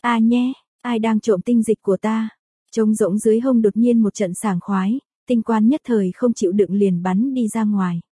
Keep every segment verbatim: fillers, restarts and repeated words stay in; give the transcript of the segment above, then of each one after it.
A nhé, ai đang trộm tinh dịch của ta? Trống rỗng dưới hông đột nhiên một trận sảng khoái, tinh quan nhất thời không chịu đựng liền bắn đi ra ngoài.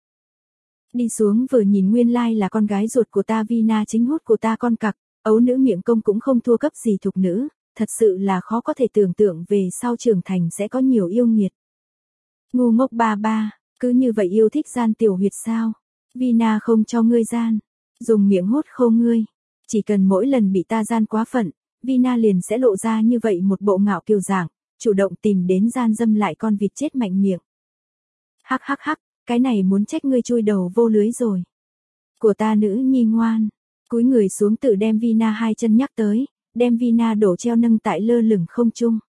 Đi xuống vừa nhìn nguyên lai là con gái ruột của ta Vina chính hút của ta con cặc, ấu nữ miệng công cũng không thua cấp gì thục nữ, thật sự là khó có thể tưởng tượng về sau trưởng thành sẽ có nhiều yêu nghiệt. Ngu ngốc ba ba, cứ như vậy yêu thích gian tiểu huyệt sao? Vina không cho ngươi gian, dùng miệng hút khô ngươi. Chỉ cần mỗi lần bị ta gian quá phận, Vina liền sẽ lộ ra như vậy một bộ ngạo kiều dạng, chủ động tìm đến gian dâm lại con vịt chết mạnh miệng. Hắc hắc hắc, cái này muốn trách ngươi chui đầu vô lưới rồi. Của ta nữ nhi ngoan, cúi người xuống tự đem Vina hai chân nhắc tới, đem Vina đổ treo nâng tại lơ lửng không trung.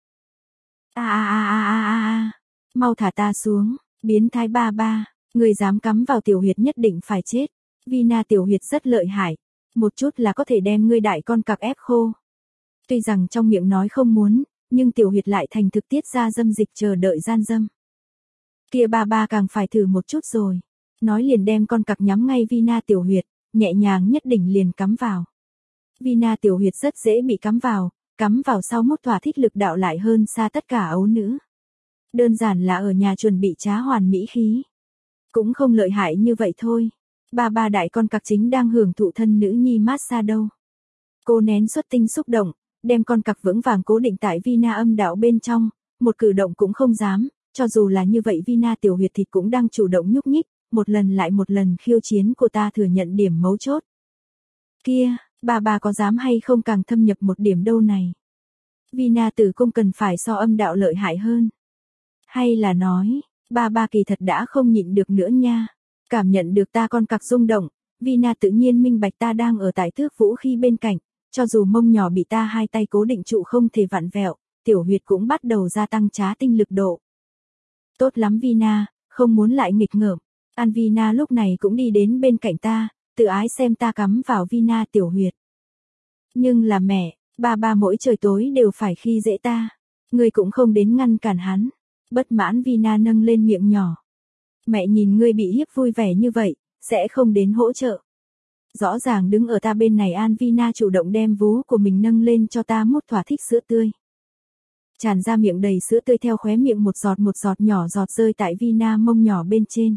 A a a a a a a, mau thả ta xuống, biến thái ba ba, ngươi dám cắm vào tiểu huyệt nhất định phải chết. Vina tiểu huyệt rất lợi hại, một chút là có thể đem ngươi đại con cặc ép khô. Tuy rằng trong miệng nói không muốn, nhưng tiểu huyệt lại thành thực tiết ra dâm dịch chờ đợi gian dâm. Kia ba ba càng phải thử một chút rồi. Nói liền đem con cặc nhắm ngay Vina tiểu huyệt, nhẹ nhàng nhất định liền cắm vào. Vina tiểu huyệt rất dễ bị cắm vào, cắm vào sau mút thỏa thích lực đạo lại hơn xa tất cả ấu nữ. Đơn giản là ở nhà chuẩn bị trá hoàn mỹ khí. Cũng không lợi hại như vậy thôi. Ba ba đại con cặc chính đang hưởng thụ thân nữ nhi massage đâu. Cô nén xuất tinh xúc động, đem con cặc vững vàng cố định tại Vina âm đạo bên trong, một cử động cũng không dám, cho dù là như vậy Vina tiểu huyệt thịt cũng đang chủ động nhúc nhích, một lần lại một lần khiêu chiến của ta thừa nhận điểm mấu chốt. Kia, bà bà có dám hay không càng thâm nhập một điểm đâu này? Vina tử cung cần phải so âm đạo lợi hại hơn. Hay là nói, bà bà kỳ thật đã không nhịn được nữa nha. Cảm nhận được ta con cặc rung động, Vina tự nhiên minh bạch ta đang ở tại thước vũ khi bên cạnh, cho dù mông nhỏ bị ta hai tay cố định trụ không thể vặn vẹo, tiểu huyệt cũng bắt đầu gia tăng trá tinh lực độ. Tốt lắm Vina, không muốn lại nghịch ngợm. An Vina lúc này cũng đi đến bên cạnh ta, tự ái xem ta cắm vào Vina tiểu huyệt. Nhưng là mẹ, ba ba mỗi trời tối đều phải khi dễ ta. Ngươi cũng không đến ngăn cản hắn. Bất mãn Vina nâng lên miệng nhỏ. Mẹ nhìn ngươi bị hiếp vui vẻ như vậy, sẽ không đến hỗ trợ. Rõ ràng đứng ở ta bên này An Vina chủ động đem vú của mình nâng lên cho ta mút thỏa thích sữa tươi. Tràn ra miệng đầy sữa tươi theo khóe miệng một giọt một giọt nhỏ giọt rơi tại Vina mông nhỏ bên trên.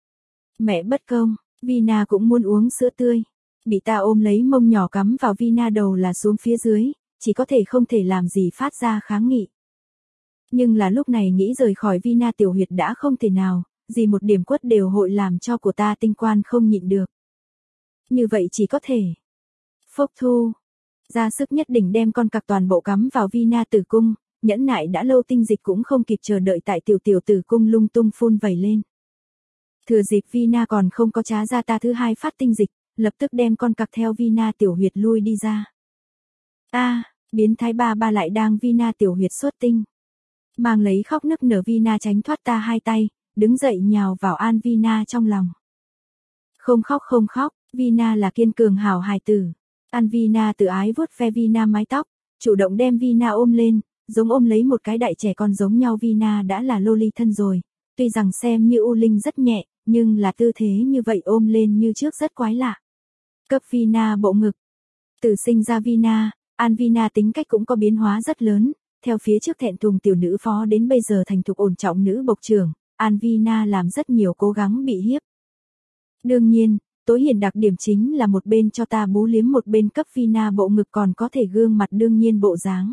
Mẹ bất công, Vina cũng muốn uống sữa tươi. Bị ta ôm lấy mông nhỏ cắm vào Vina đầu là xuống phía dưới, chỉ có thể không thể làm gì phát ra kháng nghị. Nhưng là lúc này nghĩ rời khỏi Vina tiểu huyệt đã không thể nào, gì một điểm quất đều hội làm cho của ta tinh quan không nhịn được. Như vậy chỉ có thể phốc thu, ra sức nhất định đem con cặc toàn bộ cắm vào Vina tử cung, nhẫn nại đã lâu tinh dịch cũng không kịp chờ đợi tại tiểu tiểu tử cung lung tung phun vẩy lên. Thừa dịp Vina còn không có trá ra ta thứ hai phát tinh dịch, lập tức đem con cặc theo Vina tiểu huyệt lui đi ra. A, biến thái ba ba lại đang Vina tiểu huyệt xuất tinh. Mang lấy khóc nức nở Vina tránh thoát ta hai tay, đứng dậy nhào vào An Vina trong lòng. Không khóc không khóc, Vina là kiên cường hảo hài tử. An Vina tự ái vuốt ve Vina mái tóc, chủ động đem Vina ôm lên, giống ôm lấy một cái đại trẻ con giống nhau. Vina đã là loli thân rồi, tuy rằng xem như u linh rất nhẹ, nhưng là tư thế như vậy ôm lên như trước rất quái lạ. Cấp Vina bộ ngực. Từ sinh ra Vina, An Vina tính cách cũng có biến hóa rất lớn, theo phía trước thẹn thùng tiểu nữ phó đến bây giờ thành thục ổn trọng nữ bộc trưởng, An Vina làm rất nhiều cố gắng bị hiếp. Đương nhiên, tối hiển đặc điểm chính là một bên cho ta bú liếm một bên cấp Vina bộ ngực còn có thể gương mặt đương nhiên bộ dáng.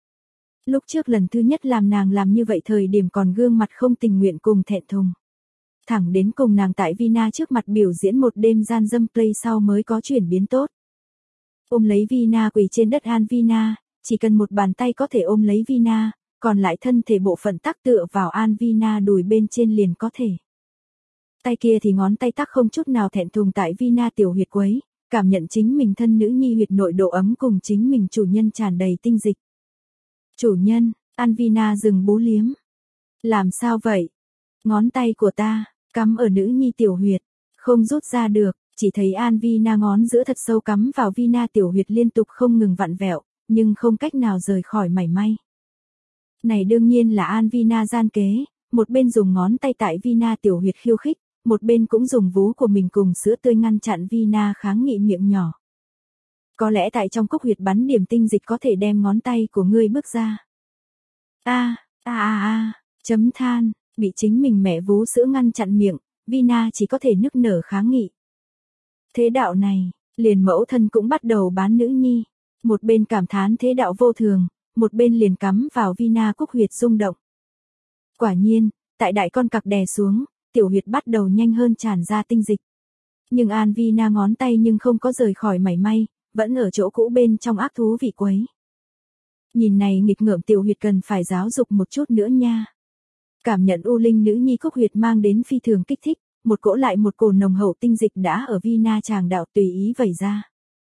Lúc trước lần thứ nhất làm nàng làm như vậy thời điểm còn gương mặt không tình nguyện cùng thẹn thùng. Thẳng đến cùng nàng tại Vina trước mặt biểu diễn một đêm gian dâm play sau mới có chuyển biến tốt. Ôm lấy Vina quỳ trên đất An Vina, chỉ cần một bàn tay có thể ôm lấy Vina, còn lại thân thể bộ phận tắc tựa vào An Vina đùi bên trên liền có thể. Tay kia thì ngón tay tắc không chút nào thẹn thùng tại Vina tiểu huyệt quấy, cảm nhận chính mình thân nữ nhi huyệt nội độ ấm cùng chính mình chủ nhân tràn đầy tinh dịch. Chủ nhân, An Vina dừng bú liếm. Làm sao vậy? Ngón tay của ta, cắm ở nữ nhi tiểu huyệt, không rút ra được, chỉ thấy An Vina ngón giữa thật sâu cắm vào Vina tiểu huyệt liên tục không ngừng vặn vẹo, nhưng không cách nào rời khỏi mảy may. Này đương nhiên là An Vina gian kế, một bên dùng ngón tay tại Vina tiểu huyệt khiêu khích, một bên cũng dùng vú của mình cùng sữa tươi ngăn chặn Vina kháng nghị miệng nhỏ. Có lẽ tại trong cúc huyệt bắn điểm tinh dịch có thể đem ngón tay của ngươi bước ra. A, a a a, chấm than, bị chính mình mẹ vú sữa ngăn chặn miệng, Vina chỉ có thể nức nở kháng nghị. Thế đạo này, liền mẫu thân cũng bắt đầu bán nữ nhi. Một bên cảm thán thế đạo vô thường, một bên liền cắm vào Vina cúc huyệt rung động. Quả nhiên, tại đại con cặc đè xuống, tiểu huyệt bắt đầu nhanh hơn tràn ra tinh dịch. Nhưng An Vina ngón tay nhưng không có rời khỏi mảy may, vẫn ở chỗ cũ bên trong ác thú vị quấy. Nhìn này nghịch ngợm tiểu huyệt cần phải giáo dục một chút nữa nha. Cảm nhận u linh nữ nhi cúc huyệt mang đến phi thường kích thích, một cỗ lại một cồn nồng hậu tinh dịch đã ở Vina tràng đạo tùy ý vẩy ra.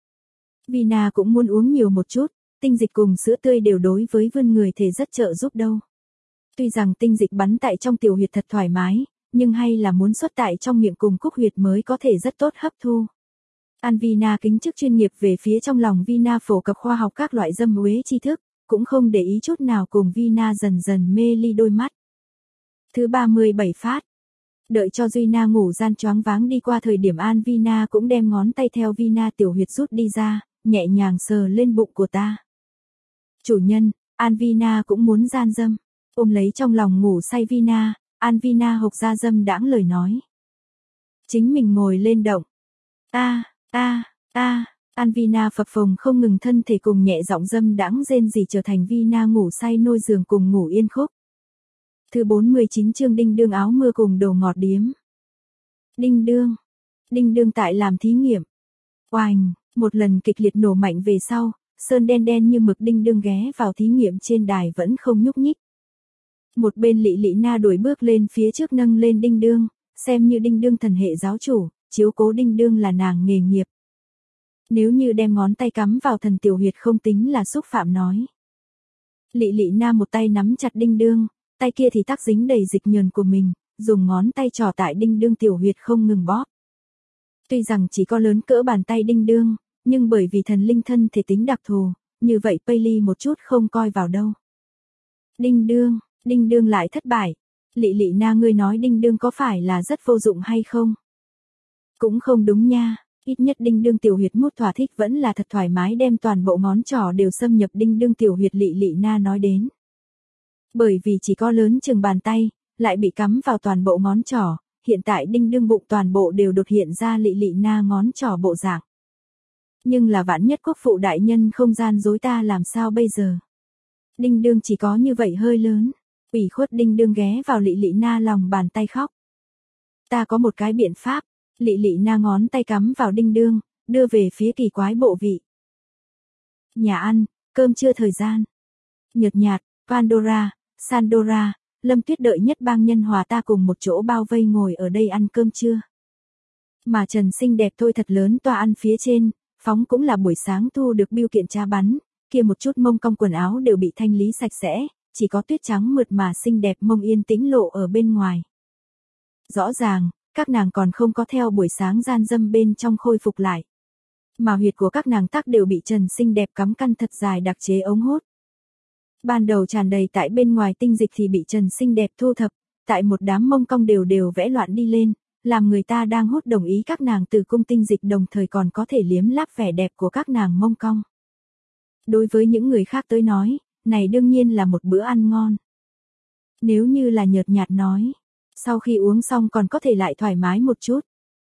Vina cũng muốn uống nhiều một chút, tinh dịch cùng sữa tươi đều đối với vươn người thể rất trợ giúp đâu. Tuy rằng tinh dịch bắn tại trong tiểu huyệt thật thoải mái, nhưng hay là muốn xuất tại trong miệng cùng cúc huyệt mới có thể rất tốt hấp thu. An Vina kính chức chuyên nghiệp về phía trong lòng Vina phổ cập khoa học các loại dâm uế tri thức, cũng không để ý chút nào cùng Vina dần dần mê ly đôi mắt. Thứ ba mươi bảy phát. Đợi cho Vina ngủ gian choáng váng đi qua thời điểm An Vina cũng đem ngón tay theo Vina tiểu huyệt rút đi ra, nhẹ nhàng sờ lên bụng của ta. Chủ nhân, An Vina cũng muốn gian dâm. Ôm lấy trong lòng ngủ say Vina, An Vina hộc ra dâm đãng lời nói. Chính mình ngồi lên động. A, a, a, An Vina phập phồng không ngừng thân thể cùng nhẹ giọng dâm đãng rên rỉ trở thành Vina ngủ say nôi giường cùng ngủ yên khúc. Thứ bốn mươi chín chương đinh đương áo mưa cùng đồ ngọt điếm. Đinh đương. Đinh đương tại làm thí nghiệm. Oành, một lần kịch liệt nổ mạnh về sau, sơn đen đen như mực đinh đương ghé vào thí nghiệm trên đài vẫn không nhúc nhích. Một bên Lị Lị Na đuổi bước lên phía trước nâng lên đinh đương, xem như đinh đương thần hệ giáo chủ, chiếu cố đinh đương là nàng nghề nghiệp. Nếu như đem ngón tay cắm vào thần tiểu huyệt không tính là xúc phạm nói. Lị Lị Na một tay nắm chặt đinh đương, tay kia thì tắc dính đầy dịch nhờn của mình, dùng ngón tay trỏ tại đinh đương tiểu huyệt không ngừng bóp. Tuy rằng chỉ có lớn cỡ bàn tay đinh đương, nhưng bởi vì thần linh thân thể tính đặc thù, như vậy Payly một chút không coi vào đâu. Đinh đương, đinh đương lại thất bại. Lị Lị Na ngươi nói đinh đương có phải là rất vô dụng hay không? Cũng không đúng nha, ít nhất đinh đương tiểu huyệt mút thỏa thích vẫn là thật thoải mái đem toàn bộ ngón trỏ đều xâm nhập đinh đương tiểu huyệt Lị Lị Na nói đến. Bởi vì chỉ có lớn chừng bàn tay, lại bị cắm vào toàn bộ ngón trỏ, hiện tại đinh đương bụng toàn bộ đều đột hiện ra Lị Lị Na ngón trỏ bộ dạng. Nhưng là vạn nhất quốc phụ đại nhân không gian dối ta làm sao bây giờ? Đinh đương chỉ có như vậy hơi lớn, ủy khuất đinh đương ghé vào Lị Lị Na lòng bàn tay khóc. Ta có một cái biện pháp, Lị Lị Na ngón tay cắm vào đinh đương, đưa về phía kỳ quái bộ vị. Nhà ăn, cơm trưa thời gian. Nhợt nhạt, Pandora, Sandora, Lâm Tuyết đợi nhất bang nhân hòa ta cùng một chỗ bao vây ngồi ở đây ăn cơm trưa. Mà Trần xinh đẹp thôi thật lớn toa ăn phía trên, phóng cũng là buổi sáng thu được bưu kiện trà bắn, kia một chút mông cong quần áo đều bị thanh lý sạch sẽ, chỉ có tuyết trắng mượt mà xinh đẹp mông yên tĩnh lộ ở bên ngoài. Rõ ràng, các nàng còn không có theo buổi sáng gian dâm bên trong khôi phục lại. Mà huyệt của các nàng tắc đều bị Trần xinh đẹp cắm căn thật dài đặc chế ống hút. Ban đầu tràn đầy tại bên ngoài tinh dịch thì bị Trần xinh đẹp thu thập, tại một đám mông cong đều đều vẽ loạn đi lên, làm người ta đang hút đồng ý các nàng từ cung tinh dịch đồng thời còn có thể liếm láp vẻ đẹp của các nàng mông cong. Đối với những người khác tới nói, này đương nhiên là một bữa ăn ngon. Nếu như là nhợt nhạt nói, sau khi uống xong còn có thể lại thoải mái một chút.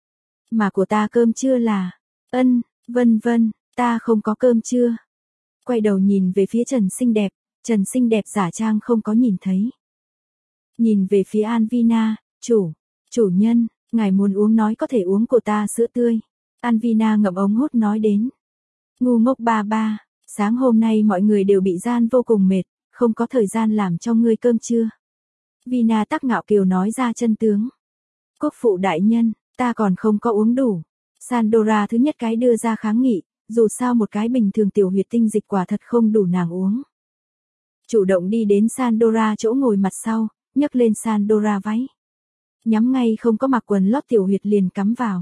Mà của ta cơm trưa là, ân, vân vân, ta không có cơm trưa. Quay đầu nhìn về phía Trần xinh đẹp, Trần xinh đẹp giả trang không có nhìn thấy. Nhìn về phía An Vina, chủ, chủ nhân, ngài muốn uống nói có thể uống của ta sữa tươi. An Vina ngậm ống hút nói đến. Ngu ngốc ba ba, sáng hôm nay mọi người đều bị gian vô cùng mệt, không có thời gian làm cho ngươi cơm trưa. Vina tắc ngạo kiều nói ra chân tướng. Quốc phụ đại nhân, ta còn không có uống đủ. Sandora thứ nhất cái đưa ra kháng nghị, dù sao một cái bình thường tiểu huyệt tinh dịch quả thật không đủ nàng uống. Chủ động đi đến Sandora chỗ ngồi mặt sau, nhấc lên Sandora váy. Nhắm ngay không có mặc quần lót tiểu huyệt liền cắm vào.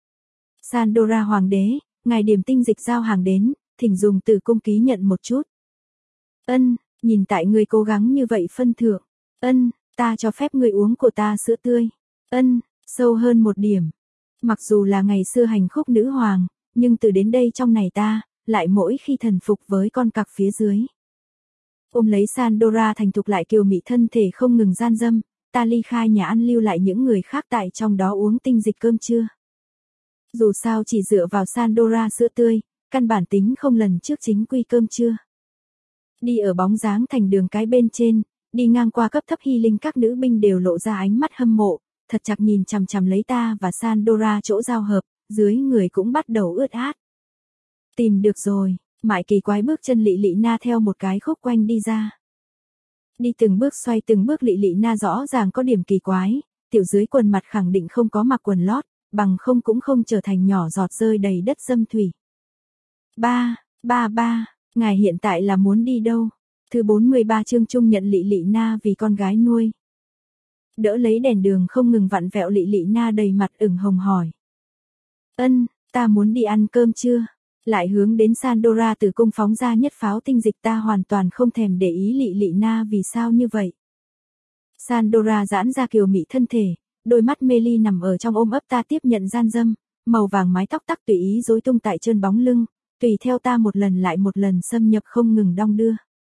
Sandora hoàng đế, ngài điểm tinh dịch giao hàng đến, thỉnh dùng từ cung ký nhận một chút. Ân, nhìn tại ngươi cố gắng như vậy phân thượng. Ân, ta cho phép ngươi uống của ta sữa tươi. Ân, sâu hơn một điểm. Mặc dù là ngày xưa hành khúc nữ hoàng, nhưng từ đến đây trong này ta, lại mỗi khi thần phục với con cặc phía dưới. Ôm lấy Sandora thành thục lại kiều mị thân thể không ngừng gian dâm, ta ly khai nhà ăn lưu lại những người khác tại trong đó uống tinh dịch cơm trưa. Dù sao chỉ dựa vào Sandora sữa tươi, căn bản tính không lần trước chính quy cơm trưa. Đi ở bóng dáng thành đường cái bên trên, đi ngang qua cấp thấp hy linh các nữ binh đều lộ ra ánh mắt hâm mộ, thật chặt nhìn chằm chằm lấy ta và Sandora chỗ giao hợp, dưới người cũng bắt đầu ướt át. Tìm được rồi, Mại kỳ quái bước chân Lị Lị Na theo một cái khúc quanh đi ra. Đi từng bước xoay từng bước Lị Lị Na rõ ràng có điểm kỳ quái, tiểu dưới quần mặt khẳng định không có mặc quần lót, bằng không cũng không trở thành nhỏ giọt rơi đầy đất dâm thủy. Ba, ba ba, ngài hiện tại là muốn đi đâu? Thứ bốn mươi ba chương Trung nhận Lị Lị Na vì con gái nuôi. Đỡ lấy đèn đường không ngừng vặn vẹo Lị Lị Na đầy mặt ửng hồng hỏi. Ân, ta muốn đi ăn cơm trưa. Lại hướng đến Sandora từ cung phóng ra nhất pháo tinh dịch, ta hoàn toàn không thèm để ý Lị Lị Na vì sao như vậy. Sandora giãn ra kiều mị thân thể, đôi mắt mê ly nằm ở trong ôm ấp ta tiếp nhận gian dâm, màu vàng mái tóc tắc tùy ý rối tung tại chân bóng lưng, tùy theo ta một lần lại một lần xâm nhập không ngừng đong đưa.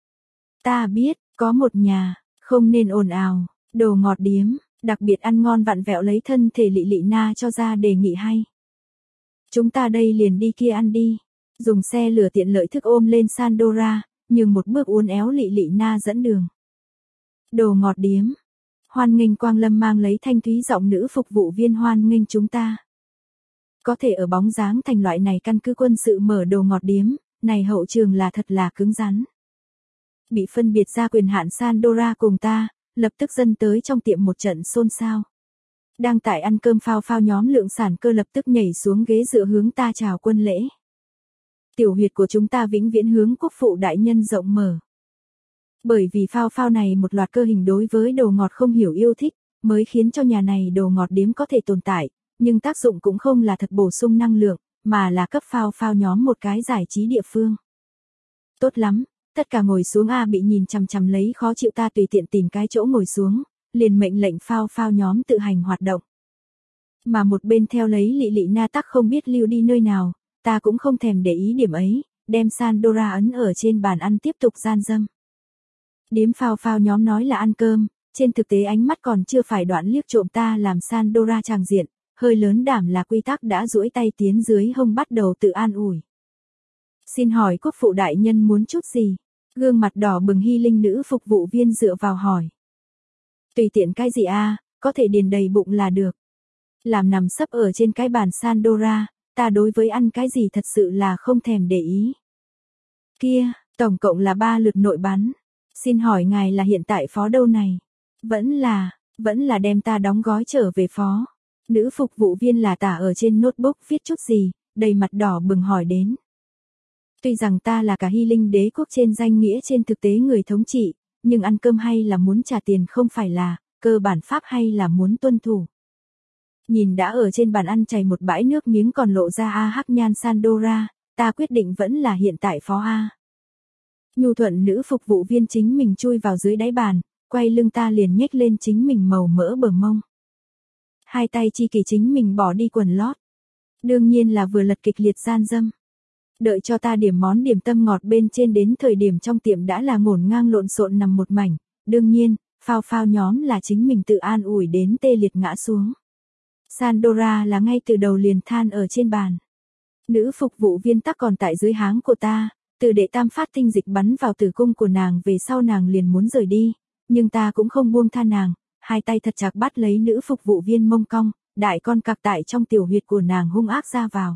Ta biết, có một nhà, không nên ồn ào, đồ ngọt điếm, đặc biệt ăn ngon vặn vẹo lấy thân thể Lị Lị Na cho ra đề nghị hay. Chúng ta đây liền đi kia ăn đi. Dùng xe lửa tiện lợi thức ôm lên Sandora, nhưng một bước uốn éo Lị Lị Na dẫn đường. Đồ ngọt điếm. Hoan nghênh Quang Lâm mang lấy thanh thúy giọng nữ phục vụ viên hoan nghênh chúng ta. Có thể ở bóng dáng thành loại này căn cứ quân sự mở đồ ngọt điếm, này hậu trường là thật là cứng rắn. Bị phân biệt ra quyền hạn Sandora cùng ta, lập tức dân tới trong tiệm một trận xôn xao. Đang tại ăn cơm phao phao nhóm lượng sản cơ lập tức nhảy xuống ghế dựa hướng ta chào quân lễ. Tiểu huyệt của chúng ta vĩnh viễn hướng quốc phụ đại nhân rộng mở. Bởi vì phao phao này một loạt cơ hình đối với đồ ngọt không hiểu yêu thích, mới khiến cho nhà này đồ ngọt điếm có thể tồn tại, nhưng tác dụng cũng không là thật bổ sung năng lượng, mà là cấp phao phao nhóm một cái giải trí địa phương. Tốt lắm, tất cả ngồi xuống a. Bị nhìn chằm chằm lấy khó chịu ta tùy tiện tìm cái chỗ ngồi xuống, liền mệnh lệnh phao phao nhóm tự hành hoạt động. Mà một bên theo lấy Lị Lị Na tắc không biết lưu đi nơi nào, ta cũng không thèm để ý điểm ấy, đem Sandora ấn ở trên bàn ăn tiếp tục gian dâm. Điếm phao phao nhóm nói là ăn cơm, trên thực tế ánh mắt còn chưa phải đoạn liếc trộm ta làm Sandora tràng diện, hơi lớn đảm là quy tắc đã duỗi tay tiến dưới hông bắt đầu tự an ủi. Xin hỏi quốc phụ đại nhân muốn chút gì? Gương mặt đỏ bừng hy linh nữ phục vụ viên dựa vào hỏi. Tùy tiện cái gì a, có thể điền đầy bụng là được. Làm nằm sấp ở trên cái bàn Sandora, ta đối với ăn cái gì thật sự là không thèm để ý. Kia, tổng cộng là ba lượt nội bắn. Xin hỏi ngài là hiện tại phó đâu này? Vẫn là, vẫn là đem ta đóng gói trở về phó. Nữ phục vụ viên là tả ở trên notebook viết chút gì, đầy mặt đỏ bừng hỏi đến. Tuy rằng ta là cả hy linh đế quốc trên danh nghĩa trên thực tế người thống trị, nhưng ăn cơm hay là muốn trả tiền không phải là, cơ bản pháp hay là muốn tuân thủ. Nhìn đã ở trên bàn ăn chảy một bãi nước miếng còn lộ ra a hắc nhan Sandora, ta quyết định vẫn là hiện tại phó a. Nhu thuận nữ phục vụ viên chính mình chui vào dưới đáy bàn, quay lưng ta liền nhếch lên chính mình màu mỡ bờ mông. Hai tay chi kỳ chính mình bỏ đi quần lót. Đương nhiên là vừa lật kịch liệt gian dâm. Đợi cho ta điểm món điểm tâm ngọt bên trên đến thời điểm trong tiệm đã là ngổn ngang lộn xộn nằm một mảnh, đương nhiên, phao phao nhóm là chính mình tự an ủi đến tê liệt ngã xuống. Sandora là ngay từ đầu liền than ở trên bàn. Nữ phục vụ viên tắc còn tại dưới háng của ta, từ đệ tam phát tinh dịch bắn vào tử cung của nàng về sau nàng liền muốn rời đi, nhưng ta cũng không buông tha nàng, hai tay thật chặt bắt lấy nữ phục vụ viên mông cong, đại con cặc tại trong tiểu huyệt của nàng hung ác ra vào.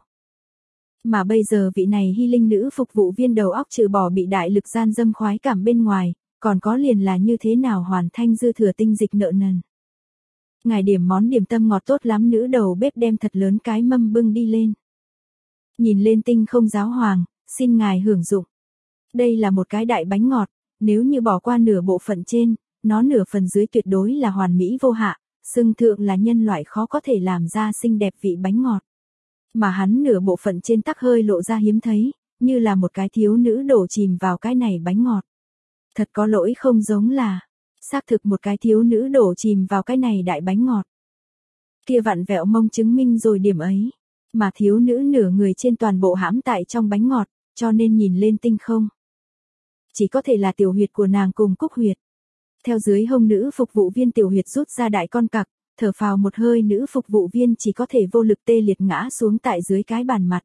Mà bây giờ vị này hy linh nữ phục vụ viên đầu óc trừ bỏ bị đại lực gian dâm khoái cảm bên ngoài, còn có liền là như thế nào hoàn thanh dư thừa tinh dịch nợ nần. Ngài điểm món điểm tâm ngọt tốt lắm, nữ đầu bếp đem thật lớn cái mâm bưng đi lên. Nhìn lên tinh không giáo hoàng, xin ngài hưởng dụng. Đây là một cái đại bánh ngọt, nếu như bỏ qua nửa bộ phận trên, nó nửa phần dưới tuyệt đối là hoàn mỹ vô hạ, xưng thượng là nhân loại khó có thể làm ra xinh đẹp vị bánh ngọt. Mà hắn nửa bộ phận trên tắc hơi lộ ra hiếm thấy, như là một cái thiếu nữ đổ chìm vào cái này bánh ngọt. Thật có lỗi không giống là, xác thực một cái thiếu nữ đổ chìm vào cái này đại bánh ngọt. Kia vặn vẹo mông chứng minh rồi điểm ấy, mà thiếu nữ nửa người trên toàn bộ hãm tại trong bánh ngọt, cho nên nhìn lên tinh không. Chỉ có thể là tiểu huyệt của nàng cùng cúc huyệt. Theo dưới hông nữ phục vụ viên tiểu huyệt rút ra đại con cặc, thở phào một hơi nữ phục vụ viên chỉ có thể vô lực tê liệt ngã xuống tại dưới cái bàn mặt.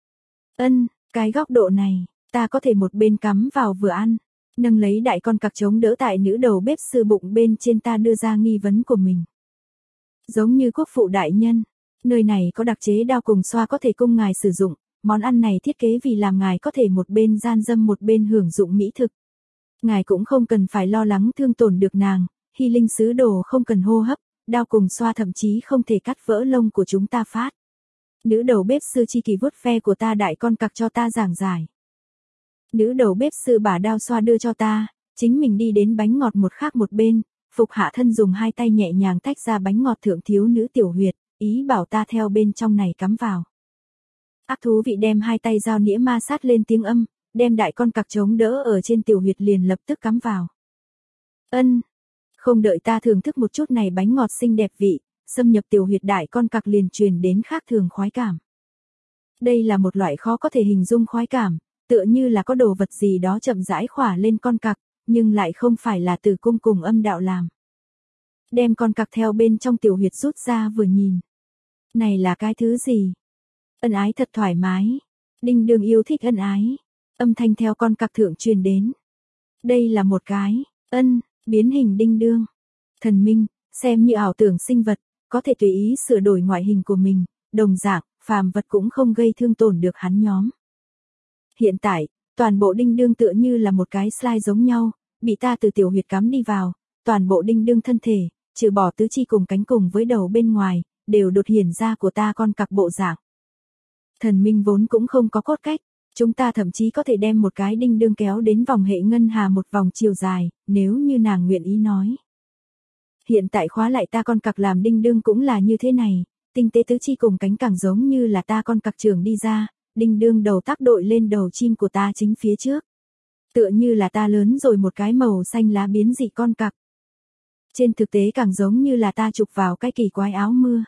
Ân, cái góc độ này, ta có thể một bên cắm vào vừa ăn, nâng lấy đại con cặc chống đỡ tại nữ đầu bếp sư bụng bên trên ta đưa ra nghi vấn của mình. Giống như quốc phụ đại nhân, nơi này có đặc chế đao cùng xoa có thể供ngài sử dụng, món ăn này thiết kế vì làm ngài có thể một bên gian dâm một bên hưởng dụng mỹ thực. Ngài cũng không cần phải lo lắng thương tổn được nàng, hy linh sứ đồ không cần hô hấp, đao cùng xoa thậm chí không thể cắt vỡ lông của chúng ta phát. Nữ đầu bếp sư chi kỳ vuốt ve của ta đại con cặc cho ta giảng giải. Nữ đầu bếp sư bả đao xoa đưa cho ta, chính mình đi đến bánh ngọt một khác một bên, phục hạ thân dùng hai tay nhẹ nhàng tách ra bánh ngọt thượng thiếu nữ tiểu huyệt, ý bảo ta theo bên trong này cắm vào. Ác thú vị đem hai tay dao nĩa ma sát lên tiếng âm, đem đại con cặc chống đỡ ở trên tiểu huyệt liền lập tức cắm vào. Ân, không đợi ta thưởng thức một chút này bánh ngọt xinh đẹp vị, xâm nhập tiểu huyệt đại con cặc liền truyền đến khác thường khoái cảm. Đây là một loại khó có thể hình dung khoái cảm, tựa như là có đồ vật gì đó chậm rãi khỏa lên con cặc, nhưng lại không phải là tử cung cùng âm đạo làm. Đem con cặc theo bên trong tiểu huyệt rút ra vừa nhìn. Này là cái thứ gì? Ân ái thật thoải mái. Đinh Đương yêu thích ân ái. Âm thanh theo con cặc thượng truyền đến. Đây là một cái, ân, biến hình Đinh Đương. Thần minh, xem như ảo tưởng sinh vật, có thể tùy ý sửa đổi ngoại hình của mình, đồng dạng, phàm vật cũng không gây thương tổn được hắn nhóm. Hiện tại, toàn bộ Đinh Đương tựa như là một cái slide giống nhau, bị ta từ tiểu huyệt cắm đi vào, toàn bộ Đinh Đương thân thể, trừ bỏ tứ chi cùng cánh cùng với đầu bên ngoài, đều đột hiện ra của ta con cặc bộ dạng. Thần minh vốn cũng không có cốt cách, chúng ta thậm chí có thể đem một cái Đinh Đương kéo đến vòng hệ ngân hà một vòng chiều dài, nếu như nàng nguyện ý nói. Hiện tại khóa lại ta con cặc làm Đinh Đương cũng là như thế này, tinh tế tứ chi cùng cánh càng giống như là ta con cặc trưởng đi ra, Đinh Đương đầu tác đội lên đầu chim của ta chính phía trước. Tựa như là ta lớn rồi một cái màu xanh lá biến dị con cặc. Trên thực tế càng giống như là ta chụp vào cái kỳ quái áo mưa.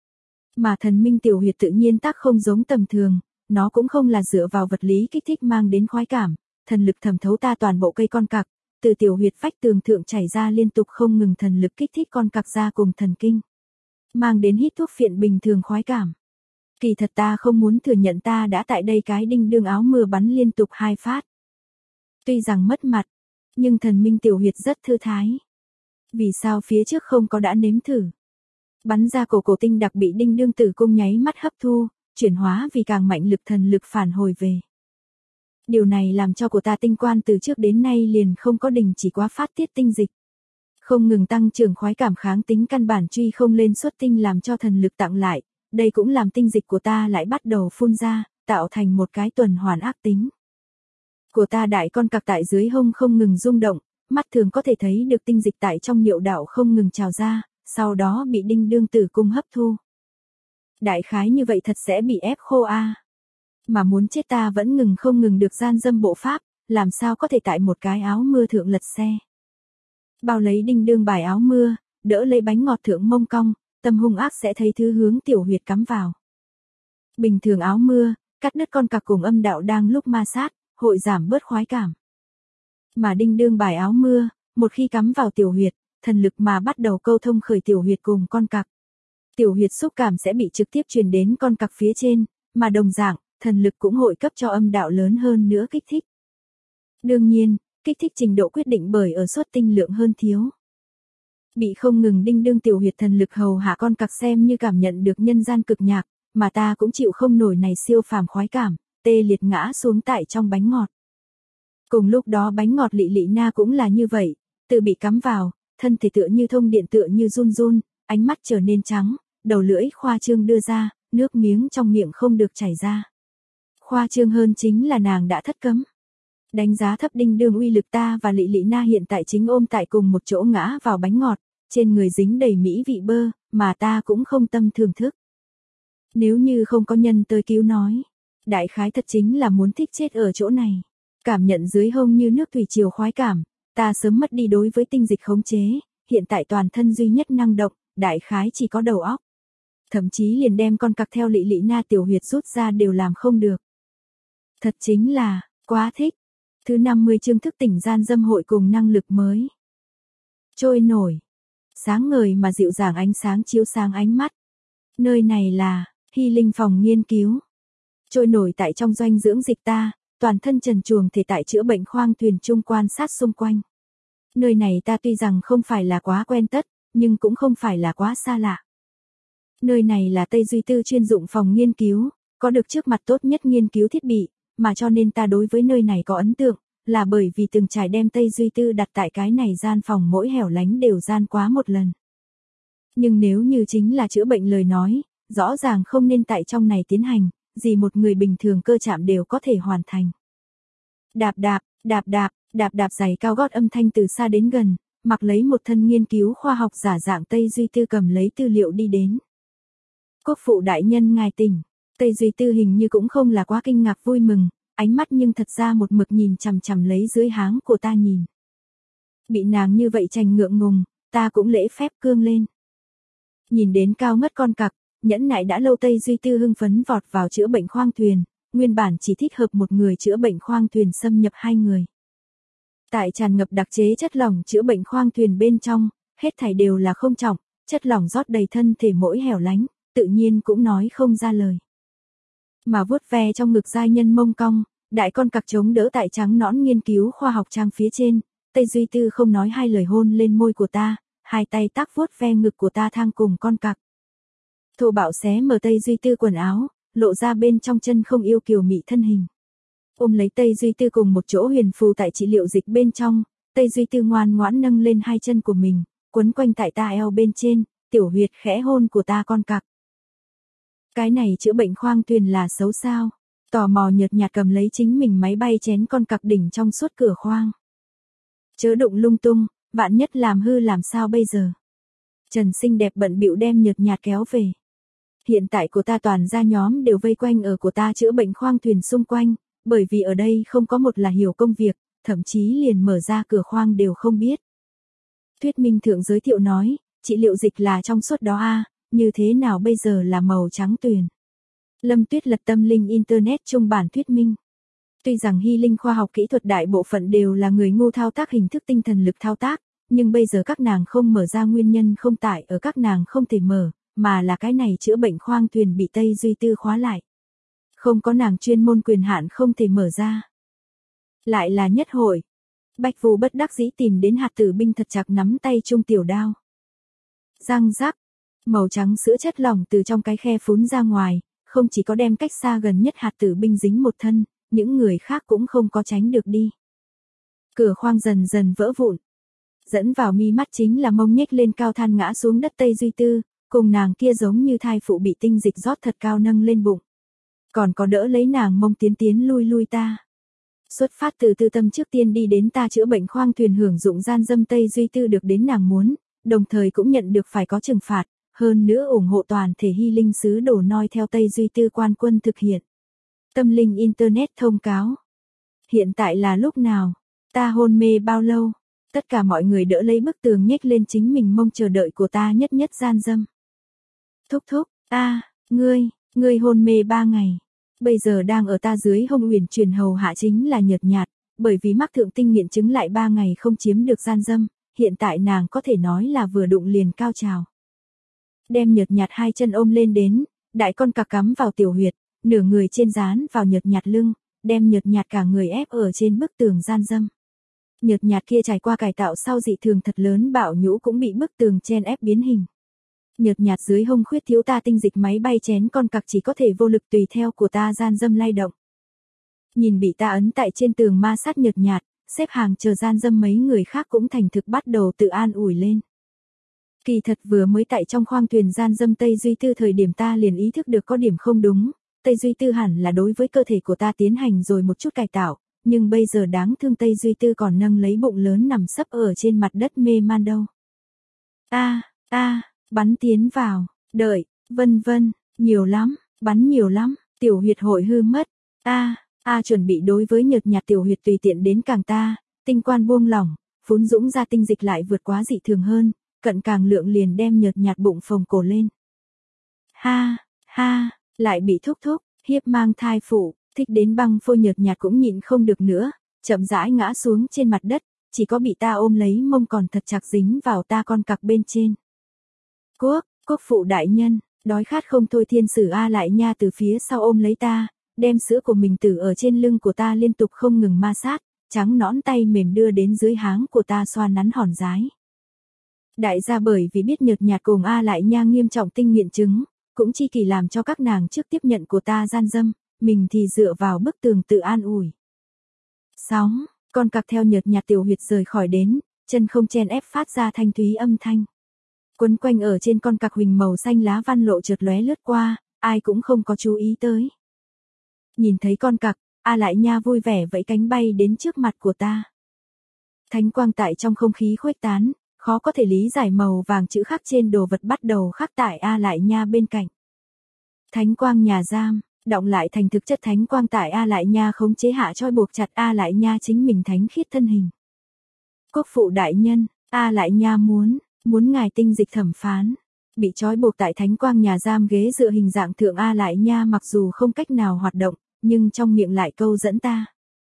Mà thần minh tiểu huyệt tự nhiên tác không giống tầm thường, nó cũng không là dựa vào vật lý kích thích mang đến khoái cảm, thần lực thẩm thấu ta toàn bộ cây con cặc, từ tiểu huyệt vách tường thượng chảy ra liên tục không ngừng thần lực kích thích con cặc ra cùng thần kinh. Mang đến hít thuốc phiện bình thường khoái cảm. Kỳ thật ta không muốn thừa nhận ta đã tại đây cái Đinh Đương áo mưa bắn liên tục hai phát. Tuy rằng mất mặt, nhưng thần minh tiểu huyệt rất thư thái. Vì sao phía trước không có đã nếm thử? Bắn ra cổ cổ tinh đặc bị Đinh Đương tử cung nháy mắt hấp thu, chuyển hóa vì càng mạnh lực thần lực phản hồi về. Điều này làm cho của ta tinh quan từ trước đến nay liền không có đình chỉ quá phát tiết tinh dịch. Không ngừng tăng trưởng khoái cảm kháng tính căn bản truy không lên xuất tinh làm cho thần lực tặng lại, đây cũng làm tinh dịch của ta lại bắt đầu phun ra, tạo thành một cái tuần hoàn ác tính. Của ta đại con cặc tại dưới hông không ngừng rung động, mắt thường có thể thấy được tinh dịch tại trong niệu đạo không ngừng trào ra, sau đó bị Đinh Đương tử cung hấp thu. Đại khái như vậy thật sẽ bị ép khô a. À. Mà muốn chết ta vẫn ngừng không ngừng được gian dâm bộ pháp, làm sao có thể tại một cái áo mưa thượng lật xe. Bao lấy Đinh Đương bài áo mưa, đỡ lấy bánh ngọt thượng mông cong, tâm hung ác sẽ thấy thứ hướng tiểu huyệt cắm vào. Bình thường áo mưa, cắt đứt con cặc cùng âm đạo đang lúc ma sát, hội giảm bớt khoái cảm. Mà Đinh Đương bài áo mưa, một khi cắm vào tiểu huyệt, thần lực mà bắt đầu câu thông khởi tiểu huyệt cùng con cặc. Tiểu huyệt xúc cảm sẽ bị trực tiếp truyền đến con cặc phía trên, mà đồng dạng, thần lực cũng hội cấp cho âm đạo lớn hơn nữa kích thích. Đương nhiên, kích thích trình độ quyết định bởi ở suất tinh lượng hơn thiếu. Bị không ngừng Đinh Đương tiểu huyệt thần lực hầu hạ con cặc xem như cảm nhận được nhân gian cực nhạc, mà ta cũng chịu không nổi này siêu phàm khoái cảm, tê liệt ngã xuống tại trong bánh ngọt. Cùng lúc đó bánh ngọt Lị Lị Na cũng là như vậy, từ bị cắm vào, thân thể tựa như thông điện tựa như run run, ánh mắt trở nên trắng, đầu lưỡi khoa trương đưa ra, nước miếng trong miệng không được chảy ra. Khoa trương hơn chính là nàng đã thất cấm. Đánh giá thấp Đinh Đương uy lực ta và Lị Lị Na hiện tại chính ôm tại cùng một chỗ ngã vào bánh ngọt, trên người dính đầy mỹ vị bơ, mà ta cũng không tâm thưởng thức. Nếu như không có nhân tới cứu nói, đại khái thật chính là muốn thích chết ở chỗ này. Cảm nhận dưới hông như nước thủy triều khoái cảm, ta sớm mất đi đối với tinh dịch khống chế, hiện tại toàn thân duy nhất năng động, đại khái chỉ có đầu óc. Thậm chí liền đem con cặc theo Lị Lị Na tiểu huyệt rút ra đều làm không được. Thật chính là, quá thích. Thứ năm mươi chương thức tỉnh gian dâm hội cùng năng lực mới. Trôi nổi. Sáng ngời mà dịu dàng ánh sáng chiếu sáng ánh mắt. Nơi này là, Healing phòng nghiên cứu. Trôi nổi tại trong doanh dưỡng dịch ta, toàn thân trần truồng thể tại chữa bệnh khoang thuyền chung quan sát xung quanh. Nơi này ta tuy rằng không phải là quá quen tất, nhưng cũng không phải là quá xa lạ. Nơi này là Tây Duy Tư chuyên dụng phòng nghiên cứu, có được trước mặt tốt nhất nghiên cứu thiết bị, mà cho nên ta đối với nơi này có ấn tượng, là bởi vì từng trải đem Tây Duy Tư đặt tại cái này gian phòng mỗi hẻo lánh đều gian quá một lần. Nhưng nếu như chính là chữa bệnh lời nói, rõ ràng không nên tại trong này tiến hành, gì một người bình thường cơ chạm đều có thể hoàn thành. Đạp đạp, đạp đạp, đạp đạp giày cao gót âm thanh từ xa đến gần, mặc lấy một thân nghiên cứu khoa học giả dạng Tây Duy Tư cầm lấy tư liệu đi đến. Quốc phụ đại nhân ngài tỉnh, Tây Duy Tư hình như cũng không là quá kinh ngạc vui mừng, ánh mắt nhưng thật ra một mực nhìn chằm chằm lấy dưới háng của ta nhìn. Bị nàng như vậy chành ngượng ngùng, ta cũng lễ phép cương lên. Nhìn đến cao ngất con cặc, nhẫn nại đã lâu Tây Duy Tư hưng phấn vọt vào chữa bệnh khoang thuyền, nguyên bản chỉ thích hợp một người chữa bệnh khoang thuyền xâm nhập hai người. Tại tràn ngập đặc chế chất lỏng chữa bệnh khoang thuyền bên trong, hết thảy đều là không trọng, chất lỏng rót đầy thân thể mỗi hẻo lánh, tự nhiên cũng nói không ra lời. Mà vuốt ve trong ngực giai nhân mông cong, đại con cặc chống đỡ tại trắng nõn nghiên cứu khoa học trang phía trên, Tây Duy Tư không nói hai lời hôn lên môi của ta, hai tay tác vuốt ve ngực của ta thang cùng con cặc. Thô bạo xé mở Tây Duy Tư quần áo, lộ ra bên trong chân không yêu kiều mị thân hình. Ôm lấy Tây Duy Tư cùng một chỗ huyền phù tại trị liệu dịch bên trong, Tây Duy Tư ngoan ngoãn nâng lên hai chân của mình, quấn quanh tại ta eo bên trên, tiểu huyệt khẽ hôn của ta con cặc. Cái này chữa bệnh khoang thuyền là xấu sao? Tò mò nhợt nhạt cầm lấy chính mình máy bay chén con cặc đỉnh trong suốt cửa khoang. Chớ đụng lung tung, vạn nhất làm hư làm sao bây giờ? Trần xinh đẹp bận bịu đem nhợt nhạt kéo về. Hiện tại của ta toàn gia nhóm đều vây quanh ở của ta chữa bệnh khoang thuyền xung quanh, bởi vì ở đây không có một là hiểu công việc, thậm chí liền mở ra cửa khoang đều không biết. Thuyết minh thượng giới thiệu nói, trị liệu dịch là trong suốt đó a, như thế nào bây giờ là màu trắng tuyền. Lâm Tuyết lật tâm linh internet trung bản thuyết minh. Tuy rằng healing khoa học kỹ thuật đại bộ phận đều là người ngu thao tác hình thức tinh thần lực thao tác, nhưng bây giờ các nàng không mở ra nguyên nhân không tại ở các nàng không thể mở, mà là cái này chữa bệnh khoang thuyền bị Tây Duy Tư khóa lại. Không có nàng chuyên môn quyền hạn không thể mở ra. Lại là nhất hội. Bạch Phù bất đắc dĩ tìm đến hạt tử binh thật chặt nắm tay chung tiểu đao. Răng rắc, màu trắng sữa chất lỏng từ trong cái khe phún ra ngoài, không chỉ có đem cách xa gần nhất hạt tử binh dính một thân, những người khác cũng không có tránh được đi. Cửa khoang dần dần vỡ vụn. Dẫn vào mi mắt chính là mông nhếch lên cao than ngã xuống đất Tây Duy Tư, cùng nàng kia giống như thai phụ bị tinh dịch rót thật cao nâng lên bụng. Còn có đỡ lấy nàng mông tiến tiến lui lui ta. Xuất phát từ tư tâm trước tiên đi đến ta chữa bệnh khoang thuyền hưởng dụng gian dâm Tây Duy Tư được đến nàng muốn, đồng thời cũng nhận được phải có trừng phạt, hơn nữa ủng hộ toàn thể healing sứ đồ noi theo Tây Duy Tư quan quân thực hiện. Tâm linh internet thông cáo. Hiện tại là lúc nào? Ta hôn mê bao lâu? Tất cả mọi người đỡ lấy bức tường nhếch lên chính mình mong chờ đợi của ta nhất nhất gian dâm. Thúc thúc, ta, ngươi, ngươi hôn mê ba ngày. Bây giờ đang ở ta dưới hông uyển truyền hầu hạ chính là nhợt nhạt, bởi vì mắc thượng tinh nghiện chứng lại ba ngày không chiếm được gian dâm, hiện tại nàng có thể nói là vừa đụng liền cao trào. Đem nhợt nhạt hai chân ôm lên đến, đại con cặc cắm vào tiểu huyệt, nửa người trên dán vào nhợt nhạt lưng, đem nhợt nhạt cả người ép ở trên bức tường gian dâm. Nhợt nhạt kia trải qua cải tạo sau dị thường thật lớn bạo nhũ cũng bị bức tường chen ép biến hình. Nhợt nhạt dưới hông khuyết thiếu ta tinh dịch máy bay chén con cặc chỉ có thể vô lực tùy theo của ta gian dâm lay động. Nhìn bị ta ấn tại trên tường ma sát nhợt nhạt, xếp hàng chờ gian dâm mấy người khác cũng thành thực bắt đầu tự an ủi lên. Kỳ thật vừa mới tại trong khoang thuyền gian dâm Tây Duy Tư thời điểm ta liền ý thức được có điểm không đúng, Tây Duy Tư hẳn là đối với cơ thể của ta tiến hành rồi một chút cải tạo, nhưng bây giờ đáng thương Tây Duy Tư còn nâng lấy bụng lớn nằm sấp ở trên mặt đất mê man đâu. A, a, bắn tiến vào, đợi, vân vân, nhiều lắm, bắn nhiều lắm, tiểu huyệt hội hư mất. A, a chuẩn bị đối với nhợt nhạt tiểu huyệt tùy tiện đến càng ta, tinh quan buông lỏng, phún dũng ra tinh dịch lại vượt quá dị thường hơn, cận càng lượng liền đem nhợt nhạt bụng phồng cổ lên. Ha, ha, lại bị thúc thúc, hiếp mang thai phụ, Thích đến băng phôi nhợt nhạt cũng nhịn không được nữa, chậm rãi ngã xuống trên mặt đất, chỉ có bị ta ôm lấy mông còn thật chặt dính vào ta con cặc bên trên. Quốc, quốc phụ đại nhân, đói khát không thôi thiên sử A Lại Nha từ phía sau ôm lấy ta, đem sữa của mình tử ở trên lưng của ta liên tục không ngừng ma sát, trắng nõn tay mềm đưa đến dưới háng của ta xoa nắn hòn dái. Đại gia bởi vì biết nhợt nhạt cùng A Lại Nha nghiêm trọng tinh nghiện chứng, cũng chi kỳ làm cho các nàng trước tiếp nhận của ta gian dâm, mình thì dựa vào bức tường tự an ủi. Sóng, con cặc theo nhợt nhạt tiểu huyệt rời khỏi đến, chân không chen ép phát ra thanh thúy âm thanh. Quấn quanh ở trên con cặc huỳnh màu xanh lá văn lộ chợt lóe lướt qua, ai cũng không có chú ý tới. Nhìn thấy con cặc, A Lại Nha vui vẻ vẫy cánh bay đến trước mặt của ta. Thánh quang tại trong không khí khuếch tán, khó có thể lý giải màu vàng chữ khắc trên đồ vật bắt đầu khắc tại A Lại Nha bên cạnh. Thánh quang nhà giam, động lại thành thực chất thánh quang tại A Lại Nha khống chế hạ trói buộc chặt A Lại Nha chính mình thánh khiết thân hình. Quốc phụ đại nhân, A Lại Nha muốn, muốn ngài tinh dịch thẩm phán. Bị trói buộc tại thánh quang nhà giam ghế dựa hình dạng thượng A Lại Nha mặc dù không cách nào hoạt động, nhưng trong miệng lại câu dẫn ta.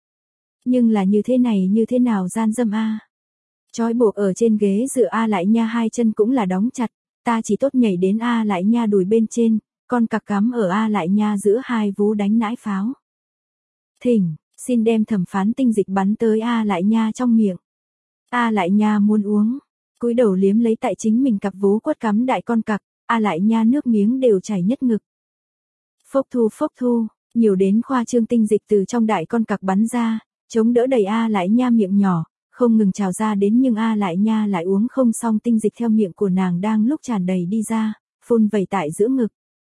Nhưng là như thế này như thế nào gian dâm a? Trói buộc ở trên ghế dựa A Lại Nha hai chân cũng là đóng chặt, ta chỉ tốt nhảy đến A Lại Nha đùi bên trên, con cặc cắm ở A Lại Nha giữa hai vú đánh nãi pháo. Thỉnh, xin đem thẩm phán tinh dịch bắn tới A Lại Nha trong miệng. A Lại Nha muốn uống, cúi đầu liếm lấy tại chính mình cặp vú quất cắm đại con cặc, A Lại Nha nước miếng đều chảy nhất ngực. Phốc thu phốc thu, nhiều đến khoa trương tinh dịch từ trong đại con cặc bắn ra, chống đỡ đầy A Lại Nha miệng nhỏ, không ngừng trào ra đến nhưng A Lại Nha lại uống không xong tinh dịch theo miệng của nàng đang lúc tràn đầy đi ra, phun vẩy tại giữa ngực.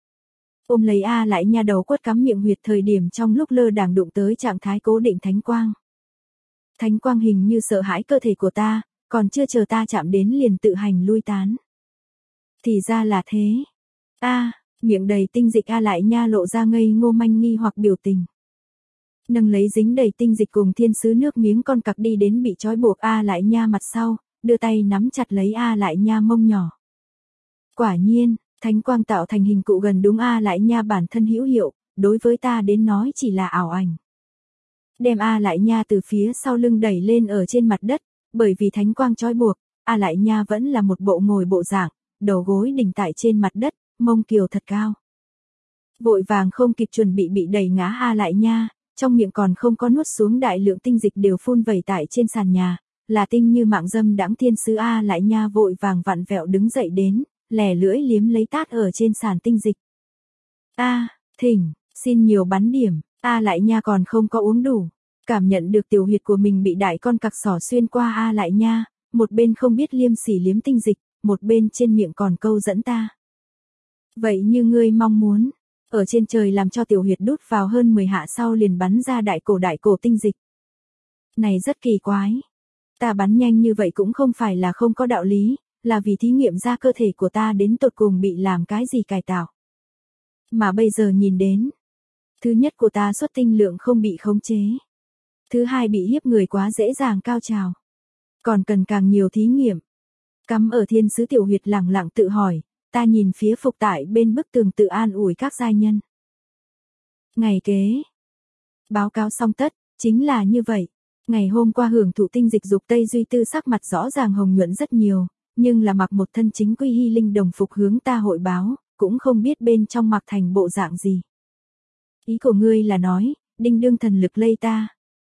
Ôm lấy A Lại Nha đầu quất cắm miệng huyệt thời điểm trong lúc lơ đảng đụng tới trạng thái cố định thánh quang. Thánh quang hình như sợ hãi cơ thể của ta, còn chưa chờ ta chạm đến liền tự hành lui tán. Thì ra là thế. A, miệng đầy tinh dịch A Lại Nha lộ ra ngây ngô manh nghi hoặc biểu tình. Nâng lấy dính đầy tinh dịch cùng thiên sứ nước miếng con cặc đi đến bị trói buộc A Lại Nha mặt sau, đưa tay nắm chặt lấy A Lại Nha mông nhỏ. Quả nhiên, thánh quang tạo thành hình cụ gần đúng A Lại Nha bản thân hữu hiệu, đối với ta đến nói chỉ là ảo ảnh. Đem A Lại Nha từ phía sau lưng đẩy lên ở trên mặt đất, bởi vì thánh quang trói buộc, A Lại Nha vẫn là một bộ ngồi bộ dạng, đầu gối đỉnh tại trên mặt đất, mông kiều thật cao. Vội vàng không kịp chuẩn bị bị đẩy ngã A Lại Nha, trong miệng còn không có nuốt xuống đại lượng tinh dịch đều phun vẩy tại trên sàn nhà, là tinh như mạng dâm đãng thiên sứ A Lại Nha vội vàng vặn vẹo đứng dậy đến, lẻ lưỡi liếm lấy tát ở trên sàn tinh dịch. A, thỉnh, xin nhiều bắn điểm, A Lại Nha còn không có uống đủ, cảm nhận được tiểu huyệt của mình bị đại con cặc sỏ xuyên qua A Lại Nha, một bên không biết liêm sỉ liếm tinh dịch, một bên trên miệng còn câu dẫn ta. Vậy như ngươi mong muốn, ở trên trời làm cho tiểu huyệt đút vào hơn mười hạ sau liền bắn ra đại cổ đại cổ tinh dịch. Này rất kỳ quái. Ta bắn nhanh như vậy cũng không phải là không có đạo lý, là vì thí nghiệm ra cơ thể của ta đến tột cùng bị làm cái gì cải tạo. Mà bây giờ nhìn đến, thứ nhất của ta xuất tinh lượng không bị khống chế. Thứ hai bị hiếp người quá dễ dàng cao trào. Còn cần càng nhiều thí nghiệm. Cắm ở thiên sứ tiểu huyệt lẳng lặng tự hỏi, ta nhìn phía phục tại bên bức tường tự an ủi các giai nhân. Ngày kế. Báo cáo xong tất, chính là như vậy. Ngày hôm qua hưởng thụ tinh dịch dục Tây Duy Tư sắc mặt rõ ràng hồng nhuận rất nhiều, nhưng là mặc một thân chính quy hy linh đồng phục hướng ta hội báo, cũng không biết bên trong mặc thành bộ dạng gì. Ý của ngươi là nói, đinh đương thần lực lây ta.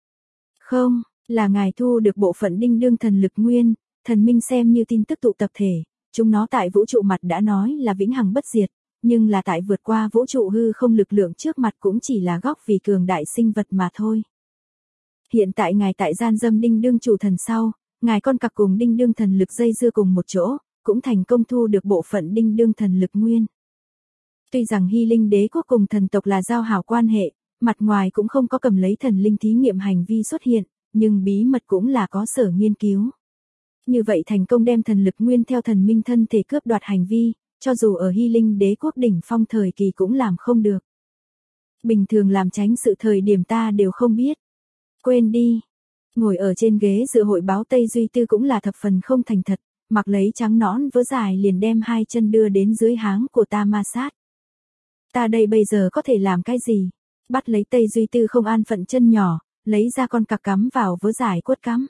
Không, là ngài thu được bộ phận đinh đương thần lực nguyên, thần minh xem như tin tức tụ tập thể, chúng nó tại vũ trụ mặt đã nói là vĩnh hằng bất diệt, nhưng là tại vượt qua vũ trụ hư không lực lượng trước mặt cũng chỉ là góc vì cường đại sinh vật mà thôi. Hiện tại ngài tại gian dâm đinh đương chủ thần sau, ngài con cặc cùng đinh đương thần lực dây dưa cùng một chỗ, cũng thành công thu được bộ phận đinh đương thần lực nguyên. Tuy rằng Hy Linh đế quốc cùng thần tộc là giao hảo quan hệ, mặt ngoài cũng không có cầm lấy thần linh thí nghiệm hành vi xuất hiện, nhưng bí mật cũng là có sở nghiên cứu. Như vậy thành công đem thần lực nguyên theo thần minh thân thể cướp đoạt hành vi, cho dù ở Hy Linh đế quốc đỉnh phong thời kỳ cũng làm không được. Bình thường làm tránh sự thời điểm ta đều không biết. Quên đi. Ngồi ở trên ghế dự hội báo Tây Duy Tư cũng là thập phần không thành thật, mặc lấy trắng nõn vớ dài liền đem hai chân đưa đến dưới háng của ta ma sát. Ta đây bây giờ có thể làm cái gì? Bắt lấy Tây Duy Tư không an phận chân nhỏ, lấy ra con cặc cắm vào vớ giải quất cắm.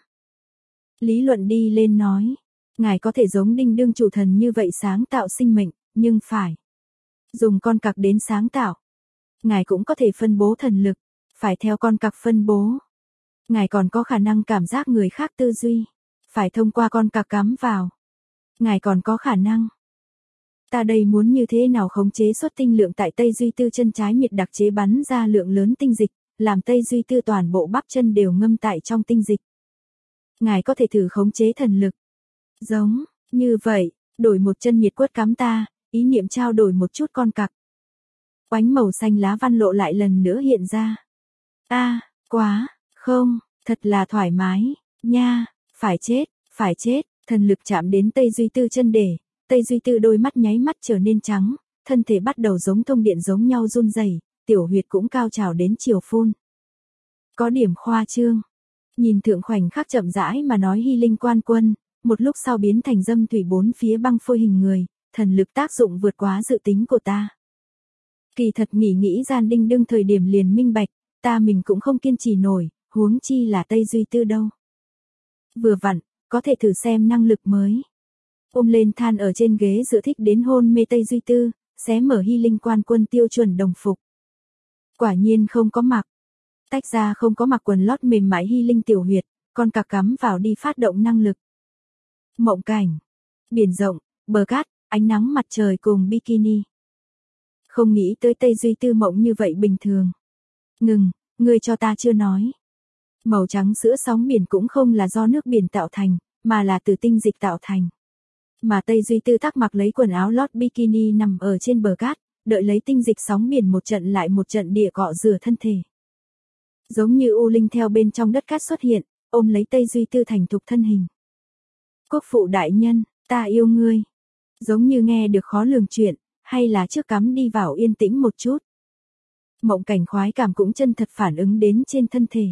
Lý luận đi lên nói, ngài có thể giống Đinh đương chủ thần như vậy sáng tạo sinh mệnh, nhưng phải dùng con cặc đến sáng tạo. Ngài cũng có thể phân bố thần lực, phải theo con cặc phân bố. Ngài còn có khả năng cảm giác người khác tư duy, phải thông qua con cặc cắm vào. Ngài còn có khả năng. Ta đây muốn như thế nào khống chế xuất tinh lượng tại Tây Duy Tư chân trái miệt đặc chế bắn ra lượng lớn tinh dịch, làm Tây Duy Tư toàn bộ bắp chân đều ngâm tại trong tinh dịch. Ngài có thể thử khống chế thần lực. Giống, như vậy, đổi một chân miệt quất cắm ta, ý niệm trao đổi một chút con cặc. Oánh màu xanh lá văn lộ lại lần nữa hiện ra. A, à, quá, không, thật là thoải mái, nha, phải chết, phải chết, thần lực chạm đến Tây Duy Tư chân để, Tây Duy Tư đôi mắt nháy mắt trở nên trắng, thân thể bắt đầu giống thông điện giống nhau run rẩy, tiểu huyệt cũng cao trào đến chiều phun. Có điểm khoa trương. Nhìn thượng khoảnh khắc chậm rãi mà nói hy linh quan quân, một lúc sau biến thành dâm thủy bốn phía băng phôi hình người, thần lực tác dụng vượt quá dự tính của ta. Kỳ thật nghĩ nghĩ gian Đinh đương thời điểm liền minh bạch, ta mình cũng không kiên trì nổi, huống chi là Tây Duy Tư đâu. Vừa vặn, có thể thử xem năng lực mới. Ôm lên than ở trên ghế dựa thích đến hôn mê Tây Duy Tư, xé mở hy linh quan quân tiêu chuẩn đồng phục. Quả nhiên không có mặc. Tách ra không có mặc quần lót mềm mại hy linh tiểu huyệt, con cặc cắm vào đi phát động năng lực. Mộng cảnh. Biển rộng, bờ cát, ánh nắng mặt trời cùng bikini. Không nghĩ tới Tây Duy Tư mộng như vậy bình thường. Ngừng, ngươi cho ta chưa nói. Màu trắng sữa sóng biển cũng không là do nước biển tạo thành, mà là từ tinh dịch tạo thành. Mà Tây Duy Tư tắc mặc lấy quần áo lót bikini nằm ở trên bờ cát, đợi lấy tinh dịch sóng biển một trận lại một trận địa cọ rửa thân thể. Giống như U Linh theo bên trong đất cát xuất hiện, ôm lấy Tây Duy Tư thành thục thân hình. Quốc phụ đại nhân, ta yêu ngươi. Giống như nghe được khó lường chuyện, hay là trước cắm đi vào yên tĩnh một chút. Mộng cảnh khoái cảm cũng chân thật phản ứng đến trên thân thể.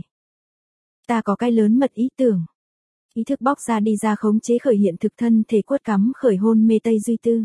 Ta có cái lớn mật ý tưởng. Ý thức bóc ra đi ra khống chế khởi hiện thực thân thể quất cắm khởi hôn mê Tây Duy Tư.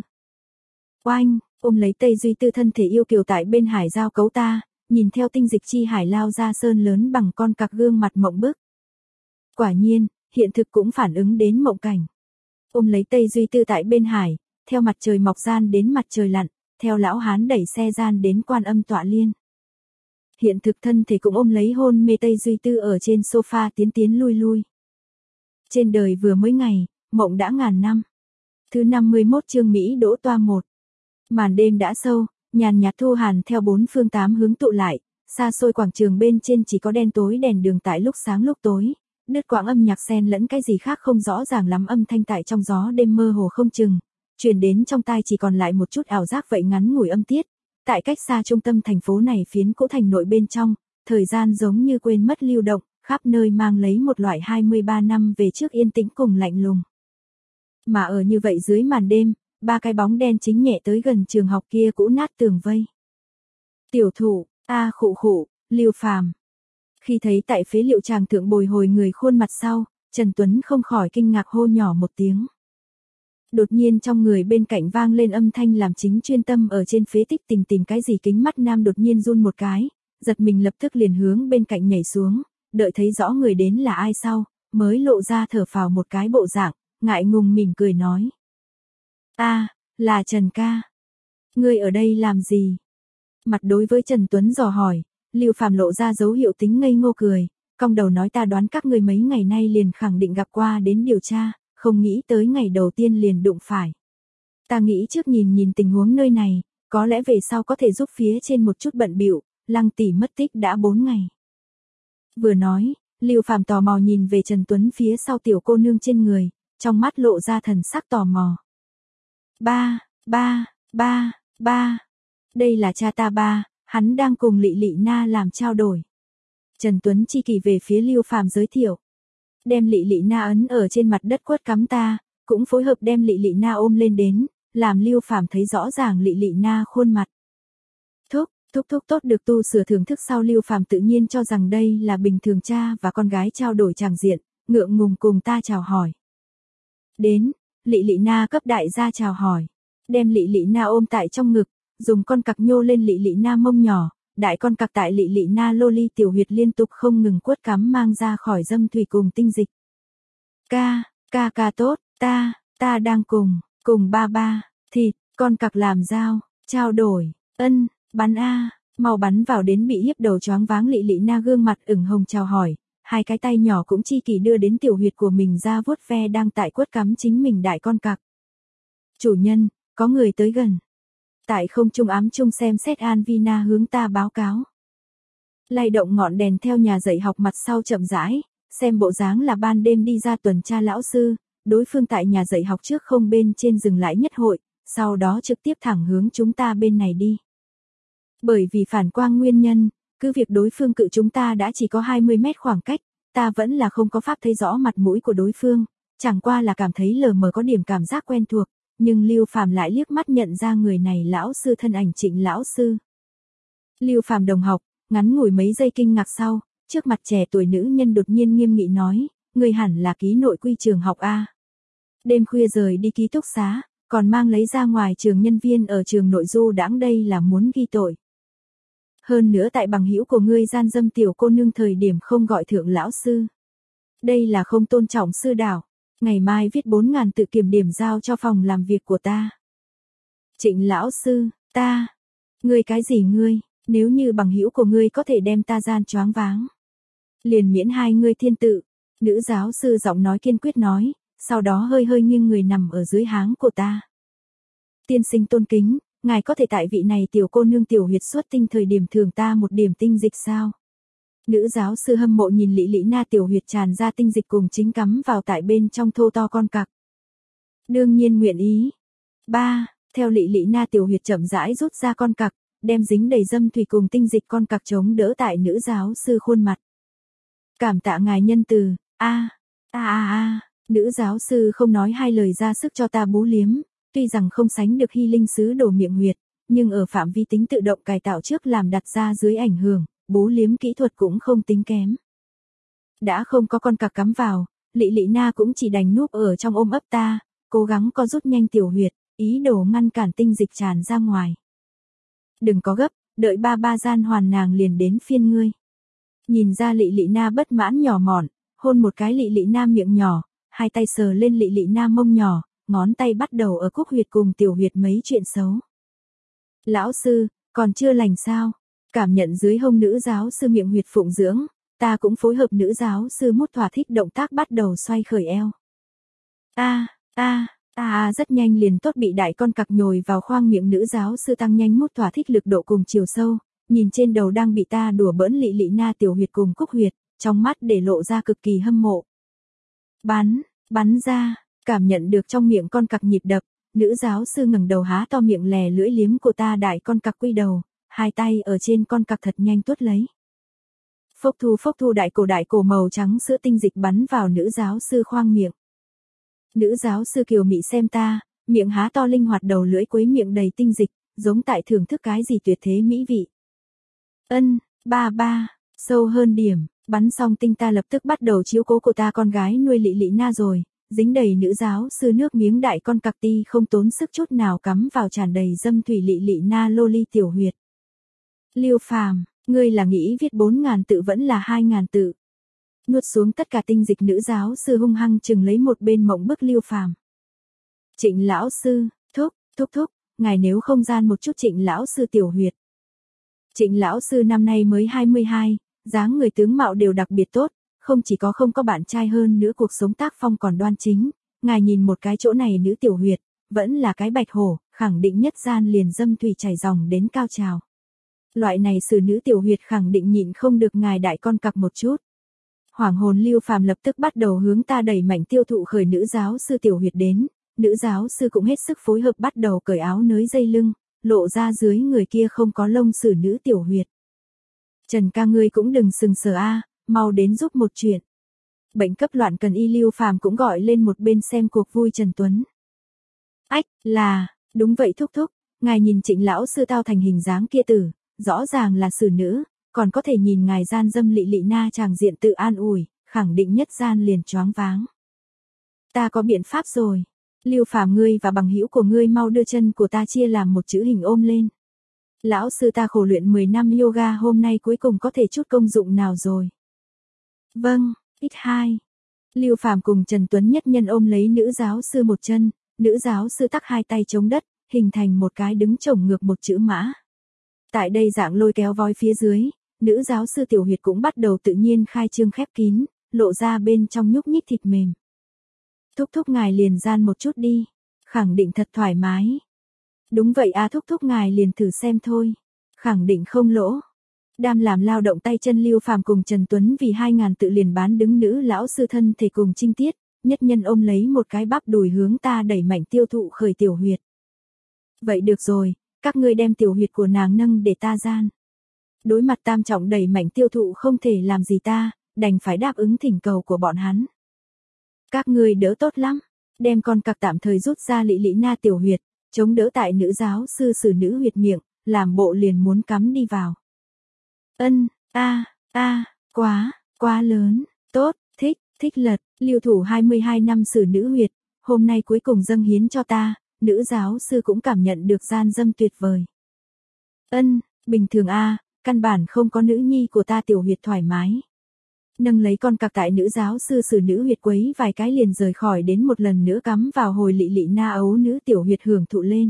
Oanh, ôm lấy Tây Duy Tư thân thể yêu kiều tại bên hải giao cấu ta, nhìn theo tinh dịch chi hải lao ra sơn lớn bằng con cặc gương mặt mộng bức. Quả nhiên, hiện thực cũng phản ứng đến mộng cảnh. Ôm lấy Tây Duy Tư tại bên hải, theo mặt trời mọc gian đến mặt trời lặn, theo lão hán đẩy xe gian đến Quan Âm Tọa Liên. Hiện thực thân thể cũng ôm lấy hôn mê Tây Duy Tư ở trên sofa tiến tiến lui lui. Trên đời vừa mới ngày, mộng đã ngàn năm. Thứ năm mươi mốt chương Mỹ đỗ toa một. Màn đêm đã sâu, nhàn nhạt thu hàn theo bốn phương tám hướng tụ lại, xa xôi quảng trường bên trên chỉ có đen tối đèn đường tại lúc sáng lúc tối, đứt quãng âm nhạc xen lẫn cái gì khác không rõ ràng lắm âm thanh tại trong gió đêm mơ hồ không chừng, truyền đến trong tai chỉ còn lại một chút ảo giác vậy ngắn ngủi âm tiết. Tại cách xa trung tâm thành phố này phiến cũ thành nội bên trong, thời gian giống như quên mất lưu động, khắp nơi mang lấy một loại hai mươi ba năm về trước yên tĩnh cùng lạnh lùng. Mà ở như vậy dưới màn đêm, ba cái bóng đen chính nhẹ tới gần trường học kia cũ nát tường vây. Tiểu thủ, a khụ khụ, Lưu Phàm. Khi thấy tại phế liệu tràng thượng bồi hồi người khuôn mặt sau, Trần Tuấn không khỏi kinh ngạc hô nhỏ một tiếng. Đột nhiên trong người bên cạnh vang lên âm thanh làm chính chuyên tâm ở trên phế tích tìm tìm cái gì kính mắt nam đột nhiên run một cái, giật mình lập tức liền hướng bên cạnh nhảy xuống, đợi thấy rõ người đến là ai sau, mới lộ ra thở phào một cái bộ dạng, ngại ngùng mỉm cười nói. A, à, là Trần ca. Ngươi ở đây làm gì? Mặt đối với Trần Tuấn dò hỏi, Lưu Phàm lộ ra dấu hiệu tính ngây ngô cười, cong đầu nói ta đoán các ngươi mấy ngày nay liền khẳng định gặp qua đến điều tra. Không nghĩ tới ngày đầu tiên liền đụng phải. Ta nghĩ trước nhìn nhìn tình huống nơi này, có lẽ về sau có thể giúp phía trên một chút bận bịu, Lăng tỷ mất tích đã bốn ngày. Vừa nói, Lưu Phàm tò mò nhìn về Trần Tuấn phía sau tiểu cô nương trên người, trong mắt lộ ra thần sắc tò mò. Ba, ba, ba, ba. Đây là cha ta ba, hắn đang cùng Lị Lị Na làm trao đổi. Trần Tuấn chi kỳ về phía Lưu Phàm giới thiệu. Đem Lị Lị Na ấn ở trên mặt đất quất cắm ta, cũng phối hợp đem Lị Lị Na ôm lên đến, làm Lưu Phàm thấy rõ ràng Lị Lị Na khuôn mặt. Thúc, thúc thúc tốt được tu sửa thưởng thức sau Lưu Phàm tự nhiên cho rằng đây là bình thường cha và con gái trao đổi tràng diện, ngượng ngùng cùng ta chào hỏi. Đến, Lị Lị Na cấp đại gia chào hỏi, đem Lị Lị Na ôm tại trong ngực, dùng con cặc nhô lên Lị Lị Na mông nhỏ, đại con cặc tại lị lị na lô ly tiểu huyệt liên tục không ngừng quất cắm mang ra khỏi dâm thủy cùng tinh dịch. Ca, ca ca tốt, ta, ta đang cùng, cùng ba ba, thịt, con cặc làm dao, trao đổi, ân, bắn a, mau bắn vào đến bị hiếp đầu choáng váng lị lị na gương mặt ửng hồng chào hỏi, hai cái tay nhỏ cũng chi kỷ đưa đến tiểu huyệt của mình ra vuốt ve đang tại quất cắm chính mình đại con cặc. Chủ nhân, có người tới gần. Tại không trung ám trung xem xét Anvina hướng ta báo cáo. Lay động ngọn đèn theo nhà dạy học mặt sau chậm rãi, xem bộ dáng là ban đêm đi ra tuần tra lão sư, đối phương tại nhà dạy học trước không bên trên dừng lại nhất hội, sau đó trực tiếp thẳng hướng chúng ta bên này đi. Bởi vì phản quang nguyên nhân, cứ việc đối phương cự chúng ta đã chỉ có hai mươi mét khoảng cách, ta vẫn là không có pháp thấy rõ mặt mũi của đối phương, chẳng qua là cảm thấy lờ mờ có điểm cảm giác quen thuộc, nhưng Lưu Phàm lại liếc mắt nhận ra người này lão sư thân ảnh Trịnh lão sư. Lưu Phàm đồng học, ngắn ngủi mấy giây kinh ngạc sau, trước mặt trẻ tuổi nữ nhân đột nhiên nghiêm nghị nói, người hẳn là ký nội quy trường học a. Đêm khuya rời đi ký túc xá, còn mang lấy ra ngoài trường nhân viên ở trường nội du đãng đây là muốn ghi tội. Hơn nữa tại bằng hữu của ngươi gian dâm tiểu cô nương thời điểm không gọi thượng lão sư. Đây là không tôn trọng sư đảo. Ngày mai viết bốn ngàn tự kiểm điểm giao cho phòng làm việc của ta. Trịnh lão sư, ta. Ngươi cái gì ngươi, nếu như bằng hữu của ngươi có thể đem ta gian choáng váng. Liền miễn hai ngươi thiên tự. Nữ giáo sư giọng nói kiên quyết nói, sau đó hơi hơi nghiêng người nằm ở dưới háng của ta. Tiên sinh tôn kính, ngài có thể tại vị này tiểu cô nương tiểu huyệt xuất tinh thời điểm thường ta một điểm tinh dịch sao? Nữ giáo sư hâm mộ nhìn lị lị na tiểu huyệt tràn ra tinh dịch cùng chính cắm vào tại bên trong thô to con cặc. Đương nhiên nguyện ý. Ba, theo lị lị na tiểu huyệt chậm rãi rút ra con cặc, đem dính đầy dâm thủy cùng tinh dịch con cặc chống đỡ tại nữ giáo sư khuôn mặt. Cảm tạ ngài nhân từ, a, a a a, nữ giáo sư không nói hai lời ra sức cho ta bú liếm, tuy rằng không sánh được hy linh sứ đổ miệng huyệt, nhưng ở phạm vi tính tự động cải tạo trước làm đặt ra dưới ảnh hưởng. Bú liếm kỹ thuật cũng không tính kém. Đã không có con cặc cắm vào, lị lị na cũng chỉ đành núp ở trong ôm ấp ta, cố gắng co rút nhanh tiểu huyệt, ý đồ ngăn cản tinh dịch tràn ra ngoài. Đừng có gấp, đợi ba ba gian hoàn nàng liền đến phiên ngươi. Nhìn ra lị lị na bất mãn nhỏ mọn, hôn một cái lị lị na miệng nhỏ, hai tay sờ lên lị lị na mông nhỏ, ngón tay bắt đầu ở cúc huyệt cùng tiểu huyệt mấy chuyện xấu. Lão sư, còn chưa lành sao? Cảm nhận dưới hông nữ giáo sư miệng huyệt phụng dưỡng, ta cũng phối hợp nữ giáo sư mút thỏa thích động tác bắt đầu xoay khởi eo. A, a, a rất nhanh liền tốt bị đại con cặc nhồi vào khoang miệng nữ giáo sư tăng nhanh mút thỏa thích lực độ cùng chiều sâu, nhìn trên đầu đang bị ta đùa bỡn lị lị na tiểu huyệt cùng cúc huyệt, trong mắt để lộ ra cực kỳ hâm mộ. Bắn, bắn ra, cảm nhận được trong miệng con cặc nhịp đập, nữ giáo sư ngẩng đầu há to miệng lè lưỡi liếm của ta đại con cặc quy đầu. Hai tay ở trên con cặc thật nhanh tuốt lấy. Phốc thu phốc thu đại cổ đại cổ màu trắng sữa tinh dịch bắn vào nữ giáo sư khoang miệng. Nữ giáo sư kiều mị xem ta, miệng há to linh hoạt đầu lưỡi quấy miệng đầy tinh dịch, giống tại thưởng thức cái gì tuyệt thế mỹ vị. Ân, ba ba, sâu hơn điểm, bắn xong tinh ta lập tức bắt đầu chiếu cố của ta con gái nuôi lị lị na rồi, dính đầy nữ giáo sư nước miếng đại con cặc ti không tốn sức chút nào cắm vào tràn đầy dâm thủy lị lị na lô ly tiểu huyệt. Lưu Phàm, ngươi là nghĩ viết bốn ngàn tự vẫn là hai ngàn tự. Nuốt xuống tất cả tinh dịch nữ giáo sư hung hăng chừng lấy một bên mộng bức Lưu Phàm. Trịnh lão sư, thúc, thúc thúc, ngài nếu không gian một chút Trịnh lão sư tiểu huyệt. Trịnh lão sư năm nay mới hai mươi hai, dáng người tướng mạo đều đặc biệt tốt, không chỉ có không có bạn trai hơn nữa cuộc sống tác phong còn đoan chính, ngài nhìn một cái chỗ này nữ tiểu huyệt, vẫn là cái bạch hổ, khẳng định nhất gian liền dâm thủy chảy dòng đến cao trào. Loại này xử nữ tiểu huyệt khẳng định nhịn không được ngài đại con cặc một chút. Hoàng hồn Lưu Phàm lập tức bắt đầu hướng ta đẩy mạnh tiêu thụ khởi nữ giáo sư tiểu huyệt đến, nữ giáo sư cũng hết sức phối hợp bắt đầu cởi áo nới dây lưng, lộ ra dưới người kia không có lông xử nữ tiểu huyệt. Trần ca ngươi cũng đừng sừng sờ a, mau đến giúp một chuyện. Bệnh cấp loạn cần y Lưu Phàm cũng gọi lên một bên xem cuộc vui Trần Tuấn. Ách, là, đúng vậy thúc thúc, ngài nhìn Trịnh lão sư tao thành hình dáng kia tử. Rõ ràng là xử nữ, còn có thể nhìn ngài gian dâm lị lị na chàng diện tự an ủi, khẳng định nhất gian liền choáng váng. Ta có biện pháp rồi. Lưu Phàm ngươi và bằng hữu của ngươi mau đưa chân của ta chia làm một chữ hình ôm lên. Lão sư ta khổ luyện mười năm yoga hôm nay cuối cùng có thể chút công dụng nào rồi. Vâng, ít hai. Lưu Phàm cùng Trần Tuấn nhất nhân ôm lấy nữ giáo sư một chân, nữ giáo sư tắc hai tay chống đất, hình thành một cái đứng chổng ngược một chữ mã. Tại đây dạng lôi kéo voi phía dưới, nữ giáo sư tiểu huyệt cũng bắt đầu tự nhiên khai trương khép kín, lộ ra bên trong nhúc nhích thịt mềm. Thúc thúc ngài liền gian một chút đi, khẳng định thật thoải mái. Đúng vậy à, thúc thúc ngài liền thử xem thôi, khẳng định không lỗ. Đam làm lao động tay chân Lưu Phàm cùng Trần Tuấn vì hai ngàn tự liền bán đứng nữ lão sư thân thể cùng trinh tiết, nhất nhân ôm lấy một cái bắp đùi hướng ta đẩy mạnh tiêu thụ khởi tiểu huyệt. Vậy được rồi, các ngươi đem tiểu huyệt của nàng nâng để ta gian. Đối mặt tam trọng đẩy mạnh tiêu thụ không thể làm gì ta, đành phải đáp ứng thỉnh cầu của bọn hắn. Các ngươi đỡ tốt lắm, đem con cặc tạm thời rút ra lị lị na tiểu huyệt, chống đỡ tại nữ giáo sư xử nữ huyệt miệng, làm bộ liền muốn cắm đi vào. Ân, a, a, quá, quá lớn, tốt, thích, thích lật, Lưu thủ hai mươi hai năm xử nữ huyệt, hôm nay cuối cùng dâng hiến cho ta, nữ giáo sư cũng cảm nhận được gian dâm tuyệt vời. Ân, bình thường a, căn bản không có nữ nhi của ta tiểu huyệt thoải mái. Nâng lấy con cặc tại nữ giáo sư xử nữ huyệt quấy vài cái liền rời khỏi đến một lần nữa cắm vào hồi lị lị na ấu nữ tiểu huyệt hưởng thụ lên.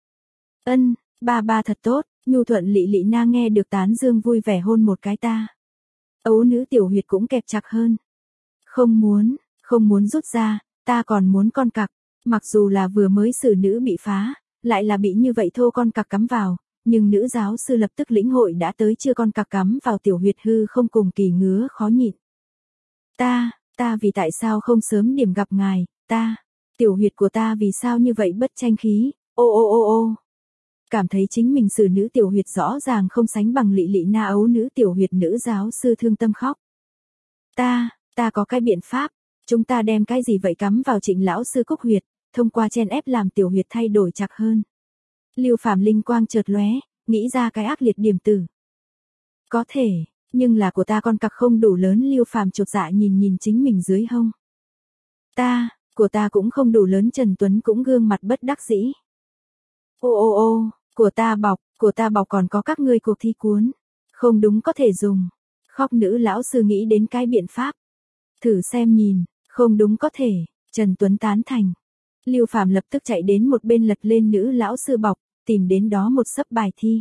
Ân, ba ba thật tốt, nhu thuận lị lị na nghe được tán dương vui vẻ hôn một cái ta. Ấu nữ tiểu huyệt cũng kẹp chặt hơn. Không muốn, không muốn rút ra, ta còn muốn con cặc, mặc dù là vừa mới xử nữ bị phá, lại là bị như vậy thô con cặc cắm vào, nhưng nữ giáo sư lập tức lĩnh hội đã tới chưa con cặc cắm vào tiểu huyệt hư không cùng kỳ ngứa khó nhịn. Ta, ta vì tại sao không sớm điểm gặp ngài, ta, tiểu huyệt của ta vì sao như vậy bất tranh khí, ô ô ô ô. Cảm thấy chính mình xử nữ tiểu huyệt rõ ràng không sánh bằng lị lị na ấu nữ tiểu huyệt nữ giáo sư thương tâm khóc. Ta, ta có cái biện pháp, chúng ta đem cái gì vậy cắm vào Trịnh lão sư cúc huyệt, thông qua chen ép làm tiểu huyệt thay đổi chặt hơn. Lưu Phàm linh quang chợt lóe, nghĩ ra cái ác liệt điểm tử. Có thể, nhưng là của ta con cặc không đủ lớn. Lưu Phàm chột dạ nhìn nhìn chính mình dưới hông. Ta, của ta cũng không đủ lớn. Trần Tuấn cũng gương mặt bất đắc dĩ. Ô ô ô, của ta bọc, của ta bọc còn có các ngươi cuộc thi cuốn. Không đúng có thể dùng. Khóc nữ lão sư nghĩ đến cái biện pháp. Thử xem nhìn, không đúng có thể, Trần Tuấn tán thành. Lưu Phàm lập tức chạy đến một bên lật lên nữ lão sư bọc, tìm đến đó một sấp bài thi.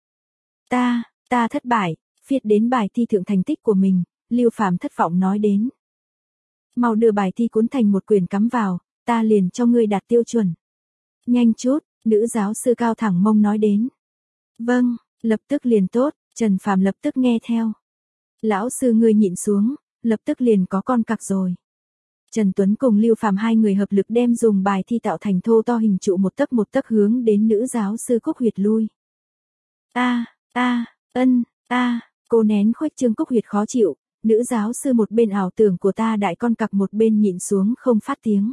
Ta, ta thất bại, viết đến bài thi thượng thành tích của mình, Lưu Phàm thất vọng nói đến. Mau đưa bài thi cuốn thành một quyển cắm vào, ta liền cho ngươi đạt tiêu chuẩn. Nhanh chút, nữ giáo sư cao thẳng mông nói đến. Vâng, lập tức liền tốt, Trần Phàm lập tức nghe theo. Lão sư ngươi nhịn xuống, lập tức liền có con cặc rồi. Trần Tuấn cùng Lưu Phàm hai người hợp lực đem dùng bài thi tạo thành thô to hình trụ một tấc một tấc hướng đến nữ giáo sư cúc huyệt lui. A, a, ân, a, cô nén khuếch trương cúc huyệt khó chịu, nữ giáo sư một bên ảo tưởng của ta đại con cặc một bên nhịn xuống không phát tiếng.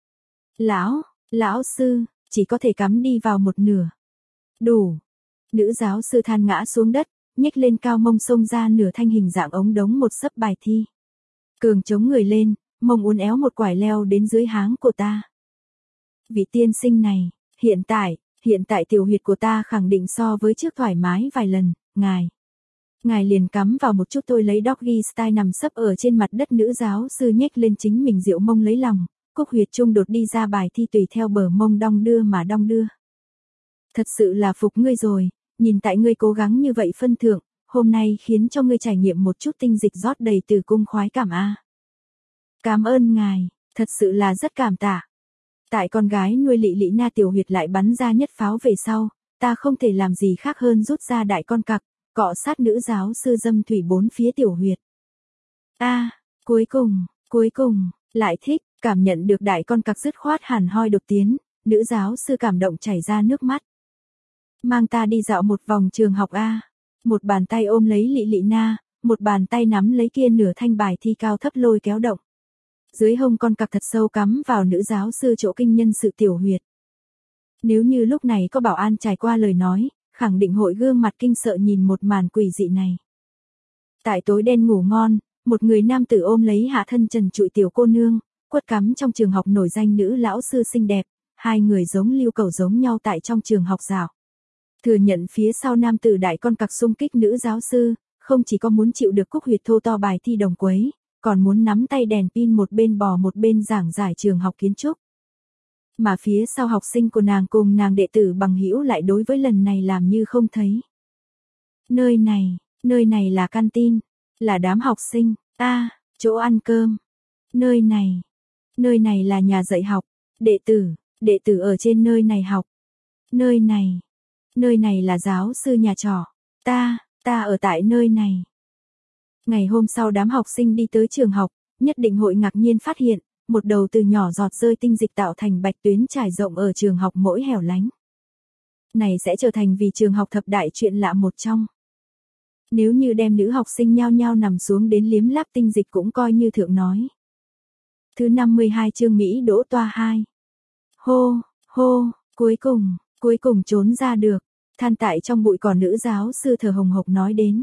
Lão, lão sư, chỉ có thể cắm đi vào một nửa. Đủ. Nữ giáo sư than ngã xuống đất, nhếch lên cao mông xông ra nửa thanh hình dạng ống đống một sấp bài thi. Cường chống người lên, mông uốn éo một quải leo đến dưới háng của ta. Vị tiên sinh này, hiện tại, hiện tại tiểu huyệt của ta khẳng định so với trước thoải mái vài lần, ngài. Ngài liền cắm vào một chút tôi lấy doggy style nằm sấp ở trên mặt đất. Nữ giáo sư nhếch lên chính mình rượu mông lấy lòng, cúc huyệt trung đột đi ra bài thi tùy theo bờ mông đong đưa mà đong đưa. Thật sự là phục ngươi rồi, nhìn tại ngươi cố gắng như vậy phân thượng, hôm nay khiến cho ngươi trải nghiệm một chút tinh dịch rót đầy tử cung khoái cảm a. Cảm ơn ngài, thật sự là rất cảm tạ. Tại con gái nuôi lị lị na tiểu huyệt lại bắn ra nhất pháo về sau, ta không thể làm gì khác hơn rút ra đại con cặc, cọ sát nữ giáo sư dâm thủy bốn phía tiểu huyệt. A, à, cuối cùng, cuối cùng, lại thích, cảm nhận được đại con cặc dứt khoát hàn hoi đột tiến, nữ giáo sư cảm động chảy ra nước mắt. Mang ta đi dạo một vòng trường học a. Một bàn tay ôm lấy lị lị na, một bàn tay nắm lấy kia nửa thanh bài thi cao thấp lôi kéo động. Dưới hông con cặc thật sâu cắm vào nữ giáo sư chỗ kinh nhân sự tiểu huyệt. Nếu như lúc này có bảo an trải qua lời nói, khẳng định hội gương mặt kinh sợ nhìn một màn quỷ dị này. Tại tối đen ngủ ngon, một người nam tử ôm lấy hạ thân trần trụi tiểu cô nương, quất cắm trong trường học nổi danh nữ lão sư xinh đẹp, hai người giống lưu cầu giống nhau tại trong trường học dạo. Thừa nhận phía sau nam tử đại con cặc xung kích nữ giáo sư, không chỉ có muốn chịu được cúc huyệt thô to bài thi đồng quấy, còn muốn nắm tay đèn pin một bên bò một bên giảng giải trường học kiến trúc. Mà phía sau học sinh của nàng cùng nàng đệ tử bằng hữu lại đối với lần này làm như không thấy. Nơi này, nơi này là canteen, là đám học sinh, a, chỗ ăn cơm. Nơi này, nơi này là nhà dạy học, đệ tử, đệ tử ở trên nơi này học. Nơi này, nơi này là giáo sư nhà trọ, ta, ta ở tại nơi này. Ngày hôm sau đám học sinh đi tới trường học, nhất định hội ngạc nhiên phát hiện, một đầu từ nhỏ giọt rơi tinh dịch tạo thành bạch tuyến trải rộng ở trường học mỗi hẻo lánh. Này sẽ trở thành vì trường học thập đại chuyện lạ một trong. Nếu như đem nữ học sinh nhao nhao nằm xuống đến liếm láp tinh dịch cũng coi như thượng nói. Thứ năm mươi hai chương Mỹ đỗ toa hai. Hô, hô, cuối cùng, cuối cùng trốn ra được, than tại trong bụi cỏ nữ giáo sư thở hồng hộc nói đến.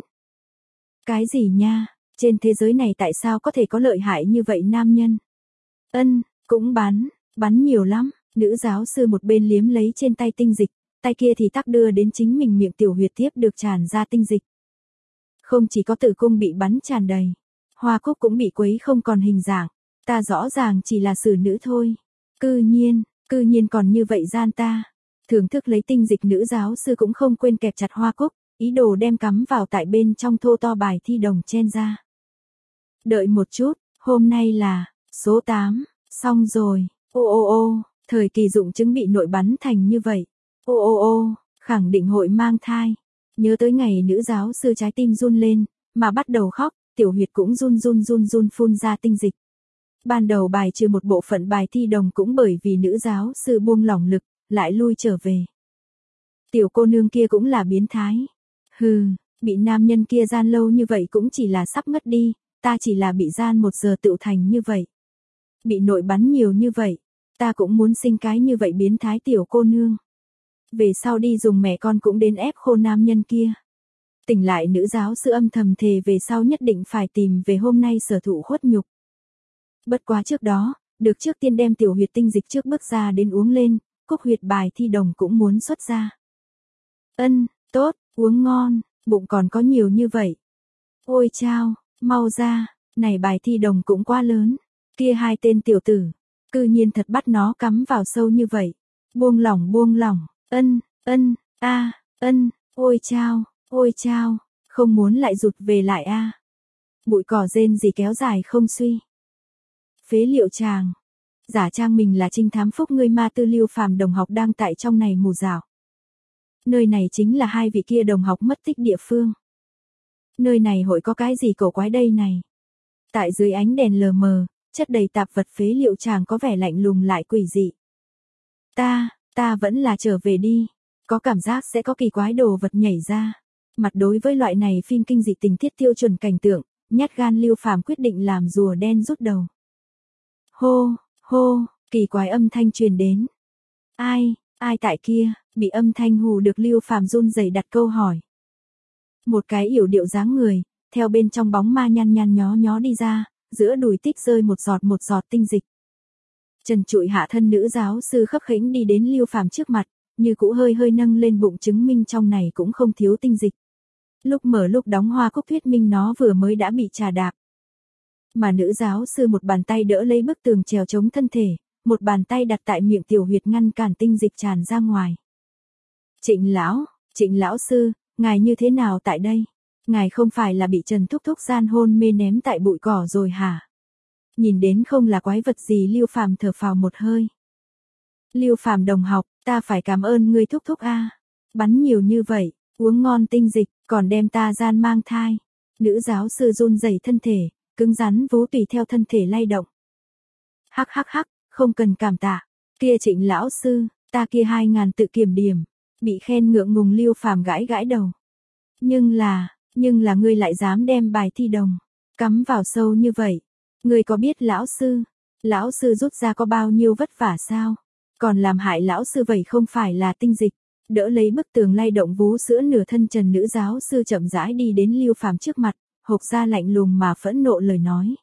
Cái gì nha, trên thế giới này tại sao có thể có lợi hại như vậy nam nhân? Ân, cũng bắn, bắn nhiều lắm, nữ giáo sư một bên liếm lấy trên tay tinh dịch, tay kia thì tắc đưa đến chính mình miệng tiểu huyệt tiếp được tràn ra tinh dịch. Không chỉ có tử cung bị bắn tràn đầy, hoa cúc cũng bị quấy không còn hình dạng, ta rõ ràng chỉ là xử nữ thôi. Cư nhiên, cư nhiên còn như vậy gian ta. Thưởng thức lấy tinh dịch nữ giáo sư cũng không quên kẹp chặt hoa cúc, ý đồ đem cắm vào tại bên trong thô to bài thi đồng chen ra. Đợi một chút, hôm nay là số tám, xong rồi. Ô ô ô, thời kỳ dụng chứng bị nội bắn thành như vậy. Ô ô ô, khẳng định hội mang thai. Nhớ tới ngày nữ giáo sư trái tim run lên, mà bắt đầu khóc, tiểu huyệt cũng run run run run phun ra tinh dịch. Ban đầu bài trừ một bộ phận bài thi đồng cũng bởi vì nữ giáo sư buông lỏng lực, lại lui trở về. Tiểu cô nương kia cũng là biến thái. Hừ, bị nam nhân kia gian lâu như vậy cũng chỉ là sắp ngất đi, ta chỉ là bị gian một giờ tựu thành như vậy. Bị nội bắn nhiều như vậy, ta cũng muốn sinh cái như vậy biến thái tiểu cô nương. Về sau đi dùng mẹ con cũng đến ép khô nam nhân kia. Tỉnh lại nữ giáo sư âm thầm thề về sau nhất định phải tìm về hôm nay sở thụ khuất nhục. Bất quá trước đó, được trước tiên đem tiểu huyệt tinh dịch trước bước ra đến uống lên, cúc huyệt bài thi đồng cũng muốn xuất ra. Ân, tốt, uống ngon, bụng còn có nhiều như vậy. Ôi chao, mau ra, này bài thi đồng cũng quá lớn, kia hai tên tiểu tử, cư nhiên thật bắt nó cắm vào sâu như vậy. Buông lỏng buông lỏng, ân, ân, a, ân, ôi chao, ôi chao, không muốn lại rụt về lại a. Bụi cỏ rên gì kéo dài không suy. Phế liệu chàng. Giả trang mình là trinh thám phúc ngươi ma tư Lưu Phàm đồng học đang tại trong này mù rào. Nơi này chính là hai vị kia đồng học mất tích địa phương. Nơi này hội có cái gì cổ quái đây này? Tại dưới ánh đèn lờ mờ, chất đầy tạp vật phế liệu chàng có vẻ lạnh lùng lại quỷ dị. Ta, ta vẫn là trở về đi. Có cảm giác sẽ có kỳ quái đồ vật nhảy ra. Mặt đối với loại này phim kinh dị tình tiết tiêu chuẩn cảnh tượng, nhát gan Lưu Phàm quyết định làm rùa đen rút đầu. Hô, hô, kỳ quái âm thanh truyền đến. Ai, ai tại kia, bị âm thanh hù được Lưu Phàm run rẩy đặt câu hỏi. Một cái yểu điệu dáng người, theo bên trong bóng ma nhăn nhăn nhó nhó đi ra, giữa đùi tích rơi một giọt một giọt tinh dịch. Trần trụi hạ thân nữ giáo sư khấp khểnh đi đến Lưu Phàm trước mặt, như cũ hơi hơi nâng lên bụng chứng minh trong này cũng không thiếu tinh dịch. Lúc mở lúc đóng hoa cúc thuyết minh nó vừa mới đã bị trà đạp. Mà nữ giáo sư một bàn tay đỡ lấy bức tường trèo chống thân thể, một bàn tay đặt tại miệng tiểu huyệt ngăn cản tinh dịch tràn ra ngoài. Trịnh lão, Trịnh lão sư, ngài như thế nào tại đây? Ngài không phải là bị Trần thúc thúc gian hôn mê ném tại bụi cỏ rồi hả? Nhìn đến không là quái vật gì Lưu Phàm thở phào một hơi. Lưu Phàm đồng học, ta phải cảm ơn ngươi thúc thúc a. Bắn nhiều như vậy, uống ngon tinh dịch, còn đem ta gian mang thai. Nữ giáo sư run rẩy thân thể, cứng rắn vú tùy theo thân thể lay động. Hắc hắc hắc, không cần cảm tạ. Kia Trịnh lão sư, ta kia hai ngàn tự kiểm điểm. Bị khen ngượng ngùng Lưu Phàm gãi gãi đầu. Nhưng là, nhưng là ngươi lại dám đem bài thi đồng cắm vào sâu như vậy. Ngươi có biết lão sư, lão sư rút ra có bao nhiêu vất vả sao? Còn làm hại lão sư vậy không phải là tinh dịch. Đỡ lấy bức tường lay động vú sữa nửa thân trần nữ giáo sư chậm rãi đi đến Lưu Phàm trước mặt, hộc ra lạnh lùng mà phẫn nộ lời nói.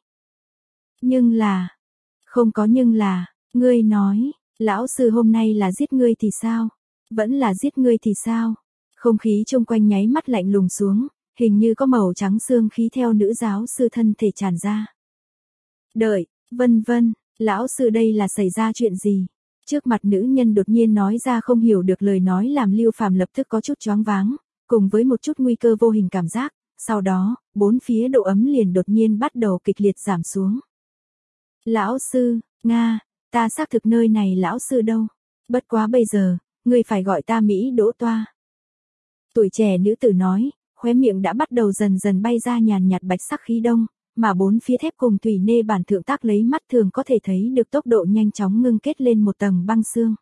Nhưng là, không có nhưng là, ngươi nói, lão sư hôm nay là giết ngươi thì sao? Vẫn là giết ngươi thì sao? Không khí chung quanh nháy mắt lạnh lùng xuống, hình như có màu trắng xương khí theo nữ giáo sư thân thể tràn ra. Đợi, vân vân, lão sư đây là xảy ra chuyện gì? Trước mặt nữ nhân đột nhiên nói ra không hiểu được lời nói làm Lưu Phàm lập tức có chút choáng váng, cùng với một chút nguy cơ vô hình cảm giác, sau đó, bốn phía độ ấm liền đột nhiên bắt đầu kịch liệt giảm xuống. Lão sư, Nga, ta xác thực nơi này lão sư đâu, bất quá bây giờ, người phải gọi ta Mỹ Đỗ Toa. Tuổi trẻ nữ tử nói, khóe miệng đã bắt đầu dần dần bay ra nhàn nhạt bạch sắc khí đông, mà bốn phía thép cùng thủy nê bản thượng tác lấy mắt thường có thể thấy được tốc độ nhanh chóng ngưng kết lên một tầng băng xương.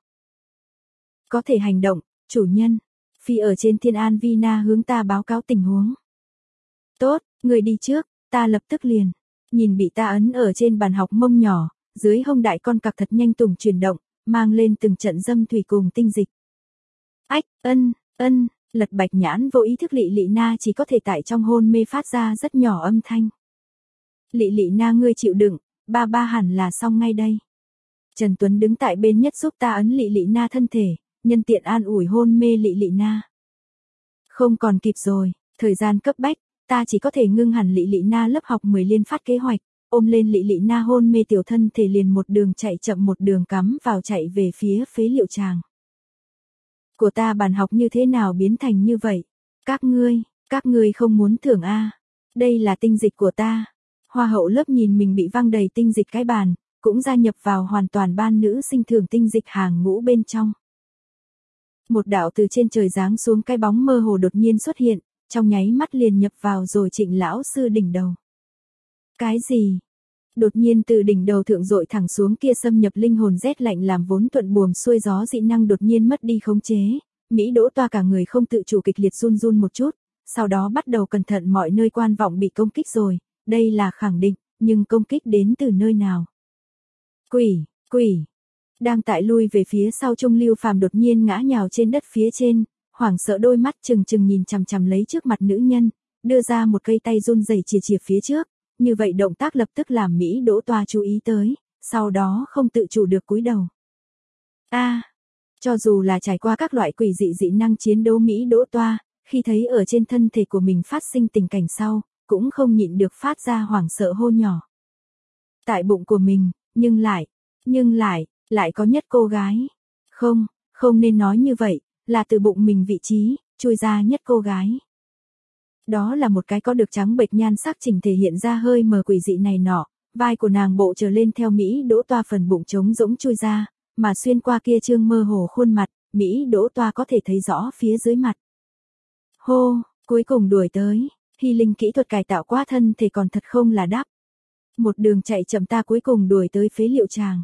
Có thể hành động, chủ nhân. Phi ở trên Thiên An Vina hướng ta báo cáo tình huống. Tốt, người đi trước, ta lập tức liền. Nhìn bị ta ấn ở trên bàn học mông nhỏ, dưới hông đại con cặc thật nhanh tùng chuyển động, mang lên từng trận dâm thủy cùng tinh dịch. Ách, ân, ân, Lật Bạch Nhãn vô ý thức Lị Lị Na chỉ có thể tại trong hôn mê phát ra rất nhỏ âm thanh. Lị Lị Na ngươi chịu đựng, ba ba hẳn là xong ngay đây. Trần Tuấn đứng tại bên nhất giúp ta ấn Lị Lị Na thân thể, nhân tiện an ủi hôn mê Lị Lị Na. Không còn kịp rồi, thời gian cấp bách, ta chỉ có thể ngưng hẳn Lị Lị Na lớp học mười liên phát kế hoạch, ôm lên Lị Lị Na hôn mê tiểu thân thể liền một đường chạy chậm một đường cắm vào chạy về phía phế liệu tràng. Của ta bàn học như thế nào biến thành như vậy? Các ngươi, các ngươi không muốn thưởng a? Đây là tinh dịch của ta. Hoa hậu lớp nhìn mình bị văng đầy tinh dịch cái bàn, cũng gia nhập vào hoàn toàn ban nữ sinh thưởng tinh dịch hàng ngũ bên trong. Một đạo từ trên trời giáng xuống cái bóng mơ hồ đột nhiên xuất hiện, trong nháy mắt liền nhập vào rồi Trịnh lão sư đỉnh đầu. Cái gì? Đột nhiên từ đỉnh đầu thượng dội thẳng xuống kia xâm nhập linh hồn rét lạnh làm vốn thuận buồm xuôi gió dị năng đột nhiên mất đi khống chế, Mỹ Đỗ Toa cả người không tự chủ kịch liệt run run một chút, sau đó bắt đầu cẩn thận mọi nơi quan vọng bị công kích rồi, đây là khẳng định, nhưng công kích đến từ nơi nào? Quỷ, quỷ. Đang tại lui về phía sau Trung Lưu Phàm đột nhiên ngã nhào trên đất phía trên, hoảng sợ đôi mắt trừng trừng nhìn chằm chằm lấy trước mặt nữ nhân, đưa ra một cây tay run rẩy chìa chìa phía trước, như vậy động tác lập tức làm Mỹ Đỗ Toa chú ý tới, sau đó không tự chủ được cúi đầu. A, à, cho dù là trải qua các loại quỷ dị dị năng chiến đấu Mỹ Đỗ Toa, khi thấy ở trên thân thể của mình phát sinh tình cảnh sau, cũng không nhịn được phát ra hoảng sợ hô nhỏ. Tại bụng của mình, nhưng lại, nhưng lại, lại có nhất cô gái. Không, không nên nói như vậy, là từ bụng mình vị trí, chui ra nhất cô gái. Đó là một cái có được trắng bệch nhan sắc chỉnh thể hiện ra hơi mờ quỷ dị này nọ, vai của nàng bộ trở lên theo Mỹ Đỗ Toa phần bụng trống rỗng chui ra, mà xuyên qua kia trương mơ hồ khuôn mặt, Mỹ Đỗ Toa có thể thấy rõ phía dưới mặt. Hô, cuối cùng đuổi tới, hy linh kỹ thuật cải tạo quá thân thể còn thật không là đắp. Một đường chạy chậm ta cuối cùng đuổi tới phế liệu tràng.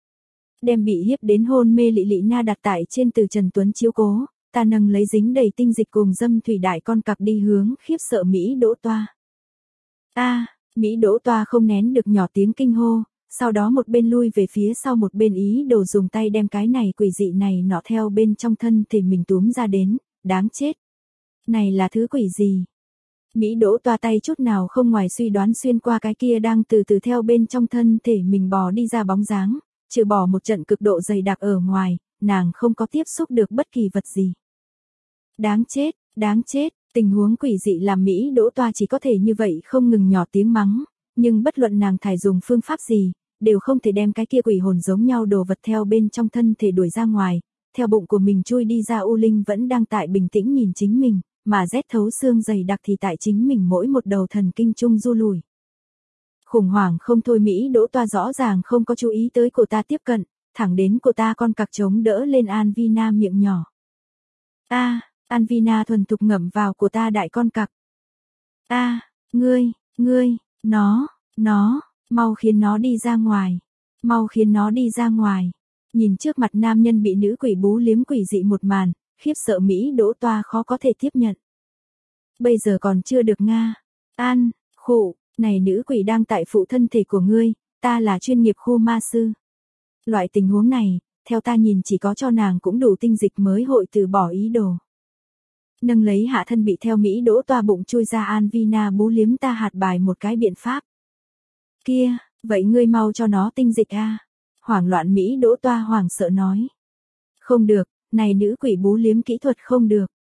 Đem bị hiếp đến hôn mê Lị Lị Na đặt tại trên từ Trần Tuấn chiếu cố, ta nâng lấy dính đầy tinh dịch cùng dâm thủy đại con cặc đi hướng khiếp sợ Mỹ Đỗ Toa. A, à, Mỹ Đỗ Toa không nén được nhỏ tiếng kinh hô, sau đó một bên lui về phía sau một bên ý đồ dùng tay đem cái này quỷ dị này nọ theo bên trong thân thể mình túm ra đến, đáng chết. Này là thứ quỷ gì? Mỹ Đỗ Toa tay chút nào không ngoài suy đoán xuyên qua cái kia đang từ từ theo bên trong thân thể mình bò đi ra bóng dáng, trừ bỏ một trận cực độ dày đặc ở ngoài, nàng không có tiếp xúc được bất kỳ vật gì. Đáng chết, đáng chết, tình huống quỷ dị làm Mỹ Đỗ Toa chỉ có thể như vậy không ngừng nhỏ tiếng mắng, nhưng bất luận nàng thải dùng phương pháp gì, đều không thể đem cái kia quỷ hồn giống nhau đồ vật theo bên trong thân thể đuổi ra ngoài, theo bụng của mình chui đi ra U Linh vẫn đang tại bình tĩnh nhìn chính mình, mà rét thấu xương dày đặc thì tại chính mình mỗi một đầu thần kinh trung du lùi. Khủng hoảng không thôi Mỹ Đỗ Toa rõ ràng không có chú ý tới cô ta tiếp cận, thẳng đến cô ta con cặc chống đỡ lên Anvina miệng nhỏ. A, à, Anvina thuần thục ngậm vào của ta đại con cặc. A, à, ngươi, ngươi, nó, nó, mau khiến nó đi ra ngoài, mau khiến nó đi ra ngoài. Nhìn trước mặt nam nhân bị nữ quỷ bú liếm quỷ dị một màn, khiếp sợ Mỹ Đỗ Toa khó có thể tiếp nhận. Bây giờ còn chưa được Nga. An, khụ, này nữ quỷ đang tại phụ thân thể của ngươi, ta là chuyên nghiệp khu ma sư. Loại tình huống này, theo ta nhìn chỉ có cho nàng cũng đủ tinh dịch mới hội từ bỏ ý đồ. Nâng lấy hạ thân bị theo Mỹ Đỗ Toa bụng chui ra Anvina bú liếm ta hạt bài một cái biện pháp. Kia, vậy ngươi mau cho nó tinh dịch a. À? Hoảng loạn Mỹ Đỗ Toa hoảng sợ nói. Không được, này nữ quỷ bú liếm kỹ thuật không được.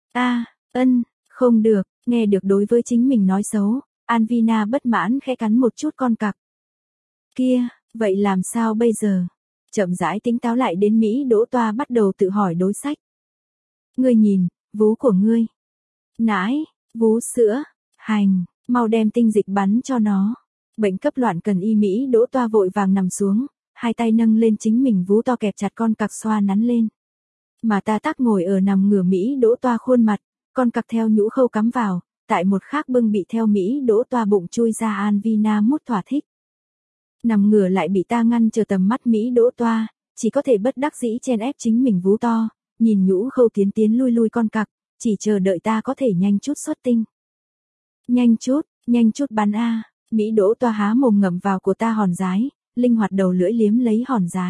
A, ân, không được, nghe được đối với chính mình nói xấu, Anvina bất mãn khẽ cắn một chút con cặc. Kia, vậy làm sao bây giờ? Chậm rãi tính táo lại đến Mỹ Đỗ Toa bắt đầu tự hỏi đối sách. Ngươi nhìn, vú của ngươi. Nãi, vú sữa, hành, mau đem tinh dịch bắn cho nó. Bệnh cấp loạn cần y. Mỹ Đỗ Toa vội vàng nằm xuống, hai tay nâng lên chính mình vú to kẹp chặt con cặc xoa nắn lên. Mà ta tác ngồi ở nằm ngửa Mỹ Đỗ Toa khuôn mặt, con cặc theo nhũ khâu cắm vào, tại một khác bưng bị theo Mỹ Đỗ Toa bụng chui ra. Anvina mút thỏa thích. Nằm ngửa lại bị ta ngăn chờ tầm mắt Mỹ Đỗ Toa, chỉ có thể bất đắc dĩ chen ép chính mình vú to, nhìn nhũ khâu tiến tiến lui lui con cặc, chỉ chờ đợi ta có thể nhanh chút xuất tinh. Nhanh chút, nhanh chút bắn a. Mỹ Đỗ Toa há mồm ngậm vào của ta hòn dái, linh hoạt đầu lưỡi liếm lấy hòn dái.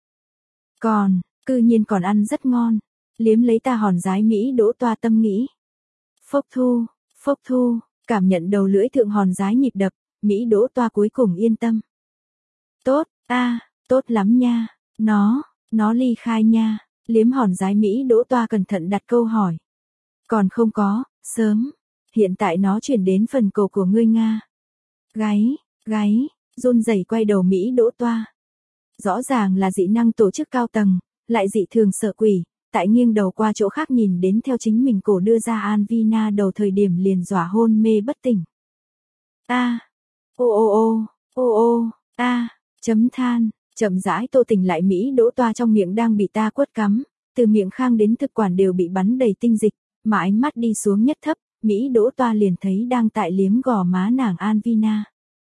Còn, cư nhiên còn ăn rất ngon, liếm lấy ta hòn dái. Mỹ Đỗ Toa tâm nghĩ. Phốc thu, phốc thu, cảm nhận đầu lưỡi thượng hòn dái nhịp đập, Mỹ Đỗ Toa cuối cùng yên tâm. Tốt, a, à, tốt lắm nha, nó, nó ly khai nha, liếm hòn dái. Mỹ Đỗ Toa cẩn thận đặt câu hỏi. Còn không có, sớm, hiện tại nó chuyển đến phần cổ của ngươi Nga. Gáy, gáy, run rẩy quay đầu Mỹ Đỗ Toa. Rõ ràng là dị năng tổ chức cao tầng, lại dị thường sợ quỷ, tại nghiêng đầu qua chỗ khác nhìn đến theo chính mình cổ đưa ra Anvina đầu thời điểm liền dọa hôn mê bất tỉnh. A, ô ô ô, ô ô, a, chấm than, chậm rãi tô tỉnh lại. Mỹ Đỗ Toa trong miệng đang bị ta quất cắm, từ miệng khang đến thực quản đều bị bắn đầy tinh dịch, mà ánh mắt đi xuống nhất thấp, Mỹ Đỗ Toa liền thấy đang tại liếm gò má nàng Anvina.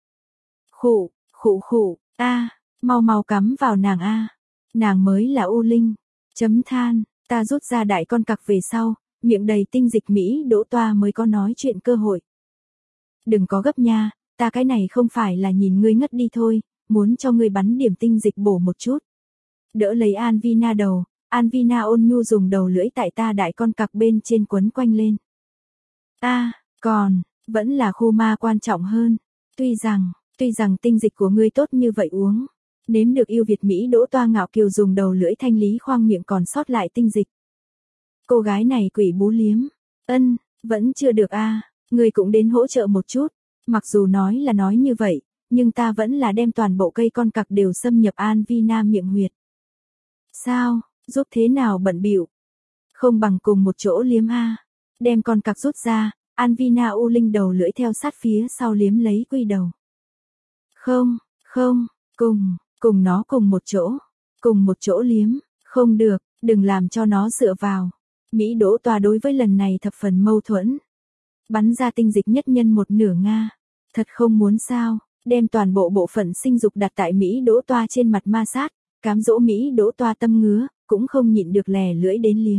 Khụ, khụ khụ, a, mau mau cắm vào nàng a, nàng mới là U Linh, chấm than, ta rút ra đại con cặc về sau, miệng đầy tinh dịch. Mỹ Đỗ Toa mới có nói chuyện cơ hội. Đừng có gấp nha, ta cái này không phải là nhìn ngươi ngất đi thôi, muốn cho ngươi bắn điểm tinh dịch bổ một chút. Đỡ lấy Anvina đầu, Anvina ôn nhu dùng đầu lưỡi tại ta đại con cặc bên trên quấn quanh lên. A, à, còn, vẫn là khu ma quan trọng hơn. Tuy rằng, tuy rằng tinh dịch của ngươi tốt như vậy uống. Nếm được yêu Việt. Mỹ Đỗ Toa ngạo kiều dùng đầu lưỡi thanh lý khoang miệng còn sót lại tinh dịch. Cô gái này quỷ bú liếm. Ân, vẫn chưa được a, à, ngươi cũng đến hỗ trợ một chút. Mặc dù nói là nói như vậy, nhưng ta vẫn là đem toàn bộ cây con cặc đều xâm nhập Anvina miệng huyệt. Sao, giúp thế nào bận bịu? Không bằng cùng một chỗ liếm a. Đem con cặc rút ra, Anvina U Linh đầu lưỡi theo sát phía sau liếm lấy quy đầu. Không, không, cùng, cùng nó cùng một chỗ, cùng một chỗ liếm, không được, đừng làm cho nó dựa vào. Mỹ Đỗ Toa đối với lần này thập phần mâu thuẫn. Bắn ra tinh dịch nhất nhân một nửa Nga. Thật không muốn sao, đem toàn bộ bộ phận sinh dục đặt tại Mỹ Đỗ Toa trên mặt ma sát, cám dỗ Mỹ Đỗ Toa tâm ngứa, cũng không nhịn được lè lưỡi đến liếm.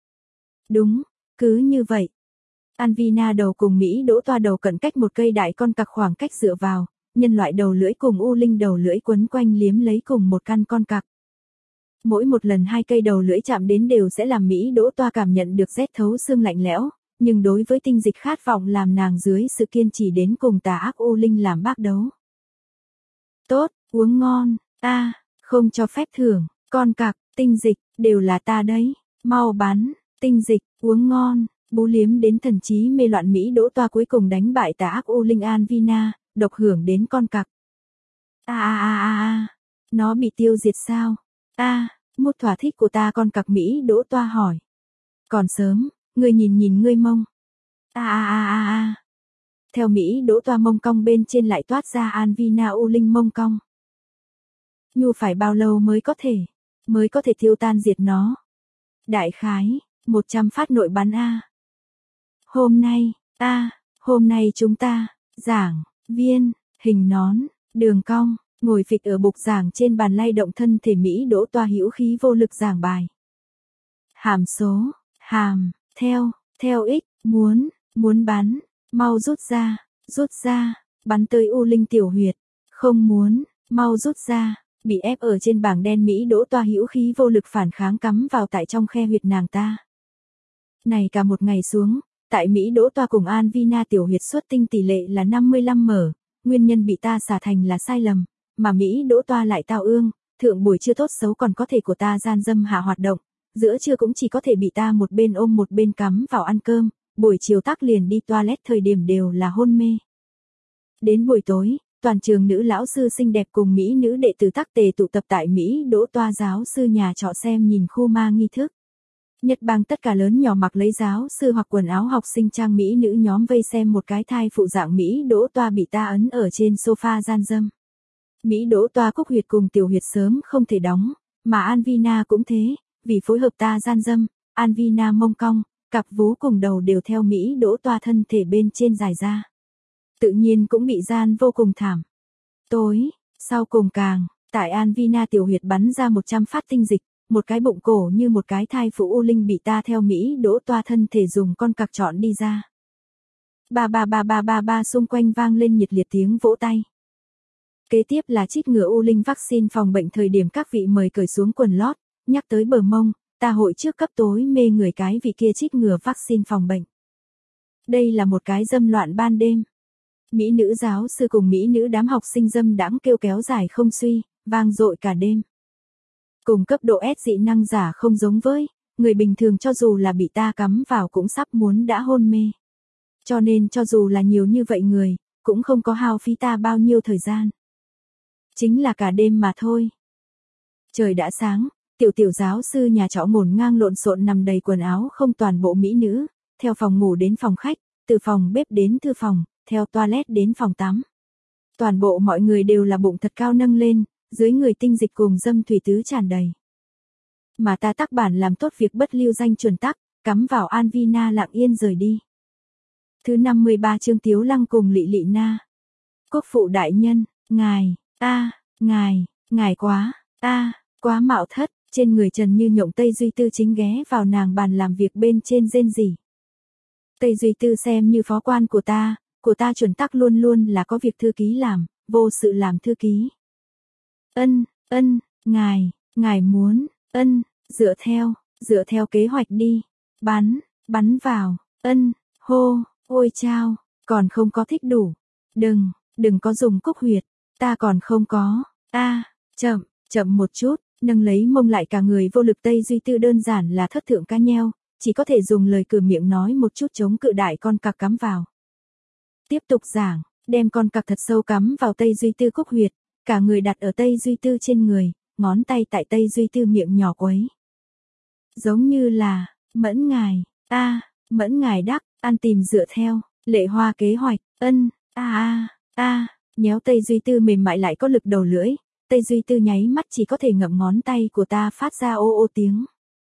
Đúng, cứ như vậy. Anvina đầu cùng Mỹ Đỗ Toa đầu cận cách một cây đại con cặc khoảng cách dựa vào, nhân loại đầu lưỡi cùng U Linh đầu lưỡi quấn quanh liếm lấy cùng một căn con cặc. Mỗi một lần hai cây đầu lưỡi chạm đến đều sẽ làm Mỹ Đỗ Toa cảm nhận được rét thấu xương lạnh lẽo, nhưng đối với tinh dịch khát vọng làm nàng dưới sự kiên trì đến cùng tà ác U Linh làm bác đấu. Tốt, uống ngon, a, à, không cho phép thưởng, con cặc, tinh dịch, đều là ta đấy, mau bắn, tinh dịch, uống ngon, bú liếm đến thần trí mê loạn. Mỹ Đỗ Toa cuối cùng đánh bại tà ác U Linh Anvina, độc hưởng đến con cặc. A a a a a, nó bị tiêu diệt sao? A, à, một thỏa thích của ta con cặc. Mỹ Đỗ Toa hỏi. Còn sớm, ngươi nhìn nhìn ngươi mông. A a a a a. Theo Mỹ Đỗ Toa mông cong bên trên lại toát ra Anvina U Linh mông cong. Nhu phải bao lâu mới có thể, mới có thể tiêu tan diệt nó? Đại khái, một trăm phát nội bắn a. Hôm nay, a, à, hôm nay chúng ta, giảng, viên, hình nón, đường cong, ngồi phịch ở bục giảng trên bàn lay động thân thể. Mỹ Đỗ Toa hữu khí vô lực giảng bài. Hàm số, hàm, theo, theo x, muốn, muốn bắn, mau rút ra, rút ra, bắn tới U Linh tiểu huyệt, không muốn, mau rút ra, bị ép ở trên bảng đen. Mỹ Đỗ Toa hữu khí vô lực phản kháng cắm vào tại trong khe huyệt nàng ta. Này cả một ngày xuống, tại Mỹ Đỗ Toa cùng Anvina tiểu huyệt xuất tinh tỷ lệ là năm mươi lăm mở, nguyên nhân bị ta xả thành là sai lầm, mà Mỹ Đỗ Toa lại tao ương, thượng buổi chưa tốt xấu còn có thể của ta gian dâm hạ hoạt động, giữa trưa cũng chỉ có thể bị ta một bên ôm một bên cắm vào ăn cơm, buổi chiều tắc liền đi toilet, thời điểm đều là hôn mê. Đến buổi tối, toàn trường nữ lão sư xinh đẹp cùng mỹ nữ đệ tử tắc tề tụ tập tại Mỹ Đỗ Toa giáo sư nhà trọ xem nhìn khu ma nghi thức. Nhật Bang tất cả lớn nhỏ mặc lấy giáo sư hoặc quần áo học sinh trang mỹ nữ nhóm vây xem một cái thai phụ dạng Mỹ Đỗ Toa bị ta ấn ở trên sofa gian dâm. Mỹ Đỗ Toa cúc huyệt cùng tiểu huyệt sớm không thể đóng, mà Anvina cũng thế, vì phối hợp ta gian dâm, Anvina mông cong, cặp vú cùng đầu đều theo Mỹ Đỗ Toa thân thể bên trên dài ra. Tự nhiên cũng bị gian vô cùng thảm. Tối, sau cùng càng, tại Anvina tiểu huyệt bắn ra một trăm phát tinh dịch, một cái bụng cổ như một cái thai phụ u linh bị ta theo Mỹ Đỗ Toa thân thể dùng con cặc chọn đi ra. Ba ba ba ba ba ba xung quanh vang lên nhiệt liệt tiếng vỗ tay. Kế tiếp là chích ngừa u linh vaccine phòng bệnh, thời điểm các vị mời cởi xuống quần lót, nhắc tới bờ mông, ta hội trước cấp tối mê người cái vị kia chích ngừa vaccine phòng bệnh. Đây là một cái dâm loạn ban đêm. Mỹ nữ giáo sư cùng mỹ nữ đám học sinh dâm đãng kêu kéo dài không suy, vang dội cả đêm. Cùng cấp độ S dị năng giả không giống với, người bình thường cho dù là bị ta cắm vào cũng sắp muốn đã hôn mê. Cho nên cho dù là nhiều như vậy người, cũng không có hao phí ta bao nhiêu thời gian. Chính là cả đêm mà thôi. Trời đã sáng, tiểu tiểu giáo sư nhà trọ ngổn ngang lộn xộn nằm đầy quần áo không toàn bộ mỹ nữ, theo phòng ngủ đến phòng khách, từ phòng bếp đến thư phòng, theo toilet đến phòng tắm. Toàn bộ mọi người đều là bụng thật cao nâng lên, dưới người tinh dịch cùng dâm thủy tứ tràn đầy. Mà ta tắc bản làm tốt việc bất lưu danh chuẩn tắc, cắm vào Anvina lặng yên rời đi. Thứ năm mươi ba chương Tiếu Lăng cùng Lị Lị Na. Quốc phụ đại nhân, ngài, a, ngài, ngài quá, a, quá mạo thất, trên người Trần Như Nhộng Tây Duy Tư chính ghé vào nàng bàn làm việc bên trên rên rỉ. Tây Duy Tư xem như phó quan của ta, của ta chuẩn tắc luôn luôn là có việc thư ký làm, vô sự làm thư ký. Ân, ân, ngài, ngài muốn, ân, dựa theo, dựa theo kế hoạch đi, bắn, bắn vào, ân, hô, ôi chao, còn không có thích đủ, đừng, đừng có dùng cúc huyệt, ta còn không có, a, chậm, chậm một chút, nâng lấy mông lại cả người vô lực Tây Duy Tư đơn giản là thất thượng ca nheo, chỉ có thể dùng lời cử miệng nói một chút chống cự đại con cặc cắm vào. Tiếp tục giảng, đem con cặc thật sâu cắm vào Tây Duy Tư cúc huyệt, cả người đặt ở Tây Duy Tư trên người, ngón tay tại Tây Duy Tư miệng nhỏ quấy. Giống như là, mẫn ngài, a, mẫn ngài đắc, ăn tìm dựa theo, lệ hoa kế hoạch, ân, a a, a, nhéo Tây Duy Tư mềm mại lại có lực đầu lưỡi, Tây Duy Tư nháy mắt chỉ có thể ngậm ngón tay của ta phát ra ô ô tiếng.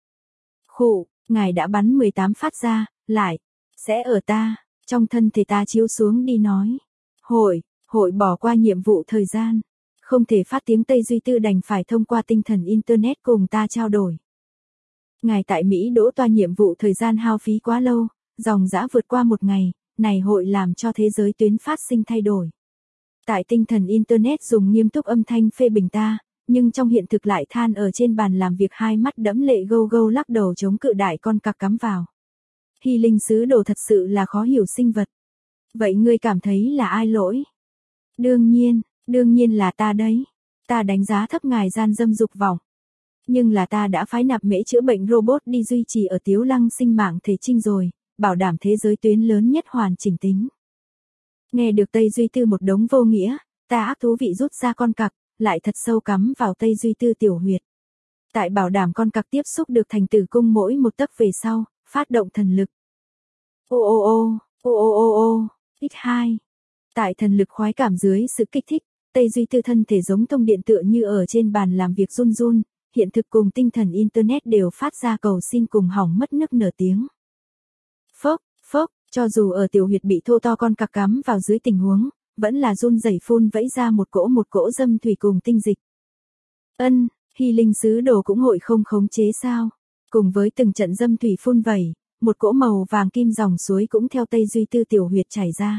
Khụ, ngài đã bắn mười tám phát ra, lại, sẽ ở ta, trong thân thể ta chiếu xuống đi nói. Hội, hội bỏ qua nhiệm vụ thời gian. Không thể phát tiếng Tây Duy Tư đành phải thông qua tinh thần Internet cùng ta trao đổi. Ngài tại Mỹ Đỗ Toa nhiệm vụ thời gian hao phí quá lâu, dòng dã vượt qua một ngày, này hội làm cho thế giới tuyến phát sinh thay đổi. Tại tinh thần Internet dùng nghiêm túc âm thanh phê bình ta, nhưng trong hiện thực lại than ở trên bàn làm việc hai mắt đẫm lệ gâu gâu lắc đầu chống cự đại con cặc cắm vào. Hy linh sứ đồ thật sự là khó hiểu sinh vật. Vậy ngươi cảm thấy là ai lỗi? Đương nhiên, đương nhiên là ta đấy. Ta đánh giá thấp ngài gian dâm dục vọng. Nhưng là ta đã phái nạp mễ chữa bệnh robot đi duy trì ở Tiếu Lăng sinh mạng thể trinh rồi, bảo đảm thế giới tuyến lớn nhất hoàn chỉnh tính. Nghe được Tây Duy Tư một đống vô nghĩa, ta ác thú vị rút ra con cặc, lại thật sâu cắm vào Tây Duy Tư tiểu huyệt. Tại bảo đảm con cặc tiếp xúc được thành tử cung mỗi một tấc về sau, phát động thần lực. Ô ô ô, ô ô ô ô, x hai. Tại thần lực khoái cảm dưới sự kích thích, Tây Duy Tư thân thể giống thông điện tựa như ở trên bàn làm việc run run, hiện thực cùng tinh thần Internet đều phát ra cầu xin cùng hỏng mất nức nở tiếng. Phốc, phốc, cho dù ở tiểu huyệt bị thô to con cặc cắm vào dưới tình huống, vẫn là run rẩy phun vẫy ra một cỗ một cỗ dâm thủy cùng tinh dịch. Ân, Hy linh sứ đồ cũng hội không khống chế sao? Cùng với từng trận dâm thủy phun vẩy, một cỗ màu vàng kim dòng suối cũng theo Tây Duy Tư tiểu huyệt chảy ra.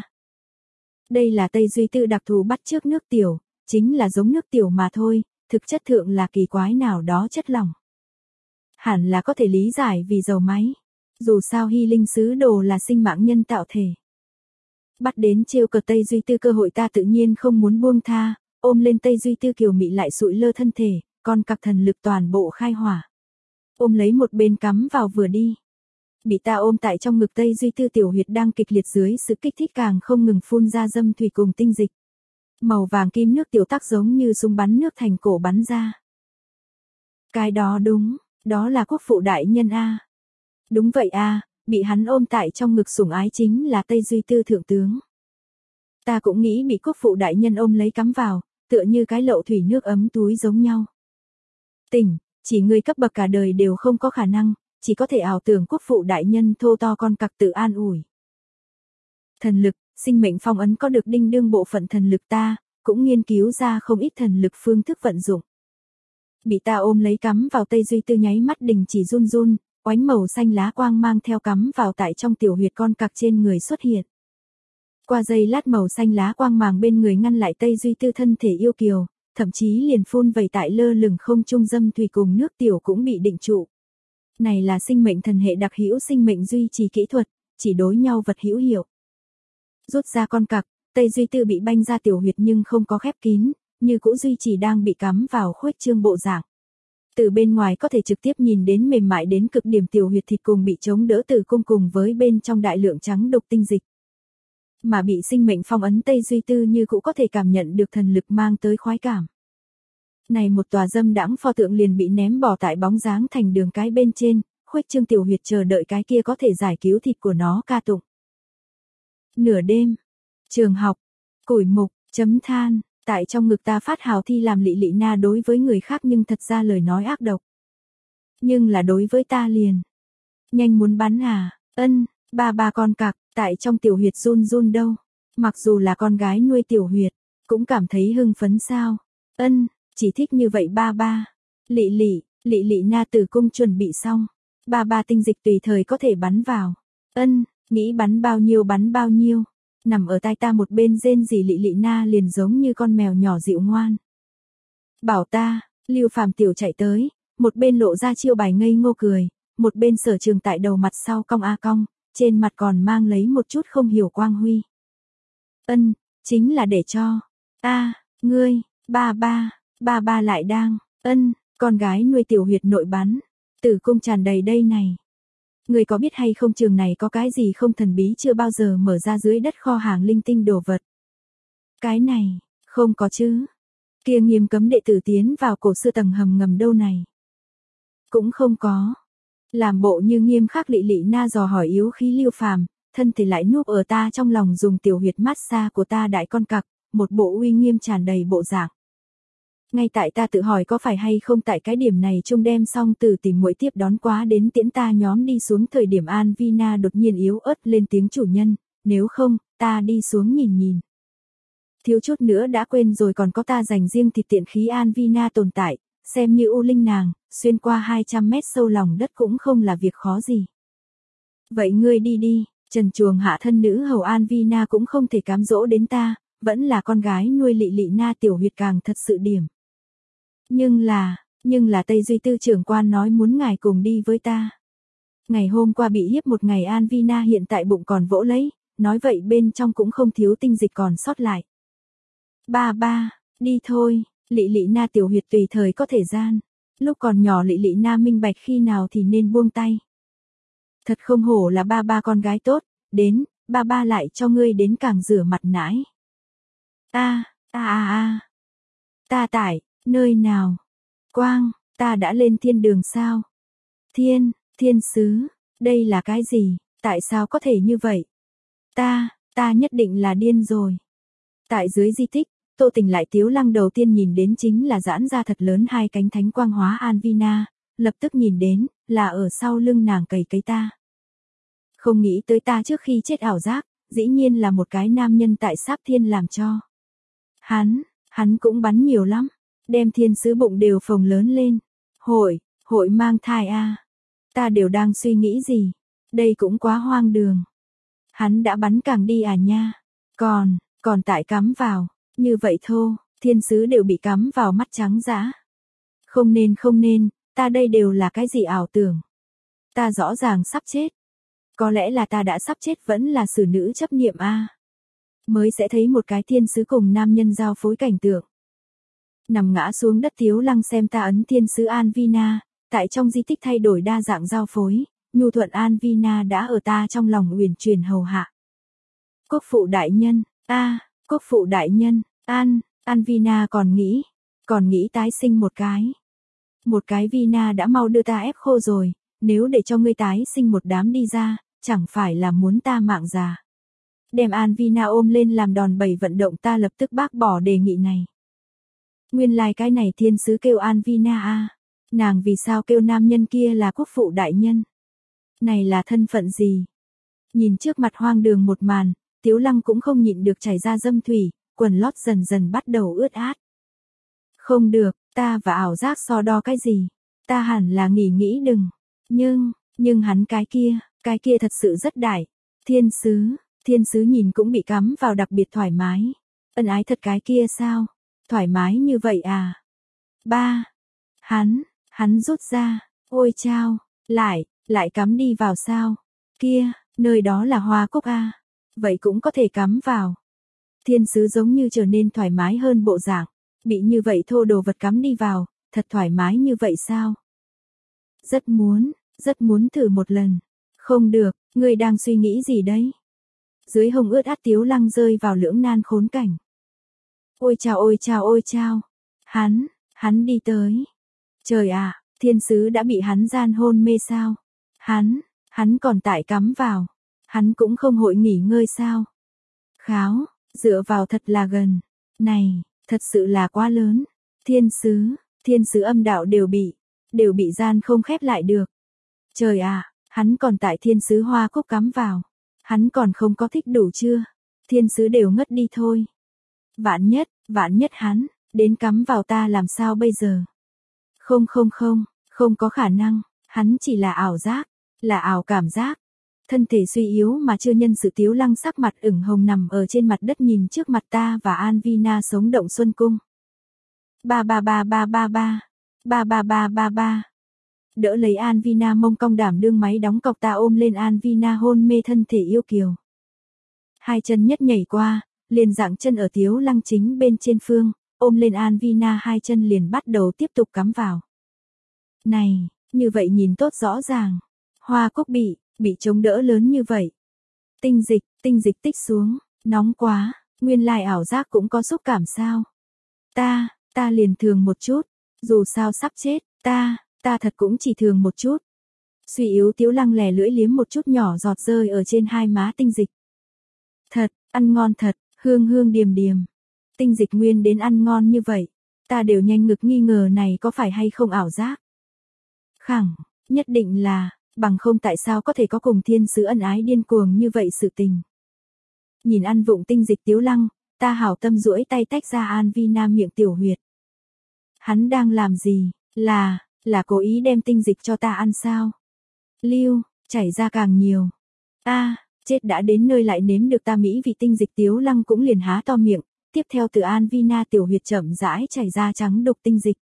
Đây là Tây Duy Tư đặc thù bắt chước nước tiểu, chính là giống nước tiểu mà thôi, thực chất thượng là kỳ quái nào đó chất lỏng. Hẳn là có thể lý giải vì dầu máy. Dù sao Hy linh sứ đồ là sinh mạng nhân tạo thể. Bắt đến trêu cợt Tây Duy Tư cơ hội ta tự nhiên không muốn buông tha, ôm lên Tây Duy Tư kiều mị lại sụi lơ thân thể, con cặc thần lực toàn bộ khai hỏa. ôm lấy một bên cắm vào vừa đi. Bị ta ôm tại trong ngực Tây Duy Tư tiểu huyệt đang kịch liệt dưới sự kích thích càng không ngừng phun ra dâm thủy cùng tinh dịch. Màu vàng kim nước tiểu tắc giống như súng bắn nước thành cổ bắn ra. Cái đó đúng, đó là quốc phụ đại nhân a. Đúng vậy a, bị hắn ôm tại trong ngực sủng ái chính là Tây Duy Tư thượng tướng. Ta cũng nghĩ bị quốc phụ đại nhân ôm lấy cắm vào, tựa như cái lậu thủy nước ấm túi giống nhau. Tỉnh, chỉ người cấp bậc cả đời đều không có khả năng, chỉ có thể ảo tưởng quốc phụ đại nhân thô to con cặc tự an ủi. Thần lực, sinh mệnh phong ấn có được đinh đương bộ phận thần lực ta, cũng nghiên cứu ra không ít thần lực phương thức vận dụng. Bị ta ôm lấy cắm vào Tây Duy Tư nháy mắt đình chỉ run run, oánh màu xanh lá quang mang theo cắm vào tại trong tiểu huyệt con cặc trên người xuất hiện. Qua giây lát màu xanh lá quang màng bên người ngăn lại Tây Duy Tư thân thể yêu kiều, thậm chí liền phun vẩy tại lơ lửng không trung dâm thủy cùng nước tiểu cũng bị định trụ. Này là sinh mệnh thần hệ đặc hữu sinh mệnh duy trì kỹ thuật, chỉ đối nhau vật hữu hiệu. Rút ra con cặc, Tây Duy Tư bị banh ra tiểu huyệt nhưng không có khép kín, như cũ duy trì đang bị cắm vào khuếch trương bộ dạng. Từ bên ngoài có thể trực tiếp nhìn đến mềm mại đến cực điểm tiểu huyệt thịt cùng bị chống đỡ tử cung cùng với bên trong đại lượng trắng độc tinh dịch. Mà bị sinh mệnh phong ấn Tây Duy Tư như cũ có thể cảm nhận được thần lực mang tới khoái cảm. Này một tòa dâm đãng pho tượng liền bị ném bỏ tại bóng dáng thành đường cái bên trên, khuếch trương tiểu huyệt chờ đợi cái kia có thể giải cứu thịt của nó ca tụng. Nửa đêm, trường học, củi mục, chấm than, tại trong ngực ta phát hào thi làm lị lị na đối với người khác nhưng thật ra lời nói ác độc. Nhưng là đối với ta liền. Nhanh muốn bắn à, ân, ba ba con cặc, tại trong tiểu huyệt run run đâu. Mặc dù là con gái nuôi tiểu huyệt, cũng cảm thấy hưng phấn sao. Ân, chỉ thích như vậy ba ba. Lị lị, lị lị na tử cung chuẩn bị xong. Ba ba tinh dịch tùy thời có thể bắn vào. Ân, nghĩ bắn bao nhiêu bắn bao nhiêu. Nằm ở tai ta một bên rên rỉ lị lị na liền giống như con mèo nhỏ dịu ngoan. Bảo ta, Lưu Phàm tiểu chạy tới, một bên lộ ra chiêu bài ngây ngô cười, một bên Sở Trường tại đầu mặt sau cong a cong, trên mặt còn mang lấy một chút không hiểu quang huy. Ân, chính là để cho. A, ngươi, ba ba, ba ba lại đang, ân, con gái nuôi tiểu huyệt nội bắn, tử cung tràn đầy đây này. Người có biết hay không trường này có cái gì không thần bí chưa bao giờ mở ra dưới đất kho hàng linh tinh đồ vật. Cái này, không có chứ. Kia nghiêm cấm đệ tử tiến vào cổ sư tầng hầm ngầm đâu này. Cũng không có. Làm bộ như nghiêm khắc lị lị na dò hỏi yếu khí Lưu Phàm, thân thể lại núp ở ta trong lòng dùng tiểu huyệt mát xa của ta đại con cặc, một bộ uy nghiêm tràn đầy bộ dạng. Ngay tại ta tự hỏi có phải hay không tại cái điểm này chung đem xong từ tìm muội tiếp đón quá đến tiễn ta nhóm đi xuống thời điểm An Vina đột nhiên yếu ớt lên tiếng chủ nhân, nếu không, ta đi xuống nhìn nhìn. Thiếu chút nữa đã quên rồi còn có ta dành riêng thịt tiện khí An Vina tồn tại, xem như U Linh nàng, xuyên qua hai trăm mét sâu lòng đất cũng không là việc khó gì. Vậy ngươi đi đi, trần chuồng hạ thân nữ hầu An Vina cũng không thể cám dỗ đến ta, vẫn là con gái nuôi lị lị na tiểu huyệt càng thật sự điểm. Nhưng là, nhưng là Tây Duy Tư trưởng quan nói muốn ngài cùng đi với ta. Ngày hôm qua bị hiếp một ngày An Vina hiện tại bụng còn vỗ lấy, nói vậy bên trong cũng không thiếu tinh dịch còn sót lại. Ba ba, đi thôi, lị lị na tiểu huyệt tùy thời có thể gian. Lúc còn nhỏ lị lị na minh bạch khi nào thì nên buông tay. Thật không hổ là ba ba con gái tốt, đến, ba ba lại cho ngươi đến càng rửa mặt nãi. A, a a a. Ta tải, nơi nào? Quang, ta đã lên thiên đường sao? Thiên, thiên sứ, đây là cái gì? Tại sao có thể như vậy? Ta, ta nhất định là điên rồi. Tại dưới di tích, Tô Tình lại Tiếu Lăng đầu tiên nhìn đến chính là giãn ra thật lớn hai cánh thánh quang hóa An Vina, lập tức nhìn đến, là ở sau lưng nàng cầy cấy ta. Không nghĩ tới ta trước khi chết ảo giác, dĩ nhiên là một cái nam nhân tại Sáp Thiên làm cho. Hắn, hắn cũng bắn nhiều lắm, đem thiên sứ bụng đều phồng lớn lên. Hội, hội mang thai a. Ta đều đang suy nghĩ gì, đây cũng quá hoang đường. Hắn đã bắn càng đi à nha, còn, còn tại cắm vào. Như vậy thô, thiên sứ đều bị cắm vào mắt trắng dã. Không nên không nên, ta đây đều là cái gì ảo tưởng. Ta rõ ràng sắp chết. Có lẽ là ta đã sắp chết vẫn là xử nữ chấp niệm a. Mới sẽ thấy một cái thiên sứ cùng nam nhân giao phối cảnh tượng. Nằm ngã xuống đất Tiếu Lăng xem ta ấn thiên sứ An Vina, Tại trong di tích thay đổi đa dạng giao phối, nhu thuận An Vina đã ở ta trong lòng uyển chuyển hầu hạ. Quốc phụ đại nhân, a, quốc phụ đại nhân, An, An Vina còn nghĩ, còn nghĩ tái sinh một cái. Một cái Vina đã mau đưa ta ép khô rồi, nếu để cho ngươi tái sinh một đám đi ra, chẳng phải là muốn ta mạng già. Đem An Vina ôm lên làm đòn bẩy vận động, ta lập tức bác bỏ đề nghị này. Nguyên lai like cái này thiên sứ kêu An Vina a, nàng vì sao kêu nam nhân kia là quốc phụ đại nhân? Này là thân phận gì? Nhìn trước mặt hoang đường một màn, Tiếu Lăng cũng không nhịn được chảy ra dâm thủy, quần lót dần dần bắt đầu ướt át. Không được, ta và ảo giác so đo cái gì? Ta hẳn là nghỉ nghĩ đừng. Nhưng, nhưng hắn cái kia, cái kia thật sự rất đại. Thiên sứ, thiên sứ nhìn cũng bị cắm vào đặc biệt thoải mái. Ân ái thật cái kia sao? Thoải mái như vậy à? Ba. Hắn, hắn rút ra, ôi chao, lại, lại cắm đi vào sao? Kia, nơi đó là hoa cúc a. Vậy cũng có thể cắm vào. Thiên sứ giống như trở nên thoải mái hơn bộ dạng. Bị như vậy thô đồ vật cắm đi vào, thật thoải mái như vậy sao? Rất muốn, rất muốn thử một lần. Không được, ngươi đang suy nghĩ gì đấy? Dưới hông ướt át Tiếu Lăng rơi vào lưỡng nan khốn cảnh. Ôi chao ôi chao ôi chao. Hắn, hắn đi tới. Trời ạ, à, thiên sứ đã bị hắn gian hôn mê sao? Hắn, hắn còn tại cắm vào. Hắn cũng không hội nghỉ ngơi sao? Kháo, dựa vào thật là gần. Này, thật sự là quá lớn. Thiên sứ, thiên sứ âm đạo đều bị, đều bị gian không khép lại được. Trời ạ, à, hắn còn tại thiên sứ hoa cúc cắm vào. Hắn còn không có thích đủ chưa? Thiên sứ đều ngất đi thôi. Vạn nhất, vạn nhất hắn, đến cắm vào ta làm sao bây giờ? Không không không, không có khả năng, hắn chỉ là ảo giác, là ảo cảm giác. Thân thể suy yếu mà chưa nhân sự Tiếu Lăng sắc mặt ửng hồng nằm ở trên mặt đất nhìn trước mặt ta và An Vina sống động xuân cung. Ba ba ba ba ba ba, ba ba ba ba ba. Đỡ lấy An Vina mông cong đảm đương máy đóng cọc, ta ôm lên An Vina hôn mê thân thể yêu kiều. Hai chân nhất nhảy qua, liền dạng chân ở Tiếu Lăng chính bên trên phương, ôm lên An Vina hai chân liền bắt đầu tiếp tục cắm vào. Này, như vậy nhìn tốt rõ ràng. Hoa cúc bị, bị chống đỡ lớn như vậy. Tinh dịch, tinh dịch tích xuống, nóng quá, nguyên lai ảo giác cũng có xúc cảm sao. Ta, ta liền thường một chút, dù sao sắp chết, ta, ta thật cũng chỉ thường một chút. Suy yếu Tiếu Lăng lè lưỡi liếm một chút nhỏ giọt rơi ở trên hai má tinh dịch. Thật, ăn ngon thật, hương hương điềm điềm. Tinh dịch nguyên đến ăn ngon như vậy, ta đều nhanh ngực nghi ngờ này có phải hay không ảo giác. Khẳng, nhất định là, bằng không tại sao có thể có cùng thiên sứ ân ái điên cuồng như vậy sự tình. Nhìn ăn vụng tinh dịch Tiếu Lăng, ta hảo tâm duỗi tay tách ra An Vina miệng tiểu huyệt. Hắn đang làm gì, là, là cố ý đem tinh dịch cho ta ăn sao? Lưu, chảy ra càng nhiều. A, à, chết đã đến nơi lại nếm được ta mỹ vị tinh dịch Tiếu Lăng cũng liền há to miệng, tiếp theo từ An Vina tiểu huyệt chậm rãi chảy ra trắng đục tinh dịch.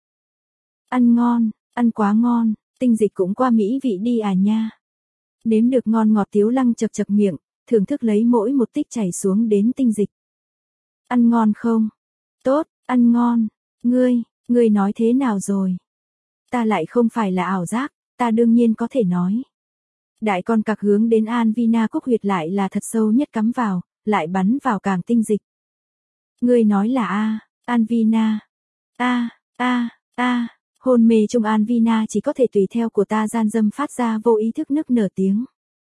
Ăn ngon, ăn quá ngon, tinh dịch cũng qua mỹ vị đi à nha. Nếm được ngon ngọt Tiếu Lăng chật chật miệng, thưởng thức lấy mỗi một tích chảy xuống đến tinh dịch. Ăn ngon không? Tốt, ăn ngon. Ngươi, ngươi nói thế nào rồi? Ta lại không phải là ảo giác, ta đương nhiên có thể nói. Đại con cặc hướng đến An Vina cúc huyệt lại là thật sâu nhất cắm vào, lại bắn vào càng tinh dịch. Ngươi nói là a, An Vina. A, a, a, hôn mê trong An Vina chỉ có thể tùy theo của ta gian dâm phát ra vô ý thức nức nở tiếng.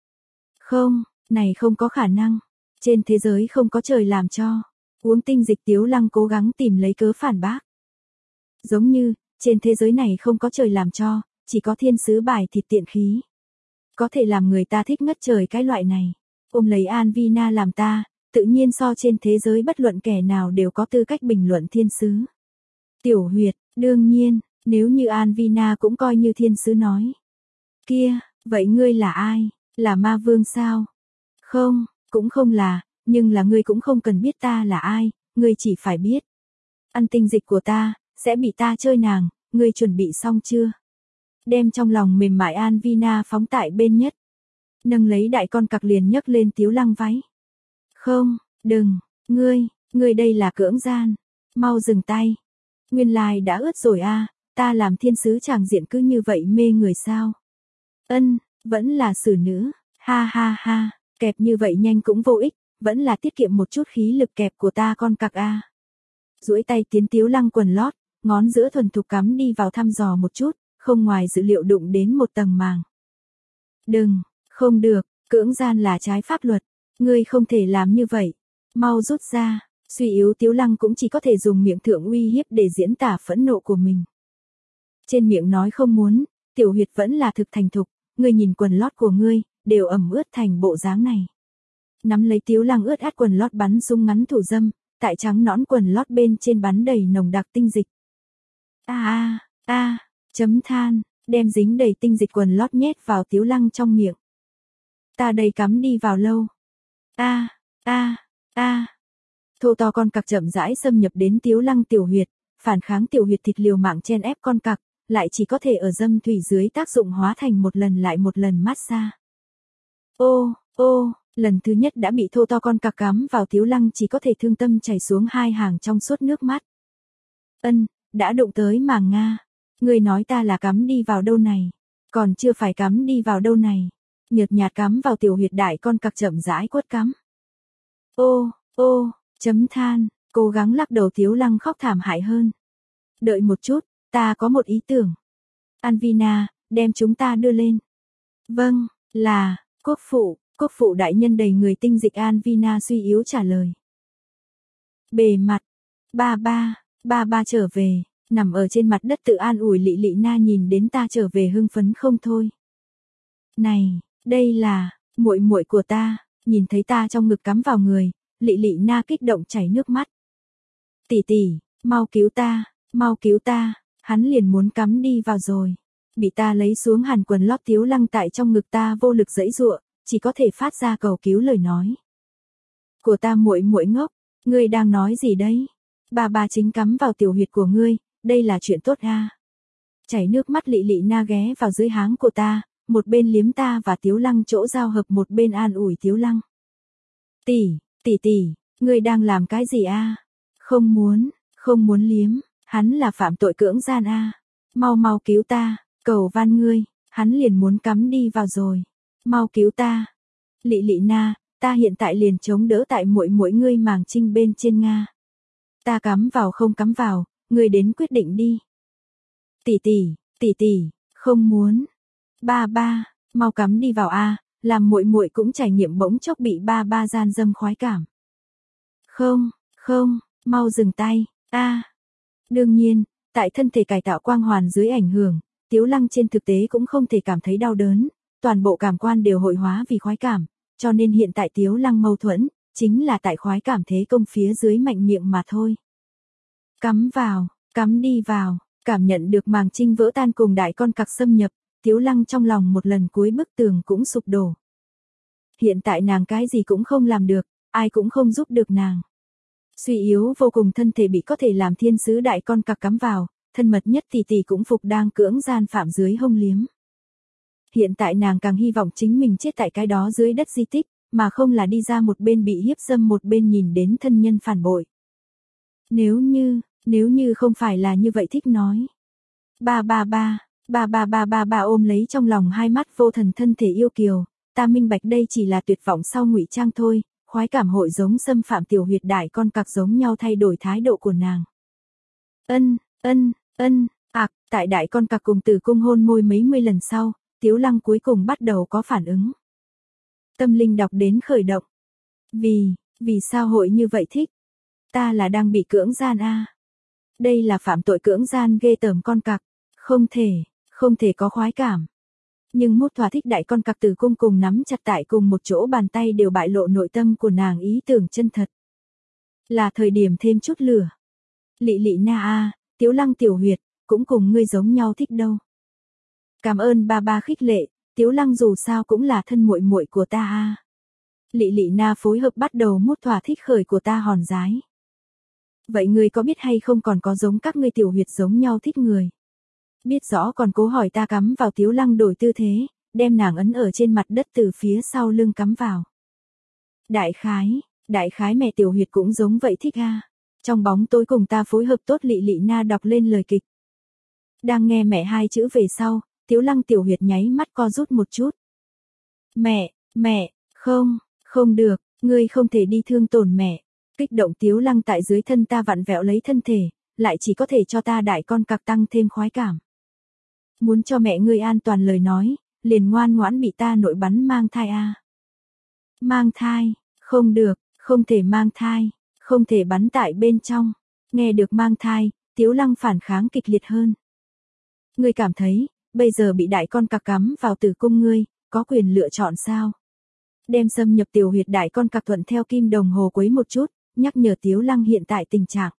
Không, này không có khả năng. Trên thế giới không có trời làm cho. Uống tinh dịch Tiếu Lăng cố gắng tìm lấy cớ phản bác. Giống như, trên thế giới này không có trời làm cho, chỉ có thiên sứ bài thịt tiện khí. Có thể làm người ta thích ngất trời cái loại này. Ôm lấy An Vina làm ta, tự nhiên so trên thế giới bất luận kẻ nào đều có tư cách bình luận thiên sứ. Tiểu huyệt, đương nhiên, nếu như An Vina cũng coi như thiên sứ nói. Kia, vậy ngươi là ai? Là ma vương sao? Không, cũng không là, nhưng là ngươi cũng không cần biết ta là ai, ngươi chỉ phải biết. Ăn tinh dịch của ta, sẽ bị ta chơi nàng, ngươi chuẩn bị xong chưa? Đem trong lòng mềm mại An Vina phóng tại bên nhất. Nâng lấy đại con cặc liền nhấc lên Tiếu Lăng váy. Không, đừng, ngươi, ngươi đây là cưỡng gian. Mau dừng tay. Nguyên lai đã ướt rồi a, ta làm thiên sứ tràng diện cứ như vậy mê người sao? Ân, vẫn là xử nữ, ha ha ha, kẹp như vậy nhanh cũng vô ích, vẫn là tiết kiệm một chút khí lực kẹp của ta con cặc a. Duỗi tay tiến Tiếu Lăng quần lót, ngón giữa thuần thục cắm đi vào thăm dò một chút, không ngoài dự liệu đụng đến một tầng màng. Đừng, không được, cưỡng gian là trái pháp luật, ngươi không thể làm như vậy, mau rút ra. Suy yếu Tiếu Lăng cũng chỉ có thể dùng miệng thượng uy hiếp để diễn tả phẫn nộ của mình. Trên miệng nói không muốn, tiểu huyệt vẫn là thực thành thục, ngươi nhìn quần lót của ngươi, đều ẩm ướt thành bộ dáng này. Nắm lấy Tiếu Lăng ướt át quần lót bắn súng ngắn thủ dâm, tại trắng nõn quần lót bên trên bắn đầy nồng đặc tinh dịch. A a a, chấm than, đem dính đầy tinh dịch quần lót nhét vào Tiếu Lăng trong miệng. Ta đây cắm đi vào lâu. A a a. Thô to con cặc chậm rãi xâm nhập đến Tiếu Lăng tiểu huyệt, phản kháng tiểu huyệt thịt liều mạng chen ép con cặc, lại chỉ có thể ở dâm thủy dưới tác dụng hóa thành một lần lại một lần massage. Ô, ô, lần thứ nhất đã bị thô to con cặc cắm vào Tiếu Lăng chỉ có thể thương tâm chảy xuống hai hàng trong suốt nước mắt. Ân, đã đụng tới màng Nga. Ngươi nói ta là cắm đi vào đâu này? Còn chưa phải cắm đi vào đâu này? Nhợt nhạt cắm vào tiểu huyệt đại con cặc chậm rãi quất cắm. Ô, ô, chấm than, cố gắng lắc đầu Tiếu Lăng khóc thảm hại hơn. Đợi một chút, ta có một ý tưởng. Anvina, đem chúng ta đưa lên. Vâng, là, quốc phụ, quốc phụ đại nhân đầy người tinh dịch Anvina suy yếu trả lời. Bề mặt, ba ba, ba ba trở về, nằm ở trên mặt đất tự an ủi Lị Lị Na nhìn đến ta trở về hưng phấn không thôi. Này, đây là, muội muội của ta, nhìn thấy ta trong ngực cắm vào người, Lị Lị Na kích động chảy nước mắt. Tỷ tỷ, mau cứu ta, mau cứu ta, hắn liền muốn cắm đi vào rồi. Bị ta lấy xuống hàn quần lót Tiếu Lăng tại trong ngực ta vô lực giãy giụa, chỉ có thể phát ra cầu cứu lời nói. Của ta muội muội ngốc, ngươi đang nói gì đấy? Bà bà chính cắm vào tiểu huyệt của ngươi, đây là chuyện tốt a. Chảy nước mắt Lị Lị Na ghé vào dưới háng của ta, một bên liếm ta và Tiếu Lăng chỗ giao hợp một bên an ủi Tiếu Lăng. Tỷ, tỷ tỷ, ngươi đang làm cái gì a? Không muốn, không muốn liếm, hắn là phạm tội cưỡng gian a. Mau mau cứu ta, cầu van ngươi, hắn liền muốn cắm đi vào rồi. Mau cứu ta. Lị Lị Na, ta hiện tại liền chống đỡ tại muội muội ngươi màng trinh bên trên Nga. Ta cắm vào không cắm vào, ngươi đến quyết định đi. Tỷ tỷ, tỷ tỷ, không muốn. Ba ba, mau cắm đi vào a, làm muội muội cũng trải nghiệm bỗng chốc bị ba ba gian dâm khoái cảm. Không, không, mau dừng tay, a. Đương nhiên, tại thân thể cải tạo quang hoàn dưới ảnh hưởng, Tiếu Lăng trên thực tế cũng không thể cảm thấy đau đớn, toàn bộ cảm quan đều hội hóa vì khoái cảm, cho nên hiện tại Tiếu Lăng mâu thuẫn, chính là tại khoái cảm thế công phía dưới mạnh miệng mà thôi. Cắm vào, cắm đi vào, cảm nhận được màng trinh vỡ tan cùng đại con cặc xâm nhập, Tiếu Lăng trong lòng một lần cuối bức tường cũng sụp đổ. Hiện tại nàng cái gì cũng không làm được, ai cũng không giúp được nàng. Suy yếu vô cùng thân thể bị có thể làm thiên sứ đại con cặc cắm vào, thân mật nhất tỷ tỷ cũng phục đang cưỡng gian phạm dưới hông liếm. Hiện tại nàng càng hy vọng chính mình chết tại cái đó dưới đất di tích, mà không là đi ra một bên bị hiếp dâm một bên nhìn đến thân nhân phản bội. Nếu như, nếu như không phải là như vậy thích nói. Ba ba ba, ba ba ba ba ba ôm lấy trong lòng hai mắt vô thần thân thể yêu kiều, ta minh bạch đây chỉ là tuyệt vọng sau ngụy trang thôi, khoái cảm hội giống xâm phạm tiểu huyệt đại con cặc giống nhau thay đổi thái độ của nàng. Ân, ân, ân, ạc, tại đại con cặc cùng tử cung hôn môi mấy mươi lần sau, Tiếu Lăng cuối cùng bắt đầu có phản ứng. Tâm linh đọc đến khởi động. Vì, vì sao hội như vậy thích? Ta là đang bị cưỡng gian a. Đây là phạm tội cưỡng gian ghê tởm con cặc, không thể, không thể có khoái cảm. Nhưng mút thỏa thích đại con cặc tử cung cùng nắm chặt tại cùng một chỗ bàn tay đều bại lộ nội tâm của nàng ý tưởng chân thật. Là thời điểm thêm chút lửa. Lị Lị Na a, Tiếu Lăng tiểu huyệt, cũng cùng ngươi giống nhau thích đâu. Cảm ơn ba ba khích lệ, Tiếu Lăng dù sao cũng là thân muội muội của ta a. Lị Lị Na phối hợp bắt đầu mút thỏa thích khởi của ta hòn dái. Vậy ngươi có biết hay không còn có giống các ngươi tiểu huyệt giống nhau thích người? Biết rõ còn cố hỏi ta cắm vào Tiếu Lăng đổi tư thế, đem nàng ấn ở trên mặt đất từ phía sau lưng cắm vào. Đại khái, đại khái mẹ tiểu huyệt cũng giống vậy thích a. Trong bóng tối cùng ta phối hợp tốt Lị Lị Na đọc lên lời kịch. Đang nghe mẹ hai chữ về sau, Tiếu Lăng tiểu huyệt nháy mắt co rút một chút. Mẹ, mẹ, không, không được, ngươi không thể đi thương tổn mẹ. Kích động Tiếu Lăng tại dưới thân ta vặn vẹo lấy thân thể, lại chỉ có thể cho ta đại con cặc tăng thêm khoái cảm. Muốn cho mẹ ngươi an toàn lời nói, liền ngoan ngoãn bị ta nội bắn mang thai a. À. Mang thai, không được, không thể mang thai, không thể bắn tại bên trong. Nghe được mang thai, Tiếu Lăng phản kháng kịch liệt hơn. Ngươi cảm thấy, bây giờ bị đại con cặc cắm vào tử cung ngươi, có quyền lựa chọn sao? Đem xâm nhập tiểu huyệt đại con cặc thuận theo kim đồng hồ quấy một chút, nhắc nhở Tiếu Lăng hiện tại tình trạng.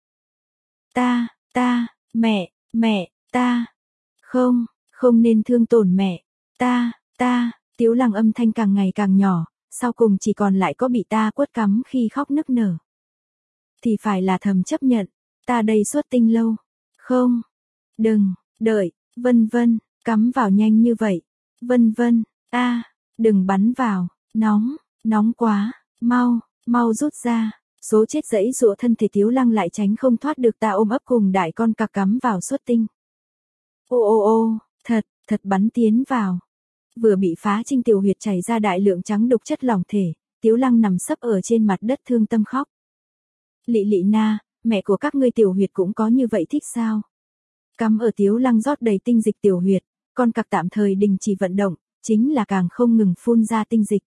Ta, ta, mẹ, mẹ, ta. Không, không nên thương tổn mẹ. Ta, ta, Tiếu Lăng âm thanh càng ngày càng nhỏ, sau cùng chỉ còn lại có bị ta quất cắm khi khóc nức nở. Thì phải là thầm chấp nhận, ta đây xuất tinh lâu. Không, đừng, đợi, vân vân, cắm vào nhanh như vậy. Vân vân, a, đừng bắn vào, nóng, nóng quá, mau, mau rút ra. Số chết dẫy dụa thân thể Tiếu Lăng lại tránh không thoát được ta ôm ấp cùng đại con cặc cắm vào xuất tinh. Ô ô ô, thật, thật bắn tiến vào. Vừa bị phá trinh tiểu huyệt chảy ra đại lượng trắng đục chất lỏng thể, Tiếu Lăng nằm sấp ở trên mặt đất thương tâm khóc. Lị Lị Na, mẹ của các ngươi tiểu huyệt cũng có như vậy thích sao? Cắm ở Tiếu Lăng rót đầy tinh dịch tiểu huyệt, con cặc tạm thời đình chỉ vận động, chính là càng không ngừng phun ra tinh dịch.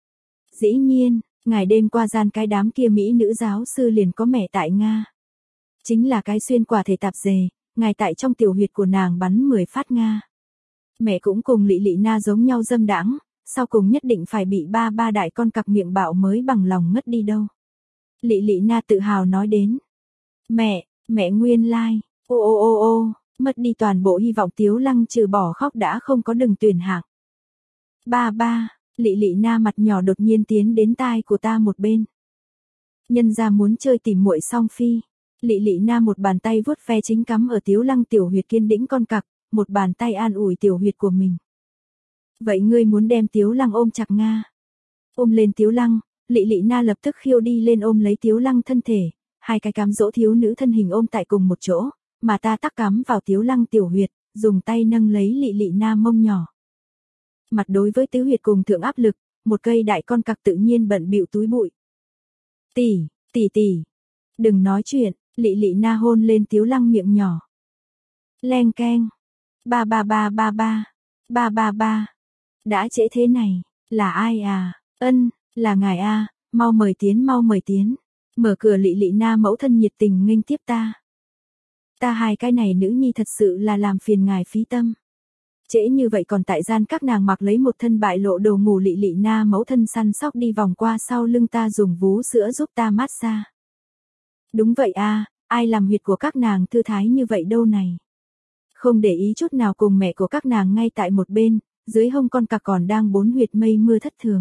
Dĩ nhiên, ngày đêm qua gian cái đám kia Mỹ nữ giáo sư liền có mẹ tại Nga. Chính là cái xuyên quả thể tạp dề, ngài tại trong tiểu huyệt của nàng bắn mười phát Nga. Mẹ cũng cùng Lị Lị Na giống nhau dâm đãng, sau cùng nhất định phải bị ba ba đại con cặc miệng bạo mới bằng lòng ngất đi đâu. Lị Lị Na tự hào nói đến. Mẹ, mẹ nguyên lai, like. Ô ô ô ô, mất đi toàn bộ hy vọng Tiếu Lăng trừ bỏ khóc đã không có đường tuyển hạng. Ba ba, Lị Lị Na mặt nhỏ đột nhiên tiến đến tai của ta một bên. Nhân ra muốn chơi tìm muội song phi. Lị Lị Na một bàn tay vuốt ve chính cắm ở Tiếu Lăng tiểu huyệt kiên đĩnh con cặc, một bàn tay an ủi tiểu huyệt của mình. Vậy ngươi muốn đem Tiếu Lăng ôm chặt Nga? Ôm lên Tiếu Lăng, Lị Lị Na lập tức khiêu đi lên ôm lấy Tiếu Lăng thân thể, hai cái cám dỗ thiếu nữ thân hình ôm tại cùng một chỗ, mà ta tắc cắm vào Tiếu Lăng tiểu huyệt, dùng tay nâng lấy Lị Lị Na mông nhỏ. Mặt đối với tứ huyệt cùng thượng áp lực, một cây đại con cặc tự nhiên bận bịu túi bụi. Tỷ, tỷ tỷ, đừng nói chuyện, Lị Lị Na hôn lên Tiếu Lăng miệng nhỏ. Leng keng, ba ba ba ba ba, ba ba ba, đã trễ thế này, là ai à, ân, là ngài a, mau mời tiến mau mời tiến, mở cửa Lị Lị Na mẫu thân nhiệt tình nghênh tiếp ta. Ta hai cái này nữ nhi thật sự là làm phiền ngài phí tâm. Trễ như vậy còn tại gian các nàng mặc lấy một thân bại lộ đồ ngủ Lị Lị Na mẫu thân săn sóc đi vòng qua sau lưng ta dùng vú sữa giúp ta mát xa. Đúng vậy a, ai làm huyệt của các nàng thư thái như vậy đâu này. Không để ý chút nào cùng mẹ của các nàng ngay tại một bên, dưới hông con cặc còn đang bốn huyệt mây mưa thất thường.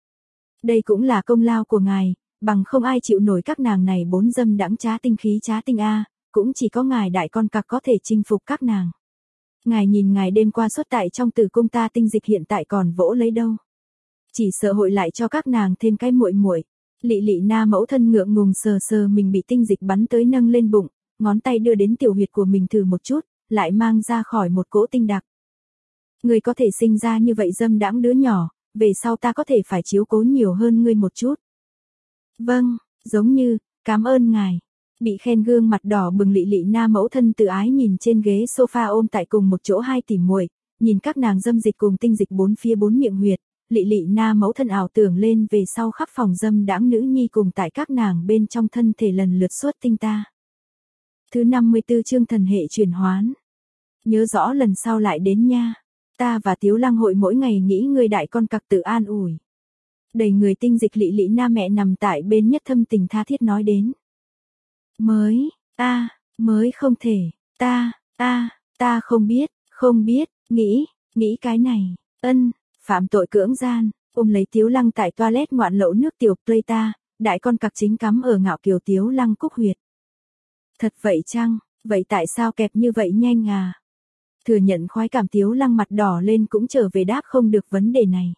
Đây cũng là công lao của ngài, bằng không ai chịu nổi các nàng này bốn dâm đãng trá tinh khí trá tinh a, cũng chỉ có ngài đại con cặc có thể chinh phục các nàng. Ngài nhìn ngài đêm qua xuất tại trong tử cung ta tinh dịch hiện tại còn vỗ lấy đâu. Chỉ sợ hội lại cho các nàng thêm cái muội muội. Lị Lị Na mẫu thân ngượng ngùng sờ sờ mình bị tinh dịch bắn tới nâng lên bụng, ngón tay đưa đến tiểu huyệt của mình thử một chút, lại mang ra khỏi một cỗ tinh đặc. Ngươi có thể sinh ra như vậy dâm đãng đứa nhỏ, về sau ta có thể phải chiếu cố nhiều hơn ngươi một chút. Vâng, giống như, cảm ơn ngài. Bị khen gương mặt đỏ bừng Lị Lị Na mẫu thân tự ái nhìn trên ghế sofa ôm tại cùng một chỗ hai tỷ muội, nhìn các nàng dâm dịch cùng tinh dịch bốn phía bốn miệng huyệt, Lị Lị Na mẫu thân ảo tưởng lên về sau khắp phòng dâm đãng nữ nhi cùng tại các nàng bên trong thân thể lần lượt xuất tinh ta. Thứ năm mươi tư chương thần hệ chuyển hoán. Nhớ rõ lần sau lại đến nha. Ta và Tiếu Lăng hội mỗi ngày nghĩ người đại con cặc tự an ủi. Đầy người tinh dịch Lị Lị Na mẹ nằm tại bên nhất thâm tình tha thiết nói đến. Mới, ta, mới không thể, ta, ta, ta không biết, không biết, nghĩ, nghĩ cái này, ân, phạm tội cưỡng gian, ôm lấy Tiếu Lăng tại toilet ngoạn lẩu nước tiểu play ta, đại con cặc chính cắm ở ngạo kiều Tiếu Lăng cúc huyệt. Thật vậy chăng, vậy tại sao kẹp như vậy nhanh à? Thừa nhận khoái cảm Tiếu Lăng mặt đỏ lên cũng trở về đáp không được vấn đề này.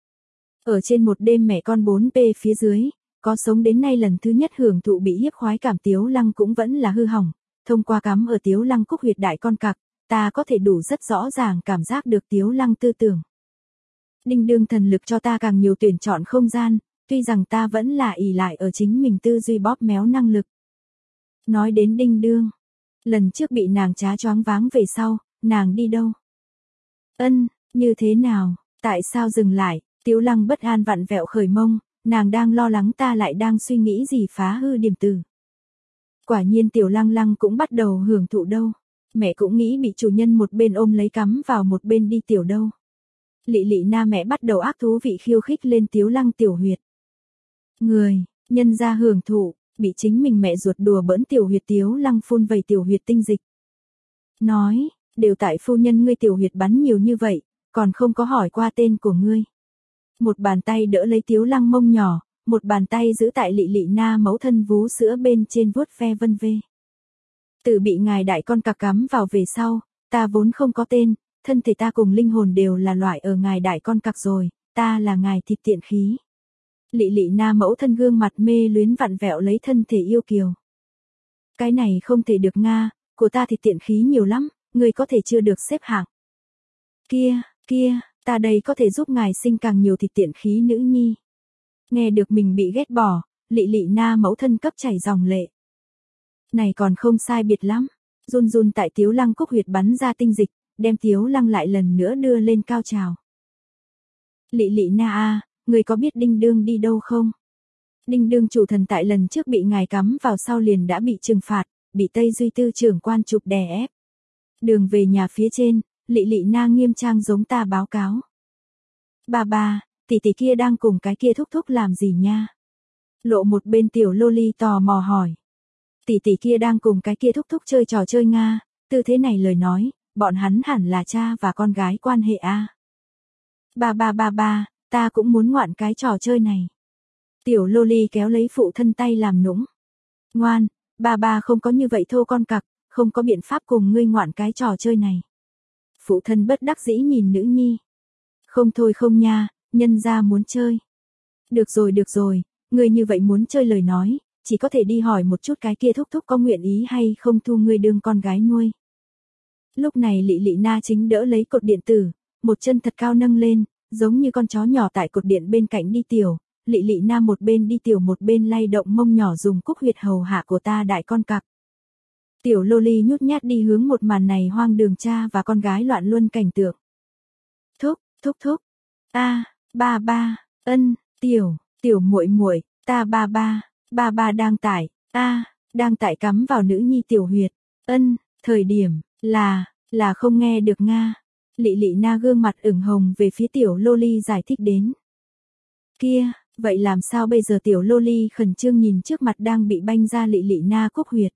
Ở trên một đêm mẹ con bốn p phía dưới, có sống đến nay lần thứ nhất hưởng thụ bị hiếp khoái cảm Tiếu Lăng cũng vẫn là hư hỏng, thông qua cắm ở Tiếu Lăng cúc huyệt đại con cặc, ta có thể đủ rất rõ ràng cảm giác được Tiếu Lăng tư tưởng. Đinh đương thần lực cho ta càng nhiều tuyển chọn không gian, tuy rằng ta vẫn là ỷ lại ở chính mình tư duy bóp méo năng lực. Nói đến đinh đương, lần trước bị nàng trá choáng váng về sau, nàng đi đâu? Ân, như thế nào, tại sao dừng lại? Tiếu Lăng bất an vặn vẹo khởi mông, nàng đang lo lắng ta lại đang suy nghĩ gì phá hư điểm tử. Quả nhiên Tiểu Lăng Lăng cũng bắt đầu hưởng thụ đâu. Mẹ cũng nghĩ bị chủ nhân một bên ôm lấy cắm vào một bên đi tiểu đâu. Lị Lị Na mẹ bắt đầu ác thú vị khiêu khích lên Tiếu Lăng tiểu huyệt. Người, nhân ra hưởng thụ, bị chính mình mẹ ruột đùa bỡn tiểu huyệt Tiếu Lăng phun vầy tiểu huyệt tinh dịch. Nói, đều tại phu nhân ngươi tiểu huyệt bắn nhiều như vậy, còn không có hỏi qua tên của ngươi. Một bàn tay đỡ lấy Tiếu Lăng mông nhỏ, một bàn tay giữ tại Lị Lị Na mẫu thân vú sữa bên trên vuốt ve vân vê. Từ bị ngài đại con cặc cắm vào về sau, ta vốn không có tên, thân thể ta cùng linh hồn đều là loại ở ngài đại con cặc rồi, ta là ngài thịt tiện khí. Lị Lị Na mẫu thân gương mặt mê luyến vặn vẹo lấy thân thể yêu kiều. Cái này không thể được Nga, của ta thịt tiện khí nhiều lắm, người có thể chưa được xếp hạng. Kia, kia, ta đây có thể giúp ngài sinh càng nhiều thịt tiện khí nữ nhi. Nghe được mình bị ghét bỏ, Lị Lị Na mẫu thân cấp chảy dòng lệ. Này còn không sai biệt lắm, run run tại Tiếu Lăng cúc huyệt bắn ra tinh dịch, đem Tiếu Lăng lại lần nữa đưa lên cao trào. Lị Lị Na a, người có biết đinh đương đi đâu không? Đinh đương chủ thần tại lần trước bị ngài cắm vào sau liền đã bị trừng phạt, bị Tây Duy Tư trưởng quan chụp đè ép. Đường về nhà phía trên, Lị Lị Na nghiêm trang giống ta báo cáo. Bà bà, tỷ tỷ kia đang cùng cái kia thúc thúc làm gì nha? Lộ một bên tiểu loli tò mò hỏi. Tỷ tỷ kia đang cùng cái kia thúc thúc chơi trò chơi Nga, tư thế này lời nói, bọn hắn hẳn là cha và con gái quan hệ a. Ba ba ba ba, ta cũng muốn ngoạn cái trò chơi này. Tiểu loli kéo lấy phụ thân tay làm nũng. Ngoan, ba ba không có như vậy thô con cặc, không có biện pháp cùng ngươi ngoạn cái trò chơi này. Phụ thân bất đắc dĩ nhìn nữ nhi. Không thôi không nha, nhân gia muốn chơi. Được rồi được rồi, ngươi như vậy muốn chơi lời nói, chỉ có thể đi hỏi một chút cái kia thúc thúc có nguyện ý hay không thu ngươi đương con gái nuôi. Lúc này Lị Lị Na chính đỡ lấy cột điện tử, một chân thật cao nâng lên, giống như con chó nhỏ tại cột điện bên cạnh đi tiểu. Lị Lị Na một bên đi tiểu một bên lay động mông nhỏ dùng cúc huyệt hầu hạ của ta đại con cặc. Tiểu loli nhút nhát đi hướng một màn này hoang đường cha và con gái loạn luân cảnh tượng. Thúc, thúc thúc. A, ba ba, ân, tiểu, tiểu muội muội, ta ba ba, ba ba đang tải, a, đang tải cắm vào nữ nhi tiểu huyệt. Ân, thời điểm là là không nghe được Nga. Lị Lị Na gương mặt ửng hồng về phía tiểu loli giải thích đến. Kia, vậy làm sao bây giờ? Tiểu loli khẩn trương nhìn trước mặt đang bị banh ra Lị Lị Na cúc huyệt.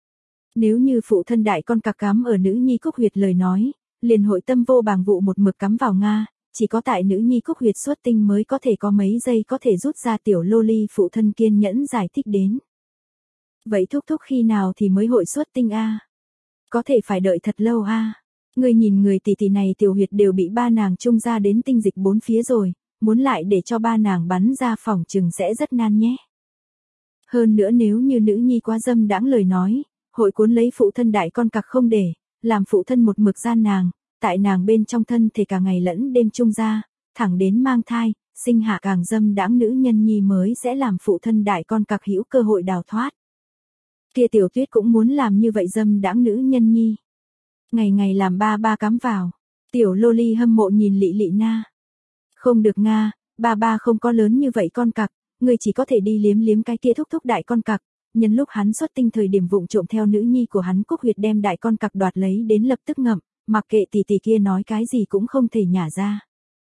Nếu như phụ thân đại con cặc cắm ở nữ nhi cúc huyệt lời nói, liền hội tâm vô bàng vụ một mực cắm vào Nga, chỉ có tại nữ nhi cúc huyệt xuất tinh mới có thể có mấy giây có thể rút ra. Tiểu loli phụ thân kiên nhẫn giải thích đến. Vậy thúc thúc khi nào thì mới hội xuất tinh a? Có thể phải đợi thật lâu a. Người nhìn người tỷ tỷ này tiểu huyệt đều bị ba nàng trung ra đến tinh dịch bốn phía rồi, muốn lại để cho ba nàng bắn ra phòng chừng sẽ rất nan nhé. Hơn nữa nếu như nữ nhi quá dâm đãng lời nói, hội cuốn lấy phụ thân đại con cặc không để, làm phụ thân một mực gian nàng, tại nàng bên trong thân thể cả ngày lẫn đêm chung ra, thẳng đến mang thai, sinh hạ càng dâm đãng nữ nhân nhi mới sẽ làm phụ thân đại con cặc hữu cơ hội đào thoát. Kia Tiểu Tuyết cũng muốn làm như vậy dâm đãng nữ nhân nhi. Ngày ngày làm ba ba cắm vào. Tiểu loli hâm mộ nhìn Lị Lị Na. Không được Nga, ba ba không có lớn như vậy con cặc, người chỉ có thể đi liếm liếm cái kia thúc thúc đại con cặc. Nhân lúc hắn xuất tinh thời điểm vụng trộm theo nữ nhi của hắn cúc huyệt đem đại con cặc đoạt lấy đến lập tức ngậm, mặc kệ tỷ tỷ kia nói cái gì cũng không thể nhả ra.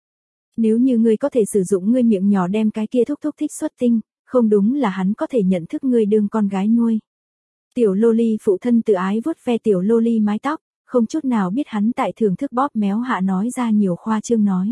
Nếu như ngươi có thể sử dụng ngươi miệng nhỏ đem cái kia thúc thúc thích xuất tinh, không đúng là hắn có thể nhận thức ngươi đương con gái nuôi. Tiểu loli phụ thân tự ái vuốt ve tiểu loli mái tóc, không chút nào biết hắn tại thưởng thức bóp méo hạ nói ra nhiều khoa trương nói.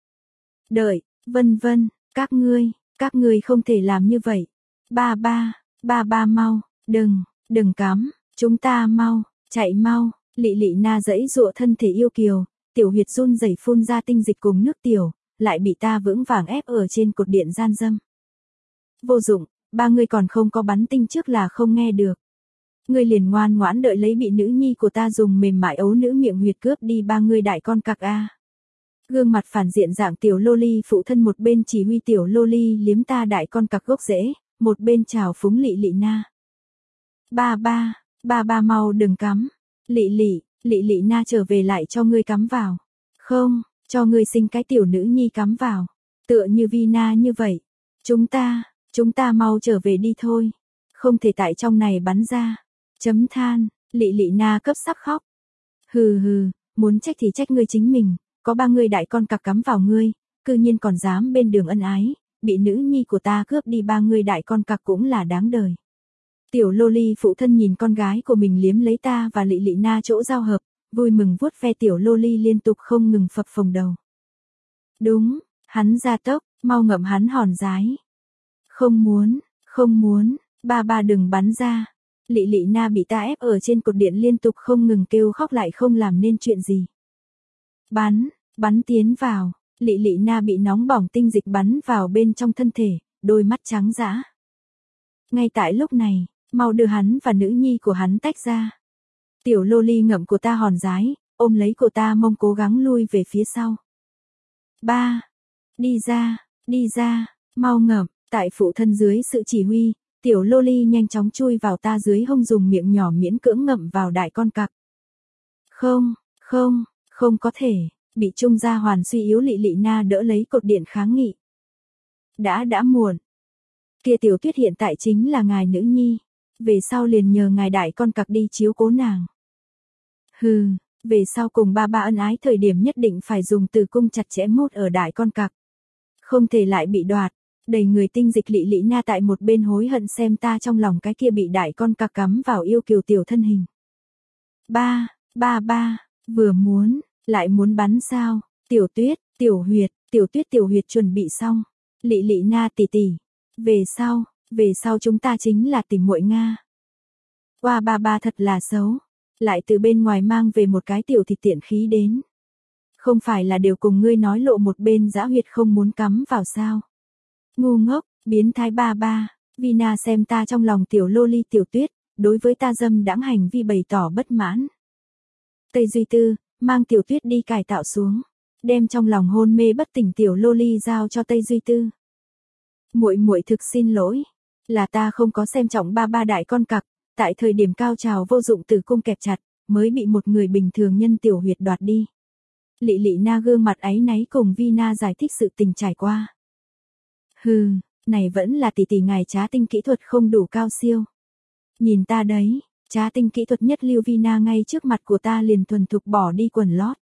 Đợi, vân vân, các ngươi, các ngươi không thể làm như vậy. Ba ba, ba ba mau, đừng, đừng cắm, chúng ta mau, chạy mau. Lị Lị Na giãy giụa thân thể yêu kiều, tiểu huyệt run rẩy phun ra tinh dịch cùng nước tiểu, lại bị ta vững vàng ép ở trên cột điện gian dâm. Vô dụng, ba người còn không có bắn tinh trước là không nghe được. Ngươi liền ngoan ngoãn đợi lấy bị nữ nhi của ta dùng mềm mại ấu nữ miệng huyệt cướp đi ba ngươi đại con cặc a. Gương mặt phản diện dạng tiểu loli phụ thân một bên chỉ huy tiểu loli liếm ta đại con cặc gốc rễ, một bên chào phúng Lị Lị Na. Ba ba, ba ba mau đừng cắm. Lị Lị, Lị Lị Na trở về lại cho ngươi cắm vào. Không, cho ngươi sinh cái tiểu nữ nhi cắm vào. Tựa như Vina như vậy. Chúng ta, chúng ta mau trở về đi thôi. Không thể tại trong này bắn ra. Chấm than, Lị Lị Na cấp sắp khóc. Hừ hừ, muốn trách thì trách ngươi chính mình, có ba ngươi đại con cặc cắm vào ngươi, cư nhiên còn dám bên đường ân ái, bị nữ nhi của ta cướp đi ba ngươi đại con cặc cũng là đáng đời. Tiểu loli phụ thân nhìn con gái của mình liếm lấy ta và Lị Lị Na chỗ giao hợp, vui mừng vuốt ve tiểu loli liên tục không ngừng phập phồng đầu. Đúng, hắn ra tốc, mau ngậm hắn hòn dái. Không muốn, không muốn, ba ba đừng bắn ra. Lị Lị Na bị ta ép ở trên cột điện liên tục không ngừng kêu khóc lại không làm nên chuyện gì. Bắn, bắn tiến vào, Lị Lị Na bị nóng bỏng tinh dịch bắn vào bên trong thân thể, đôi mắt trắng dã. Ngay tại lúc này, mau đưa hắn và nữ nhi của hắn tách ra. Tiểu loli ngậm của ta hòn dái, ôm lấy của ta mông cố gắng lui về phía sau. Ba, đi ra, đi ra, mau ngậm, tại phụ thân dưới sự chỉ huy, tiểu loli nhanh chóng chui vào ta dưới hông dùng miệng nhỏ miễn cưỡng ngậm vào đại con cặc. Không, không, không có thể, bị trung gia hoàn suy yếu Lị Lị Na đỡ lấy cột điện kháng nghị. Đã đã muộn. Kia Tiểu Tuyết hiện tại chính là ngài nữ nhi, về sau liền nhờ ngài đại con cặc đi chiếu cố nàng. Hừ, về sau cùng ba ba ân ái thời điểm nhất định phải dùng từ cung chặt chẽ mút ở đại con cặc. Không thể lại bị đoạt, đầy người tinh dịch Lị Lị Na tại một bên hối hận xem ta trong lòng cái kia bị đại con cặc cắm vào yêu kiều tiểu thân hình. Ba, ba ba, vừa muốn, lại muốn bắn sao, Tiểu Tuyết, Tiểu Huyệt, Tiểu Tuyết Tiểu Huyệt chuẩn bị xong. Lị Lị Na tỷ tỷ, về sau, về sau chúng ta chính là tỷ muội Nga. Qua ba ba thật là xấu, lại từ bên ngoài mang về một cái tiểu thịt tiện khí đến. Không phải là đều cùng ngươi nói lộ một bên dã huyệt không muốn cắm vào sao. Ngu ngốc, biến thái ba ba, Vina xem ta trong lòng tiểu loli Tiểu Tuyết, đối với ta dâm đãng hành vi bày tỏ bất mãn. Tây Duy Tư, mang Tiểu Tuyết đi cải tạo xuống, đem trong lòng hôn mê bất tỉnh tiểu loli giao cho Tây Duy Tư. Muội muội thực xin lỗi, là ta không có xem trọng ba ba đại con cặc, tại thời điểm cao trào vô dụng tử cung kẹp chặt, mới bị một người bình thường nhân tiểu huyệt đoạt đi. Lị Lị Na gương mặt áy náy cùng Vina giải thích sự tình trải qua. Hừ, này vẫn là tỷ tỷ ngài trá tinh kỹ thuật không đủ cao siêu. Nhìn ta đấy, trá tinh kỹ thuật nhất lưu Vina ngay trước mặt của ta liền thuần thục bỏ đi quần lót.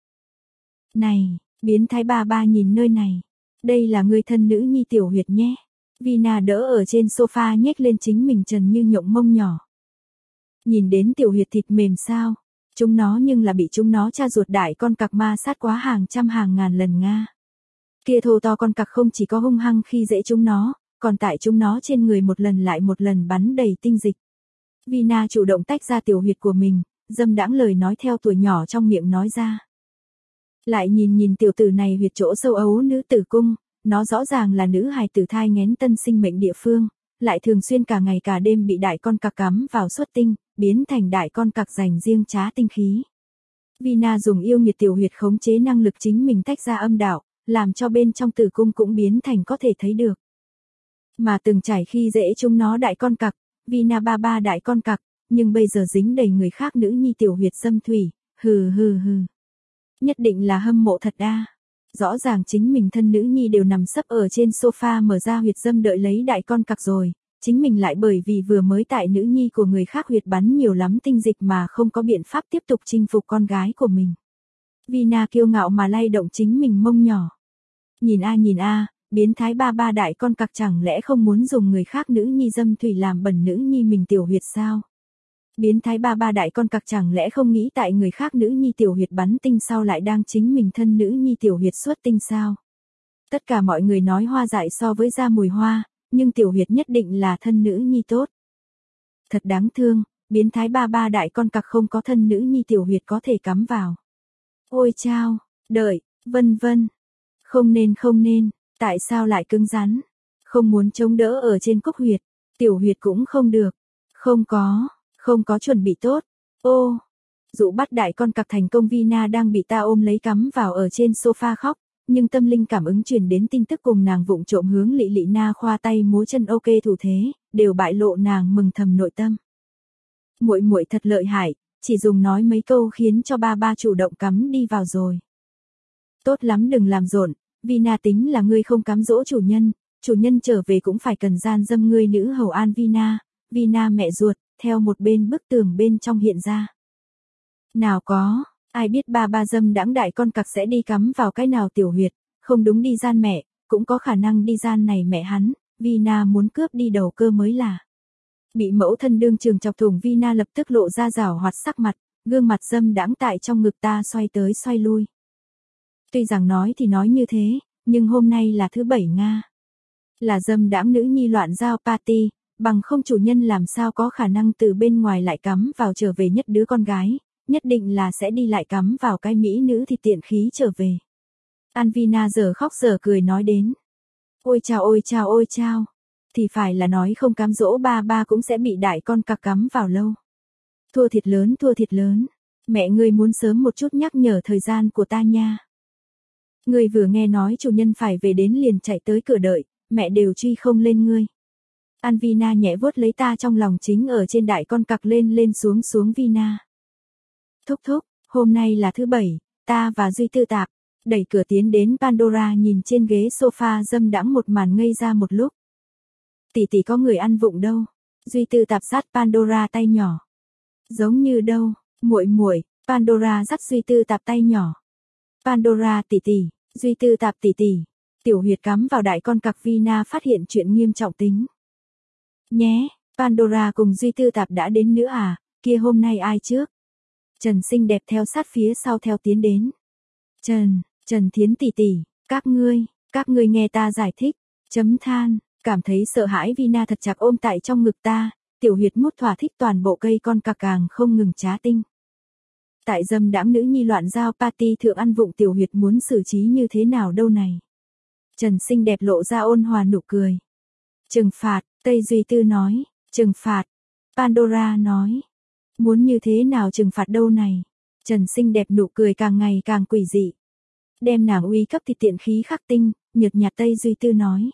Này, biến thái ba ba nhìn nơi này, đây là người thân nữ nhi tiểu huyệt nhé. Vina đỡ ở trên sofa nhếch lên chính mình trần như nhộng mông nhỏ. Nhìn đến tiểu huyệt thịt mềm sao, chúng nó nhưng là bị chúng nó cha ruột đại con cặc ma sát quá hàng trăm hàng ngàn lần Nga. Kia thô to con cặc không chỉ có hung hăng khi dễ chúng nó, còn tại chúng nó trên người một lần lại một lần bắn đầy tinh dịch. Vina chủ động tách ra tiểu huyệt của mình, dâm đãng lời nói theo tuổi nhỏ trong miệng nói ra. Lại nhìn nhìn tiểu tử này huyệt chỗ sâu ấu nữ tử cung, nó rõ ràng là nữ hài tử thai nghén tân sinh mệnh địa phương, lại thường xuyên cả ngày cả đêm bị đại con cặc cắm vào xuất tinh, biến thành đại con cặc dành riêng trá tinh khí. Vina dùng yêu nghiệt tiểu huyệt khống chế năng lực chính mình tách ra âm đạo, làm cho bên trong tử cung cũng biến thành có thể thấy được. Mà từng trải khi dễ chúng nó đại con cặc, Vina ba ba đại con cặc, nhưng bây giờ dính đầy người khác nữ nhi tiểu huyệt dâm thủy, hừ hừ hừ. Nhất định là hâm mộ thật a. Rõ ràng chính mình thân nữ nhi đều nằm sấp ở trên sofa mở ra huyệt dâm đợi lấy đại con cặc rồi, chính mình lại bởi vì vừa mới tại nữ nhi của người khác huyệt bắn nhiều lắm tinh dịch mà không có biện pháp tiếp tục chinh phục con gái của mình. Vina kiêu ngạo mà lay động chính mình mông nhỏ. Nhìn a nhìn a, biến thái ba ba đại con cặc chẳng lẽ không muốn dùng người khác nữ nhi dâm thủy làm bẩn nữ nhi mình tiểu huyệt sao? Biến thái ba ba đại con cặc chẳng lẽ không nghĩ tại người khác nữ nhi tiểu huyệt bắn tinh sau lại đang chính mình thân nữ nhi tiểu huyệt xuất tinh sao? Tất cả mọi người nói hoa dại so với da mùi hoa, nhưng tiểu huyệt nhất định là thân nữ nhi tốt. Thật đáng thương, biến thái ba ba đại con cặc không có thân nữ nhi tiểu huyệt có thể cắm vào. Ôi chao, đợi, vân vân. Không nên không nên, tại sao lại cứng rắn? Không muốn chống đỡ ở trên cúc huyệt, tiểu huyệt cũng không được. Không có, Không có chuẩn bị tốt. Ô, dụ bắt đại con cặc thành công. Vina đang bị ta ôm lấy cắm vào ở trên sofa khóc, nhưng tâm linh cảm ứng truyền đến tin tức cùng nàng vụng trộm hướng Lị Lị Na khoa tay múa chân ok thủ thế, đều bại lộ nàng mừng thầm nội tâm. Muội muội thật lợi hại, chỉ dùng nói mấy câu khiến cho ba ba chủ động cắm đi vào rồi. Tốt lắm, đừng làm rộn, Vina tính là ngươi không cám dỗ chủ nhân, chủ nhân trở về cũng phải cần gian dâm ngươi nữ hầu an Vina, Vina mẹ ruột, theo một bên bức tường bên trong hiện ra. Nào có, ai biết ba ba dâm đãng đại con cặc sẽ đi cắm vào cái nào tiểu huyệt, không đúng đi gian mẹ, cũng có khả năng đi gian này mẹ hắn, Vina muốn cướp đi đầu cơ mới là. Bị mẫu thân đương trường chọc thủng, Vina lập tức lộ ra rảo hoạt sắc mặt, gương mặt dâm đãng tại trong ngực ta xoay tới xoay lui. Tuy rằng nói thì nói như thế, nhưng hôm nay là thứ bảy Nga. Là dâm đãng nữ nhi loạn giao party, bằng không chủ nhân làm sao có khả năng từ bên ngoài lại cắm vào trở về nhất đứa con gái, nhất định là sẽ đi lại cắm vào cái mỹ nữ thì tiện khí trở về. Anvina giờ khóc giờ cười nói đến. Ôi chao ôi chao ôi chao, thì phải là nói không cám dỗ ba ba cũng sẽ bị đại con cặc cắm vào lâu. Thua thiệt lớn thua thiệt lớn, mẹ ngươi muốn sớm một chút nhắc nhở thời gian của ta nha. Ngươi vừa nghe nói chủ nhân phải về đến liền chạy tới cửa đợi, mẹ đều truy không lên ngươi. Anvina nhẹ vuốt lấy ta trong lòng chính ở trên đại con cặc lên lên xuống xuống Vina. Thúc thúc, hôm nay là thứ bảy, ta và Duy Tư Tạp, đẩy cửa tiến đến. Pandora nhìn trên ghế sofa dâm đãng một màn ngây ra một lúc. Tỷ tỷ có người ăn vụng đâu? Duy Tư Tạp dắt Pandora tay nhỏ. Giống như đâu, muội muội, Pandora dắt Duy Tư Tạp tay nhỏ. Pandora tỷ tỷ, Duy Tư Tạp tỷ tỷ, tiểu huyệt cắm vào đại con cặc. Vina phát hiện chuyện nghiêm trọng tính. Nhé, Pandora cùng Duy Tư Tạp đã đến nữa à, kia hôm nay ai trước? Trần xinh đẹp theo sát phía sau theo tiến đến. Trần, Trần Thiến tỷ tỷ, các ngươi, các ngươi nghe ta giải thích, chấm than, cảm thấy sợ hãi. Vina thật chặt ôm tại trong ngực ta, tiểu huyệt mút thỏa thích toàn bộ cây con cặc càng không ngừng trá tinh. Tại dâm đãng nữ nhi loạn giao party thượng ăn vụng tiểu huyệt muốn xử trí như thế nào đâu này. Trần xinh đẹp lộ ra ôn hòa nụ cười. Trừng phạt, Tây Duy Tư nói, trừng phạt. Pandora nói, muốn như thế nào trừng phạt đâu này. Trần xinh đẹp nụ cười càng ngày càng quỷ dị. Đem nàng uy cấp thì tiện khí khắc tinh, nhợt nhạt. Tây Duy Tư nói.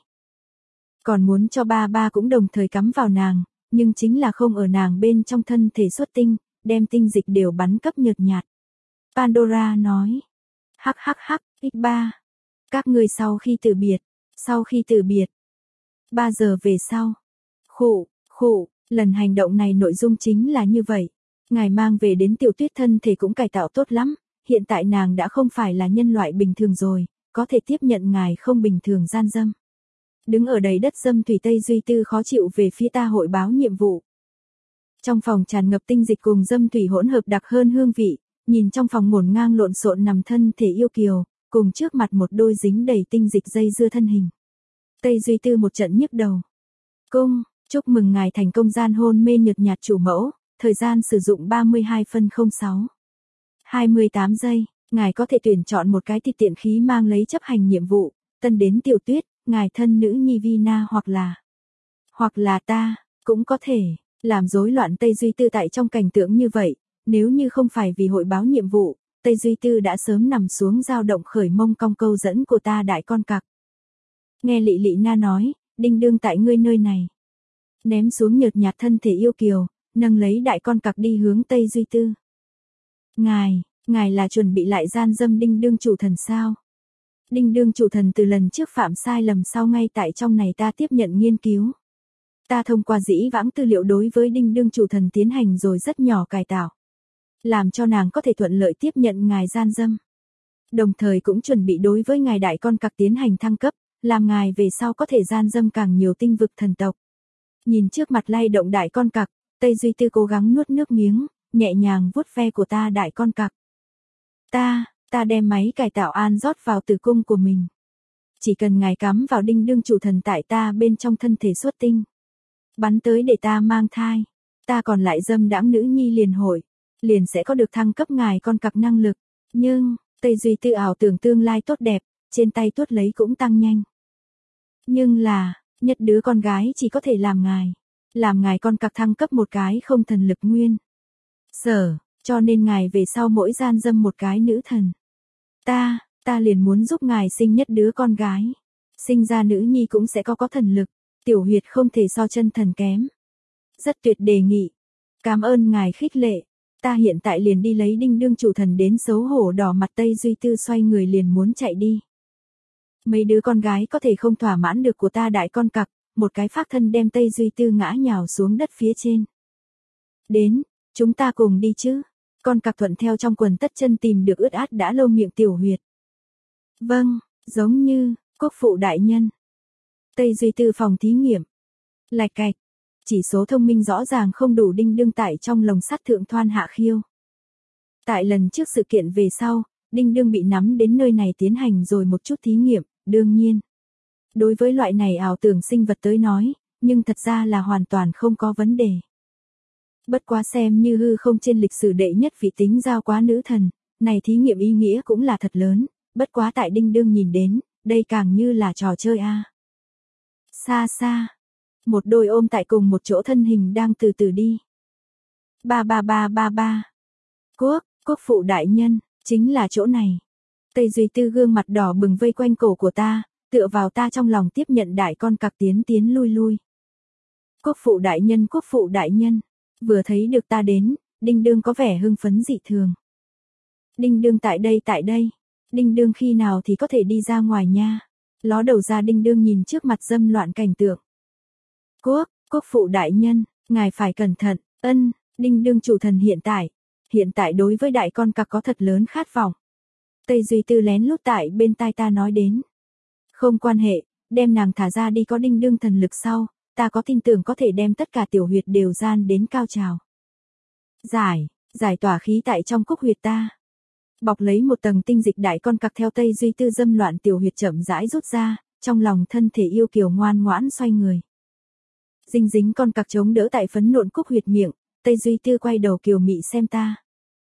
Còn muốn cho ba ba cũng đồng thời cắm vào nàng, nhưng chính là không ở nàng bên trong thân thể xuất tinh, đem tinh dịch đều bắn cấp nhợt nhạt. Pandora nói. Hắc hắc hắc, ích ba. Các ngươi sau khi từ biệt, sau khi từ biệt. Ba giờ về sau. Khụ, khụ, lần hành động này nội dung chính là như vậy. Ngài mang về đến Tiểu Tuyết thân thể cũng cải tạo tốt lắm, hiện tại nàng đã không phải là nhân loại bình thường rồi, có thể tiếp nhận ngài không bình thường gian dâm. Đứng ở đầy đất dâm thủy. Tây Duy Tư khó chịu về phía ta hội báo nhiệm vụ. Trong phòng tràn ngập tinh dịch cùng dâm thủy hỗn hợp đặc hơn hương vị, nhìn trong phòng ngổn ngang lộn xộn nằm thân thể yêu kiều, cùng trước mặt một đôi dính đầy tinh dịch dây dưa thân hình. Tây Duy Tư một trận nhức đầu. Cung, chúc mừng ngài thành công gian hôn mê nhợt nhạt chủ mẫu, thời gian sử dụng ba mươi hai phân không sáu. hai mươi tám giây, ngài có thể tuyển chọn một cái thịt tiện khí mang lấy chấp hành nhiệm vụ, tân đến Tiểu Tuyết, ngài thân nữ nhi Vina hoặc là, hoặc là ta, cũng có thể, làm rối loạn Tây Duy Tư tại trong cảnh tượng như vậy, nếu như không phải vì hội báo nhiệm vụ, Tây Duy Tư đã sớm nằm xuống dao động khởi mông cong câu dẫn của ta đại con cặc. Nghe Lị Lị Na nói, đinh đương tại ngươi nơi này. Ném xuống nhợt nhạt thân thể yêu kiều, nâng lấy đại con cặc đi hướng Tây Duy Tư. Ngài, ngài là chuẩn bị lại gian dâm đinh đương chủ thần sao? Đinh đương chủ thần từ lần trước phạm sai lầm sau ngay tại trong này ta tiếp nhận nghiên cứu. Ta thông qua dĩ vãng tư liệu đối với đinh đương chủ thần tiến hành rồi rất nhỏ cải tạo. Làm cho nàng có thể thuận lợi tiếp nhận ngài gian dâm. Đồng thời cũng chuẩn bị đối với ngài đại con cặc tiến hành thăng cấp, làm ngài về sau có thể gian dâm càng nhiều tinh vực thần tộc. Nhìn trước mặt lay động đại con cặc, Tây Duy Tư cố gắng nuốt nước miếng, nhẹ nhàng vuốt ve của ta đại con cặc. Ta, ta đem máy cải tạo an rót vào tử cung của mình. Chỉ cần ngài cắm vào đinh đương chủ thần tại ta bên trong thân thể xuất tinh. Bắn tới để ta mang thai. Ta còn lại dâm đãng nữ nhi liền hội. Liền sẽ có được thăng cấp ngài con cặc năng lực. Nhưng, Tây Duy Tư ảo tưởng tương lai tốt đẹp, trên tay tuốt lấy cũng tăng nhanh. Nhưng là, nhất đứa con gái chỉ có thể làm ngài. làm ngài con cặc thăng cấp một cái không thần lực nguyên. Sở, cho nên ngài về sau mỗi gian dâm một cái nữ thần. Ta, ta liền muốn giúp ngài sinh nhất đứa con gái. Sinh ra nữ nhi cũng sẽ có có thần lực, tiểu huyệt không thể so chân thần kém. Rất tuyệt đề nghị. Cảm ơn ngài khích lệ. Ta hiện tại liền đi lấy đinh đương chủ thần đến xấu hổ đỏ mặt Tây Duy Tư xoay người liền muốn chạy đi. Mấy đứa con gái có thể không thỏa mãn được của ta đại con cặc, một cái phác thân đem Tây Duy Tư ngã nhào xuống đất phía trên. Đến, chúng ta cùng đi chứ. Con cặc thuận theo trong quần tất chân tìm được ướt át đã lâu miệng tiểu huyệt. Vâng, giống như, quốc phụ đại nhân. Tây Duy Tư phòng thí nghiệm. Lạch cạch. Chỉ số thông minh rõ ràng không đủ đinh đương tại trong lồng sắt thượng thoan hạ khiêu. Tại lần trước sự kiện về sau, đinh đương bị nắm đến nơi này tiến hành rồi một chút thí nghiệm, đương nhiên. Đối với loại này ảo tưởng sinh vật tới nói, nhưng thật ra là hoàn toàn không có vấn đề. Bất quá xem như hư không trên lịch sử đệ nhất vị tính giao quá nữ thần, này thí nghiệm ý nghĩa cũng là thật lớn, bất quá tại đinh đương nhìn đến, đây càng như là trò chơi a. Xa xa, một đôi ôm tại cùng một chỗ thân hình đang từ từ đi. Ba ba ba ba ba. Quốc, quốc phụ đại nhân, chính là chỗ này. Tây Duy Tư gương mặt đỏ bừng vây quanh cổ của ta, tựa vào ta trong lòng tiếp nhận đại con cặc tiến tiến lui lui. Quốc phụ đại nhân, quốc phụ đại nhân, vừa thấy được ta đến, đinh đương có vẻ hưng phấn dị thường. Đinh đương tại đây tại đây, đinh đương khi nào thì có thể đi ra ngoài nha. Ló đầu ra đinh đương nhìn trước mặt dâm loạn cảnh tượng. Quốc, quốc phụ đại nhân, ngài phải cẩn thận, ân, đinh đương chủ thần hiện tại, hiện tại đối với đại con cặc có thật lớn khát vọng. Tây Duy Tư lén lút tại bên tai ta nói đến. Không quan hệ, đem nàng thả ra đi có đinh đương thần lực sau, ta có tin tưởng có thể đem tất cả tiểu huyệt đều gian đến cao trào. Giải, giải tỏa khí tại trong cúc huyệt ta. Bọc lấy một tầng tinh dịch đại con cặc theo Tây Duy Tư dâm loạn tiểu huyệt chậm rãi rút ra, trong lòng thân thể yêu kiều ngoan ngoãn xoay người. Dinh dính con cặc chống đỡ tại phấn nộn cúc huyệt miệng, Tây Duy Tư quay đầu kiều mị xem ta.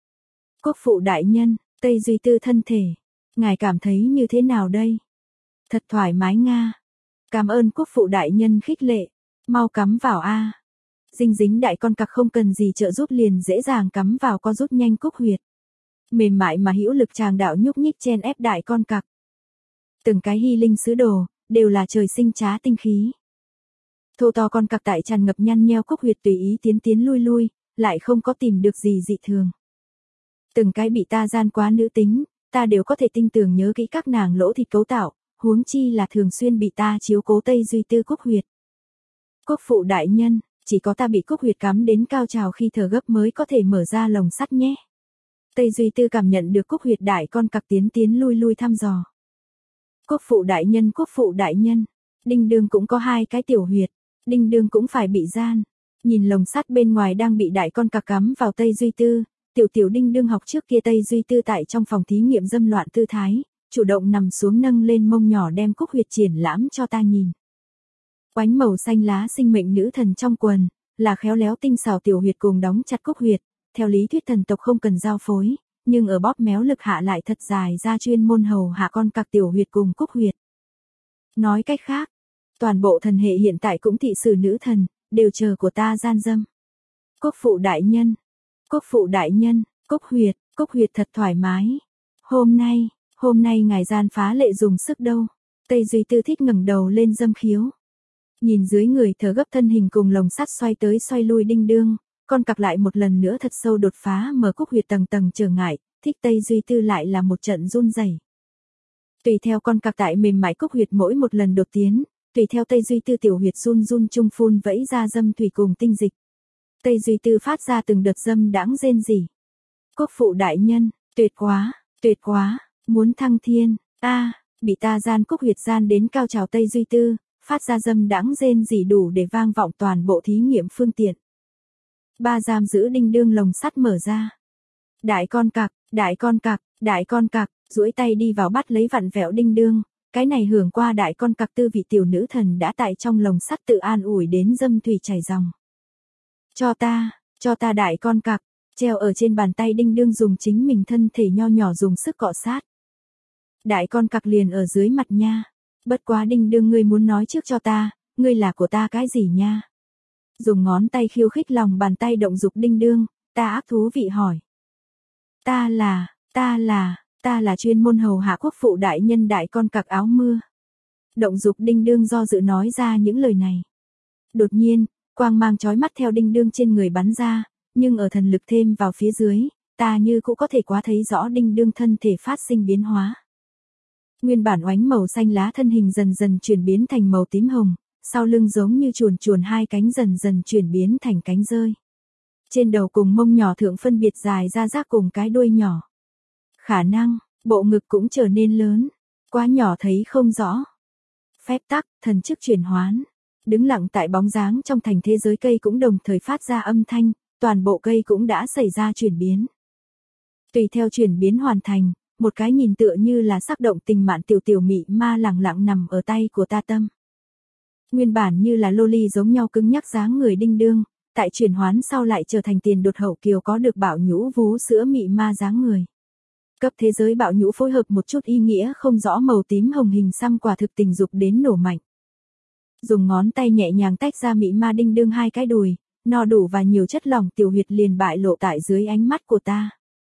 Quốc phụ đại nhân, Tây Duy Tư thân thể, ngài cảm thấy như thế nào đây? Thật thoải mái nga. Cảm ơn quốc phụ đại nhân khích lệ, mau cắm vào a. Dinh dính đại con cặc không cần gì trợ giúp liền dễ dàng cắm vào co rút nhanh cúc huyệt. Mềm mại mà hữu lực tràng đạo nhúc nhích chen ép đại con cặc. Từng cái hy linh sứ đồ, đều là trời sinh trá tinh khí. Thô to con cặc tại tràn ngập nhăn nheo cúc huyệt tùy ý tiến tiến lui lui, lại không có tìm được gì dị thường. Từng cái bị ta gian quá nữ tính, ta đều có thể tinh tường nhớ kỹ các nàng lỗ thịt cấu tạo, huống chi là thường xuyên bị ta chiếu cố Tây Duy Tư cúc huyệt. Quốc phụ đại nhân, chỉ có ta bị cúc huyệt cắm đến cao trào khi thở gấp mới có thể mở ra lồng sắt nhé. Tây Duy Tư cảm nhận được cúc huyệt đại con cặc tiến tiến lui lui thăm dò. Quốc phụ đại nhân, quốc phụ đại nhân, đinh đương cũng có hai cái tiểu huyệt, đinh đương cũng phải bị gian. Nhìn lồng sắt bên ngoài đang bị đại con cặc cắm vào Tây Duy Tư, tiểu tiểu đinh đương học trước kia Tây Duy Tư tại trong phòng thí nghiệm dâm loạn tư thái, chủ động nằm xuống nâng lên mông nhỏ đem cúc huyệt triển lãm cho ta nhìn. Oánh màu xanh lá sinh mệnh nữ thần trong quần, là khéo léo tinh xảo tiểu huyệt cùng đóng chặt cúc huyệt, theo lý thuyết thần tộc không cần giao phối, nhưng ở bóp méo lực hạ lại thật dài ra chuyên môn hầu hạ con cặc tiểu huyệt cùng cúc huyệt. Nói cách khác, toàn bộ thần hệ hiện tại cũng thị sử nữ thần, đều chờ của ta gian dâm. Quốc phụ đại nhân, quốc phụ đại nhân, cúc huyệt, cúc huyệt thật thoải mái. Hôm nay, hôm nay ngài gian phá lệ dùng sức đâu. Tây Duy Tư thích ngẩng đầu lên dâm khiếu. Nhìn dưới người thở gấp thân hình cùng lồng sắt xoay tới xoay lui đinh đương, con cặc lại một lần nữa thật sâu đột phá mở cúc huyệt tầng tầng trở ngại, thích Tây Duy Tư lại là một trận run rẩy. Tùy theo con cặc tại mềm mại cúc huyệt mỗi một lần đột tiến, tùy theo Tây Duy Tư tiểu huyệt run run chung phun vẫy ra dâm thủy cùng tinh dịch. Tây Duy Tư phát ra từng đợt dâm đãng rên rỉ. Quốc phụ đại nhân, tuyệt quá, tuyệt quá, muốn thăng thiên, a, bị ta gian cúc huyệt gian đến cao trào Tây Duy Tư, phát ra dâm đãng rên rỉ đủ để vang vọng toàn bộ thí nghiệm phương tiện. Ba giam giữ đinh đương lồng sắt mở ra. Đại con cặc, đại con cặc, đại con cặc, duỗi tay đi vào bắt lấy vặn vẹo đinh đương, cái này hưởng qua đại con cặc tư vị tiểu nữ thần đã tại trong lồng sắt tự an ủi đến dâm thủy chảy dòng. Cho ta, cho ta đại con cặc, treo ở trên bàn tay đinh đương dùng chính mình thân thể nho nhỏ dùng sức cọ sát. Đại con cặc liền ở dưới mặt nha, bất quá đinh đương ngươi muốn nói trước cho ta, ngươi là của ta cái gì nha? Dùng ngón tay khiêu khích lòng bàn tay động dục đinh đương, ta ác thú vị hỏi. Ta là, ta là, ta là chuyên môn hầu hạ quốc phụ đại nhân đại con cặc áo mưa. Động dục đinh đương do dự nói ra những lời này. Đột nhiên, quang mang chói mắt theo đinh đương trên người bắn ra, nhưng ở thần lực thêm vào phía dưới, ta như cũng có thể quá thấy rõ đinh đương thân thể phát sinh biến hóa. Nguyên bản oánh màu xanh lá thân hình dần dần chuyển biến thành màu tím hồng, sau lưng giống như chuồn chuồn hai cánh dần dần chuyển biến thành cánh rơi. Trên đầu cùng mông nhỏ thượng phân biệt dài ra rác cùng cái đuôi nhỏ. Khả năng, bộ ngực cũng trở nên lớn, quá nhỏ thấy không rõ. Phép tắc, thần chức chuyển hoán. Đứng lặng tại bóng dáng trong thành thế giới cây cũng đồng thời phát ra âm thanh, toàn bộ cây cũng đã xảy ra chuyển biến. Tùy theo chuyển biến hoàn thành, một cái nhìn tựa như là sắc động tình mạn tiểu tiểu mị ma lẳng lặng nằm ở tay của ta tâm. Nguyên bản như là loli giống nhau cứng nhắc dáng người đinh đương, tại chuyển hoán sau lại trở thành tiền đột hậu kiều có được bạo nhũ vú sữa mị ma dáng người. Cấp thế giới bạo nhũ phối hợp một chút ý nghĩa không rõ màu tím hồng hình xăm quả thực tình dục đến nổ mạnh. Dùng ngón tay nhẹ nhàng tách ra mị ma đinh đương hai cái đùi, no đủ và nhiều chất lỏng tiểu huyệt liền bại lộ tại dưới ánh mắt của ta.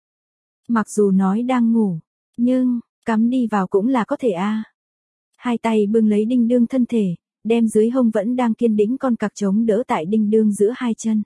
Mặc dù nói đang ngủ, nhưng, cắm đi vào cũng là có thể a. À. Hai tay bưng lấy đinh đương thân thể, đem dưới hông vẫn đang kiên đĩnh con cặc chống đỡ tại đinh đương giữa hai chân.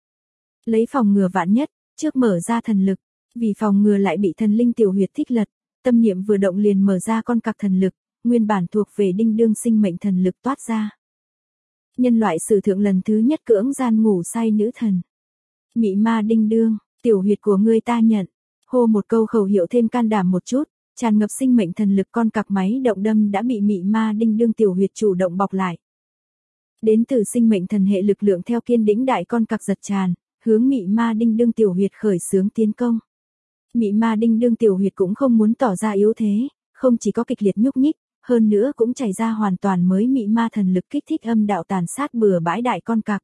Lấy phòng ngừa vạn nhất, trước mở ra thần lực, vì phòng ngừa lại bị thần linh tiểu huyệt thích lật, tâm niệm vừa động liền mở ra con cặc thần lực, nguyên bản thuộc về đinh đương sinh mệnh thần lực toát ra. Nhân loại sử thượng lần thứ nhất cưỡng gian ngủ say nữ thần. Mị ma đinh đương, tiểu huyệt của ngươi ta nhận. Hô một câu khẩu hiệu thêm can đảm một chút, tràn ngập sinh mệnh thần lực con cặc máy động đâm đã bị mị ma đinh đương tiểu huyệt chủ động bọc lại. Đến từ sinh mệnh thần hệ lực lượng theo kiên đĩnh đại con cặc giật tràn, hướng mị ma đinh đương tiểu huyệt khởi xướng tiến công. Mị ma đinh đương tiểu huyệt cũng không muốn tỏ ra yếu thế, không chỉ có kịch liệt nhúc nhích, hơn nữa cũng chảy ra hoàn toàn mới mị ma thần lực kích thích âm đạo tàn sát bừa bãi đại con cặc.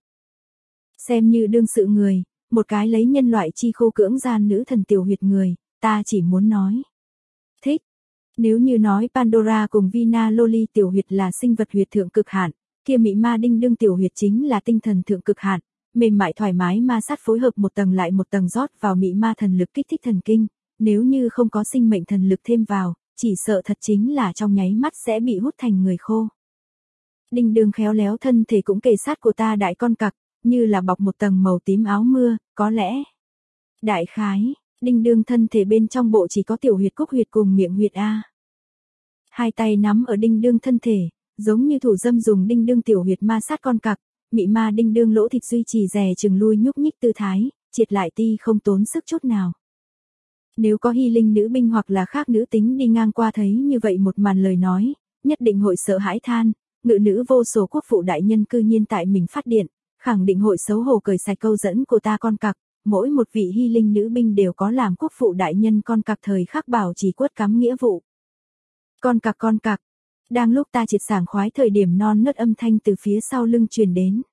Xem như đương sự người, một cái lấy nhân loại chi khô cưỡng gian nữ thần tiểu huyệt người, ta chỉ muốn nói. Thích. Nếu như nói Pandora cùng Vina Loli tiểu huyệt là sinh vật huyệt thượng cực hạn, kia mị ma đinh đương tiểu huyệt chính là tinh thần thượng cực hạn, mềm mại thoải mái ma sát phối hợp một tầng lại một tầng rót vào mị ma thần lực kích thích thần kinh, nếu như không có sinh mệnh thần lực thêm vào, chỉ sợ thật chính là trong nháy mắt sẽ bị hút thành người khô. Đinh đương khéo léo thân thể cũng kề sát của ta đại con cặc, như là bọc một tầng màu tím áo mưa, có lẽ. Đại khái, đinh đương thân thể bên trong bộ chỉ có tiểu huyệt cúc huyệt cùng miệng huyệt A. Hai tay nắm ở đinh đương thân thể, giống như thủ dâm dùng đinh đương tiểu huyệt ma sát con cặc, mị ma đinh đương lỗ thịt duy trì dè chừng lui nhúc nhích tư thái, triệt lại ti không tốn sức chút nào. Nếu có hy linh nữ binh hoặc là khác nữ tính đi ngang qua thấy như vậy một màn lời nói, nhất định hội sợ hãi than, ngự nữ vô số quốc phụ đại nhân cư nhiên tại mình phát điện, khẳng định hội xấu hổ cởi sạch câu dẫn của ta con cặc, mỗi một vị hy linh nữ binh đều có làm quốc phụ đại nhân con cặc thời khắc bảo trì quất cắm nghĩa vụ. Con cặc con cặc, đang lúc ta triệt sảng khoái thời điểm non nớt âm thanh từ phía sau lưng truyền đến.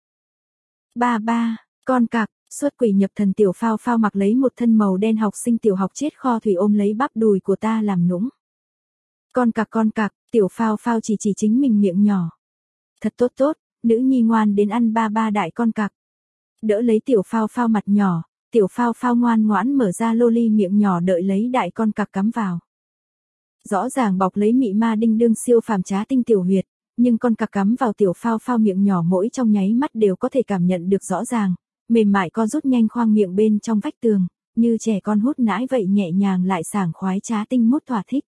Ba ba, con cặc, xuất quỷ nhập thần tiểu phao phao mặc lấy một thân màu đen học sinh tiểu học chết kho thủy ôm lấy bắp đùi của ta làm nũng. Con cặc con cặc, tiểu phao phao chỉ chỉ chính mình miệng nhỏ. Thật tốt tốt, nữ nhi ngoan đến ăn ba ba đại con cặc. Đỡ lấy tiểu phao phao mặt nhỏ, tiểu phao phao ngoan ngoãn mở ra loli miệng nhỏ đợi lấy đại con cặc cắm vào. Rõ ràng bọc lấy mị ma đinh đương siêu phàm trá tinh tiểu huyệt, nhưng con cặc cắm vào tiểu phao phao miệng nhỏ mỗi trong nháy mắt đều có thể cảm nhận được rõ ràng, mềm mại co rút nhanh khoang miệng bên trong vách tường, như trẻ con hút nãi vậy nhẹ nhàng lại sảng khoái trá tinh mút thỏa thích.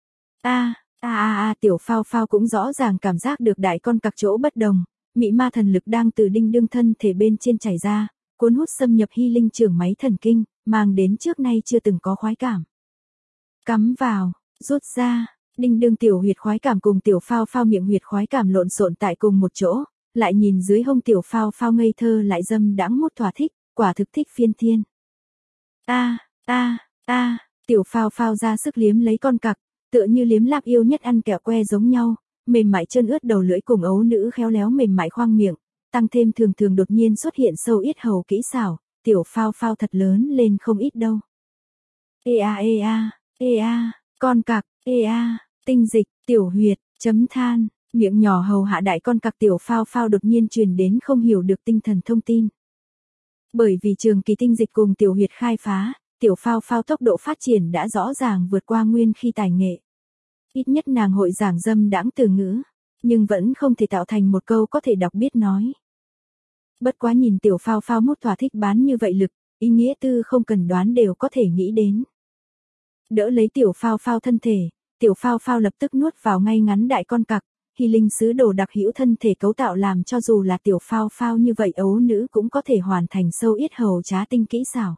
A, a a a tiểu phao phao cũng rõ ràng cảm giác được đại con cặc chỗ bất đồng, mị ma thần lực đang từ đinh đương thân thể bên trên chảy ra, cuốn hút xâm nhập hy linh trưởng máy thần kinh, mang đến trước nay chưa từng có khoái cảm. Cắm vào, rút ra, đinh đương tiểu huyệt khoái cảm cùng tiểu phao phao miệng huyệt khoái cảm lộn xộn tại cùng một chỗ, lại nhìn dưới hông tiểu phao phao ngây thơ lại dâm đãng mút thỏa thích, quả thực thích phiên thiên. A, a, a, tiểu phao phao ra sức liếm lấy con cặc, tựa như liếm lạp yêu nhất ăn kẹo que giống nhau, mềm mại chân ướt đầu lưỡi cùng ấu nữ khéo léo mềm mại khoang miệng, tăng thêm thường thường đột nhiên xuất hiện sâu yết hầu kỹ xảo, tiểu phao phao thật lớn lên không ít đâu. Ê a ê a, ê a, con cặc, ê a, tinh dịch, tiểu huyệt, chấm than. Miệng nhỏ hầu hạ đại con cặc tiểu phao phao đột nhiên truyền đến không hiểu được tinh thần thông tin. Bởi vì trường kỳ tinh dịch cùng tiểu huyệt khai phá, tiểu phao phao tốc độ phát triển đã rõ ràng vượt qua nguyên khi tài nghệ. Ít nhất nàng hội giảng dâm đãng từ ngữ, nhưng vẫn không thể tạo thành một câu có thể đọc biết nói. Bất quá nhìn tiểu phao phao mút thỏa thích bán như vậy lực, ý nghĩa tư không cần đoán đều có thể nghĩ đến. Đỡ lấy tiểu phao phao thân thể, tiểu phao phao lập tức nuốt vào ngay ngắn đại con cặc, hy linh sứ đồ đặc hữu thân thể cấu tạo làm cho dù là tiểu phao phao như vậy ấu nữ cũng có thể hoàn thành sâu yết hầu trá tinh kỹ xảo.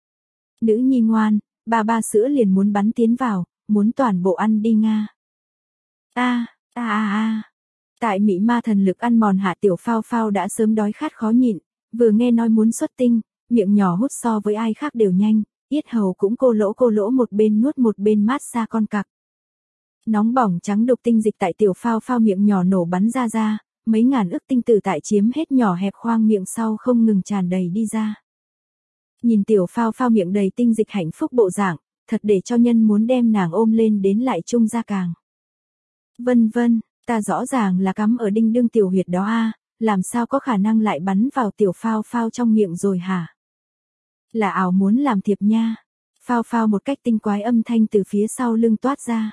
Nữ nhi ngoan, ba ba sữa liền muốn bắn tiến vào, muốn toàn bộ ăn đi Nga. A, a a a. Tại mị ma thần lực ăn mòn hạ tiểu phao phao đã sớm đói khát khó nhịn, vừa nghe nói muốn xuất tinh, miệng nhỏ hút so với ai khác đều nhanh, yết hầu cũng cô lỗ cô lỗ một bên nuốt một bên mát xa con cặc. Nóng bỏng trắng đục tinh dịch tại tiểu phao phao miệng nhỏ nổ bắn ra ra, mấy ngàn ức tinh tử tại chiếm hết nhỏ hẹp khoang miệng sau không ngừng tràn đầy đi ra. Nhìn tiểu phao phao miệng đầy tinh dịch hạnh phúc bộ dạng, thật để cho nhân muốn đem nàng ôm lên đến lại chung ra càng. Vân vân, ta rõ ràng là cắm ở đinh đương tiểu huyệt đó a, làm sao có khả năng lại bắn vào tiểu phao phao trong miệng rồi hả? Là ảo muốn làm thiệp nha. Phao phao một cách tinh quái âm thanh từ phía sau lưng toát ra.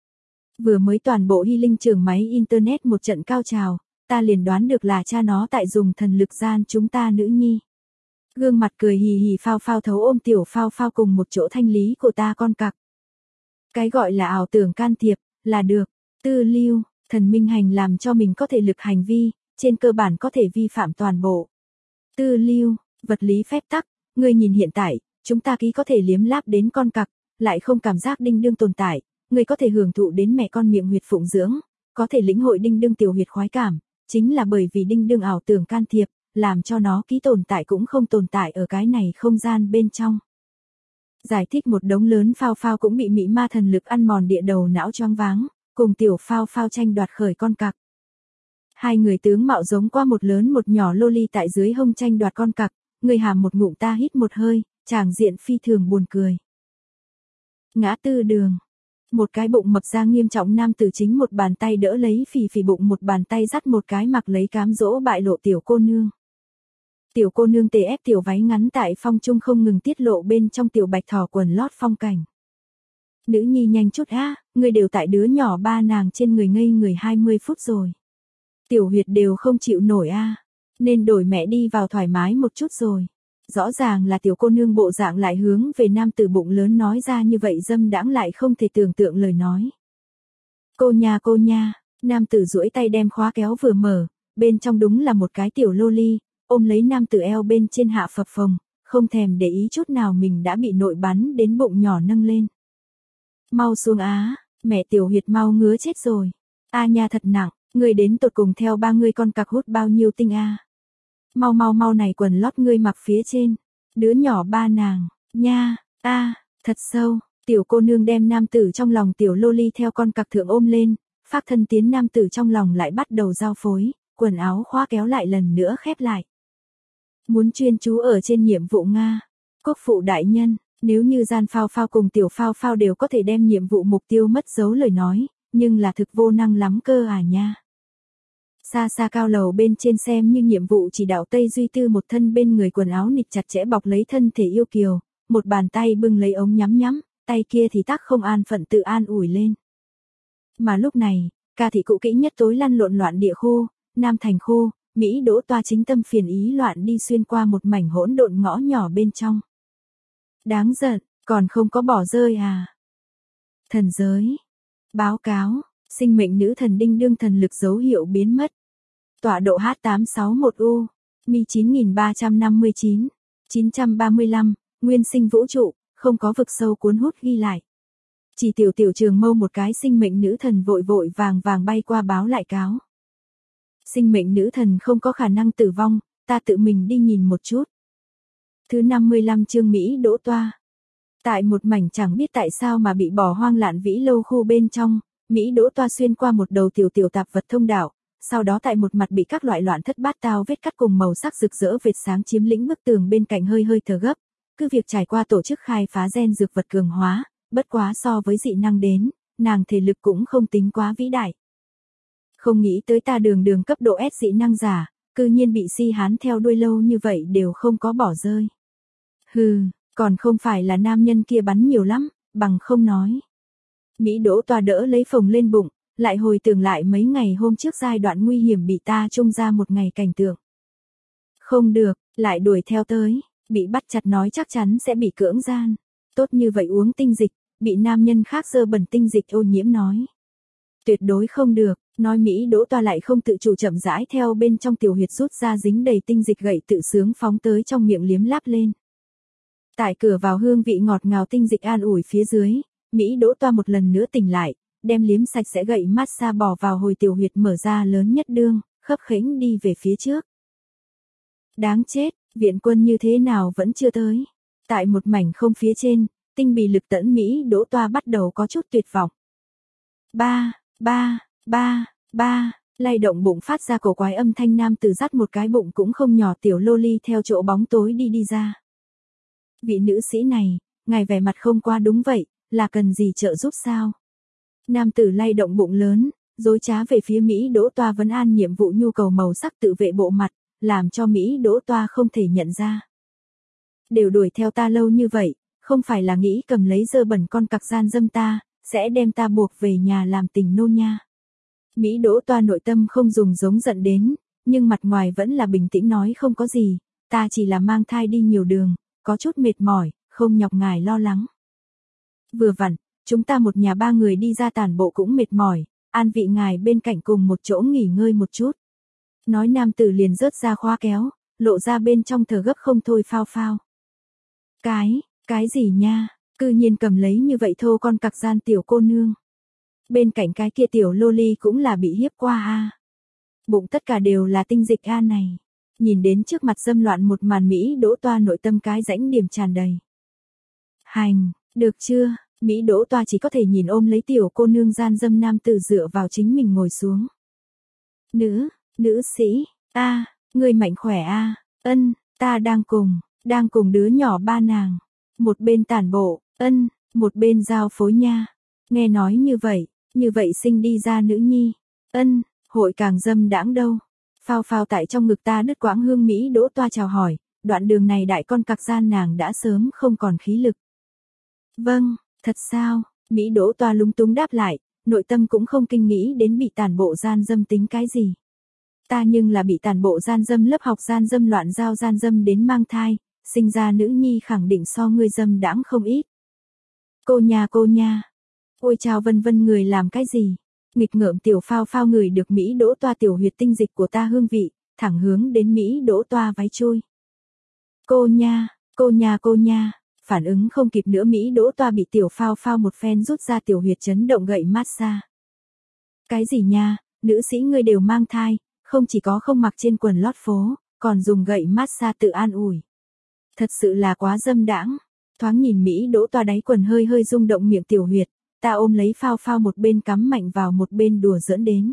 Vừa mới toàn bộ hy linh trường máy internet một trận cao trào, ta liền đoán được là cha nó tại dùng thần lực gian chúng ta nữ nhi. Gương mặt cười hì hì phao phao thấu ôm tiểu phao phao cùng một chỗ thanh lý của ta con cặc. Cái gọi là ảo tưởng can thiệp, là được, tư lưu, thần minh hành làm cho mình có thể lực hành vi, trên cơ bản có thể vi phạm toàn bộ. Tư lưu, vật lý phép tắc, ngươi nhìn hiện tại, chúng ta ký có thể liếm láp đến con cặc, lại không cảm giác đinh đương tồn tại, ngươi có thể hưởng thụ đến mẹ con miệng huyệt phụng dưỡng, có thể lĩnh hội đinh đương tiểu huyệt khoái cảm, chính là bởi vì đinh đương ảo tưởng can thiệp, làm cho nó ký tồn tại cũng không tồn tại ở cái này không gian bên trong. Giải thích một đống lớn phao phao cũng bị mị ma thần lực ăn mòn địa đầu não choáng váng, cùng tiểu phao phao tranh đoạt khởi con cặc. Hai người tướng mạo giống qua một lớn một nhỏ loli tại dưới hông tranh đoạt con cặc, người hàm một ngụm ta hít một hơi, tràng diện phi thường buồn cười. Ngã tư đường. Một cái bụng mập ra nghiêm trọng nam tử chính một bàn tay đỡ lấy phì phì bụng một bàn tay dắt một cái mặc lấy cám dỗ bại lộ tiểu cô nương. Tiểu cô nương tê ép tiểu váy ngắn tại phong trung không ngừng tiết lộ bên trong tiểu bạch thỏ quần lót phong cảnh. Nữ nhi nhanh chút ha, người đều tại đứa nhỏ ba nàng trên người ngây người hai mươi phút rồi. Tiểu huyệt đều không chịu nổi a, nên đổi mẹ đi vào thoải mái một chút rồi. Rõ ràng là tiểu cô nương bộ dạng lại hướng về nam tử bụng lớn nói ra như vậy dâm đãng lại không thể tưởng tượng lời nói. Cô nha cô nha, nam tử duỗi tay đem khóa kéo vừa mở, bên trong đúng là một cái tiểu loli, ôm lấy nam tử eo bên trên hạ phập phồng, không thèm để ý chút nào mình đã bị nội bắn đến bụng nhỏ nâng lên. Mau xuống á, mẹ tiểu huyệt mau ngứa chết rồi. A nha thật nặng, người đến tột cùng theo ba người con cặc hút bao nhiêu tinh a. Mau mau mau này quần lót ngươi mặc phía trên, đứa nhỏ ba nàng, nha, a, thật sâu, tiểu cô nương đem nam tử trong lòng tiểu loli theo con cặc thượng ôm lên, phác thân tiến nam tử trong lòng lại bắt đầu giao phối, quần áo khóa kéo lại lần nữa khép lại. Muốn chuyên chú ở trên nhiệm vụ Nga, quốc phụ đại nhân, nếu như gian phao phao cùng tiểu phao phao đều có thể đem nhiệm vụ mục tiêu mất dấu lời nói, nhưng là thực vô năng lắm cơ à nha. Xa xa cao lầu bên trên xem như nhiệm vụ chỉ đạo Tây Duy Tư một thân bên người quần áo nịt chặt chẽ bọc lấy thân thể yêu kiều, một bàn tay bưng lấy ống nhắm nhắm, tay kia thì tác không an phận tự an ủi lên. Mà lúc này, ca thị cụ kỹ nhất tối lăn lộn loạn địa khu, Nam Thành khu, Mỹ Đỗ Toa chính tâm phiền ý loạn đi xuyên qua một mảnh hỗn độn ngõ nhỏ bên trong. Đáng giận, còn không có bỏ rơi à. Thần giới. Báo cáo, sinh mệnh nữ thần đinh đương thần lực dấu hiệu biến mất. Tọa độ H tám sáu mốt U, Mi chín nghìn ba trăm năm mươi chín, chín trăm ba mươi lăm, nguyên sinh vũ trụ, không có vực sâu cuốn hút ghi lại. Chỉ tiểu tiểu trường mâu một cái sinh mệnh nữ thần vội vội vàng vàng bay qua báo lại cáo. Sinh mệnh nữ thần không có khả năng tử vong, ta tự mình đi nhìn một chút. Thứ năm mươi lăm chương Mỹ Đỗ Toa. Tại một mảnh chẳng biết tại sao mà bị bỏ hoang lạn vĩ lâu khu bên trong, Mỹ Đỗ Toa xuyên qua một đầu tiểu tiểu tạp vật thông đạo, sau đó tại một mặt bị các loại loạn thất bát tao vết cắt cùng màu sắc rực rỡ vệt sáng chiếm lĩnh bức tường bên cạnh hơi hơi thở gấp, cứ việc trải qua tổ chức khai phá gen dược vật cường hóa, bất quá so với dị năng đến, nàng thể lực cũng không tính quá vĩ đại. Không nghĩ tới ta đường đường cấp độ S dị năng giả, cư nhiên bị si hán theo đuôi lâu như vậy đều không có bỏ rơi. Hừ, còn không phải là nam nhân kia bắn nhiều lắm, bằng không nói. Mỹ Đỗ Toa đỡ lấy phồng lên bụng, lại hồi tưởng lại mấy ngày hôm trước giai đoạn nguy hiểm bị ta trông ra một ngày cảnh tượng. Không được, lại đuổi theo tới, bị bắt chặt nói chắc chắn sẽ bị cưỡng gian. Tốt như vậy uống tinh dịch, bị nam nhân khác dơ bẩn tinh dịch ô nhiễm nói. Tuyệt đối không được, nói Mỹ Đỗ Toa lại không tự chủ chậm rãi theo bên trong tiểu huyệt rút ra dính đầy tinh dịch gậy tự sướng phóng tới trong miệng liếm láp lên. Tại cửa vào hương vị ngọt ngào tinh dịch an ủi phía dưới, Mỹ Đỗ Toa một lần nữa tỉnh lại, đem liếm sạch sẽ gậy massage bỏ vào hồi tiểu huyệt mở ra lớn nhất đương, khấp khểnh đi về phía trước. Đáng chết, viện quân như thế nào vẫn chưa tới. Tại một mảnh không phía trên, tinh bì lực tẫn Mỹ Đỗ Toa bắt đầu có chút tuyệt vọng. Ba, ba, ba, ba, lay động bụng phát ra cổ quái âm thanh nam từ dắt một cái bụng cũng không nhỏ tiểu loli theo chỗ bóng tối đi đi ra. Vị nữ sĩ này, ngài vẻ mặt không qua đúng vậy, là cần gì trợ giúp sao? Nam tử lay động bụng lớn, dối trá về phía Mỹ Đỗ Toa vấn an nhiệm vụ nhu cầu màu sắc tự vệ bộ mặt, làm cho Mỹ Đỗ Toa không thể nhận ra. Đều đuổi theo ta lâu như vậy, không phải là nghĩ cầm lấy dơ bẩn con cặc gian dâm ta, sẽ đem ta buộc về nhà làm tình nô nha. Mỹ Đỗ Toa nội tâm không dùng giống giận đến, nhưng mặt ngoài vẫn là bình tĩnh nói không có gì, ta chỉ là mang thai đi nhiều đường, có chút mệt mỏi, không nhọc ngài lo lắng. Vừa vặn, chúng ta một nhà ba người đi ra tản bộ cũng mệt mỏi, an vị ngài bên cạnh cùng một chỗ nghỉ ngơi một chút. Nói nam tử liền rớt ra khóa kéo, lộ ra bên trong thở gấp không thôi phao phao. Cái, cái gì nha, cư nhiên cầm lấy như vậy thô con cặc gian tiểu cô nương. Bên cạnh cái kia tiểu loli cũng là bị hiếp qua a. Bụng tất cả đều là tinh dịch a này. Nhìn đến trước mặt dâm loạn một màn Mỹ Đỗ Toa nội tâm cái rãnh điểm tràn đầy. Hành, được chưa, Mỹ Đỗ Toa chỉ có thể nhìn ôm lấy tiểu cô nương gian dâm nam tử dựa vào chính mình ngồi xuống. Nữ, nữ sĩ, a, người mạnh khỏe a, ân, ta đang cùng, đang cùng đứa nhỏ ba nàng. Một bên tản bộ, ân, một bên giao phối nha. Nghe nói như vậy, như vậy sinh đi ra nữ nhi, ân, hội càng dâm đãng đâu. Phao phao tại trong ngực ta đứt quãng hương Mỹ Đỗ Toa chào hỏi, đoạn đường này đại con cặc gian nàng đã sớm không còn khí lực. Vâng, thật sao, Mỹ Đỗ Toa lúng túng đáp lại, nội tâm cũng không kinh nghĩ đến bị tàn bộ gian dâm tính cái gì. Ta nhưng là bị tàn bộ gian dâm lớp học gian dâm loạn giao gian dâm đến mang thai, sinh ra nữ nhi khẳng định so ngươi dâm đãng không ít. Cô nha cô nha, ôi chào vân vân người làm cái gì? Nghịch ngợm tiểu phao phao người được Mỹ Đỗ Toa tiểu huyệt tinh dịch của ta hương vị, thẳng hướng đến Mỹ Đỗ Toa váy trôi. Cô nha, cô nha cô nha, phản ứng không kịp nữa Mỹ Đỗ Toa bị tiểu phao phao một phen rút ra tiểu huyệt chấn động gậy massage. Cái gì nha, nữ sĩ ngươi đều mang thai, không chỉ có không mặc trên quần lót phố, còn dùng gậy massage tự an ủi. Thật sự là quá dâm đãng. Thoáng nhìn Mỹ Đỗ Toa đáy quần hơi hơi rung động miệng tiểu huyệt, ta ôm lấy phao phao một bên cắm mạnh vào một bên đùa giỡn đến.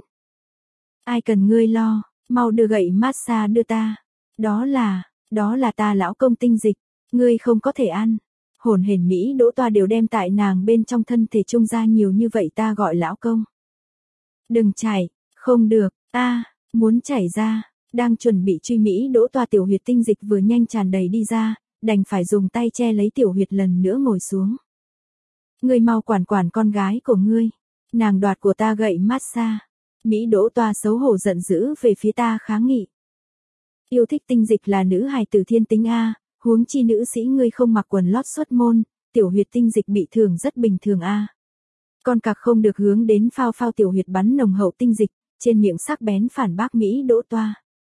Ai cần ngươi lo, mau đưa gậy massage đưa ta. Đó là, đó là ta lão công tinh dịch, ngươi không có thể ăn. Hồn hển Mỹ Đỗ Toa đều đem tại nàng bên trong thân thể trung ra nhiều như vậy ta gọi lão công. Đừng chảy, không được, ta, muốn chảy ra, đang chuẩn bị truy Mỹ Đỗ Toa tiểu huyệt tinh dịch vừa nhanh tràn đầy đi ra, đành phải dùng tay che lấy tiểu huyệt lần nữa ngồi xuống. Ngươi mau quản quản con gái của ngươi, nàng đoạt của ta gậy massage. Mỹ Đỗ Toa xấu hổ giận dữ về phía ta kháng nghị. Yêu thích tinh dịch là nữ hài tử thiên tính a, huống chi nữ sĩ ngươi không mặc quần lót xuất môn, tiểu huyệt tinh dịch bị thương rất bình thường a. Con cặc không được hướng đến phao phao tiểu huyệt bắn nồng hậu tinh dịch, trên miệng sắc bén phản bác Mỹ Đỗ Toa.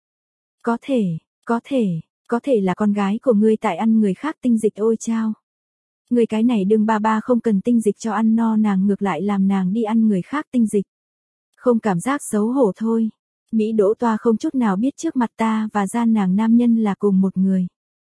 Có thể, có thể, có thể là con gái của ngươi tại ăn người khác tinh dịch ôi chao. Người cái này đương ba ba không cần tinh dịch cho ăn no nàng ngược lại làm nàng đi ăn người khác tinh dịch. Không cảm giác xấu hổ thôi. Mỹ Đỗ Toa không chút nào biết trước mặt ta và gian nàng nam nhân là cùng một người.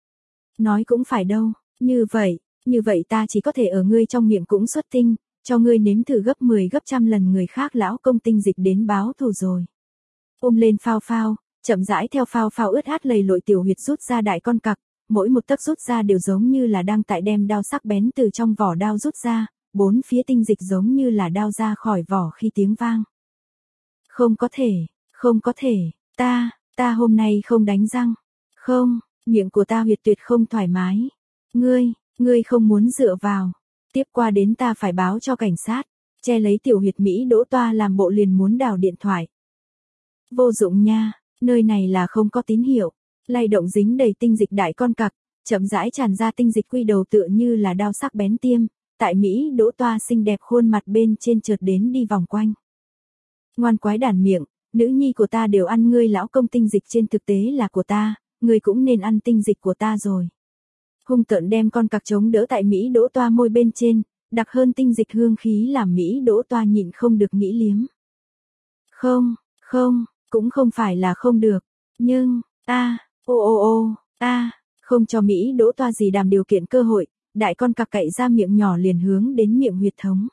Nói cũng phải đâu, như vậy, như vậy ta chỉ có thể ở ngươi trong miệng cũng xuất tinh, cho ngươi nếm thử gấp mười gấp trăm lần người khác lão công tinh dịch đến báo thù rồi. Ôm lên phao phao, chậm rãi theo phao phao ướt át lầy lội tiểu huyệt rút ra đại con cặc, mỗi một tấc rút ra đều giống như là đang tại đem đao sắc bén từ trong vỏ đao rút ra, bốn phía tinh dịch giống như là đao ra khỏi vỏ khi tiếng vang. Không có thể, không có thể, ta, ta hôm nay không đánh răng. Không, miệng của ta huyệt tuyệt không thoải mái. Ngươi, ngươi không muốn dựa vào. Tiếp qua đến ta phải báo cho cảnh sát. Che lấy tiểu huyệt Mỹ Đỗ Toa làm bộ liền muốn đào điện thoại. Vô dụng nha, nơi này là không có tín hiệu. Lay động dính đầy tinh dịch đại con cặc, chậm rãi tràn ra tinh dịch quy đầu tựa như là đao sắc bén tiêm, tại Mỹ Đỗ Toa xinh đẹp khuôn mặt bên trên chợt đến đi vòng quanh. Ngoan quái đản miệng, nữ nhi của ta đều ăn ngươi lão công tinh dịch trên thực tế là của ta, ngươi cũng nên ăn tinh dịch của ta rồi. Hung tợn đem con cặc chống đỡ tại Mỹ Đỗ Toa môi bên trên, đặc hơn tinh dịch hương khí làm Mỹ Đỗ Toa nhịn không được nghĩ liếm. Không, không, cũng không phải là không được, nhưng, a, ô ô ô, a, không cho Mỹ Đỗ Toa gì đàm điều kiện cơ hội, đại con cặc cậy ra miệng nhỏ liền hướng đến miệng huyệt thống.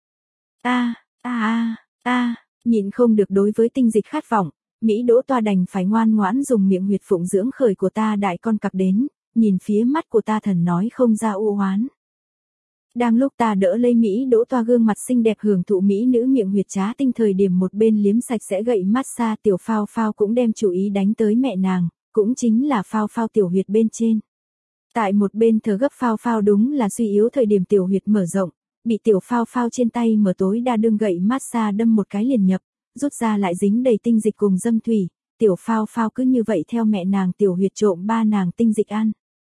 A, a a, a, nhịn không được đối với tinh dịch khát vọng, Mỹ Đỗ Toa đành phải ngoan ngoãn dùng miệng huyệt phụng dưỡng khởi của ta đại con cặc đến, nhìn phía mắt của ta thần nói không ra u oán. Đang lúc ta đỡ lấy Mỹ Đỗ Toa gương mặt xinh đẹp hưởng thụ mỹ nữ miệng huyệt trá tinh thời điểm một bên liếm sạch sẽ gậy massage tiểu phao phao cũng đem chú ý đánh tới mẹ nàng, cũng chính là phao phao tiểu huyệt bên trên. Tại một bên thở gấp phao phao đúng là suy yếu thời điểm tiểu huyệt mở rộng, bị tiểu phao phao trên tay mở tối đa đương gậy massage đâm một cái liền nhập, rút ra lại dính đầy tinh dịch cùng dâm thủy, tiểu phao phao cứ như vậy theo mẹ nàng tiểu huyệt trộm ba nàng tinh dịch ăn.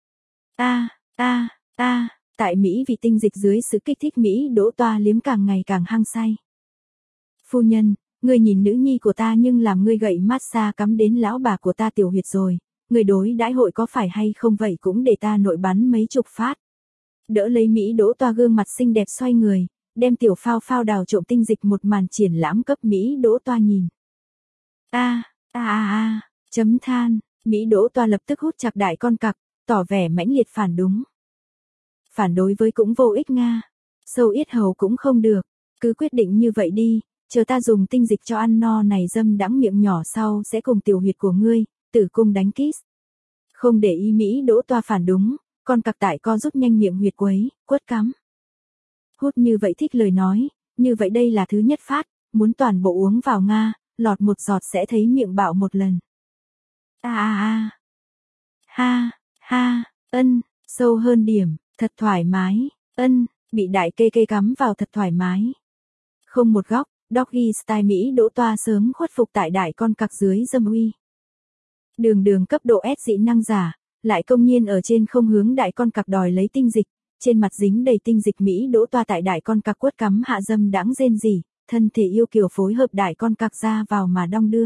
A, a, a, tại Mỹ vì tinh dịch dưới sự kích thích Mỹ Đỗ Toa liếm càng ngày càng hăng say. Phu nhân, ngươi nhìn nữ nhi của ta nhưng làm ngươi gậy massage cắm đến lão bà của ta tiểu huyệt rồi, ngươi đối đãi hội có phải hay không vậy cũng để ta nội bắn mấy chục phát. Đỡ lấy Mỹ Đỗ Toa gương mặt xinh đẹp xoay người, đem tiểu phao phao đào trộm tinh dịch một màn triển lãm cấp Mỹ Đỗ Toa nhìn. A, a a a, chấm than, Mỹ Đỗ Toa lập tức hút chặt đại con cặc, tỏ vẻ mãnh liệt phản đúng. Phản đối với cũng vô ích nga, sâu yết hầu cũng không được, cứ quyết định như vậy đi, chờ ta dùng tinh dịch cho ăn no này dâm đắng miệng nhỏ sau sẽ cùng tiểu huyệt của ngươi, tử cung đánh kiss. Không để ý Mỹ Đỗ Toa phản đúng, con cặc tại co rút nhanh miệng huyệt quấy, quất cắm. Hút như vậy thích lời nói, như vậy đây là thứ nhất phát, muốn toàn bộ uống vào nga, lọt một giọt sẽ thấy miệng bạo một lần. A a a. Ha, ha, ân, sâu hơn điểm, thật thoải mái, ân, bị đại kê kê cắm vào thật thoải mái. Không một góc, doggy style Mỹ Đỗ Toa sớm khuất phục tại đại con cặc dưới dâm uy. Đường đường cấp độ S dị năng giả, lại công nhiên ở trên không hướng đại con cặc đòi lấy tinh dịch, trên mặt dính đầy tinh dịch Mỹ Đỗ Toa tại đại con cặc quất cắm hạ dâm đãng rên rỉ, thân thể yêu kiều phối hợp đại con cặc ra vào mà đong đưa.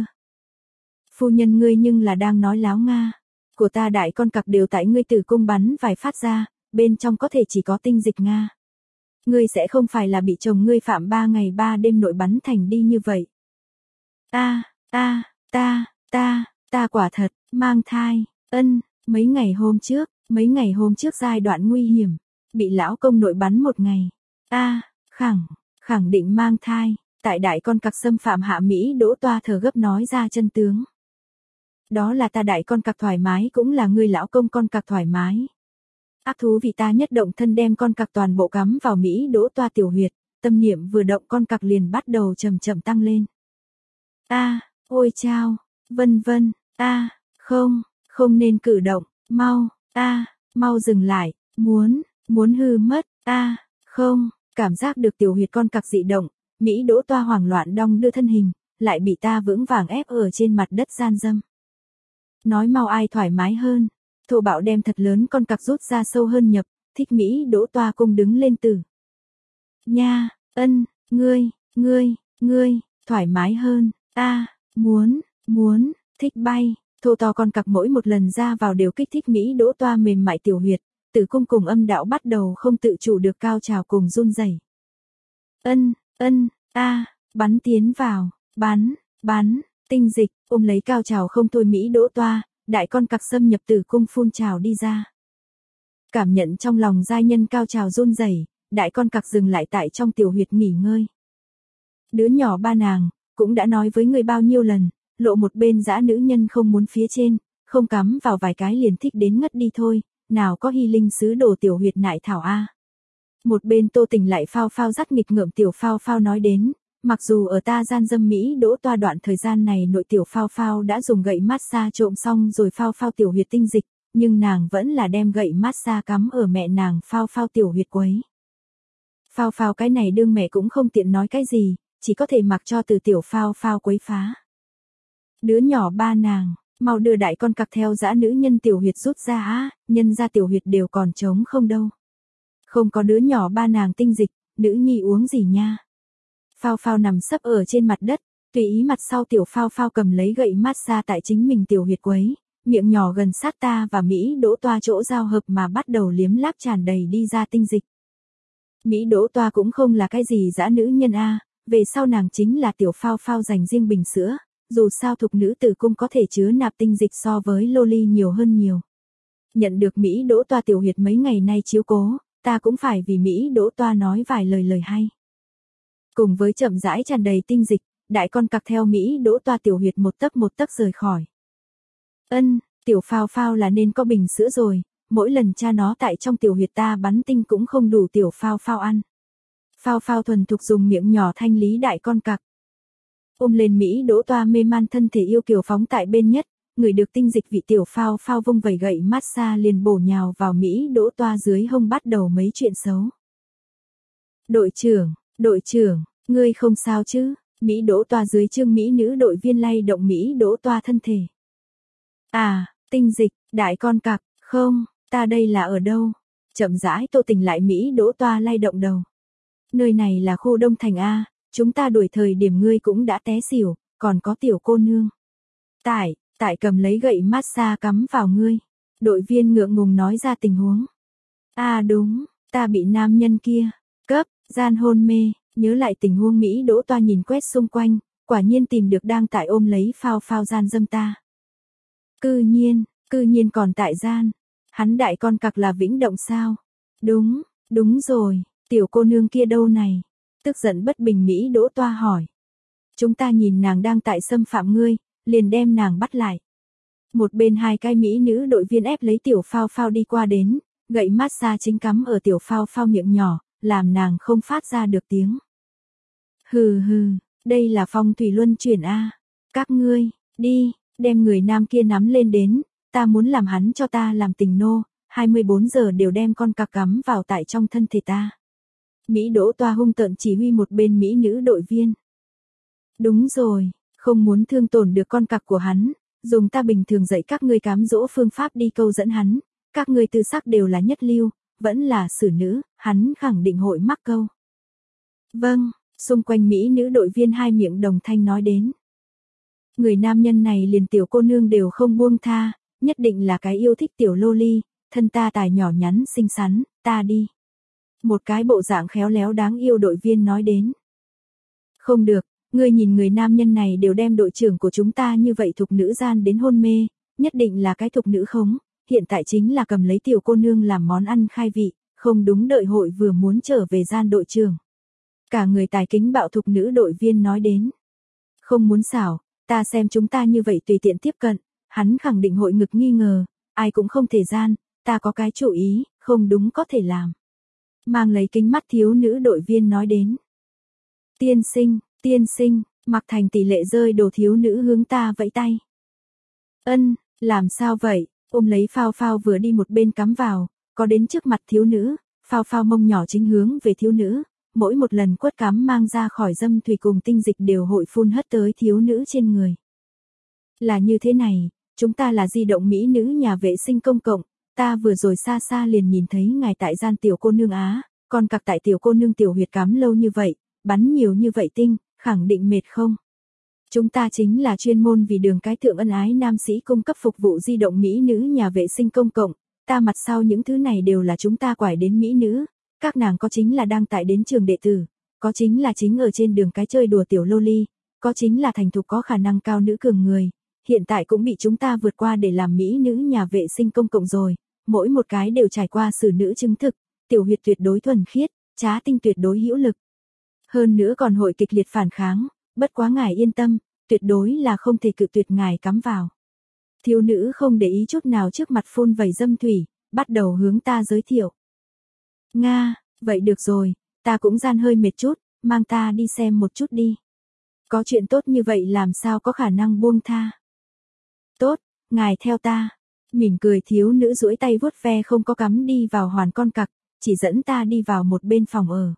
Phu nhân ngươi nhưng là đang nói láo nga, của ta đại con cặc đều tại ngươi tử cung bắn vài phát ra, bên trong có thể chỉ có tinh dịch nga. Ngươi sẽ không phải là bị chồng ngươi phạm ba ngày ba đêm nội bắn thành đi như vậy. A, a, ta, ta, ta quả thật, mang thai, ân, mấy ngày hôm trước, mấy ngày hôm trước giai đoạn nguy hiểm, bị lão công nội bắn một ngày. A, khẳng, khẳng định mang thai, tại đại con cặc xâm phạm hạ Mỹ Đỗ Toa thở gấp nói ra chân tướng. Đó là ta đại con cặc thoải mái cũng là ngươi lão công con cặc thoải mái. Ác thú vì ta nhất động thân đem con cặc toàn bộ cắm vào Mỹ Đỗ Toa tiểu huyệt, tâm niệm vừa động con cặc liền bắt đầu chậm chậm tăng lên. A, ôi chao, vân vân, a, không, không nên cử động, mau, a, mau dừng lại, muốn, muốn hư mất, a, không, cảm giác được tiểu huyệt con cặc dị động, Mỹ Đỗ Toa hoảng loạn đong đưa thân hình, lại bị ta vững vàng ép ở trên mặt đất gian dâm. Nói mau ai thoải mái hơn. Thô bạo đem thật lớn con cặc rút ra sâu hơn nhập, thích Mỹ Đỗ Toa cung đứng lên từ. Nha, ân, ngươi, ngươi, ngươi, thoải mái hơn, ta, muốn, muốn, thích bay, thô to con cặc mỗi một lần ra vào đều kích thích Mỹ Đỗ Toa mềm mại tiểu huyệt, tử cung cùng âm đạo bắt đầu không tự chủ được cao trào cùng run rẩy. Ân, ân, a, bắn tiến vào, bắn, bắn, tinh dịch, ôm lấy cao trào không thôi Mỹ Đỗ Toa. Đại con cặc xâm nhập tử cung phun trào đi ra. Cảm nhận trong lòng giai nhân cao trào run rẩy, đại con cặc dừng lại tại trong tiểu huyệt nghỉ ngơi. Đứa nhỏ ba nàng, cũng đã nói với người bao nhiêu lần, lộ một bên dã nữ nhân không muốn phía trên, không cắm vào vài cái liền thích đến ngất đi thôi, nào có hy linh sứ đồ tiểu huyệt nại thảo a. Một bên Tô Tình lại phao phao dắt nghịch ngợm tiểu phao phao nói đến, Mặc dù ở ta gian dâm Mỹ Đỗ Toa đoạn thời gian này nội tiểu Phao Phao đã dùng gậy massage trộm xong rồi Phao Phao tiểu huyệt tinh dịch, nhưng nàng vẫn là đem gậy massage cắm ở mẹ nàng Phao Phao tiểu huyệt quấy. Phao Phao cái này đương mẹ cũng không tiện nói cái gì, chỉ có thể mặc cho từ tiểu Phao Phao quấy phá. Đứa nhỏ ba nàng, mau đưa đại con cặc theo dã nữ nhân tiểu huyệt rút ra á, nhân ra tiểu huyệt đều còn trống không đâu. Không có đứa nhỏ ba nàng tinh dịch, nữ nhi uống gì nha. Phao Phao nằm sấp ở trên mặt đất, tùy ý mặt sau tiểu Phao Phao cầm lấy gậy massage tại chính mình tiểu huyệt quấy, miệng nhỏ gần sát ta và Mỹ Đỗ Toa chỗ giao hợp mà bắt đầu liếm láp tràn đầy đi ra tinh dịch. Mỹ Đỗ Toa cũng không là cái gì dã nữ nhân a, về sau nàng chính là tiểu Phao Phao dành riêng bình sữa, dù sao thục nữ tử cung có thể chứa nạp tinh dịch so với loli nhiều hơn nhiều. Nhận được Mỹ Đỗ Toa tiểu huyệt mấy ngày nay chiếu cố, ta cũng phải vì Mỹ Đỗ Toa nói vài lời lời hay. Cùng với chậm rãi tràn đầy tinh dịch, đại con cặc theo Mỹ Đỗ Toa tiểu huyệt một tấc một tấc rời khỏi. Ân, tiểu Phao Phao là nên có bình sữa rồi, mỗi lần cha nó tại trong tiểu huyệt ta bắn tinh cũng không đủ tiểu Phao Phao ăn. Phao Phao thuần thục dùng miệng nhỏ thanh lý đại con cặc. Ôm lên Mỹ Đỗ Toa mê man thân thể yêu kiều phóng tại bên nhất, người được tinh dịch vị tiểu Phao Phao vung vẩy gậy massage liền bổ nhào vào Mỹ Đỗ Toa dưới hông bắt đầu mấy chuyện xấu. Đội trưởng, đội trưởng, ngươi không sao chứ? Mỹ Đỗ Toa dưới trương Mỹ nữ đội viên lay động Mỹ Đỗ Toa thân thể. À, tinh dịch, đại con cặc, không, ta đây là ở đâu? Chậm rãi Tô Tình lại Mỹ Đỗ Toa lay động đầu. Nơi này là khu Đông Thành A, chúng ta đuổi thời điểm ngươi cũng đã té xỉu, còn có tiểu cô nương. Tại, tại cầm lấy gậy massage cắm vào ngươi. Đội viên ngượng ngùng nói ra tình huống. À đúng, ta bị nam nhân kia, cấp, gian hôn mê, nhớ lại tình huống Mỹ Đỗ Toa nhìn quét xung quanh, quả nhiên tìm được đang tại ôm lấy Phao Phao gian dâm ta. Cư nhiên, cư nhiên còn tại gian, hắn đại con cặc là Vĩnh Động sao? Đúng, đúng rồi, tiểu cô nương kia đâu này? Tức giận bất bình Mỹ Đỗ Toa hỏi. Chúng ta nhìn nàng đang tại xâm phạm ngươi, liền đem nàng bắt lại. Một bên hai cái Mỹ nữ đội viên ép lấy tiểu Phao Phao đi qua đến, gậy massage chính cắm ở tiểu Phao Phao miệng nhỏ, làm nàng không phát ra được tiếng. Hừ hừ, đây là phong thủy luân chuyển a. Các ngươi, đi, đem người nam kia nắm lên đến, ta muốn làm hắn cho ta làm tình nô, hai mươi bốn giờ đều đem con cặc cắm vào tại trong thân thể ta. Mỹ Đỗ Toa hung tợn chỉ huy một bên Mỹ nữ đội viên. Đúng rồi, không muốn thương tổn được con cặc của hắn, dùng ta bình thường dạy các ngươi cám dỗ phương pháp đi câu dẫn hắn, các ngươi tư sắc đều là nhất lưu, vẫn là xử nữ, hắn khẳng định hội mắc câu. Vâng, xung quanh Mỹ nữ đội viên hai miệng đồng thanh nói đến. Người nam nhân này liền tiểu cô nương đều không buông tha, nhất định là cái yêu thích tiểu loli, thân ta tài nhỏ nhắn xinh xắn, ta đi. Một cái bộ dạng khéo léo đáng yêu đội viên nói đến. Không được, ngươi nhìn người nam nhân này đều đem đội trưởng của chúng ta như vậy thục nữ gian đến hôn mê, nhất định là cái thục nữ khống, hiện tại chính là cầm lấy tiểu cô nương làm món ăn khai vị, không đúng đợi hội vừa muốn trở về gian đội trưởng. Cả người tài kính bạo thục nữ đội viên nói đến. Không muốn xảo, ta xem chúng ta như vậy tùy tiện tiếp cận, hắn khẳng định hội ngực nghi ngờ, ai cũng không thể gian, ta có cái chủ ý, không đúng có thể làm. Mang lấy kính mắt thiếu nữ đội viên nói đến. Tiên sinh, tiên sinh, mặc thành tỷ lệ rơi đồ thiếu nữ hướng ta vẫy tay. Ân, làm sao vậy, ôm lấy Phao Phao vừa đi một bên cắm vào, có đến trước mặt thiếu nữ, Phao Phao mông nhỏ chính hướng về thiếu nữ, mỗi một lần quất cắm mang ra khỏi dâm thủy cùng tinh dịch đều hội phun hất tới thiếu nữ trên người. Là như thế này, chúng ta là di động Mỹ nữ nhà vệ sinh công cộng, ta vừa rồi xa xa liền nhìn thấy ngài tại gian tiểu cô nương Á, còn cặc tại tiểu cô nương tiểu huyệt cắm lâu như vậy, bắn nhiều như vậy tinh, khẳng định mệt không? Chúng ta chính là chuyên môn vì đường cái thượng ân ái nam sĩ cung cấp phục vụ di động Mỹ nữ nhà vệ sinh công cộng, ta mặt sau những thứ này đều là chúng ta quải đến Mỹ nữ, các nàng có chính là đang tại đến trường đệ tử, có chính là chính ở trên đường cái chơi đùa tiểu loli, có chính là thành thục có khả năng cao nữ cường người, hiện tại cũng bị chúng ta vượt qua để làm Mỹ nữ nhà vệ sinh công cộng rồi, mỗi một cái đều trải qua xử nữ chứng thực, tiểu huyệt tuyệt đối thuần khiết, trá tinh tuyệt đối hữu lực. Hơn nữa còn hội kịch liệt phản kháng, bất quá ngài yên tâm, tuyệt đối là không thể cự tuyệt ngài cắm vào. Thiếu nữ không để ý chút nào trước mặt phun vẩy dâm thủy, bắt đầu hướng ta giới thiệu. Nga, vậy được rồi, ta cũng gian hơi mệt chút, mang ta đi xem một chút đi. Có chuyện tốt như vậy làm sao có khả năng buông tha. Tốt, ngài theo ta. Mỉm cười thiếu nữ duỗi tay vuốt ve không có cắm đi vào hoàn con cặc, chỉ dẫn ta đi vào một bên phòng ở.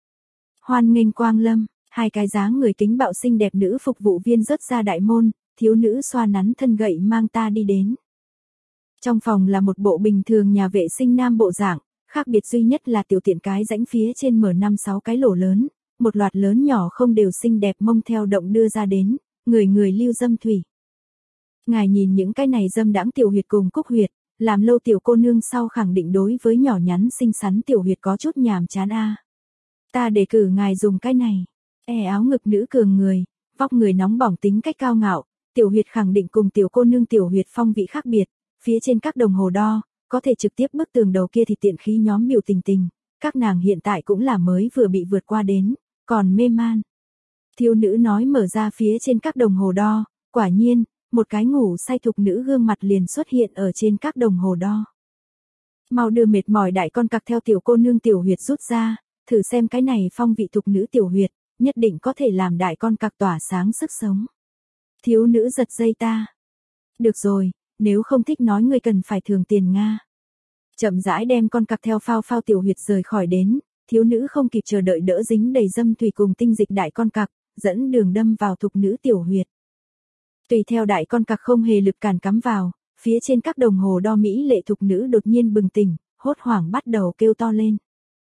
Hoan nghênh quang lâm, hai cái dáng người kính bạo xinh đẹp nữ phục vụ viên rớt ra đại môn, thiếu nữ xoa nắn thân gậy mang ta đi đến. Trong phòng là một bộ bình thường nhà vệ sinh nam bộ dạng, khác biệt duy nhất là tiểu tiện cái rãnh phía trên mở năm sáu cái lỗ lớn, một loạt lớn nhỏ không đều xinh đẹp mông theo động đưa ra đến, người người lưu dâm thủy. Ngài nhìn những cái này dâm đãng tiểu huyệt cùng cúc huyệt, làm lâu tiểu cô nương sau khẳng định đối với nhỏ nhắn xinh xắn tiểu huyệt có chút nhàm chán a. Ta đề cử ngài dùng cái này. E áo ngực nữ cường người, vóc người nóng bỏng tính cách cao ngạo, tiểu huyệt khẳng định cùng tiểu cô nương tiểu huyệt phong vị khác biệt, phía trên các đồng hồ đo, có thể trực tiếp bức tường đầu kia thì tiện khí nhóm biểu tình tình, các nàng hiện tại cũng là mới vừa bị vượt qua đến, còn mê man. Thiếu nữ nói mở ra phía trên các đồng hồ đo, quả nhiên, một cái ngủ say thục nữ gương mặt liền xuất hiện ở trên các đồng hồ đo. Mau đưa mệt mỏi đại con cặc theo tiểu cô nương tiểu huyệt rút ra, thử xem cái này phong vị thục nữ tiểu huyệt, nhất định có thể làm đại con cặc tỏa sáng sức sống. Thiếu nữ giật dây ta. Được rồi, nếu không thích nói ngươi cần phải thường tiền Nga. Chậm rãi đem con cặc theo phao phao tiểu huyệt rời khỏi đến, thiếu nữ không kịp chờ đợi đỡ dính đầy dâm thủy cùng tinh dịch đại con cặc, dẫn đường đâm vào thục nữ tiểu huyệt. Tùy theo đại con cặc không hề lực cản cắm vào, phía trên các đồng hồ đo mỹ lệ thục nữ đột nhiên bừng tỉnh, hốt hoảng bắt đầu kêu to lên.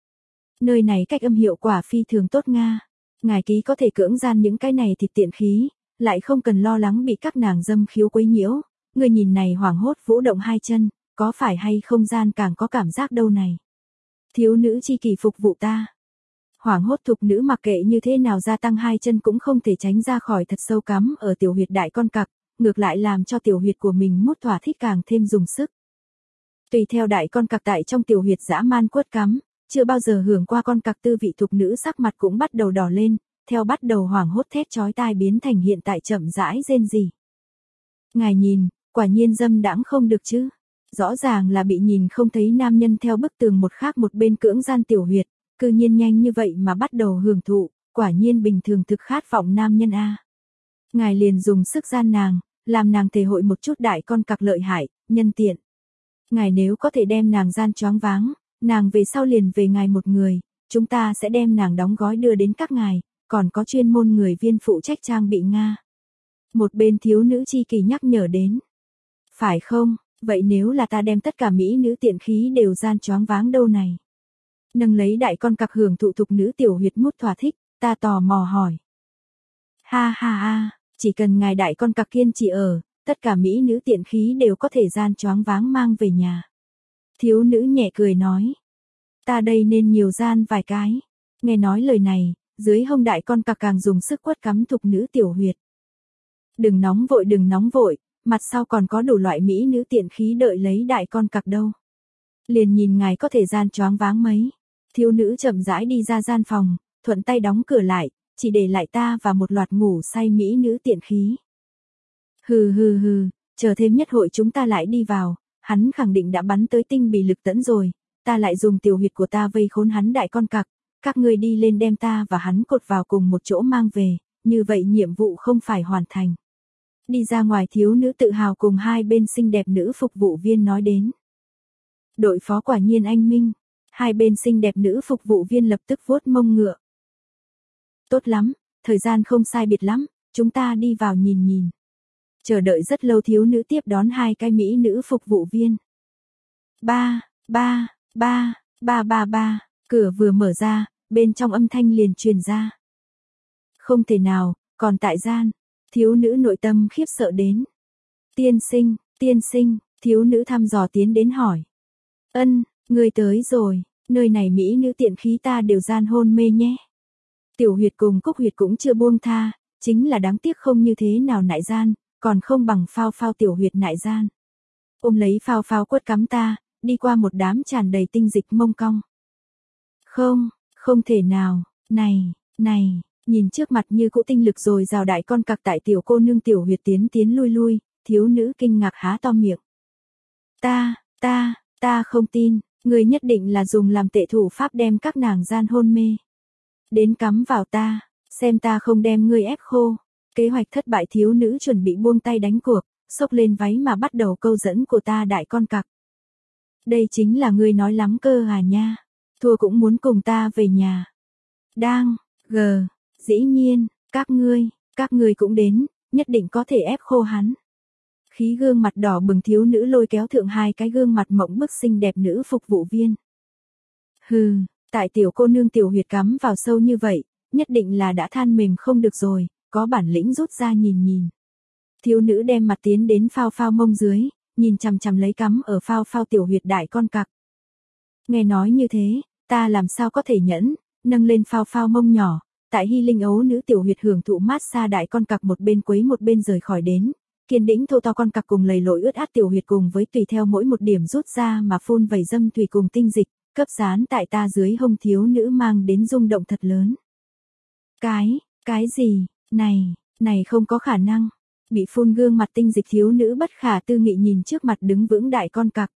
Nơi này cách âm hiệu quả phi thường tốt Nga. Ngài ký có thể cưỡng gian những cái này thịt tiện khí, lại không cần lo lắng bị các nàng dâm khiếu quấy nhiễu. Người nhìn này hoảng hốt vũ động hai chân, có phải hay không gian càng có cảm giác đâu này. Thiếu nữ chi kỳ phục vụ ta. Hoảng hốt thục nữ mặc kệ như thế nào gia tăng hai chân cũng không thể tránh ra khỏi thật sâu cắm ở tiểu huyệt đại con cặc, ngược lại làm cho tiểu huyệt của mình mút thỏa thích càng thêm dùng sức. Tùy theo đại con cặc tại trong tiểu huyệt dã man quất cắm, chưa bao giờ hưởng qua con cặc tư vị thục nữ sắc mặt cũng bắt đầu đỏ lên, theo bắt đầu hoảng hốt thét chói tai biến thành hiện tại chậm rãi rên rỉ. Ngài nhìn, quả nhiên dâm đãng không được chứ. Rõ ràng là bị nhìn không thấy nam nhân theo bức tường một khác một bên cưỡng gian tiểu huyệt, cư nhiên nhanh như vậy mà bắt đầu hưởng thụ, quả nhiên bình thường thực khát vọng nam nhân a. Ngài liền dùng sức gian nàng, làm nàng thể hội một chút đại con cặc lợi hại, nhân tiện. Ngài nếu có thể đem nàng gian choáng váng, nàng về sau liền về ngài một người, chúng ta sẽ đem nàng đóng gói đưa đến các ngài, còn có chuyên môn người viên phụ trách trang bị Nga. Một bên thiếu nữ chi kỳ nhắc nhở đến. Phải không, vậy nếu là ta đem tất cả mỹ nữ tiện khí đều gian choáng váng đâu này. Nâng lấy đại con cặc hưởng thụ thục nữ tiểu huyệt mút thỏa thích, ta tò mò hỏi. Ha ha ha, chỉ cần ngài đại con cặc kiên trì ở, tất cả mỹ nữ tiện khí đều có thể gian choáng váng mang về nhà. Thiếu nữ nhẹ cười nói. Ta đây nên nhiều gian vài cái. Nghe nói lời này, dưới hông đại con cặc càng dùng sức quất cắm thục nữ tiểu huyệt. Đừng nóng vội đừng nóng vội, mặt sau còn có đủ loại mỹ nữ tiện khí đợi lấy đại con cặc đâu. Liền nhìn ngài có thể gian choáng váng mấy. Thiếu nữ chậm rãi đi ra gian phòng, thuận tay đóng cửa lại, chỉ để lại ta và một loạt ngủ say mỹ nữ tiện khí. Hừ hừ hừ, chờ thêm nhất hội chúng ta lại đi vào, hắn khẳng định đã bắn tới tinh bì lực tẫn rồi, ta lại dùng tiểu huyệt của ta vây khốn hắn đại con cặc, các ngươi đi lên đem ta và hắn cột vào cùng một chỗ mang về, như vậy nhiệm vụ không phải hoàn thành. Đi ra ngoài thiếu nữ tự hào cùng hai bên xinh đẹp nữ phục vụ viên nói đến. Đội phó quả nhiên anh minh, hai bên xinh đẹp nữ phục vụ viên lập tức vuốt mông ngựa. Tốt lắm, thời gian không sai biệt lắm, chúng ta đi vào nhìn nhìn. Chờ đợi rất lâu thiếu nữ tiếp đón hai cái mỹ nữ phục vụ viên. Ba, ba, ba, ba ba ba, cửa vừa mở ra, bên trong âm thanh liền truyền ra. Không thể nào, còn tại gian, thiếu nữ nội tâm khiếp sợ đến. Tiên sinh, tiên sinh, thiếu nữ thăm dò tiến đến hỏi. Ân, người tới rồi, nơi này mỹ nữ tiện khí ta đều gian hôn mê nhé. Tiểu huyệt cùng cúc huyệt cũng chưa buông tha, chính là đáng tiếc không như thế nào nại gian, còn không bằng phao phao tiểu huyệt nại gian. Ôm lấy phao phao quất cắm ta, đi qua một đám tràn đầy tinh dịch mông cong. Không, không thể nào, này, này, nhìn trước mặt như cũ tinh lực rồi rào đại con cặc tại tiểu cô nương tiểu huyệt tiến tiến lui lui, thiếu nữ kinh ngạc há to miệng. Ta, ta, ta không tin, người nhất định là dùng làm tệ thủ pháp đem các nàng gian hôn mê. Đến cắm vào ta, xem ta không đem ngươi ép khô. Kế hoạch thất bại, thiếu nữ chuẩn bị buông tay đánh cuộc, xốc lên váy mà bắt đầu câu dẫn của ta đại con cặc. Đây chính là ngươi nói lắm cơ à nha. Thua cũng muốn cùng ta về nhà. Đang, gờ, dĩ nhiên, các ngươi, các ngươi cũng đến, nhất định có thể ép khô hắn. Khí gương mặt đỏ bừng thiếu nữ lôi kéo thượng hai cái gương mặt mộng bức xinh đẹp nữ phục vụ viên. Hừ, tại tiểu cô nương tiểu huyệt cắm vào sâu như vậy, nhất định là đã than mềm không được rồi, có bản lĩnh rút ra nhìn nhìn. Thiếu nữ đem mặt tiến đến phao phao mông dưới, nhìn chằm chằm lấy cắm ở phao phao tiểu huyệt đại con cặc. Nghe nói như thế, ta làm sao có thể nhẫn, nâng lên phao phao mông nhỏ, tại hy linh ấu nữ tiểu huyệt hưởng thụ mát xa đại con cặc một bên quấy một bên rời khỏi đến. Kiên đĩnh thô to con cặc cùng lầy lội ướt át tiểu huyệt cùng với tùy theo mỗi một điểm rút ra mà phun vẩy dâm thủy cùng tinh dịch, cấp dán tại ta dưới hông thiếu nữ mang đến rung động thật lớn. Cái, cái gì, này, này không có khả năng. Bị phun gương mặt tinh dịch thiếu nữ bất khả tư nghị nhìn trước mặt đứng vững đại con cặc.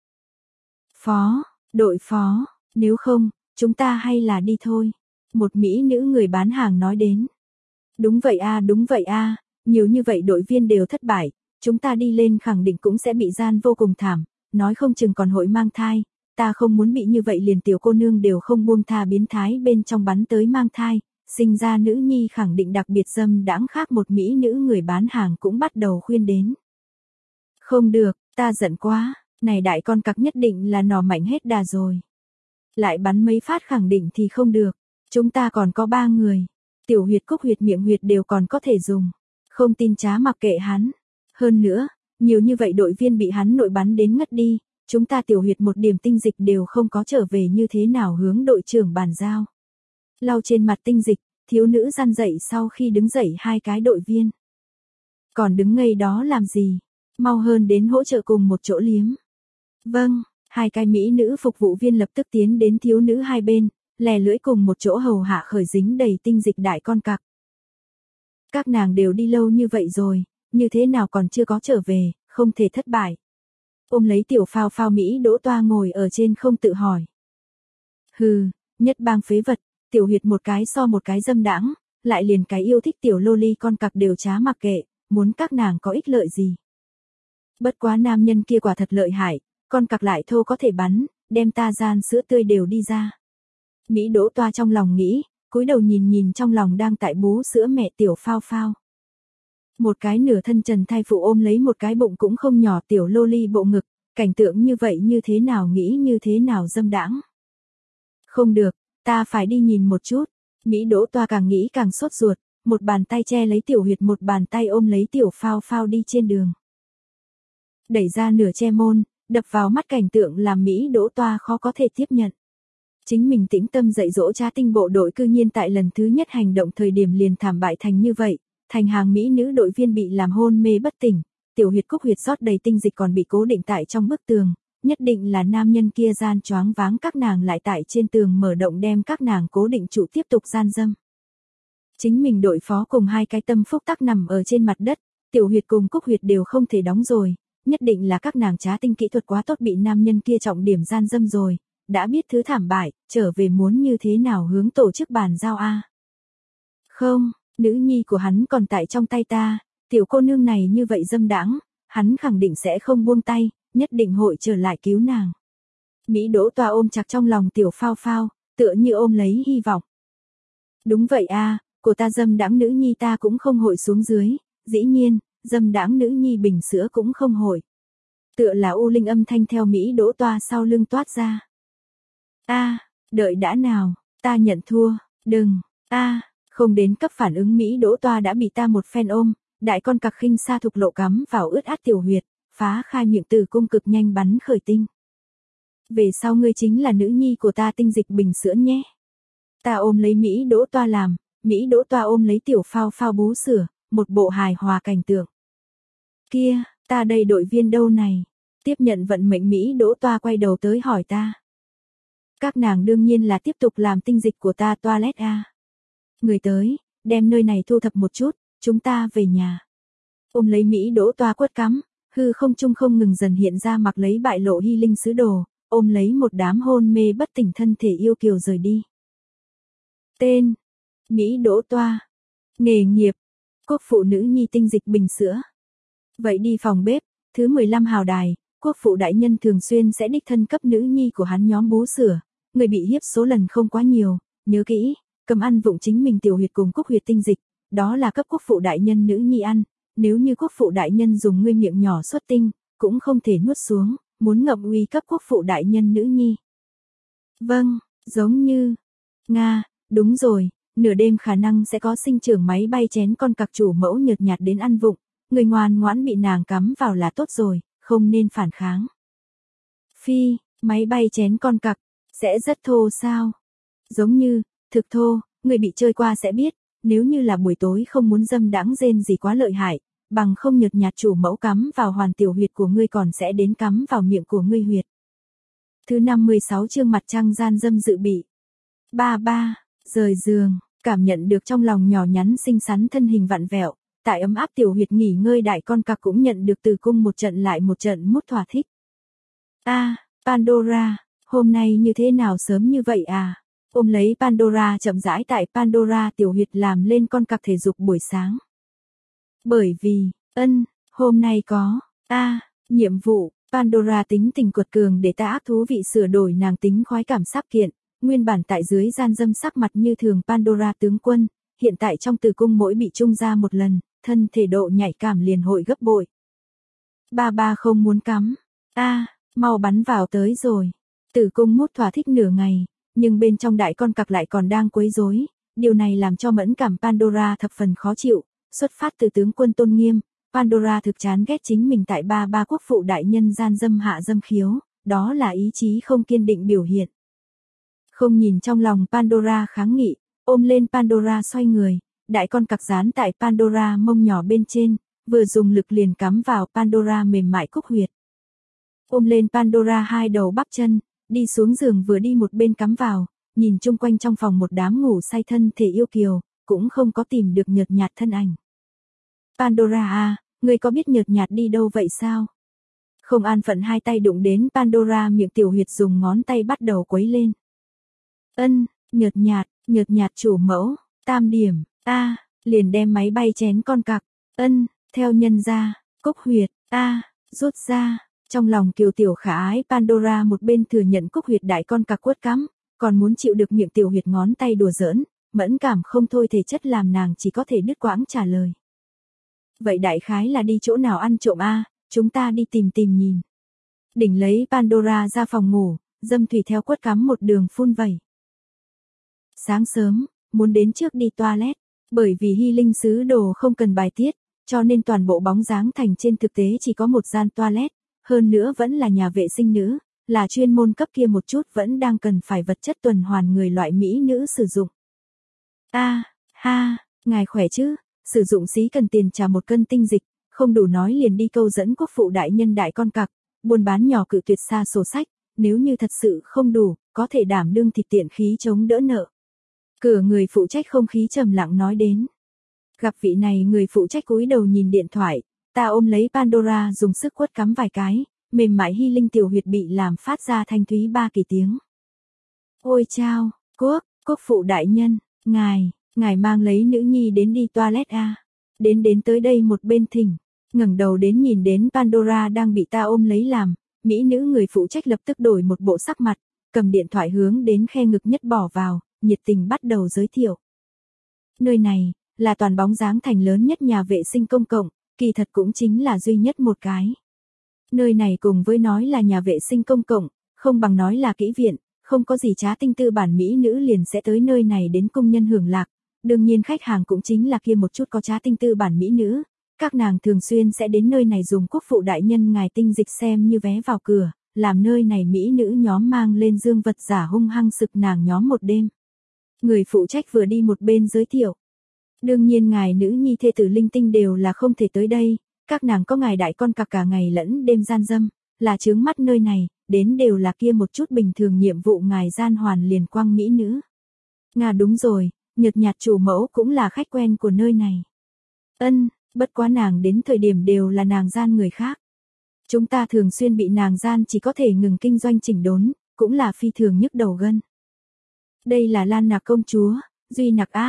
Phó, đội phó, nếu không, chúng ta hay là đi thôi. Một mỹ nữ người bán hàng nói đến. Đúng vậy a, đúng vậy a, nhiều như vậy đội viên đều thất bại, chúng ta đi lên khẳng định cũng sẽ bị gian vô cùng thảm, nói không chừng còn hội mang thai, ta không muốn bị như vậy liền tiểu cô nương đều không buông tha biến thái bên trong bắn tới mang thai, sinh ra nữ nhi khẳng định đặc biệt dâm đãng khác một mỹ nữ người bán hàng cũng bắt đầu khuyên đến. Không được, ta giận quá, này đại con cặc nhất định là nỏ mạnh hết đà rồi. Lại bắn mấy phát khẳng định thì không được, chúng ta còn có ba người, tiểu huyệt cúc huyệt miệng huyệt đều còn có thể dùng, không tin trá mặc kệ hắn. Hơn nữa, nhiều như vậy đội viên bị hắn nội bắn đến ngất đi, chúng ta tiểu huyệt một điểm tinh dịch đều không có trở về như thế nào hướng đội trưởng bàn giao. Lau trên mặt tinh dịch, thiếu nữ răn dậy sau khi đứng dậy hai cái đội viên. Còn đứng ngây đó làm gì, mau hơn đến hỗ trợ cùng một chỗ liếm. Vâng, hai cái mỹ nữ phục vụ viên lập tức tiến đến thiếu nữ hai bên, lè lưỡi cùng một chỗ hầu hạ khởi dính đầy tinh dịch đại con cặc. Các nàng đều đi lâu như vậy rồi, như thế nào còn chưa có trở về, không thể thất bại. Ôm lấy tiểu phao phao Mỹ Đỗ Toa ngồi ở trên không tự hỏi. Hừ, nhất bang phế vật, tiểu huyệt một cái so một cái dâm đãng, lại liền cái yêu thích tiểu loli con cặc đều trá mặc kệ, muốn các nàng có ích lợi gì. Bất quá nam nhân kia quả thật lợi hại, con cặc lại thô có thể bắn, đem ta gian sữa tươi đều đi ra. Mỹ Đỗ Toa trong lòng nghĩ, cúi đầu nhìn nhìn trong lòng đang tại bú sữa mẹ tiểu phao phao. Một cái nửa thân trần thai phụ ôm lấy một cái bụng cũng không nhỏ tiểu loli bộ ngực, cảnh tượng như vậy như thế nào nghĩ như thế nào dâm đãng. Không được, ta phải đi nhìn một chút. Mỹ Đỗ Toa càng nghĩ càng sốt ruột, một bàn tay che lấy tiểu huyệt một bàn tay ôm lấy tiểu phao phao đi trên đường. Đẩy ra nửa che môn, đập vào mắt cảnh tượng làm Mỹ Đỗ Toa khó có thể tiếp nhận. Chính mình tĩnh tâm dạy dỗ cha tinh bộ đội cư nhiên tại lần thứ nhất hành động thời điểm liền thảm bại thành như vậy, thành hàng mỹ nữ đội viên bị làm hôn mê bất tỉnh, tiểu huyệt cúc huyệt rót đầy tinh dịch còn bị cố định tại trong bức tường, nhất định là nam nhân kia gian choáng váng các nàng lại tại trên tường mở động đem các nàng cố định trụ tiếp tục gian dâm. Chính mình đội phó cùng hai cái tâm phúc tắc nằm ở trên mặt đất, tiểu huyệt cùng cúc huyệt đều không thể đóng rồi, nhất định là các nàng trá tinh kỹ thuật quá tốt bị nam nhân kia trọng điểm gian dâm rồi, đã biết thứ thảm bại, trở về muốn như thế nào hướng tổ chức bàn giao a. Không, nữ nhi của hắn còn tại trong tay ta, tiểu cô nương này như vậy dâm đãng, hắn khẳng định sẽ không buông tay, nhất định hội trở lại cứu nàng. Mỹ Đỗ Toa ôm chặt trong lòng tiểu phao phao, tựa như ôm lấy hy vọng. Đúng vậy a, của ta dâm đãng nữ nhi ta cũng không hội xuống dưới, dĩ nhiên, dâm đãng nữ nhi bình sữa cũng không hội. Tựa là u linh âm thanh theo Mỹ Đỗ Toa sau lưng toát ra. A, đợi đã nào, ta nhận thua, đừng, a, không đến cấp phản ứng Mỹ Đỗ Toa đã bị ta một phen ôm, đại con cặc khinh xa thục lộ cắm vào ướt át tiểu huyệt, phá khai miệng tử cung cực nhanh bắn khởi tinh. Về sau ngươi chính là nữ nhi của ta tinh dịch bình sữa nhé. Ta ôm lấy Mỹ Đỗ Toa làm, Mỹ Đỗ Toa ôm lấy tiểu phao phao bú sữa, một bộ hài hòa cảnh tượng. Kia, ta đây đội viên đâu này? Tiếp nhận vận mệnh Mỹ Đỗ Toa quay đầu tới hỏi ta. Các nàng đương nhiên là tiếp tục làm tinh dịch của ta toilet a. Người tới, đem nơi này thu thập một chút, chúng ta về nhà. Ôm lấy Mỹ Đỗ Toa quất cắm, hư không trung không ngừng dần hiện ra mặc lấy bại lộ hy linh sứ đồ, ôm lấy một đám hôn mê bất tỉnh thân thể yêu kiều rời đi. Tên, Mỹ đỗ toa. Nghề nghiệp, quốc phụ nữ nhi tinh dịch bình sữa. Vậy đi phòng bếp, thứ mười lăm hào đài, quốc phụ đại nhân thường xuyên sẽ đích thân cấp nữ nhi của hắn nhóm bú sữa, người bị hiếp số lần không quá nhiều, nhớ kỹ, cầm ăn vụng chính mình tiểu huyệt cùng cúc huyệt tinh dịch, đó là cấp quốc phụ đại nhân nữ nhi ăn, nếu như quốc phụ đại nhân dùng ngươi miệng nhỏ xuất tinh, cũng không thể nuốt xuống, muốn ngậm uy cấp quốc phụ đại nhân nữ nhi. Vâng, giống như, Nga, đúng rồi, nửa đêm khả năng sẽ có sinh trưởng máy bay chén con cặc chủ mẫu nhợt nhạt đến ăn vụng, người ngoan ngoãn bị nàng cắm vào là tốt rồi, không nên phản kháng. Phi, máy bay chén con cặc, sẽ rất thô sao? Giống như, thực thô, người bị chơi qua sẽ biết, nếu như là buổi tối không muốn dâm đãng rên gì quá lợi hại, bằng không nhợt nhạt chủ mẫu cắm vào hoàn tiểu huyệt của ngươi còn sẽ đến cắm vào miệng của ngươi huyệt. Thứ năm mươi sáu chương mặt trăng gian dâm dự bị. Ba ba, rời giường, cảm nhận được trong lòng nhỏ nhắn xinh xắn thân hình vặn vẹo, tại ấm áp tiểu huyệt nghỉ ngơi đại con cặc cũng nhận được từ cung một trận lại một trận mút thỏa thích. A, à, Pandora, hôm nay như thế nào sớm như vậy à? Ôm lấy Pandora chậm rãi tại Pandora tiểu huyệt làm lên con cặc thể dục buổi sáng. Bởi vì, ân, hôm nay có, a, à, nhiệm vụ, Pandora tính tình quật cường để ta ác thú vị sửa đổi nàng tính khoái cảm sáp kiện, nguyên bản tại dưới gian dâm sắc mặt như thường Pandora tướng quân, hiện tại trong tử cung mỗi bị trung ra một lần, thân thể độ nhạy cảm liền hội gấp bội. Ba ba không muốn cắm, a, à, mau bắn vào tới rồi. Tử cung mút thỏa thích nửa ngày, nhưng bên trong đại con cặc lại còn đang quấy rối, điều này làm cho mẫn cảm Pandora thập phần khó chịu, xuất phát từ tướng quân tôn nghiêm, Pandora thực chán ghét chính mình tại ba ba quốc phụ đại nhân gian dâm hạ dâm khiếu, đó là ý chí không kiên định biểu hiện. Không nhìn trong lòng Pandora kháng nghị, ôm lên Pandora xoay người, đại con cặc dán tại Pandora mông nhỏ bên trên, vừa dùng lực liền cắm vào Pandora mềm mại cúc huyệt. Ôm lên Pandora hai đầu bắp chân, đi xuống giường vừa đi một bên cắm vào, nhìn chung quanh trong phòng một đám ngủ say thân thể yêu kiều, cũng không có tìm được nhợt nhạt thân ảnh. Pandora à, người có biết nhợt nhạt đi đâu vậy sao? Không an phận hai tay đụng đến Pandora miệng tiểu huyệt dùng ngón tay bắt đầu quấy lên. Ân, nhợt nhạt, nhợt nhạt chủ mẫu, tam điểm, a, à, liền đem máy bay chén con cặc, ân, theo nhân ra, cúc huyệt, a, à, rút ra, trong lòng kiều tiểu khả ái Pandora một bên thừa nhận cúc huyệt đại con cặc quất cắm, còn muốn chịu được miệng tiểu huyệt ngón tay đùa giỡn, mẫn cảm không thôi thể chất làm nàng chỉ có thể đứt quãng trả lời. Vậy đại khái là đi chỗ nào ăn trộm a, à, chúng ta đi tìm tìm nhìn. Đỉnh lấy Pandora ra phòng ngủ, dâm thủy theo quất cắm một đường phun vẩy. Sáng sớm, muốn đến trước đi toilet, bởi vì hy linh sứ đồ không cần bài tiết, cho nên toàn bộ bóng dáng thành trên thực tế chỉ có một gian toilet, hơn nữa vẫn là nhà vệ sinh nữ, là chuyên môn cấp kia một chút vẫn đang cần phải vật chất tuần hoàn người loại mỹ nữ sử dụng. A, à, ha, ngài khỏe chứ, sử dụng xí cần tiền trả một cân tinh dịch, không đủ nói liền đi câu dẫn quốc phụ đại nhân đại con cặc, buôn bán nhỏ cự tuyệt xa sổ sách, nếu như thật sự không đủ, có thể đảm đương thịt tiện khí chống đỡ nợ. Cửa người phụ trách không khí trầm lặng nói đến. Gặp vị này người phụ trách cúi đầu nhìn điện thoại, ta ôm lấy Pandora dùng sức quất cắm vài cái, mềm mại hy linh tiểu huyệt bị làm phát ra thanh thúy ba kỳ tiếng. Ôi chao, quốc, quốc phụ đại nhân, ngài, ngài mang lấy nữ nhi đến đi toilet a. À. Đến đến tới đây một bên thỉnh, ngẩng đầu đến nhìn đến Pandora đang bị ta ôm lấy làm, mỹ nữ người phụ trách lập tức đổi một bộ sắc mặt, cầm điện thoại hướng đến khe ngực nhất bỏ vào, nhiệt tình bắt đầu giới thiệu. Nơi này, là toàn bóng dáng thành lớn nhất nhà vệ sinh công cộng, kỳ thật cũng chính là duy nhất một cái. Nơi này cùng với nói là nhà vệ sinh công cộng, không bằng nói là kỹ viện, không có gì trá tinh tư bản mỹ nữ liền sẽ tới nơi này đến công nhân hưởng lạc. Đương nhiên khách hàng cũng chính là kia một chút có trá tinh tư bản mỹ nữ, các nàng thường xuyên sẽ đến nơi này dùng quốc phụ đại nhân ngài tinh dịch xem như vé vào cửa, làm nơi này mỹ nữ nhóm mang lên dương vật giả hung hăng sực nàng nhóm một đêm. Người phụ trách vừa đi một bên giới thiệu. Đương nhiên ngài nữ nhi thê tử linh tinh đều là không thể tới đây, các nàng có ngài đại con cặc cả ngày lẫn đêm gian dâm, là chướng mắt nơi này, đến đều là kia một chút bình thường nhiệm vụ ngài gian hoàn liền quang mỹ nữ. Nga đúng rồi, nhợt nhạt chủ mẫu cũng là khách quen của nơi này. Ân, bất quá nàng đến thời điểm đều là nàng gian người khác. Chúng ta thường xuyên bị nàng gian chỉ có thể ngừng kinh doanh chỉnh đốn, cũng là phi thường nhức đầu gân. Đây là Lan Nạc công chúa, Duy Nạc A,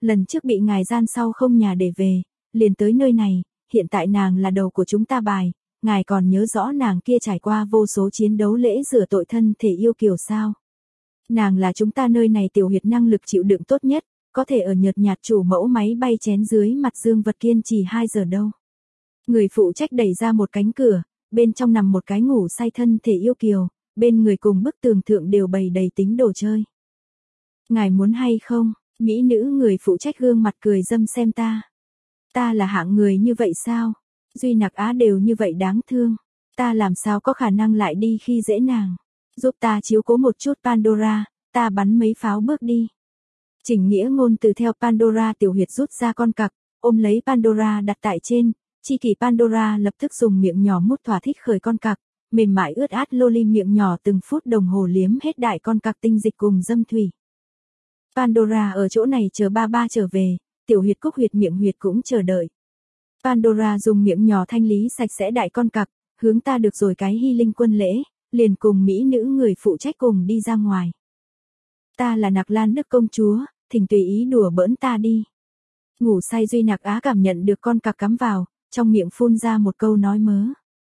lần trước bị ngài gian sau không nhà để về, liền tới nơi này, hiện tại nàng là đầu của chúng ta bài, ngài còn nhớ rõ nàng kia trải qua vô số chiến đấu lễ rửa tội thân thể yêu kiều sao. Nàng là chúng ta nơi này tiểu huyệt năng lực chịu đựng tốt nhất, có thể ở nhợt nhạt chủ mẫu máy bay chén dưới mặt dương vật kiên trì hai giờ đâu. Người phụ trách đẩy ra một cánh cửa, bên trong nằm một cái ngủ say thân thể yêu kiều, bên người cùng bức tường thượng đều bày đầy tính đồ chơi. Ngài muốn hay không? Mỹ nữ người phụ trách gương mặt cười dâm xem ta. Ta là hạng người như vậy sao? Duy Nặc Á đều như vậy đáng thương. Ta làm sao có khả năng lại đi khi dễ nàng? Giúp ta chiếu cố một chút Pandora, ta bắn mấy pháo bước đi. Chỉnh nghĩa ngôn từ theo Pandora tiểu huyệt rút ra con cặc, ôm lấy Pandora đặt tại trên, chi kỷ Pandora lập tức dùng miệng nhỏ mút thỏa thích khởi con cặc, mềm mại ướt át loli miệng nhỏ từng phút đồng hồ liếm hết đại con cặc tinh dịch cùng dâm thủy. Pandora ở chỗ này chờ ba ba trở về, tiểu huyệt cúc huyệt miệng huyệt cũng chờ đợi. Pandora dùng miệng nhỏ thanh lý sạch sẽ đại con cặc, hướng ta được rồi cái hy linh quân lễ, liền cùng mỹ nữ người phụ trách cùng đi ra ngoài. Ta là Nặc Lan Đức công chúa, thỉnh tùy ý đùa bỡn ta đi. Ngủ say Duy Nặc Á cảm nhận được con cặc cắm vào, trong miệng phun ra một câu nói mớ.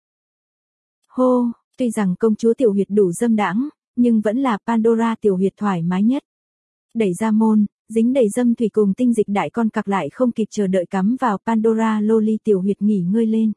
Hô, tuy rằng công chúa tiểu huyệt đủ dâm đãng, nhưng vẫn là Pandora tiểu huyệt thoải mái nhất. Đẩy ra môn, dính đầy dâm thủy cùng tinh dịch đại con cặc lại không kịp chờ đợi cắm vào Pandora loli tiểu huyệt nghỉ ngơi lên.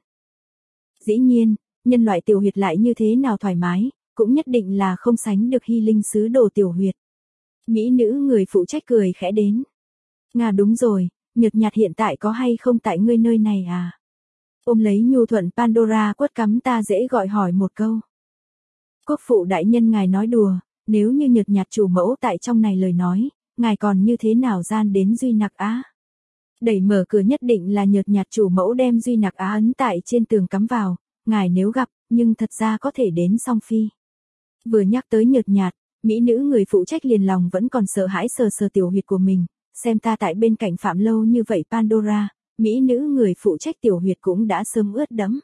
Dĩ nhiên, nhân loại tiểu huyệt lại như thế nào thoải mái, cũng nhất định là không sánh được hy linh sứ đồ tiểu huyệt. Mỹ nữ người phụ trách cười khẽ đến. Ngà đúng rồi, nhợt nhạt hiện tại có hay không tại ngươi nơi này à? Ôm lấy nhu thuận Pandora quất cắm ta dễ gọi hỏi một câu. Quốc phụ đại nhân ngài nói đùa, nếu như nhợt nhạt chủ mẫu tại trong này lời nói, ngài còn như thế nào gian đến Duy Nặc Á? Đẩy mở cửa nhất định là nhợt nhạt chủ mẫu đem Duy Nặc Á ấn tại trên tường cắm vào, ngài nếu gặp, nhưng thật ra có thể đến song phi. Vừa nhắc tới nhợt nhạt, mỹ nữ người phụ trách liền lòng vẫn còn sợ hãi sờ sờ tiểu huyệt của mình, xem ta tại bên cạnh phạm lâu như vậy Pandora, mỹ nữ người phụ trách tiểu huyệt cũng đã sớm ướt đẫm.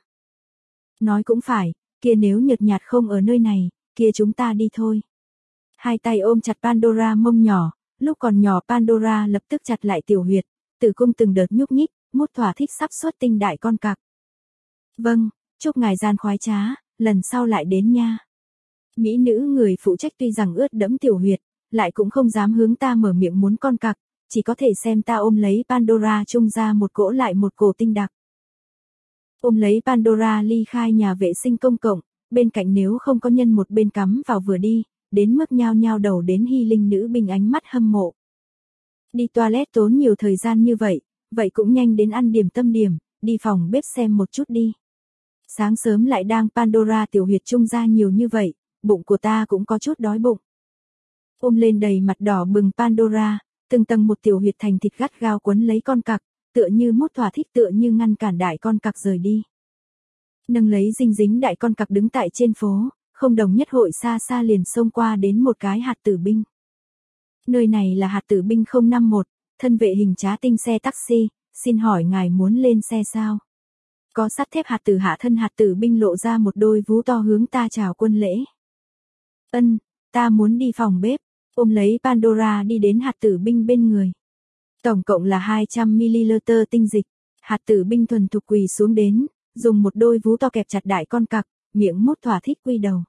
Nói cũng phải, kia nếu nhợt nhạt không ở nơi này, kia chúng ta đi thôi. Hai tay ôm chặt Pandora mông nhỏ, lúc còn nhỏ Pandora lập tức chặt lại tiểu huyệt, tử cung từng đợt nhúc nhích, mút thỏa thích sắp xuất tinh đại con cặc. Vâng, chúc ngài gian khoái trá, lần sau lại đến nha. Mỹ nữ người phụ trách tuy rằng ướt đẫm tiểu huyệt, lại cũng không dám hướng ta mở miệng muốn con cặc, chỉ có thể xem ta ôm lấy Pandora trung ra một cỗ lại một cổ tinh đặc. Ôm lấy Pandora ly khai nhà vệ sinh công cộng, bên cạnh nếu không có nhân một bên cắm vào vừa đi, đến mức nhao nhao đầu đến hy linh nữ binh ánh mắt hâm mộ. Đi toilet tốn nhiều thời gian như vậy, vậy cũng nhanh đến ăn điểm tâm điểm, đi phòng bếp xem một chút đi. Sáng sớm lại đang Pandora tiểu huyệt trung ra nhiều như vậy, bụng của ta cũng có chút đói bụng. Ôm lên đầy mặt đỏ bừng Pandora, từng tầng một tiểu huyệt thành thịt gắt gao quấn lấy con cặc, tựa như mút thỏa thích tựa như ngăn cản đại con cặc rời đi. Nâng lấy dinh dính đại con cặc đứng tại trên phố, không đồng nhất hội xa xa liền xông qua đến một cái hạt tử binh. Nơi này là hạt tử binh không năm mốt, thân vệ hình trá tinh xe taxi, xin hỏi ngài muốn lên xe sao? Có sắt thép hạt tử hạ thân hạt tử binh lộ ra một đôi vú to hướng ta chào quân lễ. Ân, ta muốn đi phòng bếp, ôm lấy Pandora đi đến hạt tử binh bên người. Tổng cộng là hai trăm mi-li-lít tinh dịch, hạt tử binh thuần thục quỳ xuống đến, dùng một đôi vú to kẹp chặt đại con cặc, miệng mút thỏa thích quy đầu.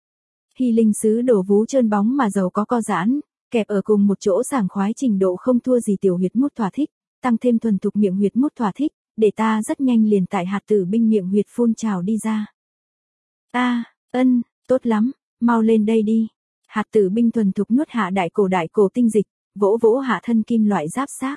Hy linh sứ đổ vú trơn bóng mà giàu có co giãn, kẹp ở cùng một chỗ sảng khoái trình độ không thua gì tiểu huyệt mút thỏa thích, tăng thêm thuần thục miệng huyệt mút thỏa thích, để ta rất nhanh liền tại hạt tử binh miệng huyệt phun trào đi ra. A, ân, tốt lắm, mau lên đây đi. Hạt tử binh thuần thục nuốt hạ đại cổ đại cổ tinh dịch, vỗ vỗ hạ thân kim loại giáp xác.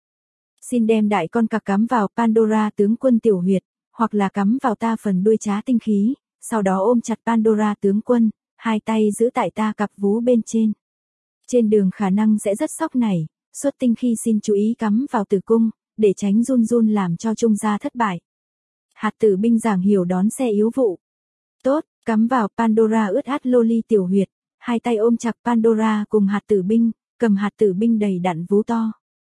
Xin đem đại con cặc cắm vào Pandora tướng quân tiểu huyệt, hoặc là cắm vào ta phần đuôi trá tinh khí, sau đó ôm chặt Pandora tướng quân, hai tay giữ tại ta cặp vú bên trên. Trên đường khả năng sẽ rất sốc nảy, xuất tinh khi xin chú ý cắm vào tử cung, để tránh run run làm cho trung gia thất bại. Hạt tử binh giảng hiểu đón xe yếu vụ. Tốt, cắm vào Pandora ướt át loli tiểu huyệt, hai tay ôm chặt Pandora cùng hạt tử binh, cầm hạt tử binh đầy đặn vú to.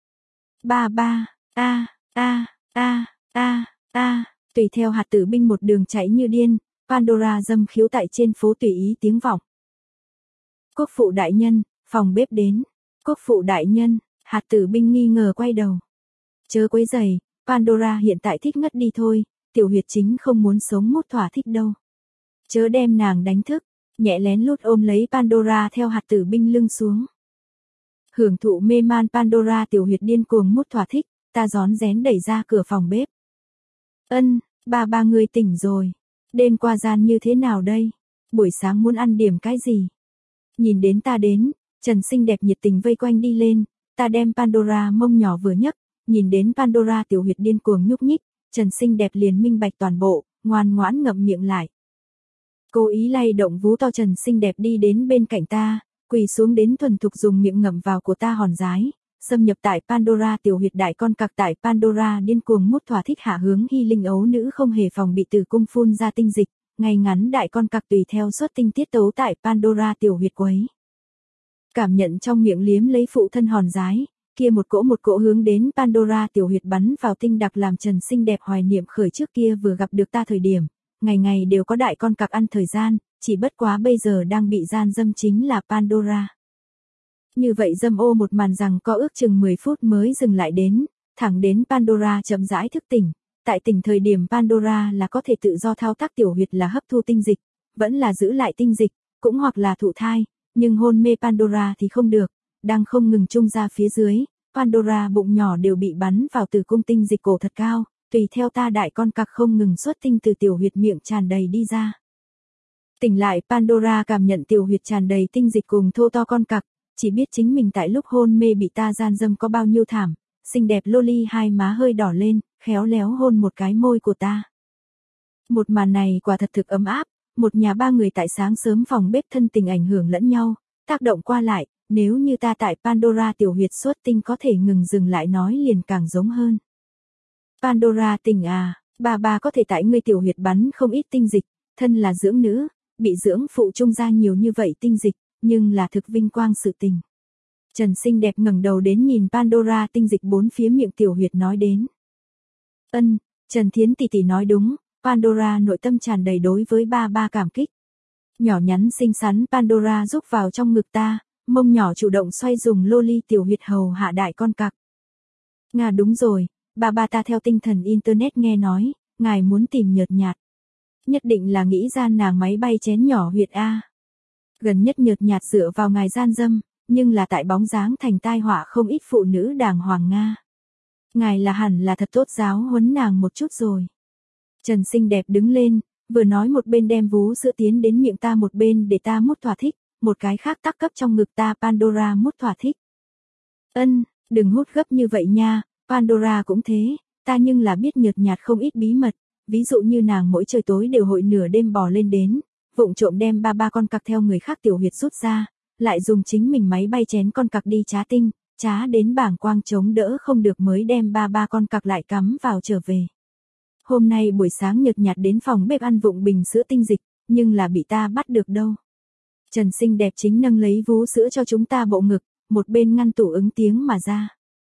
Ba ba, a, a, a, a, a, tùy theo hạt tử binh một đường chạy như điên, Pandora dâm khiếu tại trên phố tùy ý tiếng vọng. Quốc phụ đại nhân, phòng bếp đến. Quốc phụ đại nhân, Hạt tử binh nghi ngờ quay đầu. Chớ quấy rầy, Pandora hiện tại thích ngất đi thôi, tiểu huyệt chính không muốn sống mút thỏa thích đâu. Chớ đem nàng đánh thức, nhẹ lén lút ôm lấy Pandora theo hạt tử binh lưng xuống. Hưởng thụ mê man Pandora tiểu huyệt điên cuồng mút thỏa thích, ta rón rén đẩy ra cửa phòng bếp. Ân, ba ba người tỉnh rồi. Đêm qua gian như thế nào đây? Buổi sáng muốn ăn điểm cái gì? Nhìn đến ta đến, Trần xinh đẹp nhiệt tình vây quanh đi lên, ta đem Pandora mông nhỏ vừa nhấc, nhìn đến Pandora tiểu huyệt điên cuồng nhúc nhích, Trần xinh đẹp liền minh bạch toàn bộ, ngoan ngoãn ngậm miệng lại. Cố ý lay động vú to Trần xinh đẹp đi đến bên cạnh ta, quỳ xuống đến thuần thục dùng miệng ngậm vào của ta hòn dái, xâm nhập tại Pandora tiểu huyệt đại con cặc tại Pandora điên cuồng mút thỏa thích hạ hướng hy linh ấu nữ không hề phòng bị tử cung phun ra tinh dịch, ngay ngắn đại con cặc tùy theo xuất tinh tiết tấu tại Pandora tiểu huyệt quấy. Cảm nhận trong miệng liếm lấy phụ thân hòn dái, kia một cỗ một cỗ hướng đến Pandora tiểu huyệt bắn vào tinh đặc làm Trần xinh đẹp hoài niệm khởi trước kia vừa gặp được ta thời điểm, ngày ngày đều có đại con cặc ăn thời gian, chỉ bất quá bây giờ đang bị gian dâm chính là Pandora. Như vậy dâm ô một màn rằng có ước chừng mười phút mới dừng lại đến, thẳng đến Pandora chậm rãi thức tỉnh, tại tỉnh thời điểm Pandora là có thể tự do thao tác tiểu huyệt là hấp thu tinh dịch, vẫn là giữ lại tinh dịch, cũng hoặc là thụ thai, nhưng hôn mê Pandora thì không được, đang không ngừng trung ra phía dưới, Pandora bụng nhỏ đều bị bắn vào từ cung tinh dịch cổ thật cao, tùy theo ta đại con cặc không ngừng xuất tinh từ tiểu huyệt miệng tràn đầy đi ra. Tỉnh lại Pandora cảm nhận tiểu huyệt tràn đầy tinh dịch cùng thô to con cặc, chỉ biết chính mình tại lúc hôn mê bị ta gian dâm có bao nhiêu thảm, xinh đẹp loli hai má hơi đỏ lên, khéo léo hôn một cái môi của ta. Một màn này quả thật thực ấm áp, một nhà ba người tại sáng sớm phòng bếp thân tình ảnh hưởng lẫn nhau, tác động qua lại, nếu như ta tại Pandora tiểu huyệt xuất tinh có thể ngừng dừng lại nói liền càng giống hơn. Pandora tỉnh à, bà bà có thể tại ngươi tiểu huyệt bắn không ít tinh dịch, thân là dưỡng nữ, bị dưỡng phụ trung ra nhiều như vậy tinh dịch, nhưng là thực vinh quang sự tình. Trần xinh đẹp ngẩng đầu đến nhìn Pandora tinh dịch bốn phía miệng tiểu huyệt nói đến. Ân, Trần Thiến tỷ tỷ nói đúng, Pandora nội tâm tràn đầy đối với ba ba cảm kích. Nhỏ nhắn xinh xắn Pandora rúc vào trong ngực ta, mông nhỏ chủ động xoay dùng loli tiểu huyệt hầu hạ đại con cặc. Nga đúng rồi, ba ba ta theo tinh thần internet nghe nói, ngài muốn tìm nhợt nhạt. Nhất định là nghĩ ra nàng máy bay chén nhỏ huyệt A. Gần nhất nhợt nhạt dựa vào ngài gian dâm, nhưng là tại bóng dáng thành tai họa không ít phụ nữ đàng hoàng Nga. Ngài là hẳn là thật tốt giáo huấn nàng một chút rồi. Trần xinh đẹp đứng lên, vừa nói một bên đem vú sữa tiến đến miệng ta một bên để ta mút thỏa thích, một cái khác tắc cấp trong ngực ta Pandora mút thỏa thích. Ân, đừng hút gấp như vậy nha, Pandora cũng thế, ta nhưng là biết nhợt nhạt không ít bí mật, ví dụ như nàng mỗi trời tối đều hội nửa đêm bò lên đến, vụng trộm đem ba ba con cặc theo người khác tiểu huyệt rút ra, lại dùng chính mình máy bay chén con cặc đi trá tinh, trá đến bảng quang chống đỡ không được mới đem ba ba con cặc lại cắm vào trở về. Hôm nay buổi sáng nhợt nhạt đến phòng bếp ăn vụng bình sữa tinh dịch, nhưng là bị ta bắt được đâu. Trần xinh đẹp chính nâng lấy vú sữa cho chúng ta bộ ngực, một bên ngăn tủ ứng tiếng mà ra.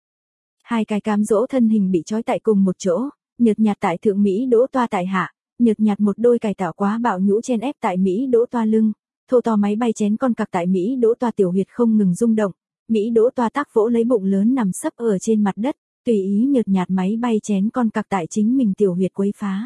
Hai cái cám dỗ thân hình bị trói tại cùng một chỗ, nhợt nhạt tại thượng Mỹ đỗ toa tại hạ, nhợt nhạt một đôi cải tạo quá bạo nhũ chen ép tại Mỹ đỗ toa lưng, thô to máy bay chén con cặc tại Mỹ đỗ toa tiểu huyệt không ngừng rung động, Mỹ đỗ toa tác vỗ lấy bụng lớn nằm sấp ở trên mặt đất, tùy ý nhợt nhạt máy bay chén con cặc tại chính mình tiểu huyệt quấy phá.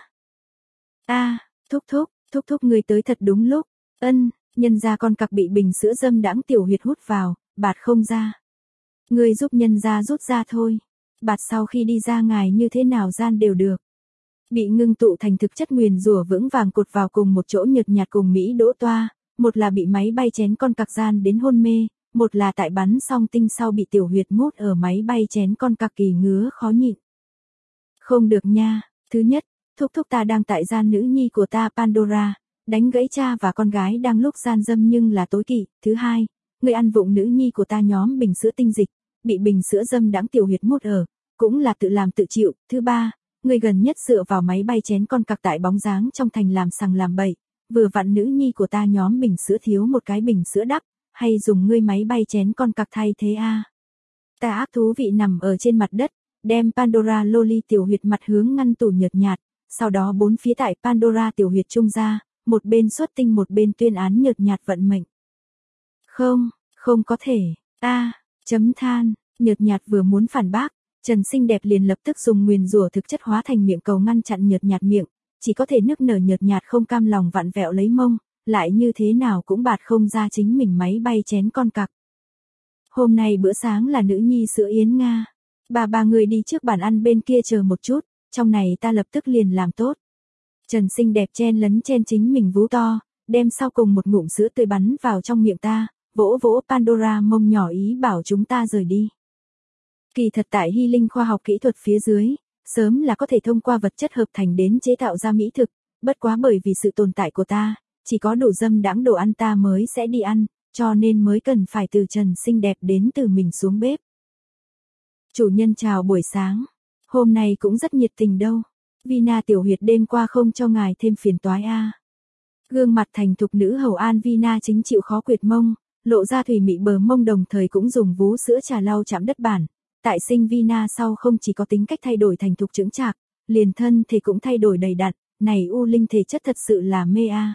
A, thúc thúc, thúc thúc người tới thật đúng lúc, ân, nhân gia con cặc bị bình sữa dâm đãng tiểu huyệt hút vào, bạt không ra. Người giúp nhân gia rút ra thôi, bạt sau khi đi ra ngài như thế nào gian đều được. Bị ngưng tụ thành thực chất nguyền rủa vững vàng cột vào cùng một chỗ nhợt nhạt cùng Mỹ đỗ toa, một là bị máy bay chén con cặc gian đến hôn mê, một là tại bắn xong tinh sau bị tiểu huyệt mút ở máy bay chén con cặc kỳ ngứa khó nhịn. Không được nha, thứ nhất, thúc thúc ta đang tại gian nữ nhi của ta Pandora, đánh gãy cha và con gái đang lúc gian dâm nhưng là tối kỵ, thứ hai, người ăn vụng nữ nhi của ta nhóm bình sữa tinh dịch, bị bình sữa dâm đãng tiểu huyệt mút ở, cũng là tự làm tự chịu, thứ ba, người gần nhất dựa vào máy bay chén con cặc tại bóng dáng trong thành làm sằng làm bậy, vừa vặn nữ nhi của ta nhóm bình sữa thiếu một cái bình sữa đắp, hay dùng ngươi máy bay chén con cặc thay thế a. À? Ta ác thú vị nằm ở trên mặt đất, đem Pandora loli tiểu huyệt mặt hướng ngăn tủ nhợt nhạt, sau đó bốn phía tại Pandora tiểu huyệt trung ra, một bên xuất tinh một bên tuyên án nhợt nhạt vận mệnh. Không, không có thể, a, chấm than, Nhợt nhạt vừa muốn phản bác, Trần xinh đẹp liền lập tức dùng nguyền rủa thực chất hóa thành miệng cầu ngăn chặn nhợt nhạt miệng, chỉ có thể nức nở nhợt nhạt không cam lòng vặn vẹo lấy mông, lại như thế nào cũng bạt không ra chính mình máy bay chén con cặc. Hôm nay bữa sáng là nữ nhi sữa yến Nga. Bà bà người đi trước bàn ăn bên kia chờ một chút, trong này ta lập tức liền làm tốt. Trần xinh đẹp chen lấn chen chính mình vú to, đem sau cùng một ngụm sữa tươi bắn vào trong miệng ta, vỗ vỗ Pandora mông nhỏ ý bảo chúng ta rời đi. Kỳ thật tại hy linh khoa học kỹ thuật phía dưới, sớm là có thể thông qua vật chất hợp thành đến chế tạo ra mỹ thực, bất quá bởi vì sự tồn tại của ta, chỉ có đủ dâm đãng đồ ăn ta mới sẽ đi ăn, cho nên mới cần phải từ Trần xinh đẹp đến từ mình xuống bếp. Chủ nhân chào buổi sáng, hôm nay cũng rất nhiệt tình đâu. Vina tiểu huyệt đêm qua không cho ngài thêm phiền toái a. À. Gương mặt thành thục nữ hầu An Vina chính chịu khó quyệt mông, lộ ra thủy mị bờ mông đồng thời cũng dùng vú sữa trà lau chạm đất bản. Tại sinh Vina sau không chỉ có tính cách thay đổi thành thục chững chạc, liền thân thì cũng thay đổi đầy đặn, này u linh thể chất thật sự là mê a. À.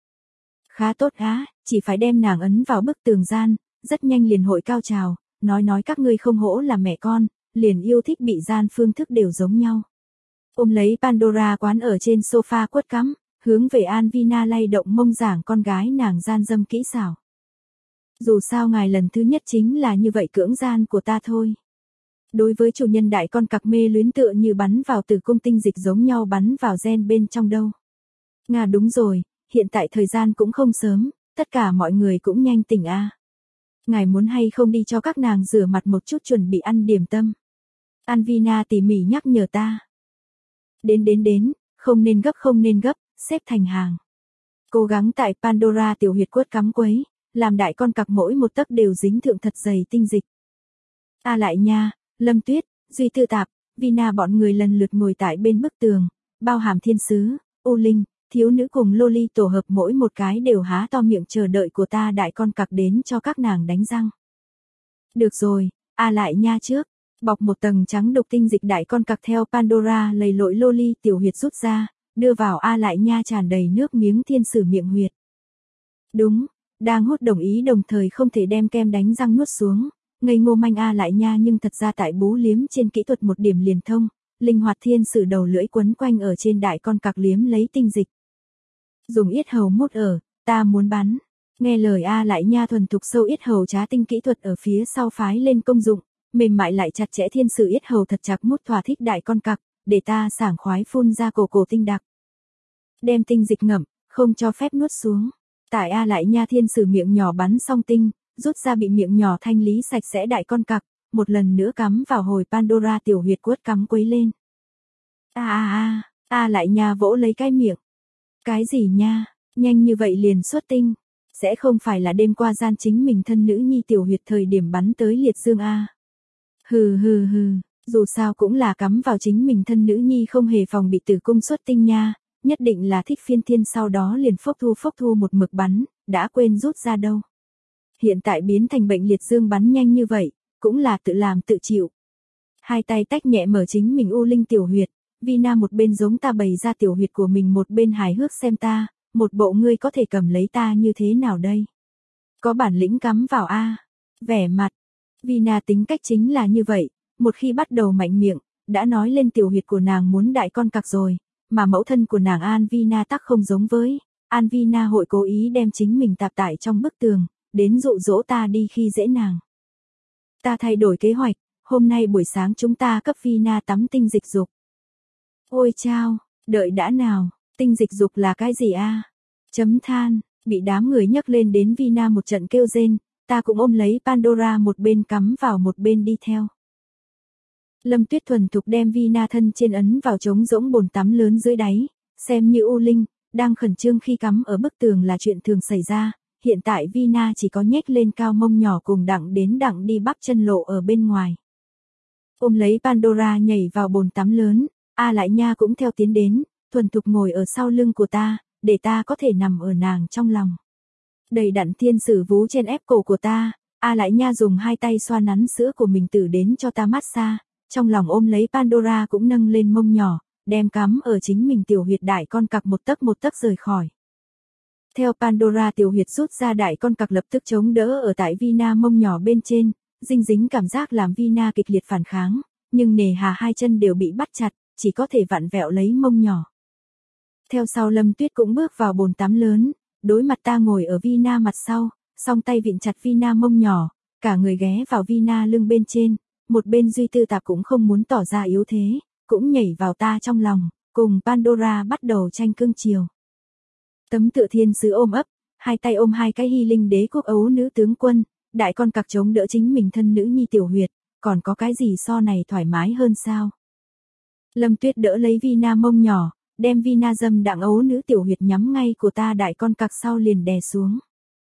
Khá tốt á, chỉ phải đem nàng ấn vào bức tường gian, rất nhanh liền hội cao trào, nói nói các ngươi không hổ là mẹ con, liền yêu thích bị gian phương thức đều giống nhau. Ôm lấy Pandora quán ở trên sofa quất cắm, hướng về An Vina lay động mông giảng con gái nàng gian dâm kỹ xảo. Dù sao ngài lần thứ nhất chính là như vậy cưỡng gian của ta thôi. Đối với chủ nhân đại con cặc mê luyến tựa như bắn vào tử cung tinh dịch giống nhau bắn vào gen bên trong đâu. Nga đúng rồi, hiện tại thời gian cũng không sớm, tất cả mọi người cũng nhanh tỉnh a. À. Ngài muốn hay không đi cho các nàng rửa mặt một chút chuẩn bị ăn điểm tâm. An Vina tỉ mỉ nhắc nhở ta. Đến đến đến, không nên gấp không nên gấp, xếp thành hàng. Cố gắng tại Pandora tiểu huyệt quất cắm quấy, làm đại con cặc mỗi một tấc đều dính thượng thật dày tinh dịch. A lại nha, Lâm Tuyết, Duy Tư Tạp, Vina bọn người lần lượt ngồi tại bên bức tường, bao hàm thiên sứ, U Linh, thiếu nữ cùng Loli tổ hợp mỗi một cái đều há to miệng chờ đợi của ta đại con cặc đến cho các nàng đánh răng. Được rồi, A lại nha trước. Bọc một tầng trắng đục tinh dịch đại con cặc theo Pandora lầy lội Loli tiểu huyệt rút ra, đưa vào A lại nha tràn đầy nước miếng thiên sử miệng huyệt. Đúng, đang hút đồng ý đồng thời không thể đem kem đánh răng nuốt xuống, ngây ngô manh A lại nha nhưng thật ra tại bú liếm trên kỹ thuật một điểm liền thông, linh hoạt thiên sử đầu lưỡi quấn quanh ở trên đại con cặc liếm lấy tinh dịch. Dùng yết hầu mút ở, ta muốn bắn, nghe lời A lại nha thuần thục sâu yết hầu trá tinh kỹ thuật ở phía sau phái lên công dụng. Mềm mại lại chặt chẽ thiên sử yết hầu thật chặt mút thỏa thích đại con cặc, để ta sảng khoái phun ra cổ cổ tinh đặc. Đem tinh dịch ngậm, không cho phép nuốt xuống. Tại A lại nha thiên sử miệng nhỏ bắn xong tinh, rút ra bị miệng nhỏ thanh lý sạch sẽ đại con cặc, một lần nữa cắm vào hồi Pandora tiểu huyệt quất cắm quấy lên. A a a, A lại nha vỗ lấy cái miệng. Cái gì nha, nhanh như vậy liền xuất tinh, sẽ không phải là đêm qua gian chính mình thân nữ nhi tiểu huyệt thời điểm bắn tới liệt dương a. Hừ hừ hừ, dù sao cũng là cắm vào chính mình thân nữ nhi không hề phòng bị tử cung xuất tinh nha, nhất định là thích phiên thiên sau đó liền phốc thu phốc thu một mực bắn, đã quên rút ra đâu. Hiện tại biến thành bệnh liệt dương bắn nhanh như vậy, cũng là tự làm tự chịu. Hai tay tách nhẹ mở chính mình u linh tiểu huyệt, Vina một bên giống ta bày ra tiểu huyệt của mình một bên hài hước xem ta, một bộ ngươi có thể cầm lấy ta như thế nào đây? Có bản lĩnh cắm vào a, vẻ mặt. Vina tính cách chính là như vậy, một khi bắt đầu mạnh miệng, đã nói lên tiểu huyệt của nàng muốn đại con cặc rồi, mà mẫu thân của nàng An Vina tắc không giống với, An Vina hội cố ý đem chính mình tạp tại trong bức tường, đến dụ dỗ ta đi khi dễ nàng. Ta thay đổi kế hoạch, hôm nay buổi sáng chúng ta cấp Vina tắm tinh dịch dục. Ôi chao, đợi đã nào, tinh dịch dục là cái gì a? Chấm than, bị đám người nhấc lên đến Vina một trận kêu rên. Ta cũng ôm lấy Pandora một bên cắm vào một bên đi theo. Lâm Tuyết thuần thục đem Vina thân trên ấn vào trống rỗng bồn tắm lớn dưới đáy, xem như U Linh, đang khẩn trương khi cắm ở bức tường là chuyện thường xảy ra, hiện tại Vina chỉ có nhếch lên cao mông nhỏ cùng đặng đến đặng đi bắp chân lộ ở bên ngoài. Ôm lấy Pandora nhảy vào bồn tắm lớn, A lại nha cũng theo tiến đến, thuần thục ngồi ở sau lưng của ta, để ta có thể nằm ở nàng trong lòng. Đầy đặn thiên sử vú trên ép cổ của ta, A lại nha dùng hai tay xoa nắn sữa của mình tử đến cho ta massage, trong lòng ôm lấy Pandora cũng nâng lên mông nhỏ, đem cắm ở chính mình tiểu huyệt đại con cặc một tấc một tấc rời khỏi. Theo Pandora tiểu huyệt rút ra đại con cặc lập tức chống đỡ ở tại Vina mông nhỏ bên trên, dinh dính cảm giác làm Vina kịch liệt phản kháng, nhưng nề hà hai chân đều bị bắt chặt, chỉ có thể vặn vẹo lấy mông nhỏ. Theo sau Lâm Tuyết cũng bước vào bồn tắm lớn, đối mặt ta ngồi ở Vina mặt sau, song tay vịn chặt Vina mông nhỏ, cả người ghé vào Vina lưng bên trên, một bên Duy Tư Tạp cũng không muốn tỏ ra yếu thế, cũng nhảy vào ta trong lòng, cùng Pandora bắt đầu tranh cương chiều. Tấm tựa thiên sứ ôm ấp, hai tay ôm hai cái hy linh đế quốc ấu nữ tướng quân, đại con cặc chống đỡ chính mình thân nữ nhi tiểu huyệt, còn có cái gì so này thoải mái hơn sao? Lâm Tuyết đỡ lấy Vina mông nhỏ, đem Vina dâm đặng ấu nữ tiểu huyệt nhắm ngay của ta đại con cặc sau liền đè xuống.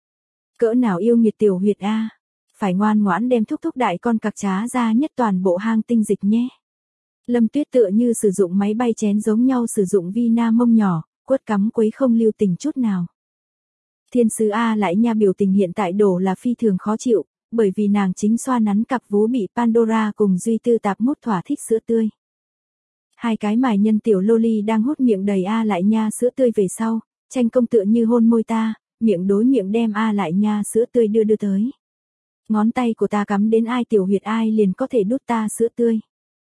Cỡ nào yêu nghiệt tiểu huyệt a, phải ngoan ngoãn đem thúc thúc đại con cặc trá ra nhất toàn bộ hang tinh dịch nhé. Lâm Tuyết tựa như sử dụng máy bay chén giống nhau sử dụng Vina mông nhỏ, quất cắm quấy không lưu tình chút nào. Thiên sứ A lại nha biểu tình hiện tại đổ là phi thường khó chịu, bởi vì nàng chính xoa nắn cặp vú bị Pandora cùng Duy Tư Tạp mút thỏa thích sữa tươi. Hai cái mài nhân tiểu loli đang hút miệng đầy A lại nha sữa tươi về sau, tranh công tựa như hôn môi ta, miệng đối miệng đem A lại nha sữa tươi đưa đưa tới. Ngón tay của ta cắm đến ai tiểu huyệt ai liền có thể đút ta sữa tươi.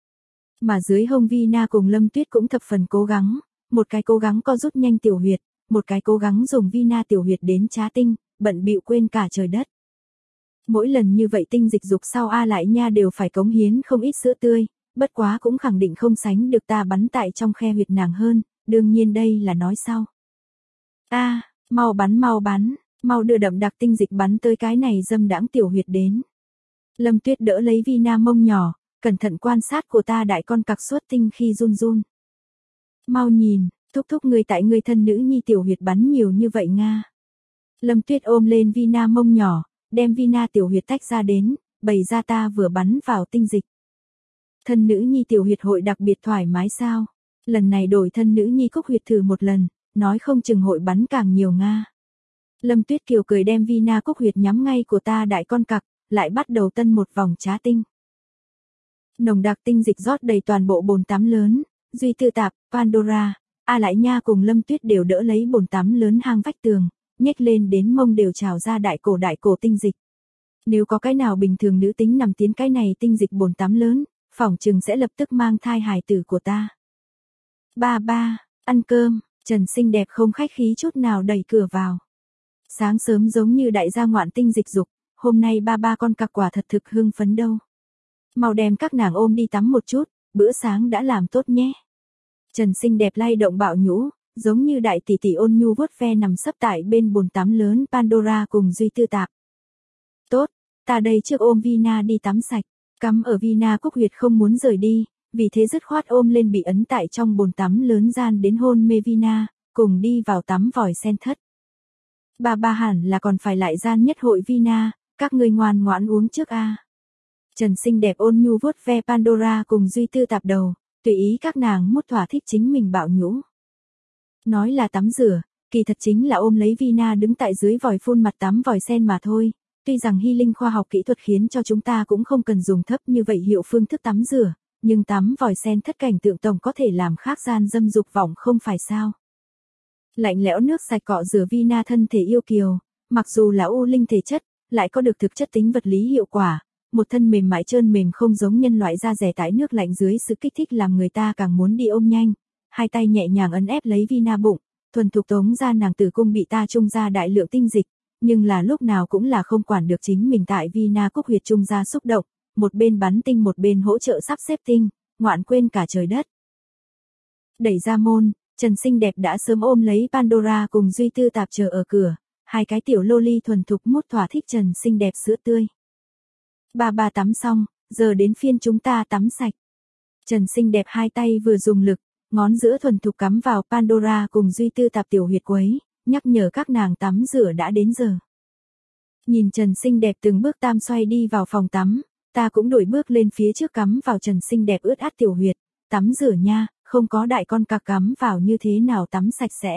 Mà dưới hông Vina cùng Lâm Tuyết cũng thập phần cố gắng, một cái cố gắng co rút nhanh tiểu huyệt, một cái cố gắng dùng Vina tiểu huyệt đến trá tinh, bận bịu quên cả trời đất. Mỗi lần như vậy tinh dịch dục sau A lại nha đều phải cống hiến không ít sữa tươi, bất quá cũng khẳng định không sánh được ta bắn tại trong khe huyệt nàng hơn, đương nhiên đây là nói sau. A, mau bắn mau bắn, mau đưa đậm đặc tinh dịch bắn tới cái này dâm đãng tiểu huyệt đến. Lâm Tuyết đỡ lấy Vina mông nhỏ, cẩn thận quan sát của ta đại con cặc suốt tinh khi run run. Mau nhìn, thúc thúc người tại người thân nữ nhi tiểu huyệt bắn nhiều như vậy nga. Lâm Tuyết ôm lên Vina mông nhỏ, đem Vina tiểu huyệt tách ra đến, bày ra ta vừa bắn vào tinh dịch. Thân nữ nhi tiểu huyệt hội đặc biệt thoải mái sao? Lần này đổi thân nữ nhi cúc huyệt thử một lần, nói không chừng hội bắn càng nhiều nga. Lâm Tuyết kiều cười đem Vina cúc huyệt nhắm ngay của ta đại con cặc, lại bắt đầu tân một vòng trá tinh. Nồng đặc tinh dịch rót đầy toàn bộ bồn tắm lớn, Duy Tư Tạp, Pandora, A lại nha cùng Lâm Tuyết đều đỡ lấy bồn tắm lớn hang vách tường, nhếch lên đến mông đều trào ra đại cổ đại cổ tinh dịch. Nếu có cái nào bình thường nữ tính nằm tiến cái này tinh dịch bồn tắm lớn, phỏng chừng sẽ lập tức mang thai hài tử của ta. Ba ba, ăn cơm, Trần xinh đẹp không khách khí chút nào đẩy cửa vào. Sáng sớm giống như đại gia ngoạn tinh dịch dục, hôm nay ba ba con cặc quả thật thực hưng phấn đâu. Mau đem các nàng ôm đi tắm một chút, bữa sáng đã làm tốt nhé. Trần xinh đẹp lay động bạo nhũ, giống như đại tỷ tỷ ôn nhu vuốt ve nằm sấp tại bên bồn tắm lớn Pandora cùng Duy Tư Tạp. Tốt, ta đây trước ôm Vina đi tắm sạch, cắm ở Vina cúc huyệt không muốn rời đi, vì thế dứt khoát ôm lên bị ấn tại trong bồn tắm lớn gian đến hôn mê Vina, cùng đi vào tắm vòi sen thất. Bà ba hẳn là còn phải lại gian nhất hội Vina, các ngươi ngoan ngoãn uống trước a. Trần xinh đẹp ôn nhu vuốt ve Pandora cùng Duy Tư Tạp đầu, tùy ý các nàng mút thỏa thích chính mình bạo nhũ. Nói là tắm rửa, kỳ thật chính là ôm lấy Vina đứng tại dưới vòi phun mặt tắm vòi sen mà thôi. Tuy rằng hy linh khoa học kỹ thuật khiến cho chúng ta cũng không cần dùng thấp như vậy hiệu phương thức tắm rửa, nhưng tắm vòi sen thất cảnh tượng tổng có thể làm khác gian dâm dục vọng không phải sao. Lạnh lẽo nước sạch cọ rửa Vina thân thể yêu kiều, mặc dù là u linh thể chất, lại có được thực chất tính vật lý hiệu quả. Một thân mềm mại trơn mềm không giống nhân loại da rẻ tái nước lạnh dưới sự kích thích làm người ta càng muốn đi ôm nhanh. Hai tay nhẹ nhàng ấn ép lấy Vina bụng, thuần thục tống ra nàng tử cung bị ta trung ra đại lượng tinh dịch, nhưng là lúc nào cũng là không quản được chính mình tại Vina cúc huyệt trung ra xúc động, một bên bắn tinh một bên hỗ trợ sắp xếp tinh, ngoạn quên cả trời đất. Đẩy ra môn, Trần xinh đẹp đã sớm ôm lấy Pandora cùng Duy Tư Tạp chờ ở cửa, hai cái tiểu loli thuần thục mút thỏa thích Trần xinh đẹp sữa tươi. Ba ba tắm xong, giờ đến phiên chúng ta tắm sạch. Trần xinh đẹp hai tay vừa dùng lực, ngón giữa thuần thục cắm vào Pandora cùng Duy Tư Tạp tiểu huyệt quấy, nhắc nhở các nàng tắm rửa đã đến giờ. Nhìn Trần xinh đẹp từng bước tam xoay đi vào phòng tắm, ta cũng đổi bước lên phía trước cắm vào Trần xinh đẹp ướt át tiểu huyệt, tắm rửa nha, không có đại con cặc cắm vào như thế nào tắm sạch sẽ.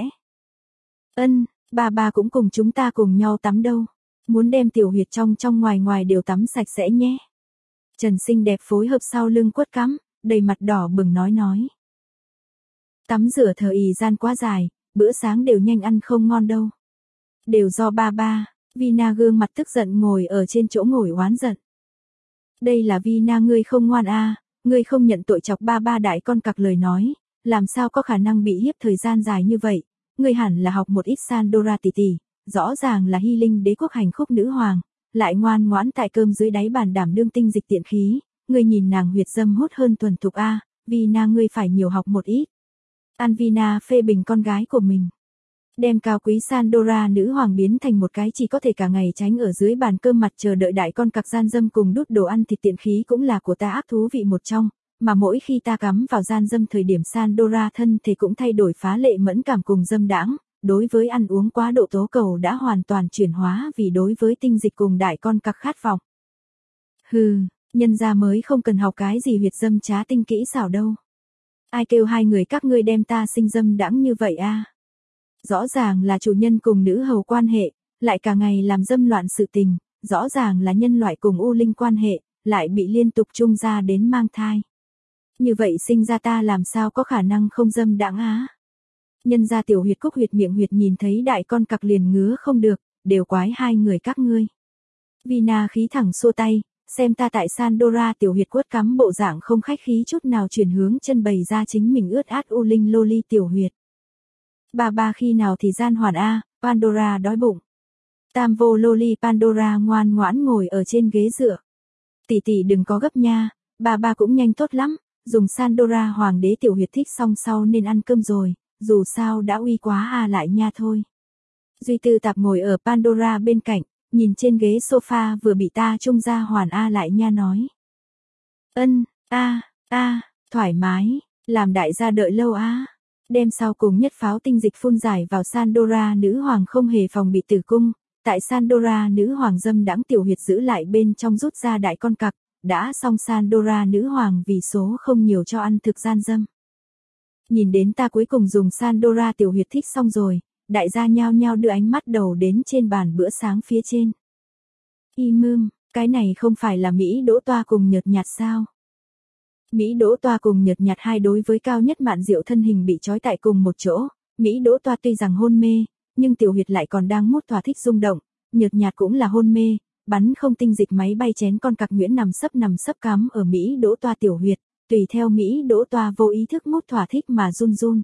Ân, ba ba cũng cùng chúng ta cùng nhau tắm đâu. Muốn đem tiểu huyệt trong trong ngoài ngoài đều tắm sạch sẽ nhé. Trần xinh đẹp phối hợp sau lưng quất cắm, đầy mặt đỏ bừng nói nói. Tắm rửa thờ ì gian quá dài, bữa sáng đều nhanh ăn không ngon đâu. Đều do ba ba, Vina gương mặt tức giận ngồi ở trên chỗ ngồi oán giận. Đây là Vina ngươi không ngoan a, à, ngươi không nhận tội chọc ba ba đại con cặc lời nói, làm sao có khả năng bị hiếp thời gian dài như vậy, ngươi hẳn là học một ít Sandora tỷ tỷ, rõ ràng là Hy Linh đế quốc hành khúc nữ hoàng, lại ngoan ngoãn tại cơm dưới đáy bàn đảm đương tinh dịch tiện khí, ngươi nhìn nàng huyệt dâm hút hơn thuần thục a, à, Vina ngươi phải nhiều học một ít. Anvina phê bình con gái của mình. Đem cao quý Sandora nữ hoàng biến thành một cái chỉ có thể cả ngày tránh ở dưới bàn cơm mặt chờ đợi đại con cặc gian dâm cùng đút đồ ăn thịt tiện khí cũng là của ta ác thú vị một trong, mà mỗi khi ta cắm vào gian dâm thời điểm Sandora thân thể cũng thay đổi phá lệ mẫn cảm cùng dâm đãng, đối với ăn uống quá độ tố cầu đã hoàn toàn chuyển hóa vì đối với tinh dịch cùng đại con cặc khát vọng. Hừ, nhân gia mới không cần học cái gì huyệt dâm trá tinh kỹ xảo đâu. Ai kêu hai người các ngươi đem ta sinh dâm đãng như vậy a? À? Rõ ràng là chủ nhân cùng nữ hầu quan hệ, lại cả ngày làm dâm loạn sự tình, rõ ràng là nhân loại cùng u linh quan hệ, lại bị liên tục trung ra đến mang thai. Như vậy sinh ra ta làm sao có khả năng không dâm đãng á? Nhân gia tiểu huyệt cúc huyệt miệng huyệt nhìn thấy đại con cặc liền ngứa không được, đều quái hai người các ngươi. Vina khí thẳng xua tay, xem ta tại Sandora tiểu huyệt quất cắm bộ dạng không khách khí chút nào chuyển hướng chân bày ra chính mình ướt át u linh loli tiểu huyệt. Bà bà khi nào thì gian hoàn a, Pandora đói bụng. Tam vô loli Pandora ngoan ngoãn ngồi ở trên ghế dựa. Tỷ tỷ đừng có gấp nha, bà bà cũng nhanh tốt lắm, dùng Sandora hoàng đế tiểu huyệt thích xong sau nên ăn cơm rồi, dù sao đã uy quá à lại nha thôi. Duy Tư Tạp ngồi ở Pandora bên cạnh, nhìn trên ghế sofa vừa bị ta trung ra hoàn a lại nha nói. Ân, a, a, thoải mái, làm đại gia đợi lâu á. Đêm sau cùng nhất pháo tinh dịch phun giải vào Sandora nữ hoàng không hề phòng bị tử cung, tại Sandora nữ hoàng dâm đãng tiểu huyệt giữ lại bên trong rút ra đại con cặc, đã xong Sandora nữ hoàng vì số không nhiều cho ăn thực gian dâm. Nhìn đến ta cuối cùng dùng Sandora tiểu huyệt thích xong rồi, đại gia nhao nhao đưa ánh mắt đầu đến trên bàn bữa sáng phía trên. Y mưm, cái này không phải là Mỹ đỗ toa cùng nhợt nhạt sao? Mỹ đỗ toa cùng nhợt nhạt hai đối với cao nhất mạn diệu thân hình bị trói tại cùng một chỗ, Mỹ đỗ toa tuy rằng hôn mê, nhưng tiểu huyệt lại còn đang mút thỏa thích rung động, nhợt nhạt cũng là hôn mê, bắn không tinh dịch máy bay chén con cặc Nguyễn nằm sấp nằm sấp cắm ở Mỹ đỗ toa tiểu huyệt, tùy theo Mỹ đỗ toa vô ý thức mút thỏa thích mà run run.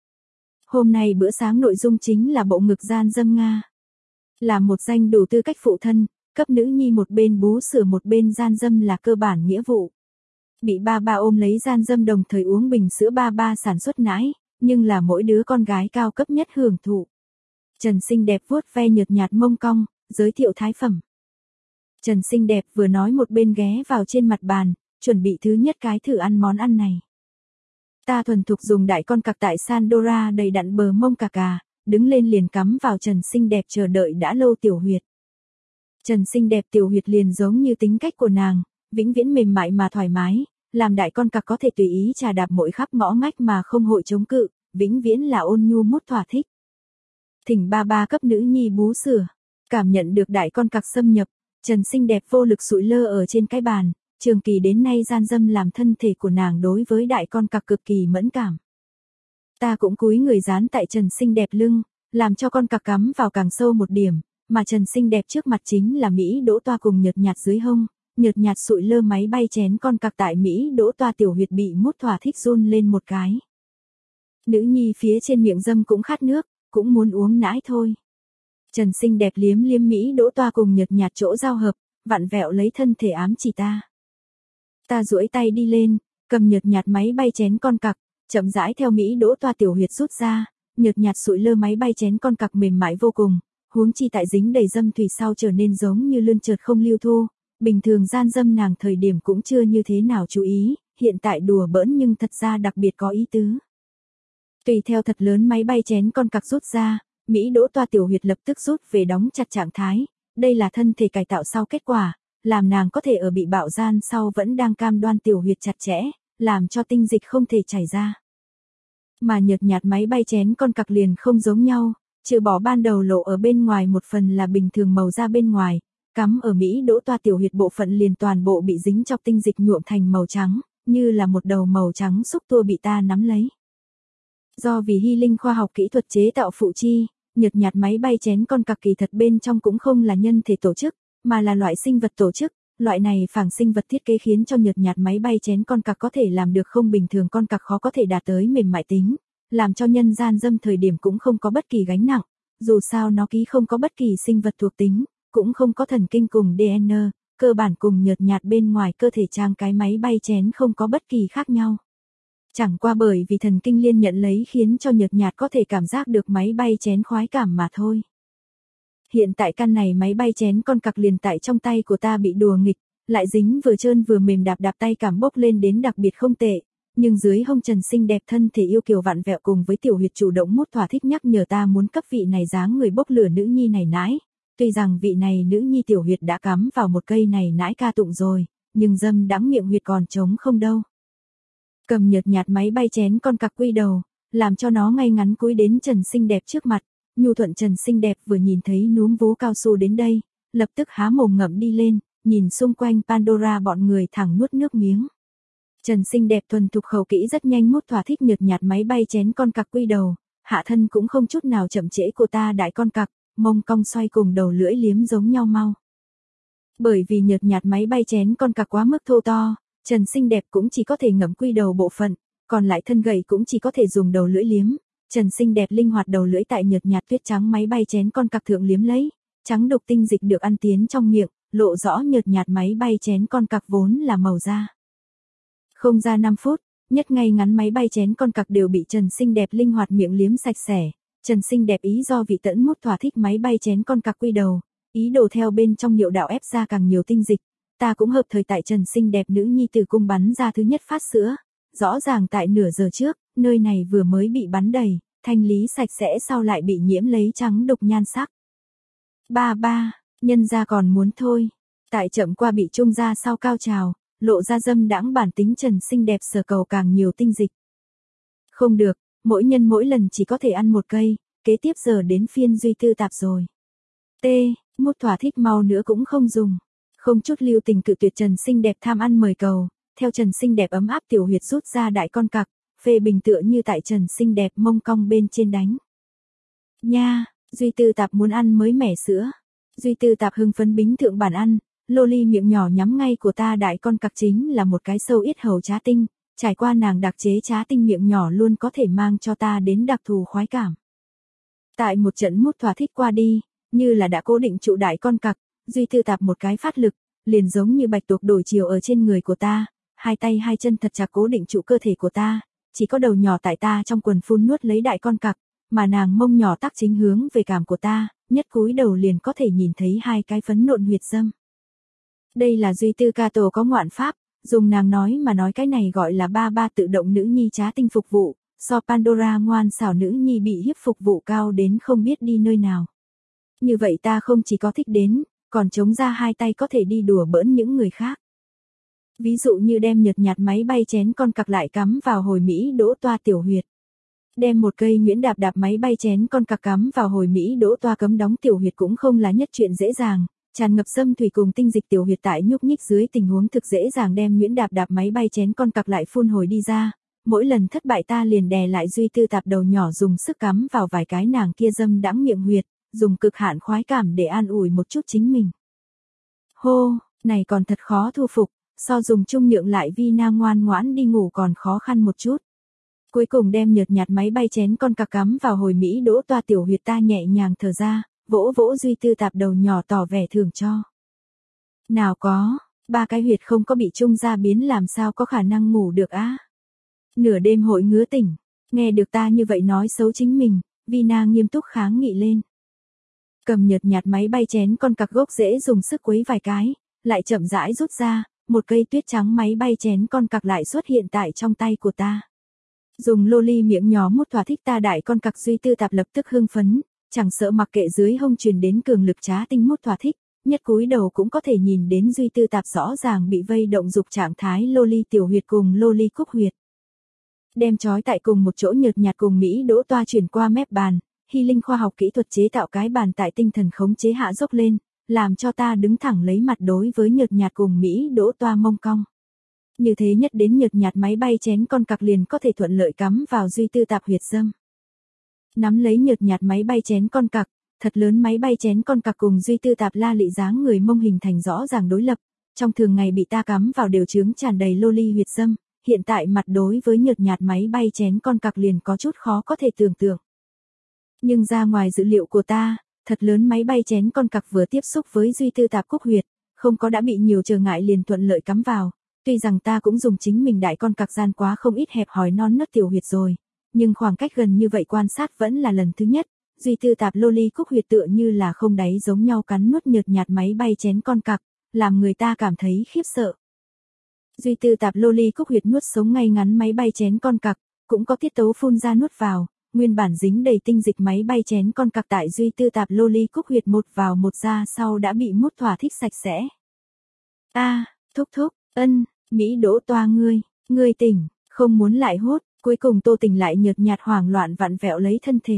Hôm nay bữa sáng nội dung chính là bộ ngực gian dâm Nga. Là một danh đủ tư cách phụ thân, cấp nữ nhi một bên bú sữa một bên gian dâm là cơ bản nghĩa vụ. Bị ba ba ôm lấy gian dâm đồng thời uống bình sữa ba ba sản xuất nãi, nhưng là mỗi đứa con gái cao cấp nhất hưởng thụ. Trần xinh đẹp vuốt ve nhợt nhạt mông cong, giới thiệu thái phẩm. Trần xinh đẹp vừa nói một bên ghé vào trên mặt bàn, chuẩn bị thứ nhất cái thử ăn món ăn này. Ta thuần thục dùng đại con cặc tại Sandora đầy đặn bờ mông cà cà, đứng lên liền cắm vào Trần xinh đẹp chờ đợi đã lâu tiểu huyệt. Trần xinh đẹp tiểu huyệt liền giống như tính cách của nàng, vĩnh viễn mềm mại mà thoải mái, làm đại con cặc có thể tùy ý trà đạp mỗi khắp ngõ ngách mà không hội chống cự, vĩnh viễn là ôn nhu mút thỏa thích. Thỉnh ba ba cấp nữ nhi bú sữa, cảm nhận được đại con cặc xâm nhập, Trần xinh đẹp vô lực sụi lơ ở trên cái bàn, trường kỳ đến nay gian dâm làm thân thể của nàng đối với đại con cặc cực kỳ mẫn cảm. Ta cũng cúi người dán tại Trần xinh đẹp lưng, làm cho con cặc cắm vào càng sâu một điểm, mà Trần xinh đẹp trước mặt chính là Mỹ đỗ toa cùng nhợt nhạt dưới hông, nhợt nhạt sụi lơ máy bay chén con cặc tại Mỹ đỗ toa tiểu huyệt bị mút thỏa thích run lên một cái. Nữ nhi phía trên miệng dâm cũng khát nước, cũng muốn uống nãi thôi. Trần xinh đẹp liếm liếm Mỹ đỗ toa cùng nhợt nhạt chỗ giao hợp, vặn vẹo lấy thân thể ám chỉ ta. Ta duỗi tay đi lên, cầm nhợt nhạt máy bay chén con cặc, chậm rãi theo Mỹ đỗ toa tiểu huyệt rút ra, nhợt nhạt sụi lơ máy bay chén con cặc mềm mại vô cùng, huống chi tại dính đầy dâm thủy sau trở nên giống như lươn trượt không lưu thu, bình thường gian dâm nàng thời điểm cũng chưa như thế nào chú ý, hiện tại đùa bỡn nhưng thật ra đặc biệt có ý tứ. Tùy theo thật lớn máy bay chén con cặc rút ra, Mỹ đỗ toa tiểu huyệt lập tức rút về đóng chặt trạng thái, đây là thân thể cải tạo sau kết quả, làm nàng có thể ở bị bạo gian sau vẫn đang cam đoan tiểu huyệt chặt chẽ, làm cho tinh dịch không thể chảy ra. Mà nhợt nhạt máy bay chén con cặc liền không giống nhau, trừ bỏ ban đầu lộ ở bên ngoài một phần là bình thường màu da bên ngoài, cắm ở Mỹ đỗ toa tiểu huyệt bộ phận liền toàn bộ bị dính chọc tinh dịch nhuộm thành màu trắng, như là một đầu màu trắng xúc tua bị ta nắm lấy. Do vì Hy Linh khoa học kỹ thuật chế tạo phụ chi, nhợt nhạt máy bay chén con cặc kỳ thật bên trong cũng không là nhân thể tổ chức, mà là loại sinh vật tổ chức, loại này phảng sinh vật thiết kế khiến cho nhợt nhạt máy bay chén con cặc có thể làm được không bình thường, con cặc khó có thể đạt tới mềm mại tính, làm cho nhân gian dâm thời điểm cũng không có bất kỳ gánh nặng, dù sao nó ký không có bất kỳ sinh vật thuộc tính, cũng không có thần kinh cùng đê en a, cơ bản cùng nhợt nhạt bên ngoài cơ thể trang cái máy bay chén không có bất kỳ khác nhau. Chẳng qua bởi vì thần kinh liên nhận lấy khiến cho nhợt nhạt có thể cảm giác được máy bay chén khoái cảm mà thôi. Hiện tại căn này máy bay chén con cặc liền tại trong tay của ta bị đùa nghịch, lại dính vừa trơn vừa mềm, đạp đạp tay cảm bốc lên đến đặc biệt không tệ, nhưng dưới hông trần xinh đẹp thân thể yêu kiều vặn vẹo cùng với tiểu huyệt chủ động mút thỏa thích nhắc nhở ta muốn cấp vị này dáng người bốc lửa nữ nhi này nãi. Tuy rằng vị này nữ nhi tiểu huyệt đã cắm vào một cây này nãi ca tụng rồi, nhưng dâm đắng miệng huyệt còn trống không đâu. Cầm nhợt nhạt máy bay chén con cặc quy đầu, làm cho nó ngay ngắn cúi đến trần xinh đẹp trước mặt. Nhu thuận trần xinh đẹp vừa nhìn thấy núm vú cao su đến đây, lập tức há mồm ngậm đi lên, nhìn xung quanh Pandora bọn người thẳng nuốt nước miếng. Trần xinh đẹp thuần thục khẩu kỹ rất nhanh mút thỏa thích nhợt nhạt máy bay chén con cặc quy đầu, hạ thân cũng không chút nào chậm trễ của ta đại con cặc, mông cong xoay cùng đầu lưỡi liếm giống nhau mau. Bởi vì nhợt nhạt máy bay chén con cặc quá mức thô to, Trần xinh đẹp cũng chỉ có thể ngậm quy đầu bộ phận, còn lại thân gầy cũng chỉ có thể dùng đầu lưỡi liếm. Trần xinh đẹp linh hoạt đầu lưỡi tại nhợt nhạt tuyết trắng máy bay chén con cặc thượng liếm lấy, trắng đục tinh dịch được ăn tiến trong miệng, lộ rõ nhợt nhạt máy bay chén con cặc vốn là màu da. Không ra năm phút, nhất ngay ngắn máy bay chén con cặc đều bị Trần xinh đẹp linh hoạt miệng liếm sạch sẽ. Trần xinh đẹp ý do vị tẫn mút thỏa thích máy bay chén con cặc quy đầu, ý đồ theo bên trong niệu đạo ép ra càng nhiều tinh dịch. Ta cũng hợp thời tại Trần xinh đẹp nữ nhi tử cung bắn ra thứ nhất phát sữa, rõ ràng tại nửa giờ trước, nơi này vừa mới bị bắn đầy, thanh lý sạch sẽ sau lại bị nhiễm lấy trắng đục nhan sắc. Ba ba, nhân ra còn muốn thôi, tại chậm qua bị trung ra sau cao trào, lộ ra dâm đãng bản tính Trần xinh đẹp sờ cầu càng nhiều tinh dịch. Không được, mỗi nhân mỗi lần chỉ có thể ăn một cây, kế tiếp giờ đến phiên Duy Tư Tạp rồi. T, mút thỏa thích mau nữa cũng không dùng. Không chút lưu tình cự tuyệt Trần xinh đẹp tham ăn mời cầu, theo Trần xinh đẹp ấm áp tiểu huyệt rút ra đại con cặc, phê bình tựa như tại Trần xinh đẹp mông cong bên trên đánh. Nha, Duy Tư Tạp muốn ăn mới mẻ sữa. Duy Tư Tạp hưng phấn bính thượng bản ăn, loli miệng nhỏ nhắm ngay của ta đại con cặc chính là một cái sâu yết hầu trá tinh, trải qua nàng đặc chế trá tinh miệng nhỏ luôn có thể mang cho ta đến đặc thù khoái cảm. Tại một trận mút thỏa thích qua đi, như là đã cố định trụ đại con cặc, Duy Tư Tạp một cái phát lực, liền giống như bạch tuộc đổi chiều ở trên người của ta, hai tay hai chân thật chặt cố định trụ cơ thể của ta, chỉ có đầu nhỏ tại ta trong quần phun nuốt lấy đại con cặc, mà nàng mông nhỏ tắc chính hướng về cảm của ta, nhất cúi đầu liền có thể nhìn thấy hai cái phấn nộn huyệt dâm. Đây là Duy Tư ca tổ có ngoạn pháp, dùng nàng nói mà nói cái này gọi là ba ba tự động nữ nhi trá tinh phục vụ, so Pandora ngoan xảo nữ nhi bị hiếp phục vụ cao đến không biết đi nơi nào. Như vậy ta không chỉ có thích đến, còn chống ra hai tay có thể đi đùa bỡn những người khác. Ví dụ như đem nhợt nhạt máy bay chén con cặc lại cắm vào hồi Mỹ đỗ toa tiểu huyệt. Đem một cây nhuyễn đạp đạp máy bay chén con cặc cắm vào hồi Mỹ đỗ toa cấm đóng tiểu huyệt cũng không là nhất chuyện dễ dàng, tràn ngập xâm thủy cùng tinh dịch tiểu huyệt tại nhúc nhích dưới tình huống thực dễ dàng đem nhuyễn đạp đạp máy bay chén con cặc lại phun hồi đi ra. Mỗi lần thất bại ta liền đè lại Duy Tư Tạp đầu nhỏ dùng sức cắm vào vài cái nàng kia dâm đãng miệng huyệt, dùng cực hạn khoái cảm để an ủi một chút chính mình. Hô, này còn thật khó thu phục, so dùng chung nhượng lại Vina ngoan ngoãn đi ngủ còn khó khăn một chút. Cuối cùng đem nhợt nhạt máy bay chén con cặc cắm vào hồi Mỹ đỗ toa tiểu huyệt ta nhẹ nhàng thở ra, vỗ vỗ Duy Tư Tạp đầu nhỏ tỏ vẻ thưởng cho. Nào có, ba cái huyệt không có bị trung ra biến làm sao có khả năng ngủ được á. Nửa đêm hội ngứa tỉnh, nghe được ta như vậy nói xấu chính mình, Vina nghiêm túc kháng nghị lên. Cầm nhợt nhạt máy bay chén con cặc gốc dễ dùng sức quấy vài cái, lại chậm rãi rút ra, một cây tuyết trắng máy bay chén con cặc lại xuất hiện tại trong tay của ta. Dùng loli miệng nhỏ mút thỏa thích ta đại con cặc Duy Tư Tạp lập tức hưng phấn, chẳng sợ mặc kệ dưới hông truyền đến cường lực trá tinh mút thỏa thích, nhất cúi đầu cũng có thể nhìn đến Duy Tư Tạp rõ ràng bị vây động dục trạng thái loli tiểu huyệt cùng loli cúc huyệt. Đem trói tại cùng một chỗ nhợt nhạt cùng Mỹ đỗ toa chuyển qua mép bàn, Hy Linh khoa học kỹ thuật chế tạo cái bàn tại tinh thần khống chế hạ dốc lên, làm cho ta đứng thẳng lấy mặt đối với nhợt nhạt cùng Mỹ đỗ toa mông cong. Như thế nhất đến nhợt nhạt máy bay chén con cặc liền có thể thuận lợi cắm vào Duy Tư Tạp huyệt dâm. Nắm lấy nhợt nhạt máy bay chén con cặc, thật lớn máy bay chén con cặc cùng Duy Tư Tạp la lị dáng người mông hình thành rõ ràng đối lập, trong thường ngày bị ta cắm vào đều trướng tràn đầy loli huyệt dâm, hiện tại mặt đối với nhợt nhạt máy bay chén con cặc liền có chút khó có thể tưởng tượng. Nhưng ra ngoài dự liệu của ta, thật lớn máy bay chén con cặc vừa tiếp xúc với duy tư tạp cúc huyệt, không có đã bị nhiều trở ngại liền thuận lợi cắm vào, tuy rằng ta cũng dùng chính mình đại con cặc gian quá không ít hẹp hòi non nớt tiểu huyệt rồi, nhưng khoảng cách gần như vậy quan sát vẫn là lần thứ nhất, duy tư tạp loli cúc huyệt tựa như là không đáy giống nhau cắn nuốt nhợt nhạt máy bay chén con cặc, làm người ta cảm thấy khiếp sợ. Duy tư tạp loli cúc huyệt nuốt sống ngay ngắn máy bay chén con cặc, cũng có tiết tấu phun ra nuốt vào, nguyên bản dính đầy tinh dịch máy bay chén con cặc tại duy tư tạp loli cúc huyệt một vào một ra sau đã bị mút thỏa thích sạch sẽ. A, à, thúc thúc, ân, Mỹ đỗ toa ngươi, ngươi tỉnh, không muốn lại hốt, cuối cùng Tô Tình lại nhợt nhạt hoảng loạn vặn vẹo lấy thân thể.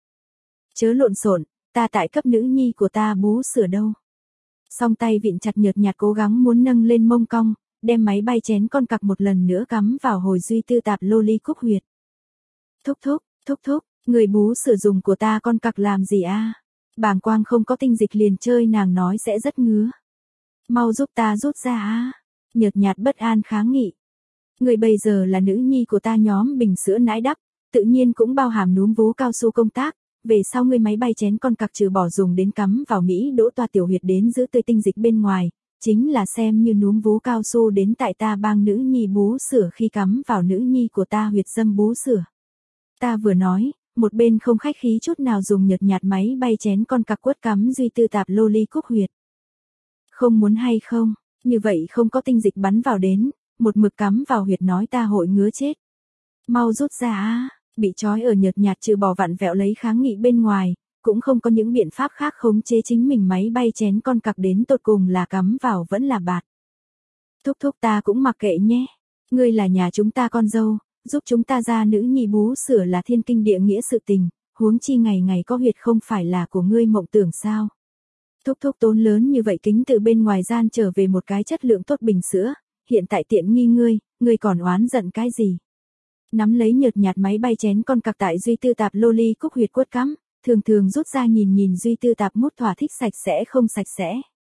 Chớ lộn xộn, ta tại cấp nữ nhi của ta bú sữa đâu. Song tay vịn chặt nhợt nhạt cố gắng muốn nâng lên mông cong, đem máy bay chén con cặc một lần nữa cắm vào hồi duy tư tạp loli cúc huyệt. Thúc thúc, thúc thúc, người bú sữa dùng của ta con cặc làm gì a? À? Bàng quang không có tinh dịch liền chơi nàng nói sẽ rất ngứa. Mau giúp ta rút ra a. À? Nhợt nhạt bất an kháng nghị. Người bây giờ là nữ nhi của ta nhóm bình sữa nãi đắp, tự nhiên cũng bao hàm núm vú cao su công tác, về sau người máy bay chén con cặc trừ bỏ dùng đến cắm vào Mỹ đỗ toa tiểu huyệt đến giữ tươi tinh dịch bên ngoài, chính là xem như núm vú cao su đến tại ta bang nữ nhi bú sữa khi cắm vào nữ nhi của ta huyệt dâm bú sữa. Ta vừa nói, một bên không khách khí chút nào dùng nhợt nhạt máy bay chén con cặc quất cắm duy tư tạp loli cúc huyệt. Không muốn hay không, như vậy không có tinh dịch bắn vào đến, một mực cắm vào huyệt nói ta hội ngứa chết. Mau rút ra á, bị trói ở nhợt nhạt trừ bỏ vặn vẹo lấy kháng nghị bên ngoài, cũng không có những biện pháp khác khống chế chính mình máy bay chén con cặc đến tột cùng là cắm vào vẫn là bạt. Thúc thúc ta cũng mặc kệ nhé, ngươi là nhà chúng ta con dâu, giúp chúng ta ra nữ nhi bú sữa là thiên kinh địa nghĩa sự tình, huống chi ngày ngày có huyệt không phải là của ngươi mộng tưởng sao. Thúc thúc tốn lớn như vậy kính từ bên ngoài gian trở về một cái chất lượng tốt bình sữa, hiện tại tiện nghi ngươi, ngươi còn oán giận cái gì. Nắm lấy nhợt nhạt máy bay chén con cặc tại duy tư tạp loli cúc huyệt quất cắm, thường thường rút ra nhìn nhìn duy tư tạp mút thỏa thích sạch sẽ không sạch sẽ.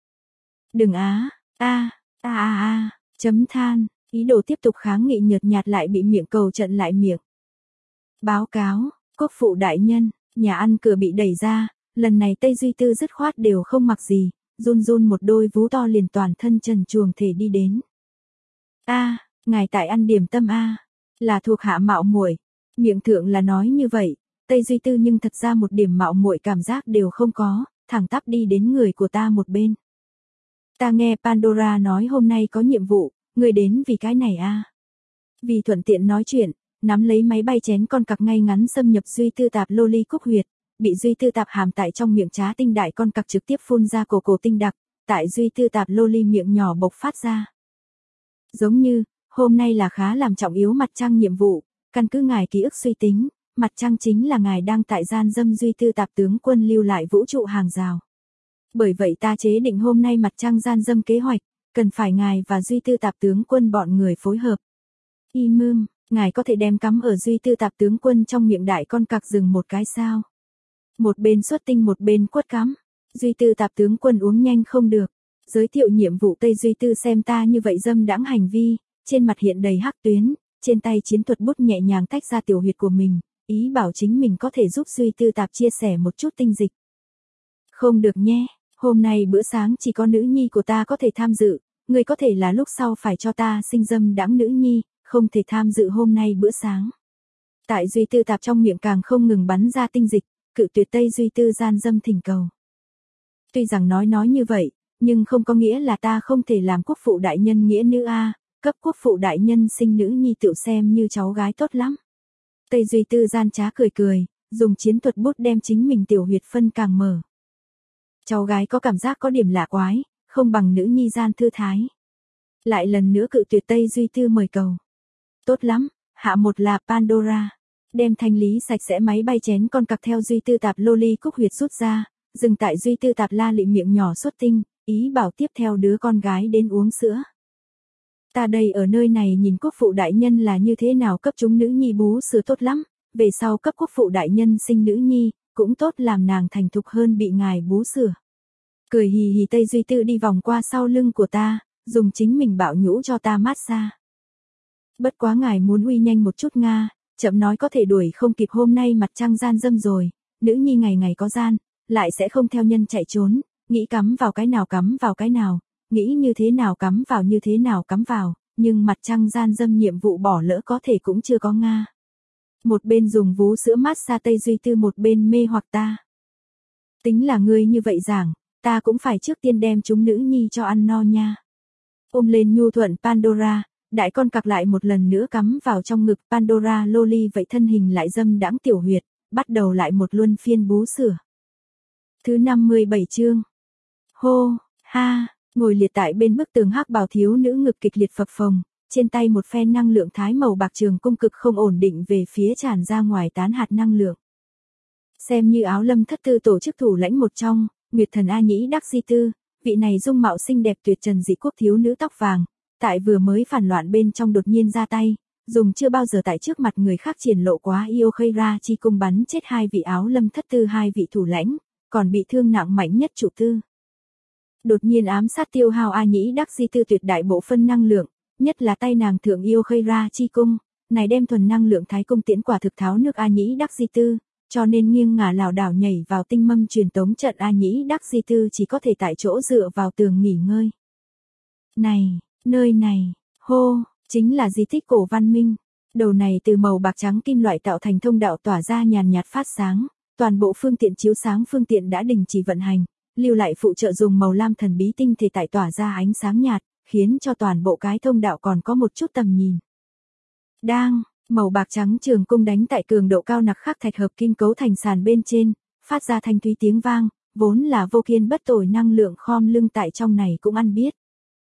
Đừng á, a, a a a, chấm than, ý đồ tiếp tục kháng nghị nhợt nhạt lại bị miệng cầu trận lại miệng. Báo cáo, quốc phụ đại nhân, nhà ăn cửa bị đẩy ra, lần này Tây Duy Tư dứt khoát đều không mặc gì, run run một đôi vú to liền toàn thân trần truồng thể đi đến. A, ngài tại ăn điểm tâm a, là thuộc hạ mạo muội, miệng thượng là nói như vậy, Tây Duy Tư nhưng thật ra một điểm mạo muội cảm giác đều không có, thẳng tắp đi đến người của ta một bên. Ta nghe Pandora nói hôm nay có nhiệm vụ, người đến vì cái này a. Vì thuận tiện nói chuyện, nắm lấy máy bay chén con cặc ngay ngắn xâm nhập duy tư tạp loli cúc huyệt, bị duy tư tạp hàm tại trong miệng trá tinh đại con cặc trực tiếp phun ra cổ cổ tinh đặc, tại duy tư tạp loli miệng nhỏ bộc phát ra. Giống như, hôm nay là khá làm trọng yếu mặt trăng nhiệm vụ, căn cứ ngài ký ức suy tính, mặt trăng chính là ngài đang tại gian dâm duy tư tạp tướng quân lưu lại vũ trụ hàng rào. Bởi vậy ta chế định hôm nay mặt trăng gian dâm kế hoạch, cần phải ngài và duy tư tạp tướng quân bọn người phối hợp. Y mương, ngài có thể đem cắm ở duy tư tạp tướng quân trong miệng đại con cặc rừng một cái sao. Một bên xuất tinh một bên quất cắm, duy tư tạp tướng quân uống nhanh không được. Giới thiệu nhiệm vụ Tây Duy Tư xem ta như vậy dâm đãng hành vi, trên mặt hiện đầy hắc tuyến, trên tay chiến thuật bút nhẹ nhàng tách ra tiểu huyệt của mình, ý bảo chính mình có thể giúp Duy Tư tạp chia sẻ một chút tinh dịch. Không được nhé, hôm nay bữa sáng chỉ có nữ nhi của ta có thể tham dự, người có thể là lúc sau phải cho ta sinh dâm đãng nữ nhi, không thể tham dự hôm nay bữa sáng. Tại Duy Tư tạp trong miệng càng không ngừng bắn ra tinh dịch, cự tuyệt Tây Duy Tư gian dâm thỉnh cầu. Tuy rằng nói nói như vậy, nhưng không có nghĩa là ta không thể làm quốc phụ đại nhân nghĩa nữ a, cấp quốc phụ đại nhân sinh nữ nhi tự xem như cháu gái tốt lắm. Tây Duy Tư gian trá cười cười, dùng chiến thuật bút đem chính mình tiểu huyệt phân càng mở. Cháu gái có cảm giác có điểm lạ quái, không bằng nữ nhi gian thư thái. Lại lần nữa cự tuyệt Tây Duy Tư mời cầu. Tốt lắm, hạ một là Pandora. Đem thanh lý sạch sẽ máy bay chén con cặc theo Duy Tư tạp loli cúc huyệt rút ra, dừng tại Duy Tư tạp la lị miệng nhỏ xuất tinh, ý bảo tiếp theo đứa con gái đến uống sữa. Ta đây ở nơi này nhìn quốc phụ đại nhân là như thế nào cấp chúng nữ nhi bú sữa tốt lắm, về sau cấp quốc phụ đại nhân sinh nữ nhi, cũng tốt làm nàng thành thục hơn bị ngài bú sữa. Cười hì hì Tây Duy Tư đi vòng qua sau lưng của ta, dùng chính mình bạo nhũ cho ta massage. Bất quá ngài muốn uy nhanh một chút Nga, chậm nói có thể đuổi không kịp hôm nay mặt trăng gian dâm rồi, nữ nhi ngày ngày có gian, lại sẽ không theo nhân chạy trốn, nghĩ cắm vào cái nào cắm vào cái nào, nghĩ như thế nào cắm vào như thế nào cắm vào, nhưng mặt trăng gian dâm nhiệm vụ bỏ lỡ có thể cũng chưa có Nga. Một bên dùng vú sữa massage Tây Duy Tư, một bên mê hoặc ta. Tính là ngươi như vậy giảng, ta cũng phải trước tiên đem chúng nữ nhi cho ăn no nha. Ôm lên nhu thuận Pandora, đại con cặc lại một lần nữa cắm vào trong ngực Pandora loli, vậy thân hình lại dâm đãng tiểu huyệt, bắt đầu lại một luân phiên bú sữa. Thứ năm mươi bảy chương. Hô, ha, ngồi liệt tại bên bức tường hắc bào thiếu nữ ngực kịch liệt phập phồng, trên tay một phen năng lượng thái màu bạc trường cung cực không ổn định về phía tràn ra ngoài tán hạt năng lượng. Xem như Áo Lâm thất tư tổ chức thủ lãnh một trong, Nguyệt thần A Nhĩ Đắc Di Tư, vị này dung mạo xinh đẹp tuyệt trần dị quốc thiếu nữ tóc vàng, tại vừa mới phản loạn bên trong đột nhiên ra tay, dùng chưa bao giờ tại trước mặt người khác triển lộ quá yêu khây ra chi cung bắn chết hai vị Áo Lâm thất tư hai vị thủ lãnh, còn bị thương nặng mạnh nhất chủ tư. Đột nhiên ám sát tiêu hao A Nhĩ Đắc Di Tư tuyệt đại bộ phân năng lượng, nhất là tay nàng thượng yêu khây ra chi cung, này đem thuần năng lượng thái cung tiễn quả thực tháo nước A Nhĩ Đắc Di Tư, cho nên nghiêng ngả lảo đảo nhảy vào tinh mâm truyền tống trận A Nhĩ Đắc Di Tư chỉ có thể tại chỗ dựa vào tường nghỉ ngơi. Này, nơi này, hô, chính là di tích cổ văn minh. Đầu này từ màu bạc trắng kim loại tạo thành thông đạo tỏa ra nhàn nhạt phát sáng, toàn bộ phương tiện chiếu sáng phương tiện đã đình chỉ vận hành, lưu lại phụ trợ dùng màu lam thần bí tinh thể tại tỏa ra ánh sáng nhạt, khiến cho toàn bộ cái thông đạo còn có một chút tầm nhìn. Đang, màu bạc trắng trường cung đánh tại cường độ cao nặc khắc thạch hợp kim cấu thành sàn bên trên, phát ra thanh thúy tiếng vang, vốn là vô kiên bất tồi năng lượng khom lưng tại trong này cũng ăn biết.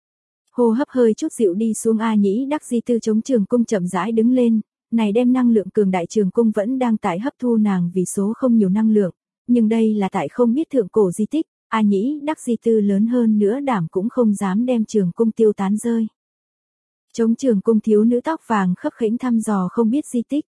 Hô hấp hơi chút dịu đi xuống A Nhĩ Đắc Di Tư chống trường cung chậm rãi đứng lên, này đem năng lượng cường đại trường cung vẫn đang tại hấp thu nàng vì số không nhiều năng lượng, nhưng đây là tại không biết thượng cổ di tích, A Nhĩ Đắc Di Tư lớn hơn nữa đảm cũng không dám đem trường cung tiêu tán rơi. Chống trường cung thiếu nữ tóc vàng khấp khểnh thăm dò không biết di tích.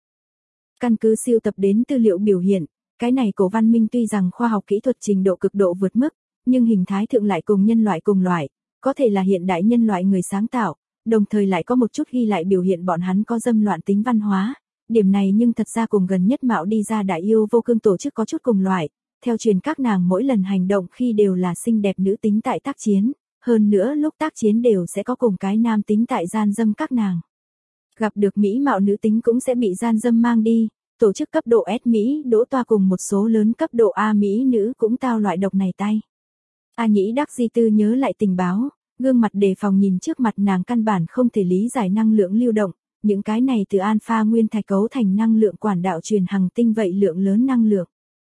Căn cứ siêu tập đến tư liệu biểu hiện, cái này cổ văn minh tuy rằng khoa học kỹ thuật trình độ cực độ vượt mức, nhưng hình thái thượng lại cùng nhân loại cùng loại, có thể là hiện đại nhân loại người sáng tạo, đồng thời lại có một chút ghi lại biểu hiện bọn hắn có dâm loạn tính văn hóa. Điểm này nhưng thật ra cùng gần nhất mạo đi ra đại yêu vô cương tổ chức có chút cùng loại, theo truyền các nàng mỗi lần hành động khi đều là xinh đẹp nữ tính tại tác chiến, hơn nữa lúc tác chiến đều sẽ có cùng cái nam tính tại gian dâm các nàng. Gặp được mỹ mạo nữ tính cũng sẽ bị gian dâm mang đi, tổ chức cấp độ S Mỹ đỗ toa cùng một số lớn cấp độ A Mỹ nữ cũng tao loại độc này tay. A Nhĩ Đắc Di Tư nhớ lại tình báo, gương mặt đề phòng nhìn trước mặt nàng căn bản không thể lý giải năng lượng lưu động, những cái này từ alpha nguyên thạch cấu thành năng lượng quản đạo truyền hằng tinh vậy lượng lớn năng lượng.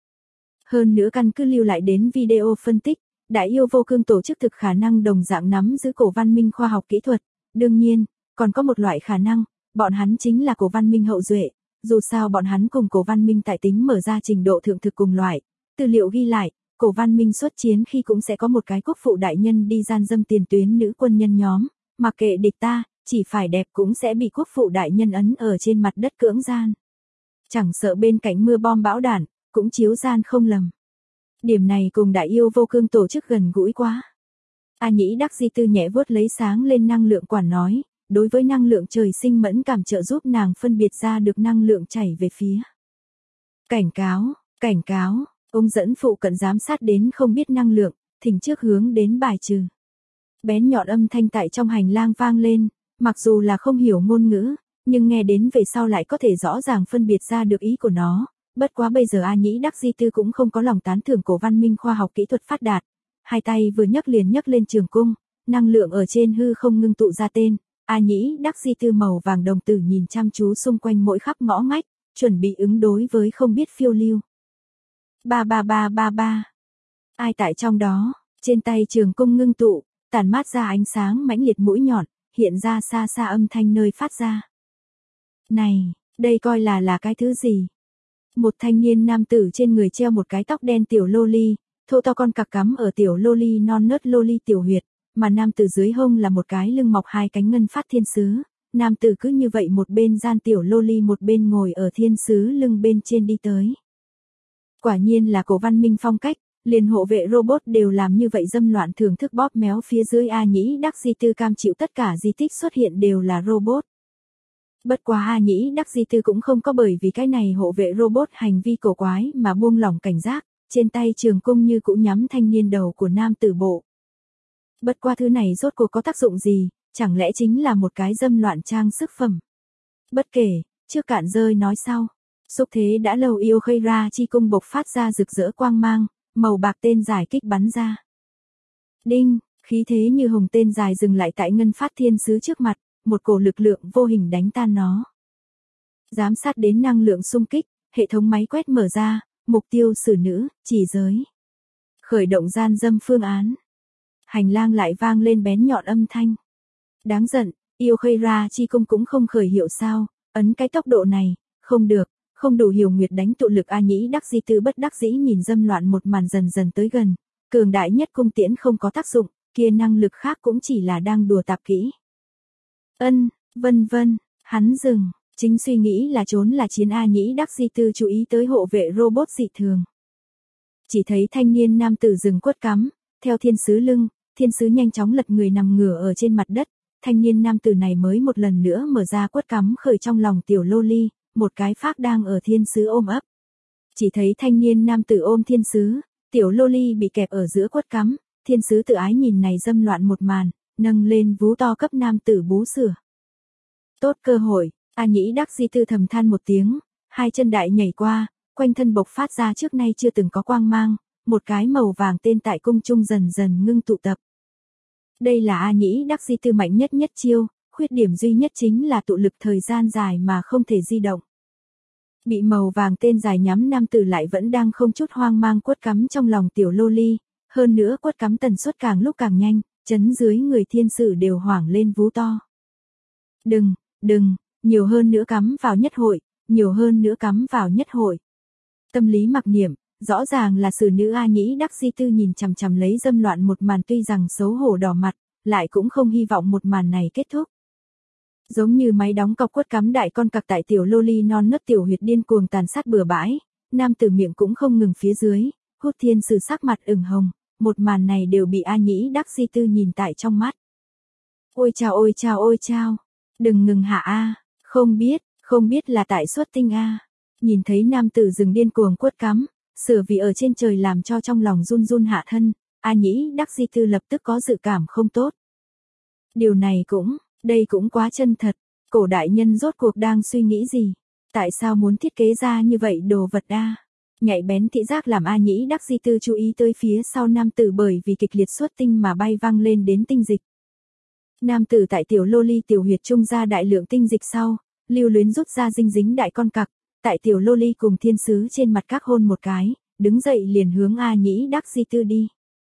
Hơn nữa căn cứ lưu lại đến video phân tích, đại yêu vô cương tổ chức thực khả năng đồng dạng nắm giữ cổ văn minh khoa học kỹ thuật, đương nhiên, còn có một loại khả năng, bọn hắn chính là cổ văn minh hậu duệ, dù sao bọn hắn cùng cổ văn minh tại tính mở ra trình độ thượng thực cùng loại, tư liệu ghi lại, cổ văn minh xuất chiến khi cũng sẽ có một cái quốc phụ đại nhân đi gian dâm tiền tuyến nữ quân nhân nhóm, mặc kệ địch ta, chỉ phải đẹp cũng sẽ bị quốc phụ đại nhân ấn ở trên mặt đất cưỡng gian. Chẳng sợ bên cạnh mưa bom bão đạn, cũng chiếu gian không lầm. Điểm này cùng đại yêu vô cương tổ chức gần gũi quá. A Nhĩ Đắc Di Tư nhẹ vuốt lấy sáng lên năng lượng quản nói, đối với năng lượng trời sinh mẫn cảm trợ giúp nàng phân biệt ra được năng lượng chảy về phía. Cảnh cáo, cảnh cáo, ông dẫn phụ cận giám sát đến không biết năng lượng, thỉnh trước hướng đến bài trừ. Bén nhọn âm thanh tại trong hành lang vang lên, mặc dù là không hiểu ngôn ngữ, nhưng nghe đến về sau lại có thể rõ ràng phân biệt ra được ý của nó. Bất quá bây giờ A Nhĩ Đắc Di Tư cũng không có lòng tán thưởng cổ văn minh khoa học kỹ thuật phát đạt. Hai tay vừa nhấc liền nhấc lên trường cung, năng lượng ở trên hư không ngưng tụ ra tên. A Nhĩ Đắc Di Tư màu vàng đồng tử nhìn chăm chú xung quanh mỗi khắp ngõ ngách, chuẩn bị ứng đối với không biết phiêu lưu. Ba ba ba ba ba. Ai tại trong đó, trên tay trường cung ngưng tụ, tản mát ra ánh sáng mãnh liệt mũi nhọn, hiện ra xa xa âm thanh nơi phát ra. Này, đây coi là là cái thứ gì? Một thanh niên nam tử trên người treo một cái tóc đen tiểu loli, thô to con cặc cắm ở tiểu loli non nớt loli tiểu huyệt, mà nam tử dưới hông là một cái lưng mọc hai cánh ngân phát thiên sứ. Nam tử cứ như vậy một bên gian tiểu loli một bên ngồi ở thiên sứ lưng bên trên đi tới. Quả nhiên là cổ văn minh phong cách, Liền hộ vệ robot đều làm như vậy dâm loạn thưởng thức bóp méo phía dưới A Nhĩ Đắc Di Tư cam chịu tất cả di tích xuất hiện đều là robot. Bất quá A Nhĩ Đắc Di Tư cũng không có bởi vì cái này hộ vệ robot hành vi cổ quái mà buông lỏng cảnh giác, trên tay trường cung như cũ nhắm thanh niên đầu của nam tử bộ. Bất qua thứ này rốt cuộc có tác dụng gì, chẳng lẽ chính là một cái dâm loạn trang sức phẩm. Bất kể, trước cạn rơi nói sau. Xúc thế đã lâu yêu khây ra chi cung bộc phát ra rực rỡ quang mang, màu bạc tên dài kích bắn ra. Đinh, khí thế như hồng tên dài dừng lại tại ngân phát thiên sứ trước mặt, một cổ lực lượng vô hình đánh tan nó. Giám sát đến năng lượng xung kích, hệ thống máy quét mở ra, mục tiêu xử nữ, chỉ giới. Khởi động gian dâm phương án. Hành lang lại vang lên bén nhọn âm thanh. Đáng giận, yêu khây ra chi cung cũng không khởi hiệu sao, ấn cái tốc độ này, không được, không đủ hiểu nguyệt đánh tụ lực A Nhĩ Đắc Di Tư bất đắc dĩ nhìn dâm loạn một màn dần dần tới gần, cường đại nhất cung tiễn không có tác dụng, kia năng lực khác cũng chỉ là đang đùa tạp kỹ. Ân, vân vân, hắn dừng, chính suy nghĩ là trốn là chiến A Nhĩ Đắc Di Tư chú ý tới hộ vệ robot dị thường. Chỉ thấy thanh niên nam tử dừng quất cắm, theo thiên sứ lưng, thiên sứ nhanh chóng lật người nằm ngửa ở trên mặt đất, thanh niên nam tử này mới một lần nữa mở ra quất cắm khởi trong lòng tiểu lô ly, một cái phác đang ở thiên sứ ôm ấp. Chỉ thấy thanh niên nam tử ôm thiên sứ, tiểu lô ly bị kẹp ở giữa quất cắm, thiên sứ tự ái nhìn này dâm loạn một màn, nâng lên vú to cấp nam tử bú sữa. Tốt cơ hội, A Nhĩ Đắc Di Tư thầm than một tiếng, hai chân đại nhảy qua, quanh thân bộc phát ra trước nay chưa từng có quang mang, một cái màu vàng tên tại cung trung dần dần ngưng tụ tập. Đây là A Nhĩ Đắc Di Tư mạnh nhất nhất chiêu, khuyết điểm duy nhất chính là tụ lực thời gian dài mà không thể di động. Bị màu vàng tên dài nhắm nam tử lại vẫn đang không chút hoang mang quất cắm trong lòng tiểu lô ly, hơn nữa quất cắm tần suất càng lúc càng nhanh, chấn dưới người thiên sử đều hoảng lên vú to. Đừng, đừng, nhiều hơn nữa cắm vào nhất hội, nhiều hơn nữa cắm vào nhất hội. Tâm lý mặc niệm, rõ ràng là sử nữ A Nhĩ Đắc Di Tư nhìn chằm chằm lấy dâm loạn một màn tuy rằng xấu hổ đỏ mặt, lại cũng không hy vọng một màn này kết thúc. Giống như máy đóng cọc quất cắm đại con cặc tại tiểu lô ly non nớt tiểu huyệt điên cuồng tàn sát bừa bãi, nam tử miệng cũng không ngừng phía dưới, hút thiên sử sắc mặt ửng hồng, một màn này đều bị A Nhĩ Đắc Di Tư nhìn tại trong mắt. Ôi chao ôi chao ôi chao, đừng ngừng hạ A, không biết, không biết là tại xuất tinh A. Nhìn thấy nam tử dừng điên cuồng quất cắm, sửa vì ở trên trời làm cho trong lòng run run hạ thân, A Nhĩ Đắc Di Tư lập tức có dự cảm không tốt. Điều này cũng, đây cũng quá chân thật, cổ đại nhân rốt cuộc đang suy nghĩ gì, tại sao muốn thiết kế ra như vậy đồ vật A. Nhạy bén thị giác làm A Nhĩ Đắc Di Tư chú ý tới phía sau nam tử bởi vì kịch liệt xuất tinh mà bay văng lên đến tinh dịch. Nam tử tại tiểu lô ly tiểu huyệt trung ra đại lượng tinh dịch sau, lưu luyến rút ra dinh dính đại con cặc, tại tiểu lô ly cùng thiên sứ trên mặt các hôn một cái, đứng dậy liền hướng A Nhĩ Đắc Di Tư đi.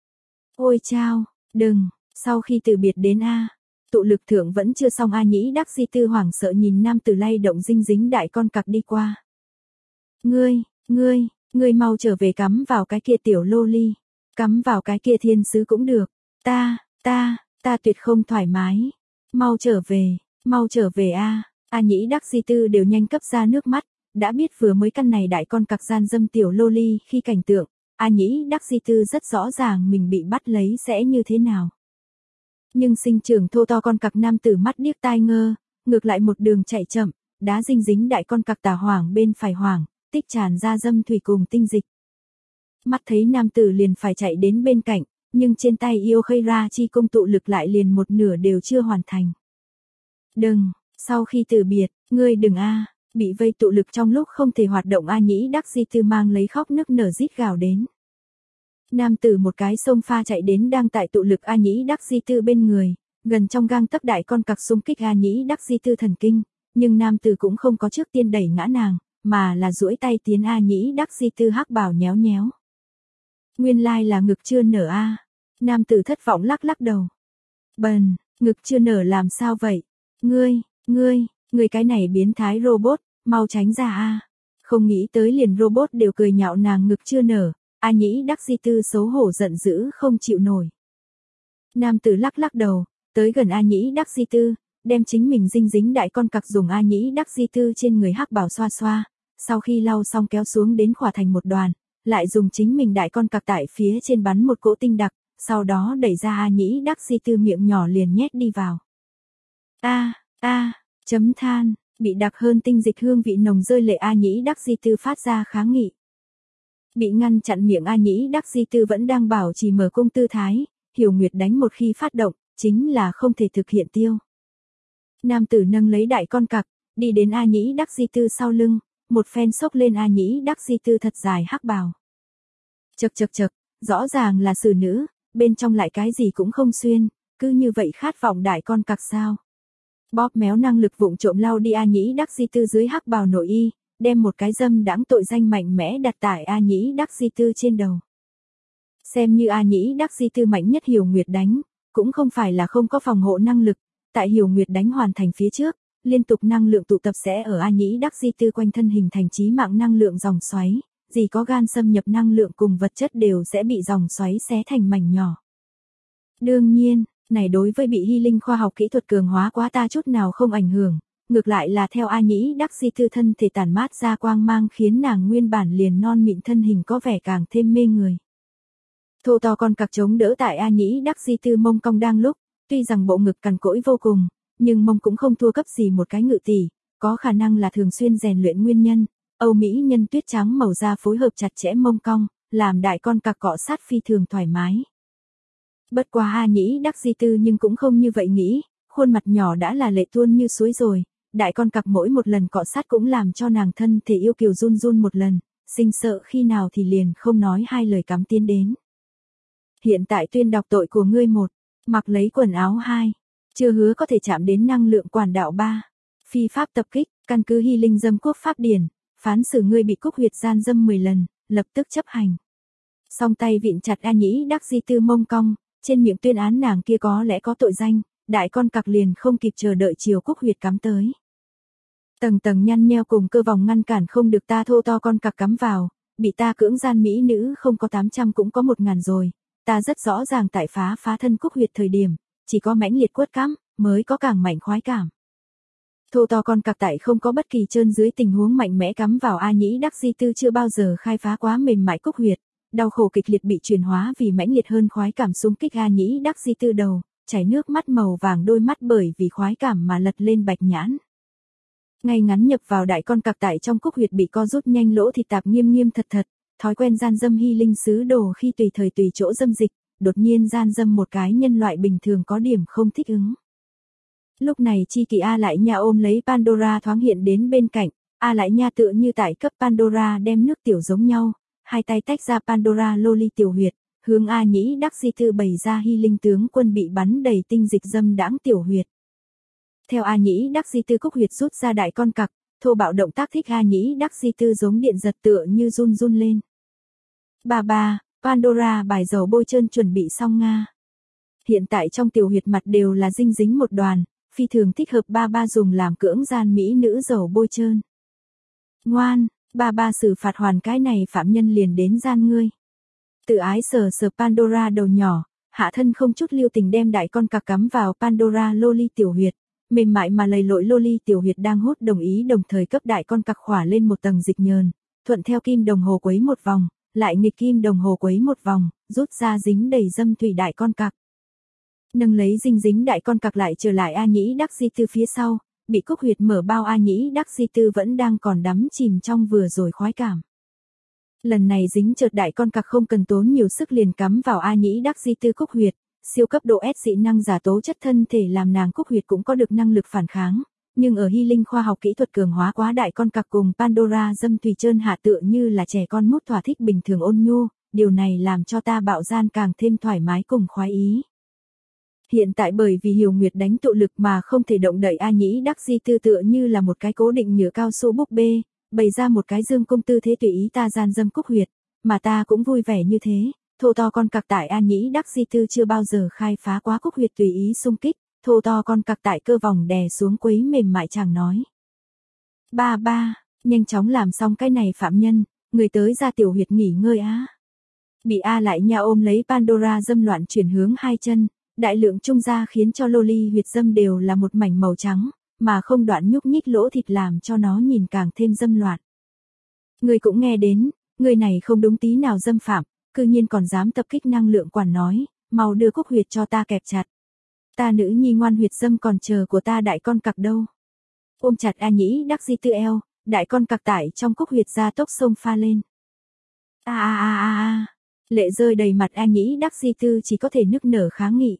Ôi chao, đừng, sau khi từ biệt đến A, tụ lực thượng vẫn chưa xong A Nhĩ Đắc Di Tư hoảng sợ nhìn nam tử lay động dinh dính đại con cặc đi qua. Ngươi, ngươi, ngươi mau trở về cắm vào cái kia tiểu lô ly, cắm vào cái kia thiên sứ cũng được, ta, ta, ta tuyệt không thoải mái, mau trở về, mau trở về A. A Nhĩ Đắc Di Tư đều nhanh cấp ra nước mắt, đã biết vừa mới căn này đại con cặc gian dâm tiểu lô ly khi cảnh tượng, A Nhĩ Đắc Di Tư rất rõ ràng mình bị bắt lấy sẽ như thế nào. Nhưng sinh trưởng thô to con cặc nam tử mắt điếc tai ngơ, ngược lại một đường chạy chậm, đá dinh dính đại con cặc tà hoảng bên phải hoảng, tích tràn ra dâm thủy cùng tinh dịch. Mắt thấy nam tử liền phải chạy đến bên cạnh, nhưng trên tay yêu khây ra chi công tụ lực lại liền một nửa đều chưa hoàn thành. Đừng, sau khi từ biệt, ngươi đừng A, bị vây tụ lực trong lúc không thể hoạt động A Nhĩ Đắc Di Tư mang lấy khóc nức nở rít gào đến. Nam tử một cái xông pha chạy đến đang tại tụ lực A Nhĩ Đắc Di Tư bên người, gần trong gang tấc đại con cặc xung kích A Nhĩ Đắc Di Tư thần kinh, nhưng nam tử cũng không có trước tiên đẩy ngã nàng, mà là duỗi tay tiến A Nhĩ Đắc Di Tư hắc bảo nhéo nhéo. Nguyên lai là ngực chưa nở A. Nam tử thất vọng lắc lắc đầu. Bần, ngực chưa nở làm sao vậy? Ngươi, ngươi, ngươi cái này biến thái robot, mau tránh ra A. Không nghĩ tới liền robot đều cười nhạo nàng ngực chưa nở, A Nhĩ Đắc Di Tư xấu hổ giận dữ không chịu nổi. Nam tử lắc lắc đầu, tới gần A Nhĩ Đắc Di Tư, đem chính mình dinh dính đại con cặc dùng A Nhĩ Đắc Di Tư trên người hắc bảo xoa xoa, sau khi lau xong kéo xuống đến khỏa thành một đoàn, lại dùng chính mình đại con cặc tại phía trên bắn một cỗ tinh đặc, sau đó đẩy ra A Nhĩ Đắc Di Tư miệng nhỏ liền nhét đi vào. A, a, chấm than, bị đặc hơn tinh dịch hương vị nồng rơi lệ A Nhĩ Đắc Di Tư phát ra kháng nghị. Bị ngăn chặn miệng A Nhĩ Đắc Di Tư vẫn đang bảo trì mở cung tư thái, Hiểu Nguyệt đánh một khi phát động, chính là không thể thực hiện tiêu. Nam tử nâng lấy đại con cặc, đi đến A Nhĩ Đắc Di Tư sau lưng, một phen xốc lên A Nhĩ Đắc Di Tư thật dài hắc bào. Chật chật chật, rõ ràng là xử nữ, bên trong lại cái gì cũng không xuyên, cứ như vậy khát vọng đại con cặc sao. Bóp méo năng lực vụng trộm lau đi A Nhĩ Đắc Di Tư dưới hắc bào nội y, đem một cái dâm đãng tội danh mạnh mẽ đặt tại A Nhĩ Đắc Di Tư trên đầu. Xem như A Nhĩ Đắc Di Tư mạnh nhất Hiểu Nguyệt đánh, cũng không phải là không có phòng hộ năng lực, tại Hiểu Nguyệt đánh hoàn thành phía trước, liên tục năng lượng tụ tập sẽ ở A Nhĩ Đắc Di Tư quanh thân hình thành chí mạng năng lượng dòng xoáy, gì có gan xâm nhập năng lượng cùng vật chất đều sẽ bị dòng xoáy xé thành mảnh nhỏ. Đương nhiên, này đối với bị hy linh khoa học kỹ thuật cường hóa quá ta chút nào không ảnh hưởng, ngược lại là theo A Nhĩ Đắc Di Tư thân thể tản mát ra quang mang khiến nàng nguyên bản liền non mịn thân hình có vẻ càng thêm mê người. Thô to con cặc chống đỡ tại A Nhĩ Đắc Di Tư mông cong đang lúc, tuy rằng bộ ngực cằn cỗi vô cùng, nhưng mông cũng không thua cấp gì một cái ngự tỷ, có khả năng là thường xuyên rèn luyện nguyên nhân. Âu Mỹ nhân tuyết trắng màu da phối hợp chặt chẽ mông cong, làm đại con cặc cọ sát phi thường thoải mái. Bất quá A Nhĩ Đắc Di Tư nhưng cũng không như vậy nghĩ, khuôn mặt nhỏ đã là lệ tuôn như suối rồi, đại con cặc mỗi một lần cọ sát cũng làm cho nàng thân thể yêu kiều run run một lần, sinh sợ khi nào thì liền không nói hai lời cắm tiến đến. Hiện tại tuyên đọc tội của ngươi một, mặc lấy quần áo hai, chưa hứa có thể chạm đến năng lượng quản đạo ba, phi pháp tập kích, căn cứ hy linh dâm quốc pháp điển, phán xử ngươi bị cúc huyệt gian dâm mười lần, lập tức chấp hành. Song tay vịn chặt A Nhĩ Đắc Di Tư mông cong, trên miệng tuyên án nàng kia có lẽ có tội danh, đại con cặc liền không kịp chờ đợi chiều cúc huyệt cắm tới. Tầng tầng nhăn nheo cùng cơ vòng ngăn cản không được ta thô to con cặc cắm vào, bị ta cưỡng gian mỹ nữ không có tám trăm cũng có một ngàn rồi, ta rất rõ ràng tại phá phá thân cúc huyệt thời điểm, chỉ có mãnh liệt quất cắm, mới có càng mạnh khoái cảm. Thô to con cặc tại không có bất kỳ trơn dưới tình huống mạnh mẽ cắm vào A Nhĩ Đắc Di Tư chưa bao giờ khai phá quá mềm mại cúc huyệt, đau khổ kịch liệt bị chuyển hóa vì mãnh liệt hơn khoái cảm xung kích A Nhĩ Đắc Di Tư đầu, chảy nước mắt màu vàng đôi mắt bởi vì khoái cảm mà lật lên bạch nhãn. Ngay ngắn nhập vào đại con cặc tại trong cúc huyệt bị co rút nhanh lỗ thịt tạp nghiêm nghiêm thật thật, thói quen gian dâm hy linh sứ đồ khi tùy thời tùy chỗ dâm dịch, đột nhiên gian dâm một cái nhân loại bình thường có điểm không thích ứng. Lúc này chi kỳ A Lại Nha ôm lấy Pandora thoáng hiện đến bên cạnh, A Lại Nha tựa như tại cấp Pandora đem nước tiểu giống nhau, hai tay tách ra Pandora lô ly tiểu huyệt, hướng A Nhĩ Đắc Di Tư bày ra hy linh tướng quân bị bắn đầy tinh dịch dâm đãng tiểu huyệt. Theo A Nhĩ Đắc Di Tư cúc huyệt rút ra đại con cặc, thô bạo động tác thích A Nhĩ Đắc Di Tư giống điện giật tựa như run run lên. Ba ba, Pandora bài dầu bôi trơn chuẩn bị xong Nga. Hiện tại trong tiểu huyệt mặt đều là dinh dính một đoàn, phi thường thích hợp ba ba dùng làm cưỡng gian mỹ nữ dầu bôi trơn. Ngoan, ba ba xử phạt hoàn cái này phạm nhân liền đến gian ngươi. Tự ái sờ sờ Pandora đầu nhỏ, hạ thân không chút lưu tình đem đại con cặc cắm vào Pandora lô ly tiểu huyệt, mềm mại mà lầy lội lô ly tiểu huyệt đang hút đồng ý đồng thời cấp đại con cặc khỏa lên một tầng dịch nhờn, thuận theo kim đồng hồ quấy một vòng, lại nghịch kim đồng hồ quấy một vòng, rút ra dính đầy dâm thủy đại con cặc. Nâng lấy dinh dính đại con cặc lại trở lại A Nhĩ Đắc Di Tư phía sau, bị cúc huyệt mở bao A Nhĩ Đắc Di Tư vẫn đang còn đắm chìm trong vừa rồi khoái cảm. Lần này dính chợt đại con cặc không cần tốn nhiều sức liền cắm vào A Nhĩ Đắc Di Tư cúc huyệt, siêu cấp độ S dị năng giả tố chất thân thể làm nàng cúc huyệt cũng có được năng lực phản kháng, nhưng ở hy linh khoa học kỹ thuật cường hóa quá đại con cặc cùng Pandora dâm thủy trơn hạ tựa như là trẻ con mút thỏa thích bình thường ôn nhu, điều này làm cho ta bạo gian càng thêm thoải mái cùng khoái ý. Hiện tại bởi vì Hiểu Nguyệt đánh tụ lực mà không thể động đậy A Nhĩ Đắc Di Tư tựa như là một cái cố định nhựa cao su búp bê, bày ra một cái dương cung tư thế tùy ý ta gian dâm cúc huyệt, mà ta cũng vui vẻ như thế, thô to con cặc tại A Nhĩ Đắc Di Tư chưa bao giờ khai phá quá cúc huyệt tùy ý xung kích, thô to con cặc tại cơ vòng đè xuống quấy mềm mại chàng nói. Ba ba, nhanh chóng làm xong cái này phạm nhân, người tới ra tiểu huyệt nghỉ ngơi á. Bị A Lại Nha ôm lấy Pandora dâm loạn chuyển hướng hai chân, đại lượng trung gia khiến cho lô ly huyệt dâm đều là một mảnh màu trắng, mà không đoạn nhúc nhích lỗ thịt làm cho nó nhìn càng thêm dâm loạn. Người cũng nghe đến, Người này không đúng tí nào dâm phạm, cư nhiên còn dám tập kích năng lượng quản nói, mau đưa Cúc Huyệt cho ta kẹp chặt. Ta nữ nhi ngoan huyệt dâm còn chờ của ta đại con cặc đâu. Ôm chặt A Nhĩ Đắc Di Tư eo, đại con cặc tải trong Cúc Huyệt ra tốc sông pha lên. A a a a a, lệ rơi đầy mặt A Nhĩ Đắc Di Tư chỉ có thể nức nở kháng nghị.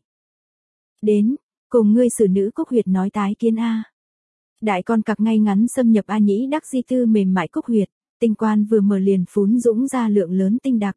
Đến, cùng ngươi xử nữ Cúc Huyệt nói tái kiến a. Đại con cặc ngay ngắn xâm nhập A Nhĩ Đắc Di Tư mềm mại Cúc Huyệt, tinh quan vừa mở liền phún dũng ra lượng lớn tinh đặc.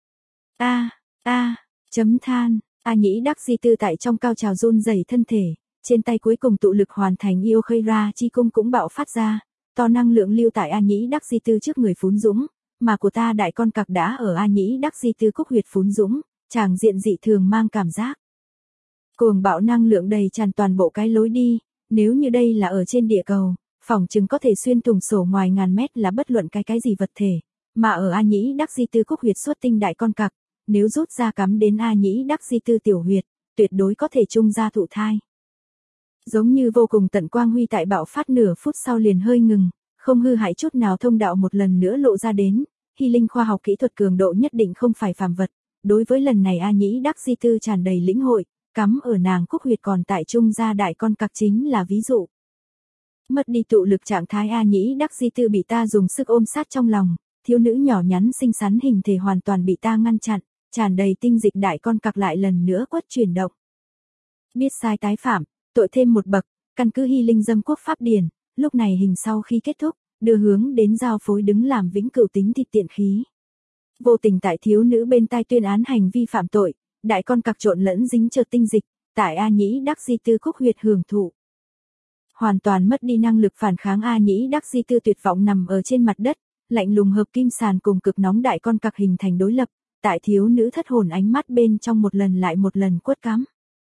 A, a, chấm than, A Nhĩ Đắc Di Tư tại trong cao trào run rẩy thân thể, trên tay cuối cùng tụ lực hoàn thành yêu khây ra chi cung cũng bạo phát ra, to năng lượng lưu tại A Nhĩ Đắc Di Tư trước người phún dũng, mà của ta đại con cặc đã ở A Nhĩ Đắc Di Tư Cúc Huyệt phún dũng, chàng diện dị thường mang cảm giác. Cuồng bạo năng lượng đầy tràn toàn bộ cái lối đi, nếu như đây là ở trên địa cầu, phỏng chừng có thể xuyên thủng sổ ngoài ngàn mét là bất luận cái cái gì vật thể, mà ở A Nhĩ Đắc Di Tư Cúc Huyệt xuất tinh đại con cặc, nếu rút ra cắm đến A Nhĩ Đắc Di Tư tiểu huyệt, tuyệt đối có thể trung ra thụ thai. Giống như vô cùng tận quang huy tại bạo phát nửa phút sau liền hơi ngừng, không hư hại chút nào thông đạo một lần nữa lộ ra đến, hy linh khoa học kỹ thuật cường độ nhất định không phải phàm vật, đối với lần này A Nhĩ Đắc Di Tư tràn đầy lĩnh hội, cắm ở nàng Cúc Huyệt còn tại trung ra đại con cặc chính là ví dụ. Mất đi tụ lực trạng thái A Nhĩ Đắc Di Tư bị ta dùng sức ôm sát trong lòng, thiếu nữ nhỏ nhắn xinh xắn hình thể hoàn toàn bị ta ngăn chặn, tràn đầy tinh dịch đại con cặc lại lần nữa quất chuyển động. Biết sai tái phạm, tội thêm một bậc, căn cứ hy linh dâm quốc pháp điển, lúc này hình sau khi kết thúc, đưa hướng đến giao phối đứng làm vĩnh cửu tính thịt tiện khí. Vô tình tại thiếu nữ bên tai tuyên án hành vi phạm tội, đại con cặc trộn lẫn dính trượt tinh dịch, tại A Nhĩ Đắc Di Tư Cúc Huyệt hưởng thụ. Hoàn toàn mất đi năng lực phản kháng A Nhĩ Đắc Di Tư tuyệt vọng nằm ở trên mặt đất, lạnh lùng hợp kim sàn cùng cực nóng đại con cặc hình thành đối lập, tại thiếu nữ thất hồn ánh mắt bên trong một lần lại một lần quất cắm.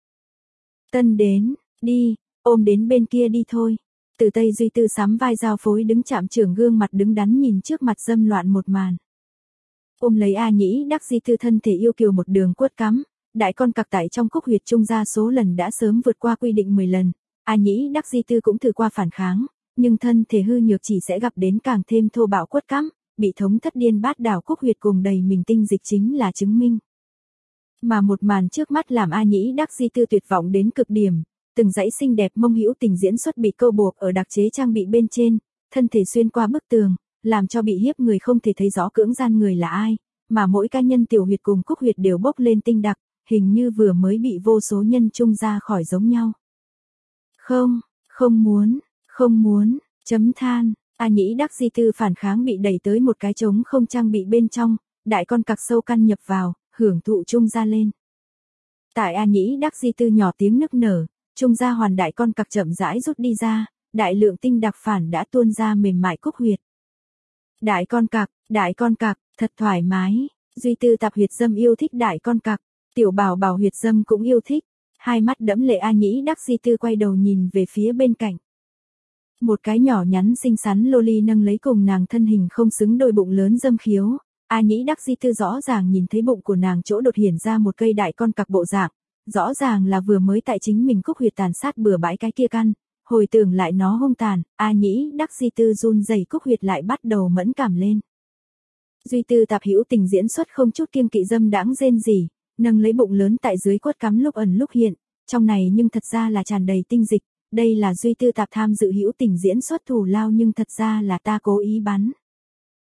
Tân đến, đi, ôm đến bên kia đi thôi. Từ Tây Duy Tư sắm vai giao phối đứng chạm trưởng gương mặt đứng đắn nhìn trước mặt dâm loạn một màn. Ôm lấy A Nhĩ Đắc Di Tư thân thể yêu kiều một đường quất cắm, đại con cặc tại trong Cúc Huyệt trung ra số lần đã sớm vượt qua quy định mười lần, A Nhĩ Đắc Di Tư cũng thử qua phản kháng, nhưng thân thể hư nhược chỉ sẽ gặp đến càng thêm thô bạo quất cắm, bị thống thất điên bát đảo Cúc Huyệt cùng đầy mình tinh dịch chính là chứng minh. Mà một màn trước mắt làm A Nhĩ Đắc Di Tư tuyệt vọng đến cực điểm, từng dãy xinh đẹp mông hữu tình diễn xuất bị câu buộc ở đặc chế trang bị bên trên, thân thể xuyên qua bức tường, làm cho bị hiếp người không thể thấy rõ cưỡng gian người là ai, mà mỗi cá nhân tiểu huyệt cùng Cúc Huyệt đều bốc lên tinh đặc, hình như vừa mới bị vô số nhân trung ra khỏi giống nhau. Không, không muốn, không muốn, chấm than, A Nhĩ Đắc Di Tư phản kháng bị đẩy tới một cái trống không trang bị bên trong, đại con cặc sâu căn nhập vào, hưởng thụ trung ra lên. Tại A Nhĩ Đắc Di Tư nhỏ tiếng nức nở, trung ra hoàn đại con cặc chậm rãi rút đi ra, đại lượng tinh đặc phản đã tuôn ra mềm mại Cúc Huyệt. Đại con cặc, đại con cặc, thật thoải mái, Duy Tư Tạp huyệt dâm yêu thích đại con cặc, tiểu bảo bảo huyệt dâm cũng yêu thích, hai mắt đẫm lệ A Nhĩ Đắc Di Tư quay đầu nhìn về phía bên cạnh. Một cái nhỏ nhắn xinh xắn loli nâng lấy cùng nàng thân hình không xứng đôi bụng lớn dâm khiếu, A Nhĩ Đắc Di Tư rõ ràng nhìn thấy bụng của nàng chỗ đột hiển ra một cây đại con cặc bộ dạng, rõ ràng là vừa mới tại chính mình Cúc Huyệt tàn sát bừa bãi cái kia căn, hồi tưởng lại nó hung tàn, A Nhĩ Đắc Di Tư run rẩy Cúc Huyệt lại bắt đầu mẫn cảm lên. Duy Tư Tạp hữu tình diễn xuất không chút kiêng kỵ dâm đãng rên rỉ, nâng lấy bụng lớn tại dưới quất cắm lúc ẩn lúc hiện, trong này nhưng thật ra là tràn đầy tinh dịch, đây là Duy Tư Tạp tham dự hữu tình diễn xuất thủ lao nhưng thật ra là ta cố ý bắn.